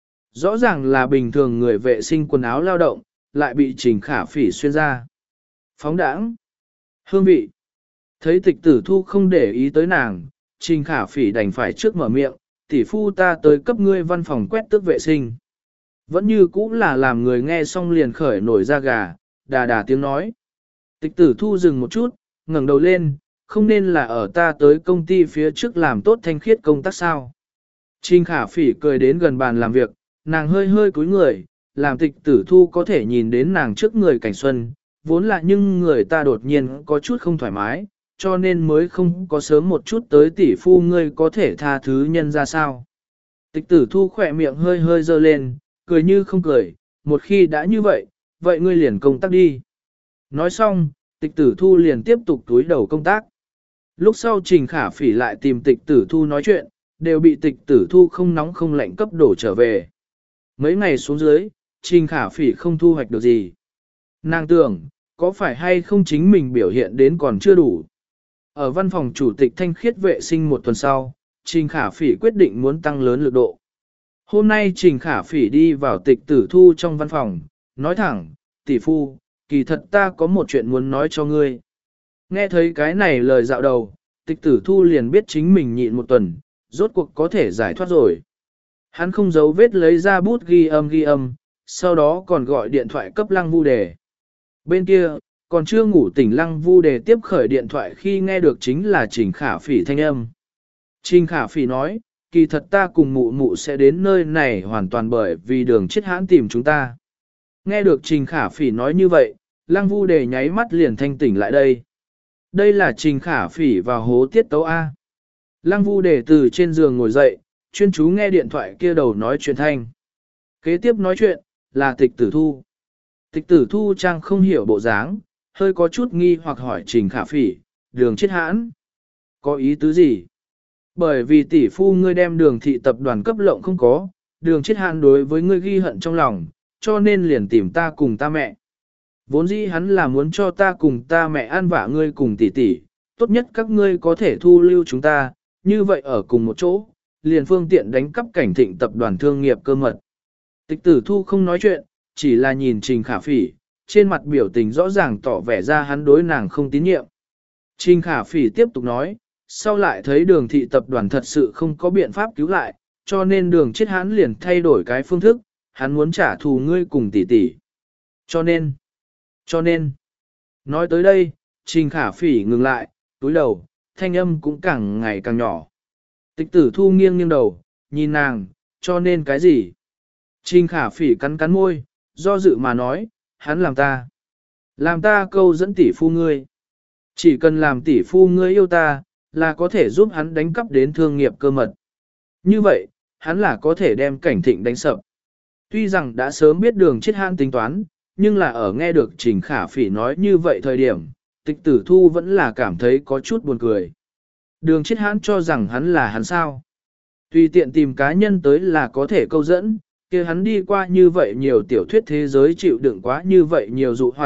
Rõ ràng là bình thường người vệ sinh quần áo lao động, lại bị Trình Khả Phỉ xuyên ra. Phóng đãng, hương vị. Thấy Tịch Tử Thu không để ý tới nàng, Trình Khả Phỉ đành phải trước mở miệng, tỷ phu ta tới cấp ngươi văn phòng quét tước vệ sinh. Vẫn như cũ là làm người nghe xong liền khởi nổi da gà, đà đà tiếng nói. Tịch Tử Thu dừng một chút, ngẩng đầu lên, không nên là ở ta tới công ty phía trước làm tốt thanh khiết công tác sao. Trình Khả Phỉ cười đến gần bàn làm việc, nàng hơi hơi cúi người, làm Tịch Tử Thu có thể nhìn đến nàng trước người cảnh xuân, vốn là nhưng người ta đột nhiên có chút không thoải mái, cho nên mới không có sớm một chút tới tỷ phu ngươi có thể tha thứ nhân ra sao. Tịch Tử Thu khỏe miệng hơi hơi dơ lên, cười như không cười, một khi đã như vậy, vậy ngươi liền công tác đi. Nói xong, Tịch Tử Thu liền tiếp tục túi đầu công tác. Lúc sau Trình Khả Phỉ lại tìm Tịch Tử Thu nói chuyện, đều bị Tịch Tử Thu không nóng không lạnh cấp đổ trở về. Mấy ngày xuống dưới, Trình Khả Phỉ không thu hoạch được gì. Nàng tưởng, có phải hay không chính mình biểu hiện đến còn chưa đủ. Ở văn phòng chủ tịch thanh khiết vệ sinh một tuần sau, Trình Khả Phỉ quyết định muốn tăng lớn lực độ. Hôm nay Trình Khả Phỉ đi vào Tịch Tử Thu trong văn phòng, nói thẳng, tỷ phu, kỳ thật ta có một chuyện muốn nói cho ngươi. Nghe thấy cái này lời dạo đầu, Tịch Tử Thu liền biết chính mình nhịn một tuần, rốt cuộc có thể giải thoát rồi. Hắn không giấu vết lấy ra bút ghi âm ghi âm, sau đó còn gọi điện thoại cấp Lăng Vu Đề. Bên kia, còn chưa ngủ tỉnh Lăng Vu Đề tiếp khởi điện thoại khi nghe được chính là Trình Khả Phỉ thanh âm. Trình Khả Phỉ nói, kỳ thật ta cùng mụ mụ sẽ đến nơi này hoàn toàn bởi vì đường chết hãn tìm chúng ta. Nghe được Trình Khả Phỉ nói như vậy, Lăng Vu Đề nháy mắt liền thanh tỉnh lại đây. Đây là Trình Khả Phỉ vào hố tiết tấu A. Lăng Vu Đề từ trên giường ngồi dậy, chuyên chú nghe điện thoại kia đầu nói chuyện thanh. Kế tiếp nói chuyện, là Tịch Tử Thu. Tịch Tử Thu trang không hiểu bộ dáng, hơi có chút nghi hoặc hỏi Trình Khả Phỉ, đường chết hãn. Có ý tứ gì? Bởi vì tỷ phu ngươi đem đường thị tập đoàn cấp lộng không có, đường chết hãn đối với ngươi ghi hận trong lòng, cho nên liền tìm ta cùng ta mẹ. Vốn dĩ hắn là muốn cho ta cùng ta mẹ an vả ngươi cùng tỷ tỷ, tốt nhất các ngươi có thể thu lưu chúng ta, như vậy ở cùng một chỗ, liền phương tiện đánh cắp cảnh thịnh tập đoàn thương nghiệp cơ mật. Tịch Tử Thu không nói chuyện, chỉ là nhìn Trình Khả Phỉ, trên mặt biểu tình rõ ràng tỏ vẻ ra hắn đối nàng không tín nhiệm. Trình Khả Phỉ tiếp tục nói, sau lại thấy đường thị tập đoàn thật sự không có biện pháp cứu lại, cho nên đường chết hắn liền thay đổi cái phương thức, hắn muốn trả thù ngươi cùng tỷ tỷ. Cho nên, cho nên, nói tới đây, Trình Khả Phỉ ngừng lại, túi đầu, thanh âm cũng càng ngày càng nhỏ. Tịch Tử Thu nghiêng nghiêng đầu, nhìn nàng, cho nên cái gì? Trình Khả Phỉ cắn cắn môi, do dự mà nói, hắn làm ta. Làm ta câu dẫn tỷ phu ngươi. Chỉ cần làm tỷ phu ngươi yêu ta, là có thể giúp hắn đánh cắp đến thương nghiệp cơ mật. Như vậy, hắn là có thể đem cảnh thịnh đánh sập. Tuy rằng đã sớm biết đường chết hãn tính toán, nhưng là ở nghe được Trình Khả Phỉ nói như vậy thời điểm, Tịch Tử Thu vẫn là cảm thấy có chút buồn cười. Đường chết hãn cho rằng hắn là hắn sao. Tùy tiện tìm cá nhân tới là có thể câu dẫn, kia hắn đi qua như vậy nhiều tiểu thuyết thế giới chịu đựng quá như vậy nhiều dụ hoặc,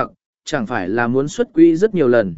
chẳng phải là muốn xuất quỹ rất nhiều lần.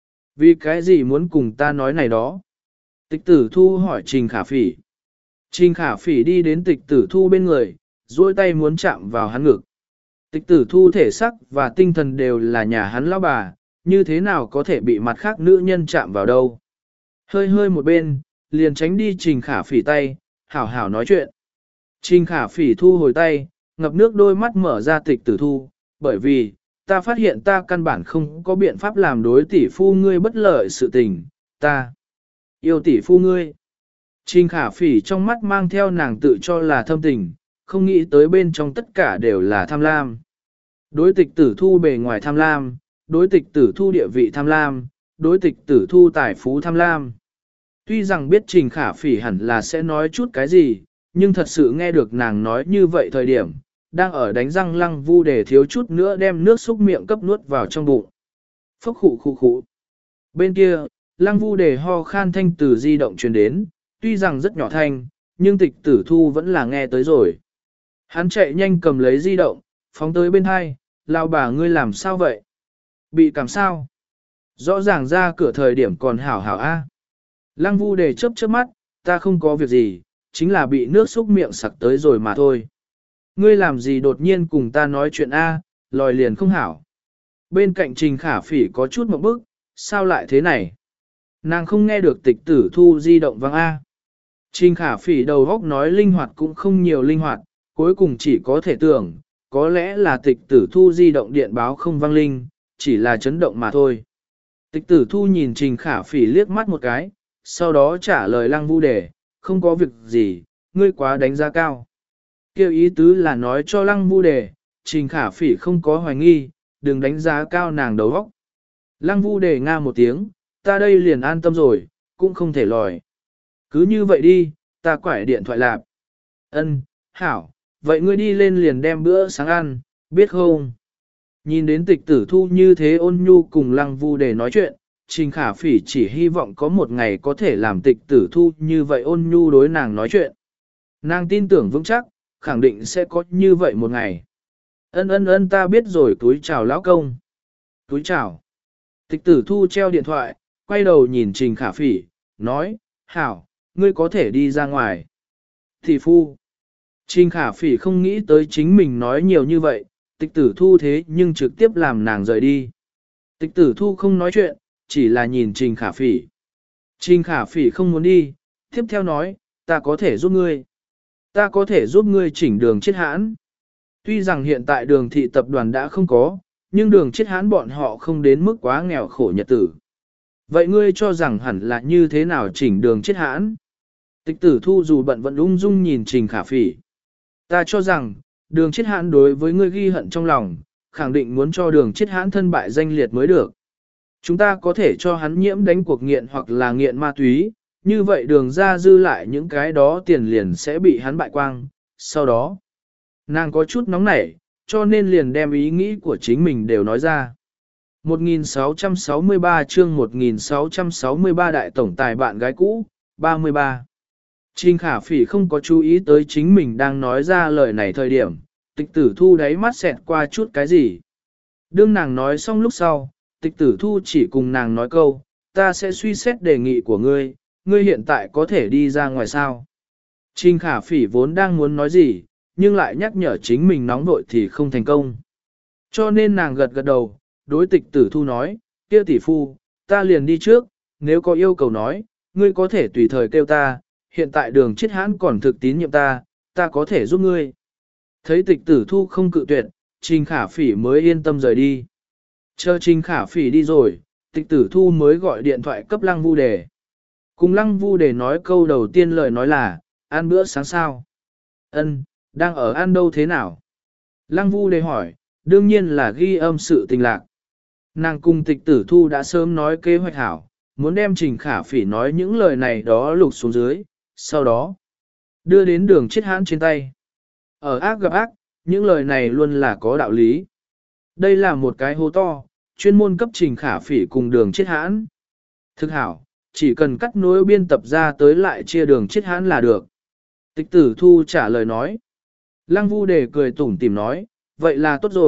Vì cái gì muốn cùng ta nói này đó? Tịch tử thu hỏi Trình Khả Phỉ. Trình Khả Phỉ đi đến tịch tử thu bên người, duỗi tay muốn chạm vào hắn ngực. Tịch tử thu thể sắc và tinh thần đều là nhà hắn lão bà, như thế nào có thể bị mặt khác nữ nhân chạm vào đâu. Hơi hơi một bên, liền tránh đi Trình Khả Phỉ tay, hảo hảo nói chuyện. Trình Khả Phỉ thu hồi tay, ngập nước đôi mắt mở ra tịch tử thu, bởi vì, ta phát hiện ta căn bản không có biện pháp làm đối tỷ phu ngươi bất lợi sự tình, ta yêu tỷ phu ngươi. Trình Khả Phỉ trong mắt mang theo nàng tự cho là thâm tình, không nghĩ tới bên trong tất cả đều là tham lam. Đối tịch tử thu bề ngoài tham lam, đối tịch tử thu địa vị tham lam, đối tịch tử thu tài phú tham lam. Tuy rằng biết Trình Khả Phỉ hẳn là sẽ nói chút cái gì, nhưng thật sự nghe được nàng nói như vậy thời điểm, đang ở đánh răng Lăng Vu để thiếu chút nữa đem nước xúc miệng cấp nuốt vào trong bụng. Phốc khụ khụ khụ. Bên kia, Lăng Vu để ho khan thanh từ di động truyền đến, tuy rằng rất nhỏ thanh, nhưng tịch tử thu vẫn là nghe tới rồi. Hắn chạy nhanh cầm lấy di động, phóng tới bên hai, lao bà ngươi làm sao vậy? Bị cảm sao? Rõ ràng ra cửa thời điểm còn hảo hảo a. Lăng Vu để chớp chớp mắt, ta không có việc gì, chính là bị nước xúc miệng sặc tới rồi mà thôi. Ngươi làm gì đột nhiên cùng ta nói chuyện a, lòi liền không hảo. Bên cạnh Trình Khả Phỉ có chút một bức, sao lại thế này? Nàng không nghe được tịch tử thu di động vang a. Trình Khả Phỉ đầu góc nói linh hoạt cũng không nhiều linh hoạt, cuối cùng chỉ có thể tưởng, có lẽ là tịch tử thu di động điện báo không vang linh, chỉ là chấn động mà thôi. Tịch tử thu nhìn Trình Khả Phỉ liếc mắt một cái, sau đó trả lời Lăng Vu Đề, không có việc gì, ngươi quá đánh giá cao. Kêu ý tứ là nói cho Lăng Vu Đề, Trình Khả Phỉ không có hoài nghi, đừng đánh giá cao nàng đầu óc. Lăng Vu Đề nga một tiếng, ta đây liền an tâm rồi, cũng không thể lòi. Cứ như vậy đi, ta quải điện thoại lạp. Ân, hảo, vậy ngươi đi lên liền đem bữa sáng ăn, biết không? Nhìn đến tịch tử thu như thế ôn nhu cùng Lăng Vu Đề nói chuyện, Trình Khả Phỉ chỉ hy vọng có một ngày có thể làm tịch tử thu như vậy ôn nhu đối nàng nói chuyện. Nàng tin tưởng vững chắc, khẳng định sẽ có như vậy một ngày. Ân ân ân ta biết rồi, túi chào lão công. Túi chào. Tịch tử thu treo điện thoại, quay đầu nhìn Trình Khả Phỉ, nói, hảo, ngươi có thể đi ra ngoài. Thị phu. Trình Khả Phỉ không nghĩ tới chính mình nói nhiều như vậy, tịch tử thu thế nhưng trực tiếp làm nàng rời đi. Tịch tử thu không nói chuyện, chỉ là nhìn Trình Khả Phỉ. Trình Khả Phỉ không muốn đi, tiếp theo nói, ta có thể giúp ngươi. Ta có thể giúp ngươi chỉnh đường chết hãn. Tuy rằng hiện tại đường thị tập đoàn đã không có, nhưng đường chết hãn bọn họ không đến mức quá nghèo khổ nhật tử. Vậy ngươi cho rằng hẳn là như thế nào chỉnh đường chết hãn? Tịch tử thu dù bận vẫn ung dung nhìn Trình Khả Phỉ. Ta cho rằng, đường chết hãn đối với ngươi ghi hận trong lòng, khẳng định muốn cho đường chết hãn thân bại danh liệt mới được. Chúng ta có thể cho hắn nhiễm đánh cuộc nghiện hoặc là nghiện ma túy, như vậy đường ra dư lại những cái đó tiền liền sẽ bị hắn bại quang. Sau đó, nàng có chút nóng nảy, cho nên liền đem ý nghĩ của chính mình đều nói ra. một nghìn sáu trăm sáu mươi ba chương một nghìn sáu trăm sáu mươi ba đại tổng tài bạn gái cũ, ba mươi ba. Trình Khả Phỉ không có chú ý tới chính mình đang nói ra lời này thời điểm, tịch tử thu đáy mắt xẹt qua chút cái gì. Đương nàng nói xong lúc sau, tịch tử thu chỉ cùng nàng nói câu, ta sẽ suy xét đề nghị của ngươi, ngươi hiện tại có thể đi ra ngoài sao. Trình Khả Phỉ vốn đang muốn nói gì, nhưng lại nhắc nhở chính mình nóng vội thì không thành công. Cho nên nàng gật gật đầu, đối tịch tử thu nói, kia tỷ phu, ta liền đi trước, nếu có yêu cầu nói, ngươi có thể tùy thời kêu ta, hiện tại đường chết hãn còn thực tín nhiệm ta, ta có thể giúp ngươi. Thấy tịch tử thu không cự tuyệt, Trình Khả Phỉ mới yên tâm rời đi. Chờ Trình Khả Phỉ đi rồi, tịch tử thu mới gọi điện thoại cấp Lăng Vu Đề. Cùng Lăng Vu Đề nói câu đầu tiên lời nói là, ăn bữa sáng sao? Ân, đang ở ăn đâu thế nào? Lăng Vu Đề hỏi, đương nhiên là ghi âm sự tình lạc. Nàng cùng tịch tử thu đã sớm nói kế hoạch hảo, muốn đem Trình Khả Phỉ nói những lời này đó lục xuống dưới, sau đó đưa đến đường chết hãn trên tay. Ở ác gặp ác, những lời này luôn là có đạo lý. Đây là một cái hố to, chuyên môn cấp Trình Khả Phỉ cùng đường chết hãn. Thực hảo, chỉ cần cắt nối biên tập ra tới lại chia đường chết hãn là được. Tịch tử thu trả lời nói. Lăng Vu Đề cười tủm tỉm nói, vậy là tốt rồi,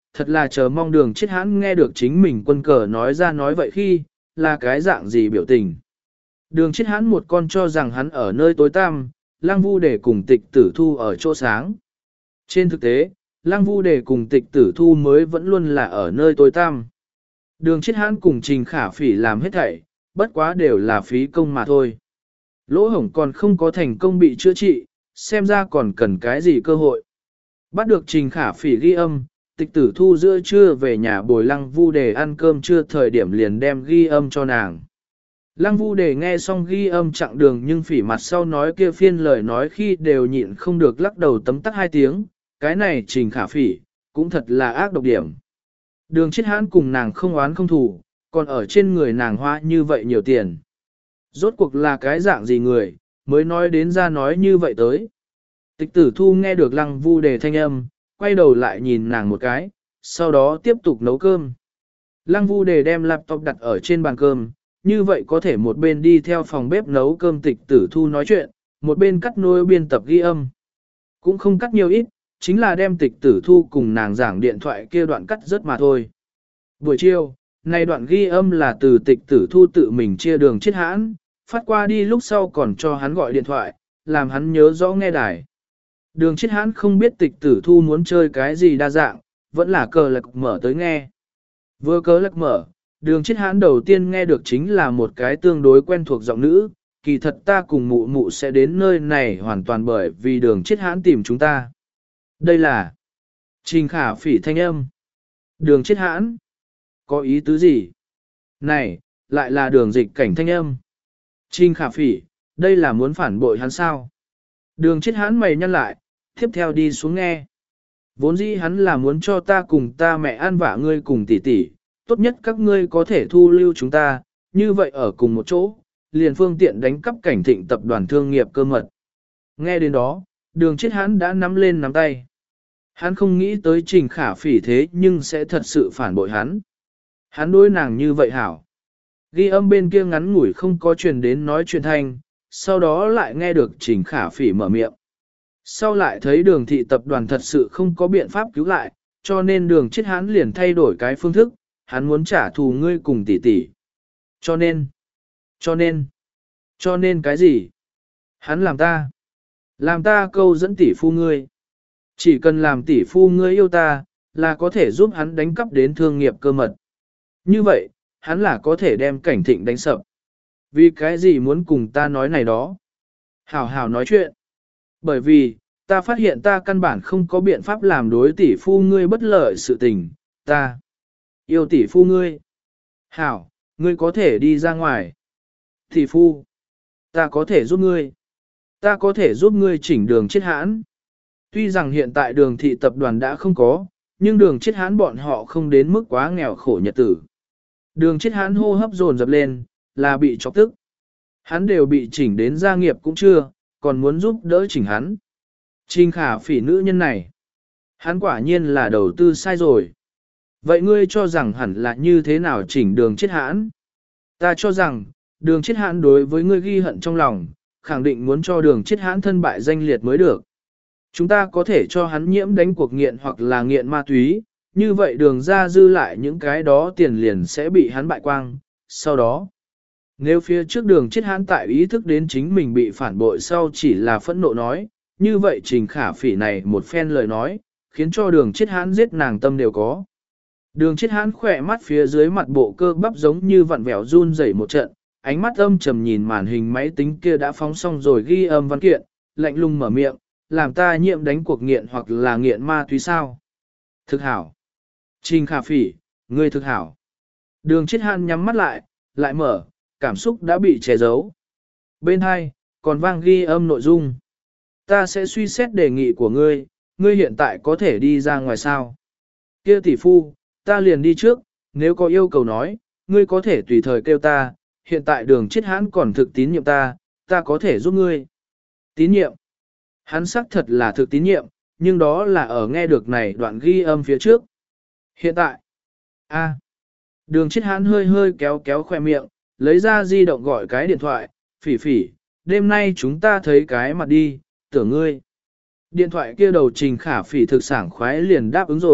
thật là chờ mong đường chết hãn nghe được chính mình quân cờ nói ra nói vậy khi, là cái dạng gì biểu tình. Đường chết hãn một con cho rằng hắn ở nơi tối tăm, Lăng Vu để cùng tịch tử thu ở chỗ sáng. Trên thực tế, Lăng Vu để cùng tịch tử thu mới vẫn luôn là ở nơi tối tăm. Đường chết hãn cùng Trình Khả Phỉ làm hết thảy, bất quá đều là phí công mà thôi. Lỗ hổng còn không có thành công bị chữa trị, xem ra còn cần cái gì cơ hội. Bắt được Trình Khả Phỉ ghi âm, tịch tử thu giữa trưa về nhà bồi Lăng Vu để ăn cơm trưa thời điểm liền đem ghi âm cho nàng. Lăng Vu để nghe xong ghi âm chặng đường nhưng Phỉ mặt sau nói kia phiên lời nói khi đều nhịn không được lắc đầu tấm tắc hai tiếng, cái này Trình Khả Phỉ, cũng thật là ác độc điểm. Đường chết hãn cùng nàng không oán không thù, còn ở trên người nàng hoa như vậy nhiều tiền. Rốt cuộc là cái dạng gì người, mới nói đến ra nói như vậy tới. Tịch tử thu nghe được Lăng Vu đề thanh âm, quay đầu lại nhìn nàng một cái, sau đó tiếp tục nấu cơm. Lăng Vu đề đem laptop đặt ở trên bàn cơm, như vậy có thể một bên đi theo phòng bếp nấu cơm tịch tử thu nói chuyện, một bên cắt nối biên tập ghi âm. Cũng không cắt nhiều ít, chính là đem tịch tử thu cùng nàng giảng điện thoại kia đoạn cắt rất mà thôi. Buổi chiều, này đoạn ghi âm là từ tịch tử thu tự mình chia đường chết hãn, phát qua đi lúc sau còn cho hắn gọi điện thoại, làm hắn nhớ rõ nghe đài. Đường chết hãn không biết tịch tử thu muốn chơi cái gì đa dạng, vẫn là cờ lạc mở tới nghe. Vừa cờ lạc mở, đường chết hãn đầu tiên nghe được chính là một cái tương đối quen thuộc giọng nữ, kỳ thật ta cùng mụ mụ sẽ đến nơi này hoàn toàn bởi vì đường chết hãn tìm chúng ta. Đây là Trình Khả Phỉ thanh âm. Đường chết hãn. Có ý tứ gì? Này, lại là đường dịch cảnh thanh âm. Trình Khả Phỉ, đây là muốn phản bội hắn sao? Đường chết hãn mày nhăn lại, tiếp theo đi xuống nghe. Vốn dĩ hắn là muốn cho ta cùng ta mẹ ăn vả ngươi cùng tỷ tỷ, tốt nhất các ngươi có thể thu lưu chúng ta, như vậy ở cùng một chỗ, liền phương tiện đánh cắp cảnh thịnh tập đoàn thương nghiệp cơ mật. Nghe đến đó, đường chết hãn đã nắm lên nắm tay. Hắn không nghĩ tới Trình Khả Phỉ thế nhưng sẽ thật sự phản bội hắn. Hắn đối nàng như vậy hảo. Ghi âm bên kia ngắn ngủi không có truyền đến nói chuyện thanh, sau đó lại nghe được Trình Khả Phỉ mở miệng. Sau lại thấy đường thị tập đoàn thật sự không có biện pháp cứu lại, cho nên đường chết hắn liền thay đổi cái phương thức, hắn muốn trả thù ngươi cùng tỷ tỷ. Cho nên, cho nên, cho nên cái gì? Hắn làm ta, làm ta câu dẫn tỷ phu ngươi. Chỉ cần làm tỷ phu ngươi yêu ta, là có thể giúp hắn đánh cắp đến thương nghiệp cơ mật. Như vậy, hắn là có thể đem cảnh thịnh đánh sập. Vì cái gì muốn cùng ta nói này đó? Hảo hảo nói chuyện. Bởi vì, ta phát hiện ta căn bản không có biện pháp làm đối tỷ phu ngươi bất lợi sự tình, ta yêu tỷ phu ngươi. Hảo, ngươi có thể đi ra ngoài. Tỷ phu, ta có thể giúp ngươi. Ta có thể giúp ngươi chỉnh đường chết hãn. Tuy rằng hiện tại đường thị tập đoàn đã không có, nhưng đường chết hãn bọn họ không đến mức quá nghèo khổ nhật tử. Đường chết hãn hô hấp dồn dập lên, là bị chọc tức. Hắn đều bị chỉnh đến gia nghiệp cũng chưa, còn muốn giúp đỡ chỉnh hắn. Trình Khả Phỉ nữ nhân này. Hắn quả nhiên là đầu tư sai rồi. Vậy ngươi cho rằng hẳn là như thế nào chỉnh đường chết hãn? Ta cho rằng, đường chết hãn đối với ngươi ghi hận trong lòng, khẳng định muốn cho đường chết hãn thân bại danh liệt mới được. Chúng ta có thể cho hắn nhiễm đánh cuộc nghiện hoặc là nghiện ma túy, như vậy đường ra dư lại những cái đó tiền liền sẽ bị hắn bại quang. Sau đó, nếu phía trước đường chết hãn tại ý thức đến chính mình bị phản bội sau chỉ là phẫn nộ nói, như vậy Trình Khả Phỉ này một phen lời nói, khiến cho đường chết hãn giết nàng tâm đều có. Đường chết hãn khỏe mắt phía dưới mặt bộ cơ bắp giống như vặn vẹo run rẩy một trận, ánh mắt âm trầm nhìn màn hình máy tính kia đã phóng xong rồi ghi âm văn kiện, lạnh lùng mở miệng, làm ta nhiễm đánh cuộc nghiện hoặc là nghiện ma túy sao. Thực hảo. Trình Khả Phỉ, ngươi thực hảo. Đường chết hãn nhắm mắt lại, lại mở, cảm xúc đã bị che giấu. Bên hai, còn vang ghi âm nội dung. Ta sẽ suy xét đề nghị của ngươi, ngươi hiện tại có thể đi ra ngoài sao. Kia tỷ phu, ta liền đi trước, nếu có yêu cầu nói, ngươi có thể tùy thời kêu ta, hiện tại đường chết hãn còn thực tín nhiệm ta, ta có thể giúp ngươi. Tín nhiệm. Hắn xác thật là thực tín nhiệm, nhưng đó là ở nghe được này đoạn ghi âm phía trước. Hiện tại, a, đường chết hãn hơi hơi kéo kéo khoe miệng, lấy ra di động gọi cái điện thoại, Phỉ Phỉ, đêm nay chúng ta thấy cái mặt đi, tưởng ngươi. Điện thoại kia đầu Trình Khả Phỉ thực sảng khoái liền đáp ứng rồi,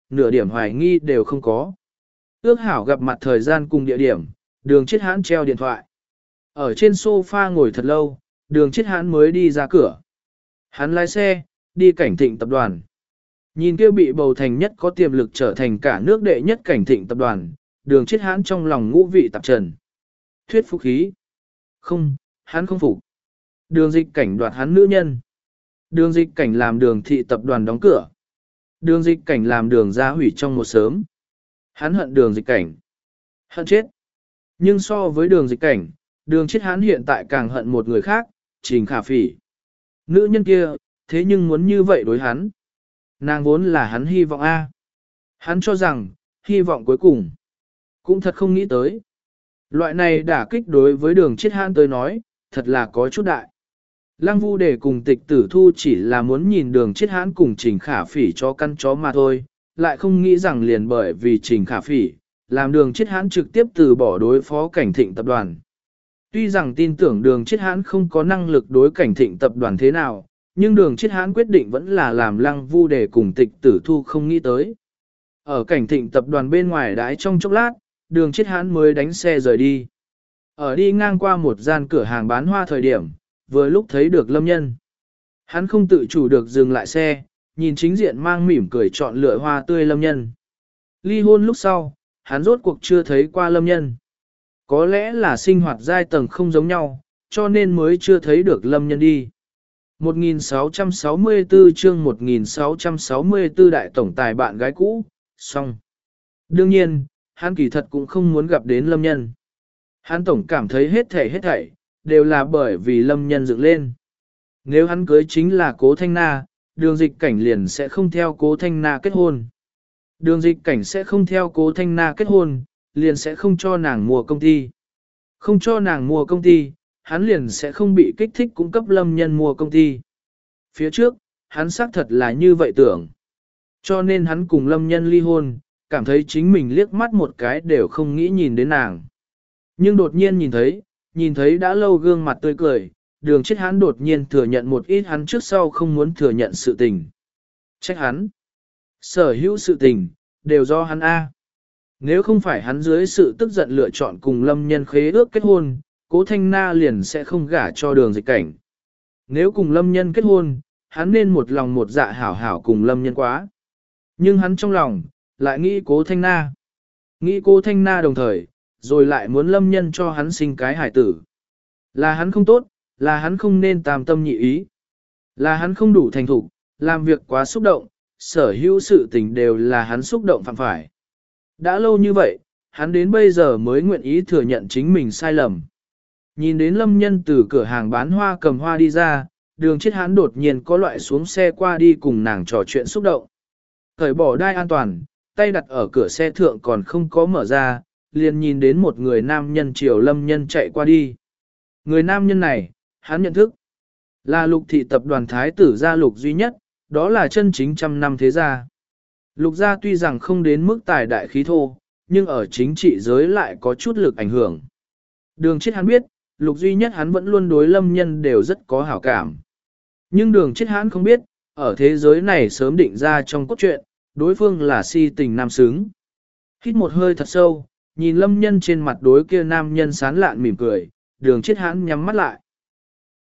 nửa điểm hoài nghi đều không có. Ước hảo gặp mặt thời gian cùng địa điểm, đường chết hãn treo điện thoại. Ở trên sofa ngồi thật lâu, đường chết hãn mới đi ra cửa. Hắn lái xe, đi cảnh thịnh tập đoàn. Nhìn kia bị bầu thành nhất có tiềm lực trở thành cả nước đệ nhất cảnh thịnh tập đoàn, đường chết hãn trong lòng ngũ vị tạp trần. Thuyết phục khí. Không, hắn không phục. Đường dịch cảnh đoạt hắn nữ nhân. Đường dịch cảnh làm đường thị tập đoàn đóng cửa. Đường dịch cảnh làm đường ra hủy trong một sớm. Hắn hận đường dịch cảnh. Hận chết. Nhưng so với đường dịch cảnh, đường chết hắn hiện tại càng hận một người khác, Trình Khả Phỉ. Nữ nhân kia, thế nhưng muốn như vậy đối hắn. Nàng vốn là hắn hy vọng A. Hắn cho rằng, hy vọng cuối cùng. Cũng thật không nghĩ tới. Loại này đả kích đối với đường chết hắn tới nói, thật là có chút đại. Lăng Vu Đề cùng Tịch Tử Thu chỉ là muốn nhìn đường chết hãn cùng Trình Khả Phỉ cho căn chó mà thôi, lại không nghĩ rằng liền bởi vì Trình Khả Phỉ, làm đường chết hãn trực tiếp từ bỏ đối phó cảnh thịnh tập đoàn. Tuy rằng tin tưởng đường chết hãn không có năng lực đối cảnh thịnh tập đoàn thế nào, nhưng đường chết hãn quyết định vẫn là làm Lăng Vu Đề cùng Tịch Tử Thu không nghĩ tới. Ở cảnh thịnh tập đoàn bên ngoài đái trong chốc lát, đường chết hãn mới đánh xe rời đi. Ở đi ngang qua một gian cửa hàng bán hoa thời điểm, vừa lúc thấy được Lâm Nhân. Hắn không tự chủ được dừng lại xe, nhìn chính diện mang mỉm cười chọn lựa hoa tươi Lâm Nhân. Ly hôn lúc sau, hắn rốt cuộc chưa thấy qua Lâm Nhân. Có lẽ là sinh hoạt giai tầng không giống nhau, cho nên mới chưa thấy được Lâm Nhân đi. một nghìn sáu trăm sáu mươi tư chương một nghìn sáu trăm sáu mươi tư đại tổng tài bạn gái cũ, xong. Đương nhiên, hắn kỳ thật cũng không muốn gặp đến Lâm Nhân. Hắn tổng cảm thấy hết thảy hết thảy, đều là bởi vì Lâm Nhân dựng lên. Nếu hắn cưới chính là Cố Thanh Na, đường dịch cảnh liền sẽ không theo Cố Thanh Na kết hôn. Đường dịch cảnh sẽ không theo Cố Thanh Na kết hôn, liền sẽ không cho nàng mua công ty. Không cho nàng mua công ty, hắn liền sẽ không bị kích thích cung cấp Lâm Nhân mua công ty. Phía trước, hắn xác thật là như vậy tưởng. Cho nên hắn cùng Lâm Nhân ly hôn, cảm thấy chính mình liếc mắt một cái đều không nghĩ nhìn đến nàng. Nhưng đột nhiên nhìn thấy, nhìn thấy đã lâu gương mặt tươi cười, đường chết hắn đột nhiên thừa nhận một ít hắn trước sau không muốn thừa nhận sự tình. Trách hắn. Sở hữu sự tình, đều do hắn A. Nếu không phải hắn dưới sự tức giận lựa chọn cùng Lâm Nhân khế ước kết hôn, Cố Thanh Na liền sẽ không gả cho đường dịch cảnh. Nếu cùng Lâm Nhân kết hôn, hắn nên một lòng một dạ hảo hảo cùng Lâm Nhân quá. Nhưng hắn trong lòng, lại nghĩ Cố Thanh Na. Nghĩ Cố Thanh Na đồng thời, rồi lại muốn Lâm Nhân cho hắn sinh cái hải tử. Là hắn không tốt, là hắn không nên tam tâm nhị ý. Là hắn không đủ thành thục, làm việc quá xúc động, sở hữu sự tình đều là hắn xúc động phạm phải. Đã lâu như vậy, hắn đến bây giờ mới nguyện ý thừa nhận chính mình sai lầm. Nhìn đến Lâm Nhân từ cửa hàng bán hoa cầm hoa đi ra, đường chết hắn đột nhiên có loại xuống xe qua đi cùng nàng trò chuyện xúc động. Cởi bỏ đai an toàn, tay đặt ở cửa xe thượng còn không có mở ra, liền nhìn đến một người nam nhân chiều Lâm Nhân chạy qua đi. Người nam nhân này, hắn nhận thức, là Lục thị tập đoàn thái tử gia Lục duy nhất, đó là chân chính trăm năm thế gia. Lục gia tuy rằng không đến mức tài đại khí thô, nhưng ở chính trị giới lại có chút lực ảnh hưởng. Đường chết hắn biết, Lục duy nhất hắn vẫn luôn đối Lâm Nhân đều rất có hảo cảm. Nhưng đường chết hắn không biết, ở thế giới này sớm định ra trong cốt truyện, đối phương là si tình nam xứng. Hít một hơi thật sâu, nhìn Lâm Nhân trên mặt đối kia nam nhân sán lạn mỉm cười, đường chết hắn nhắm mắt lại.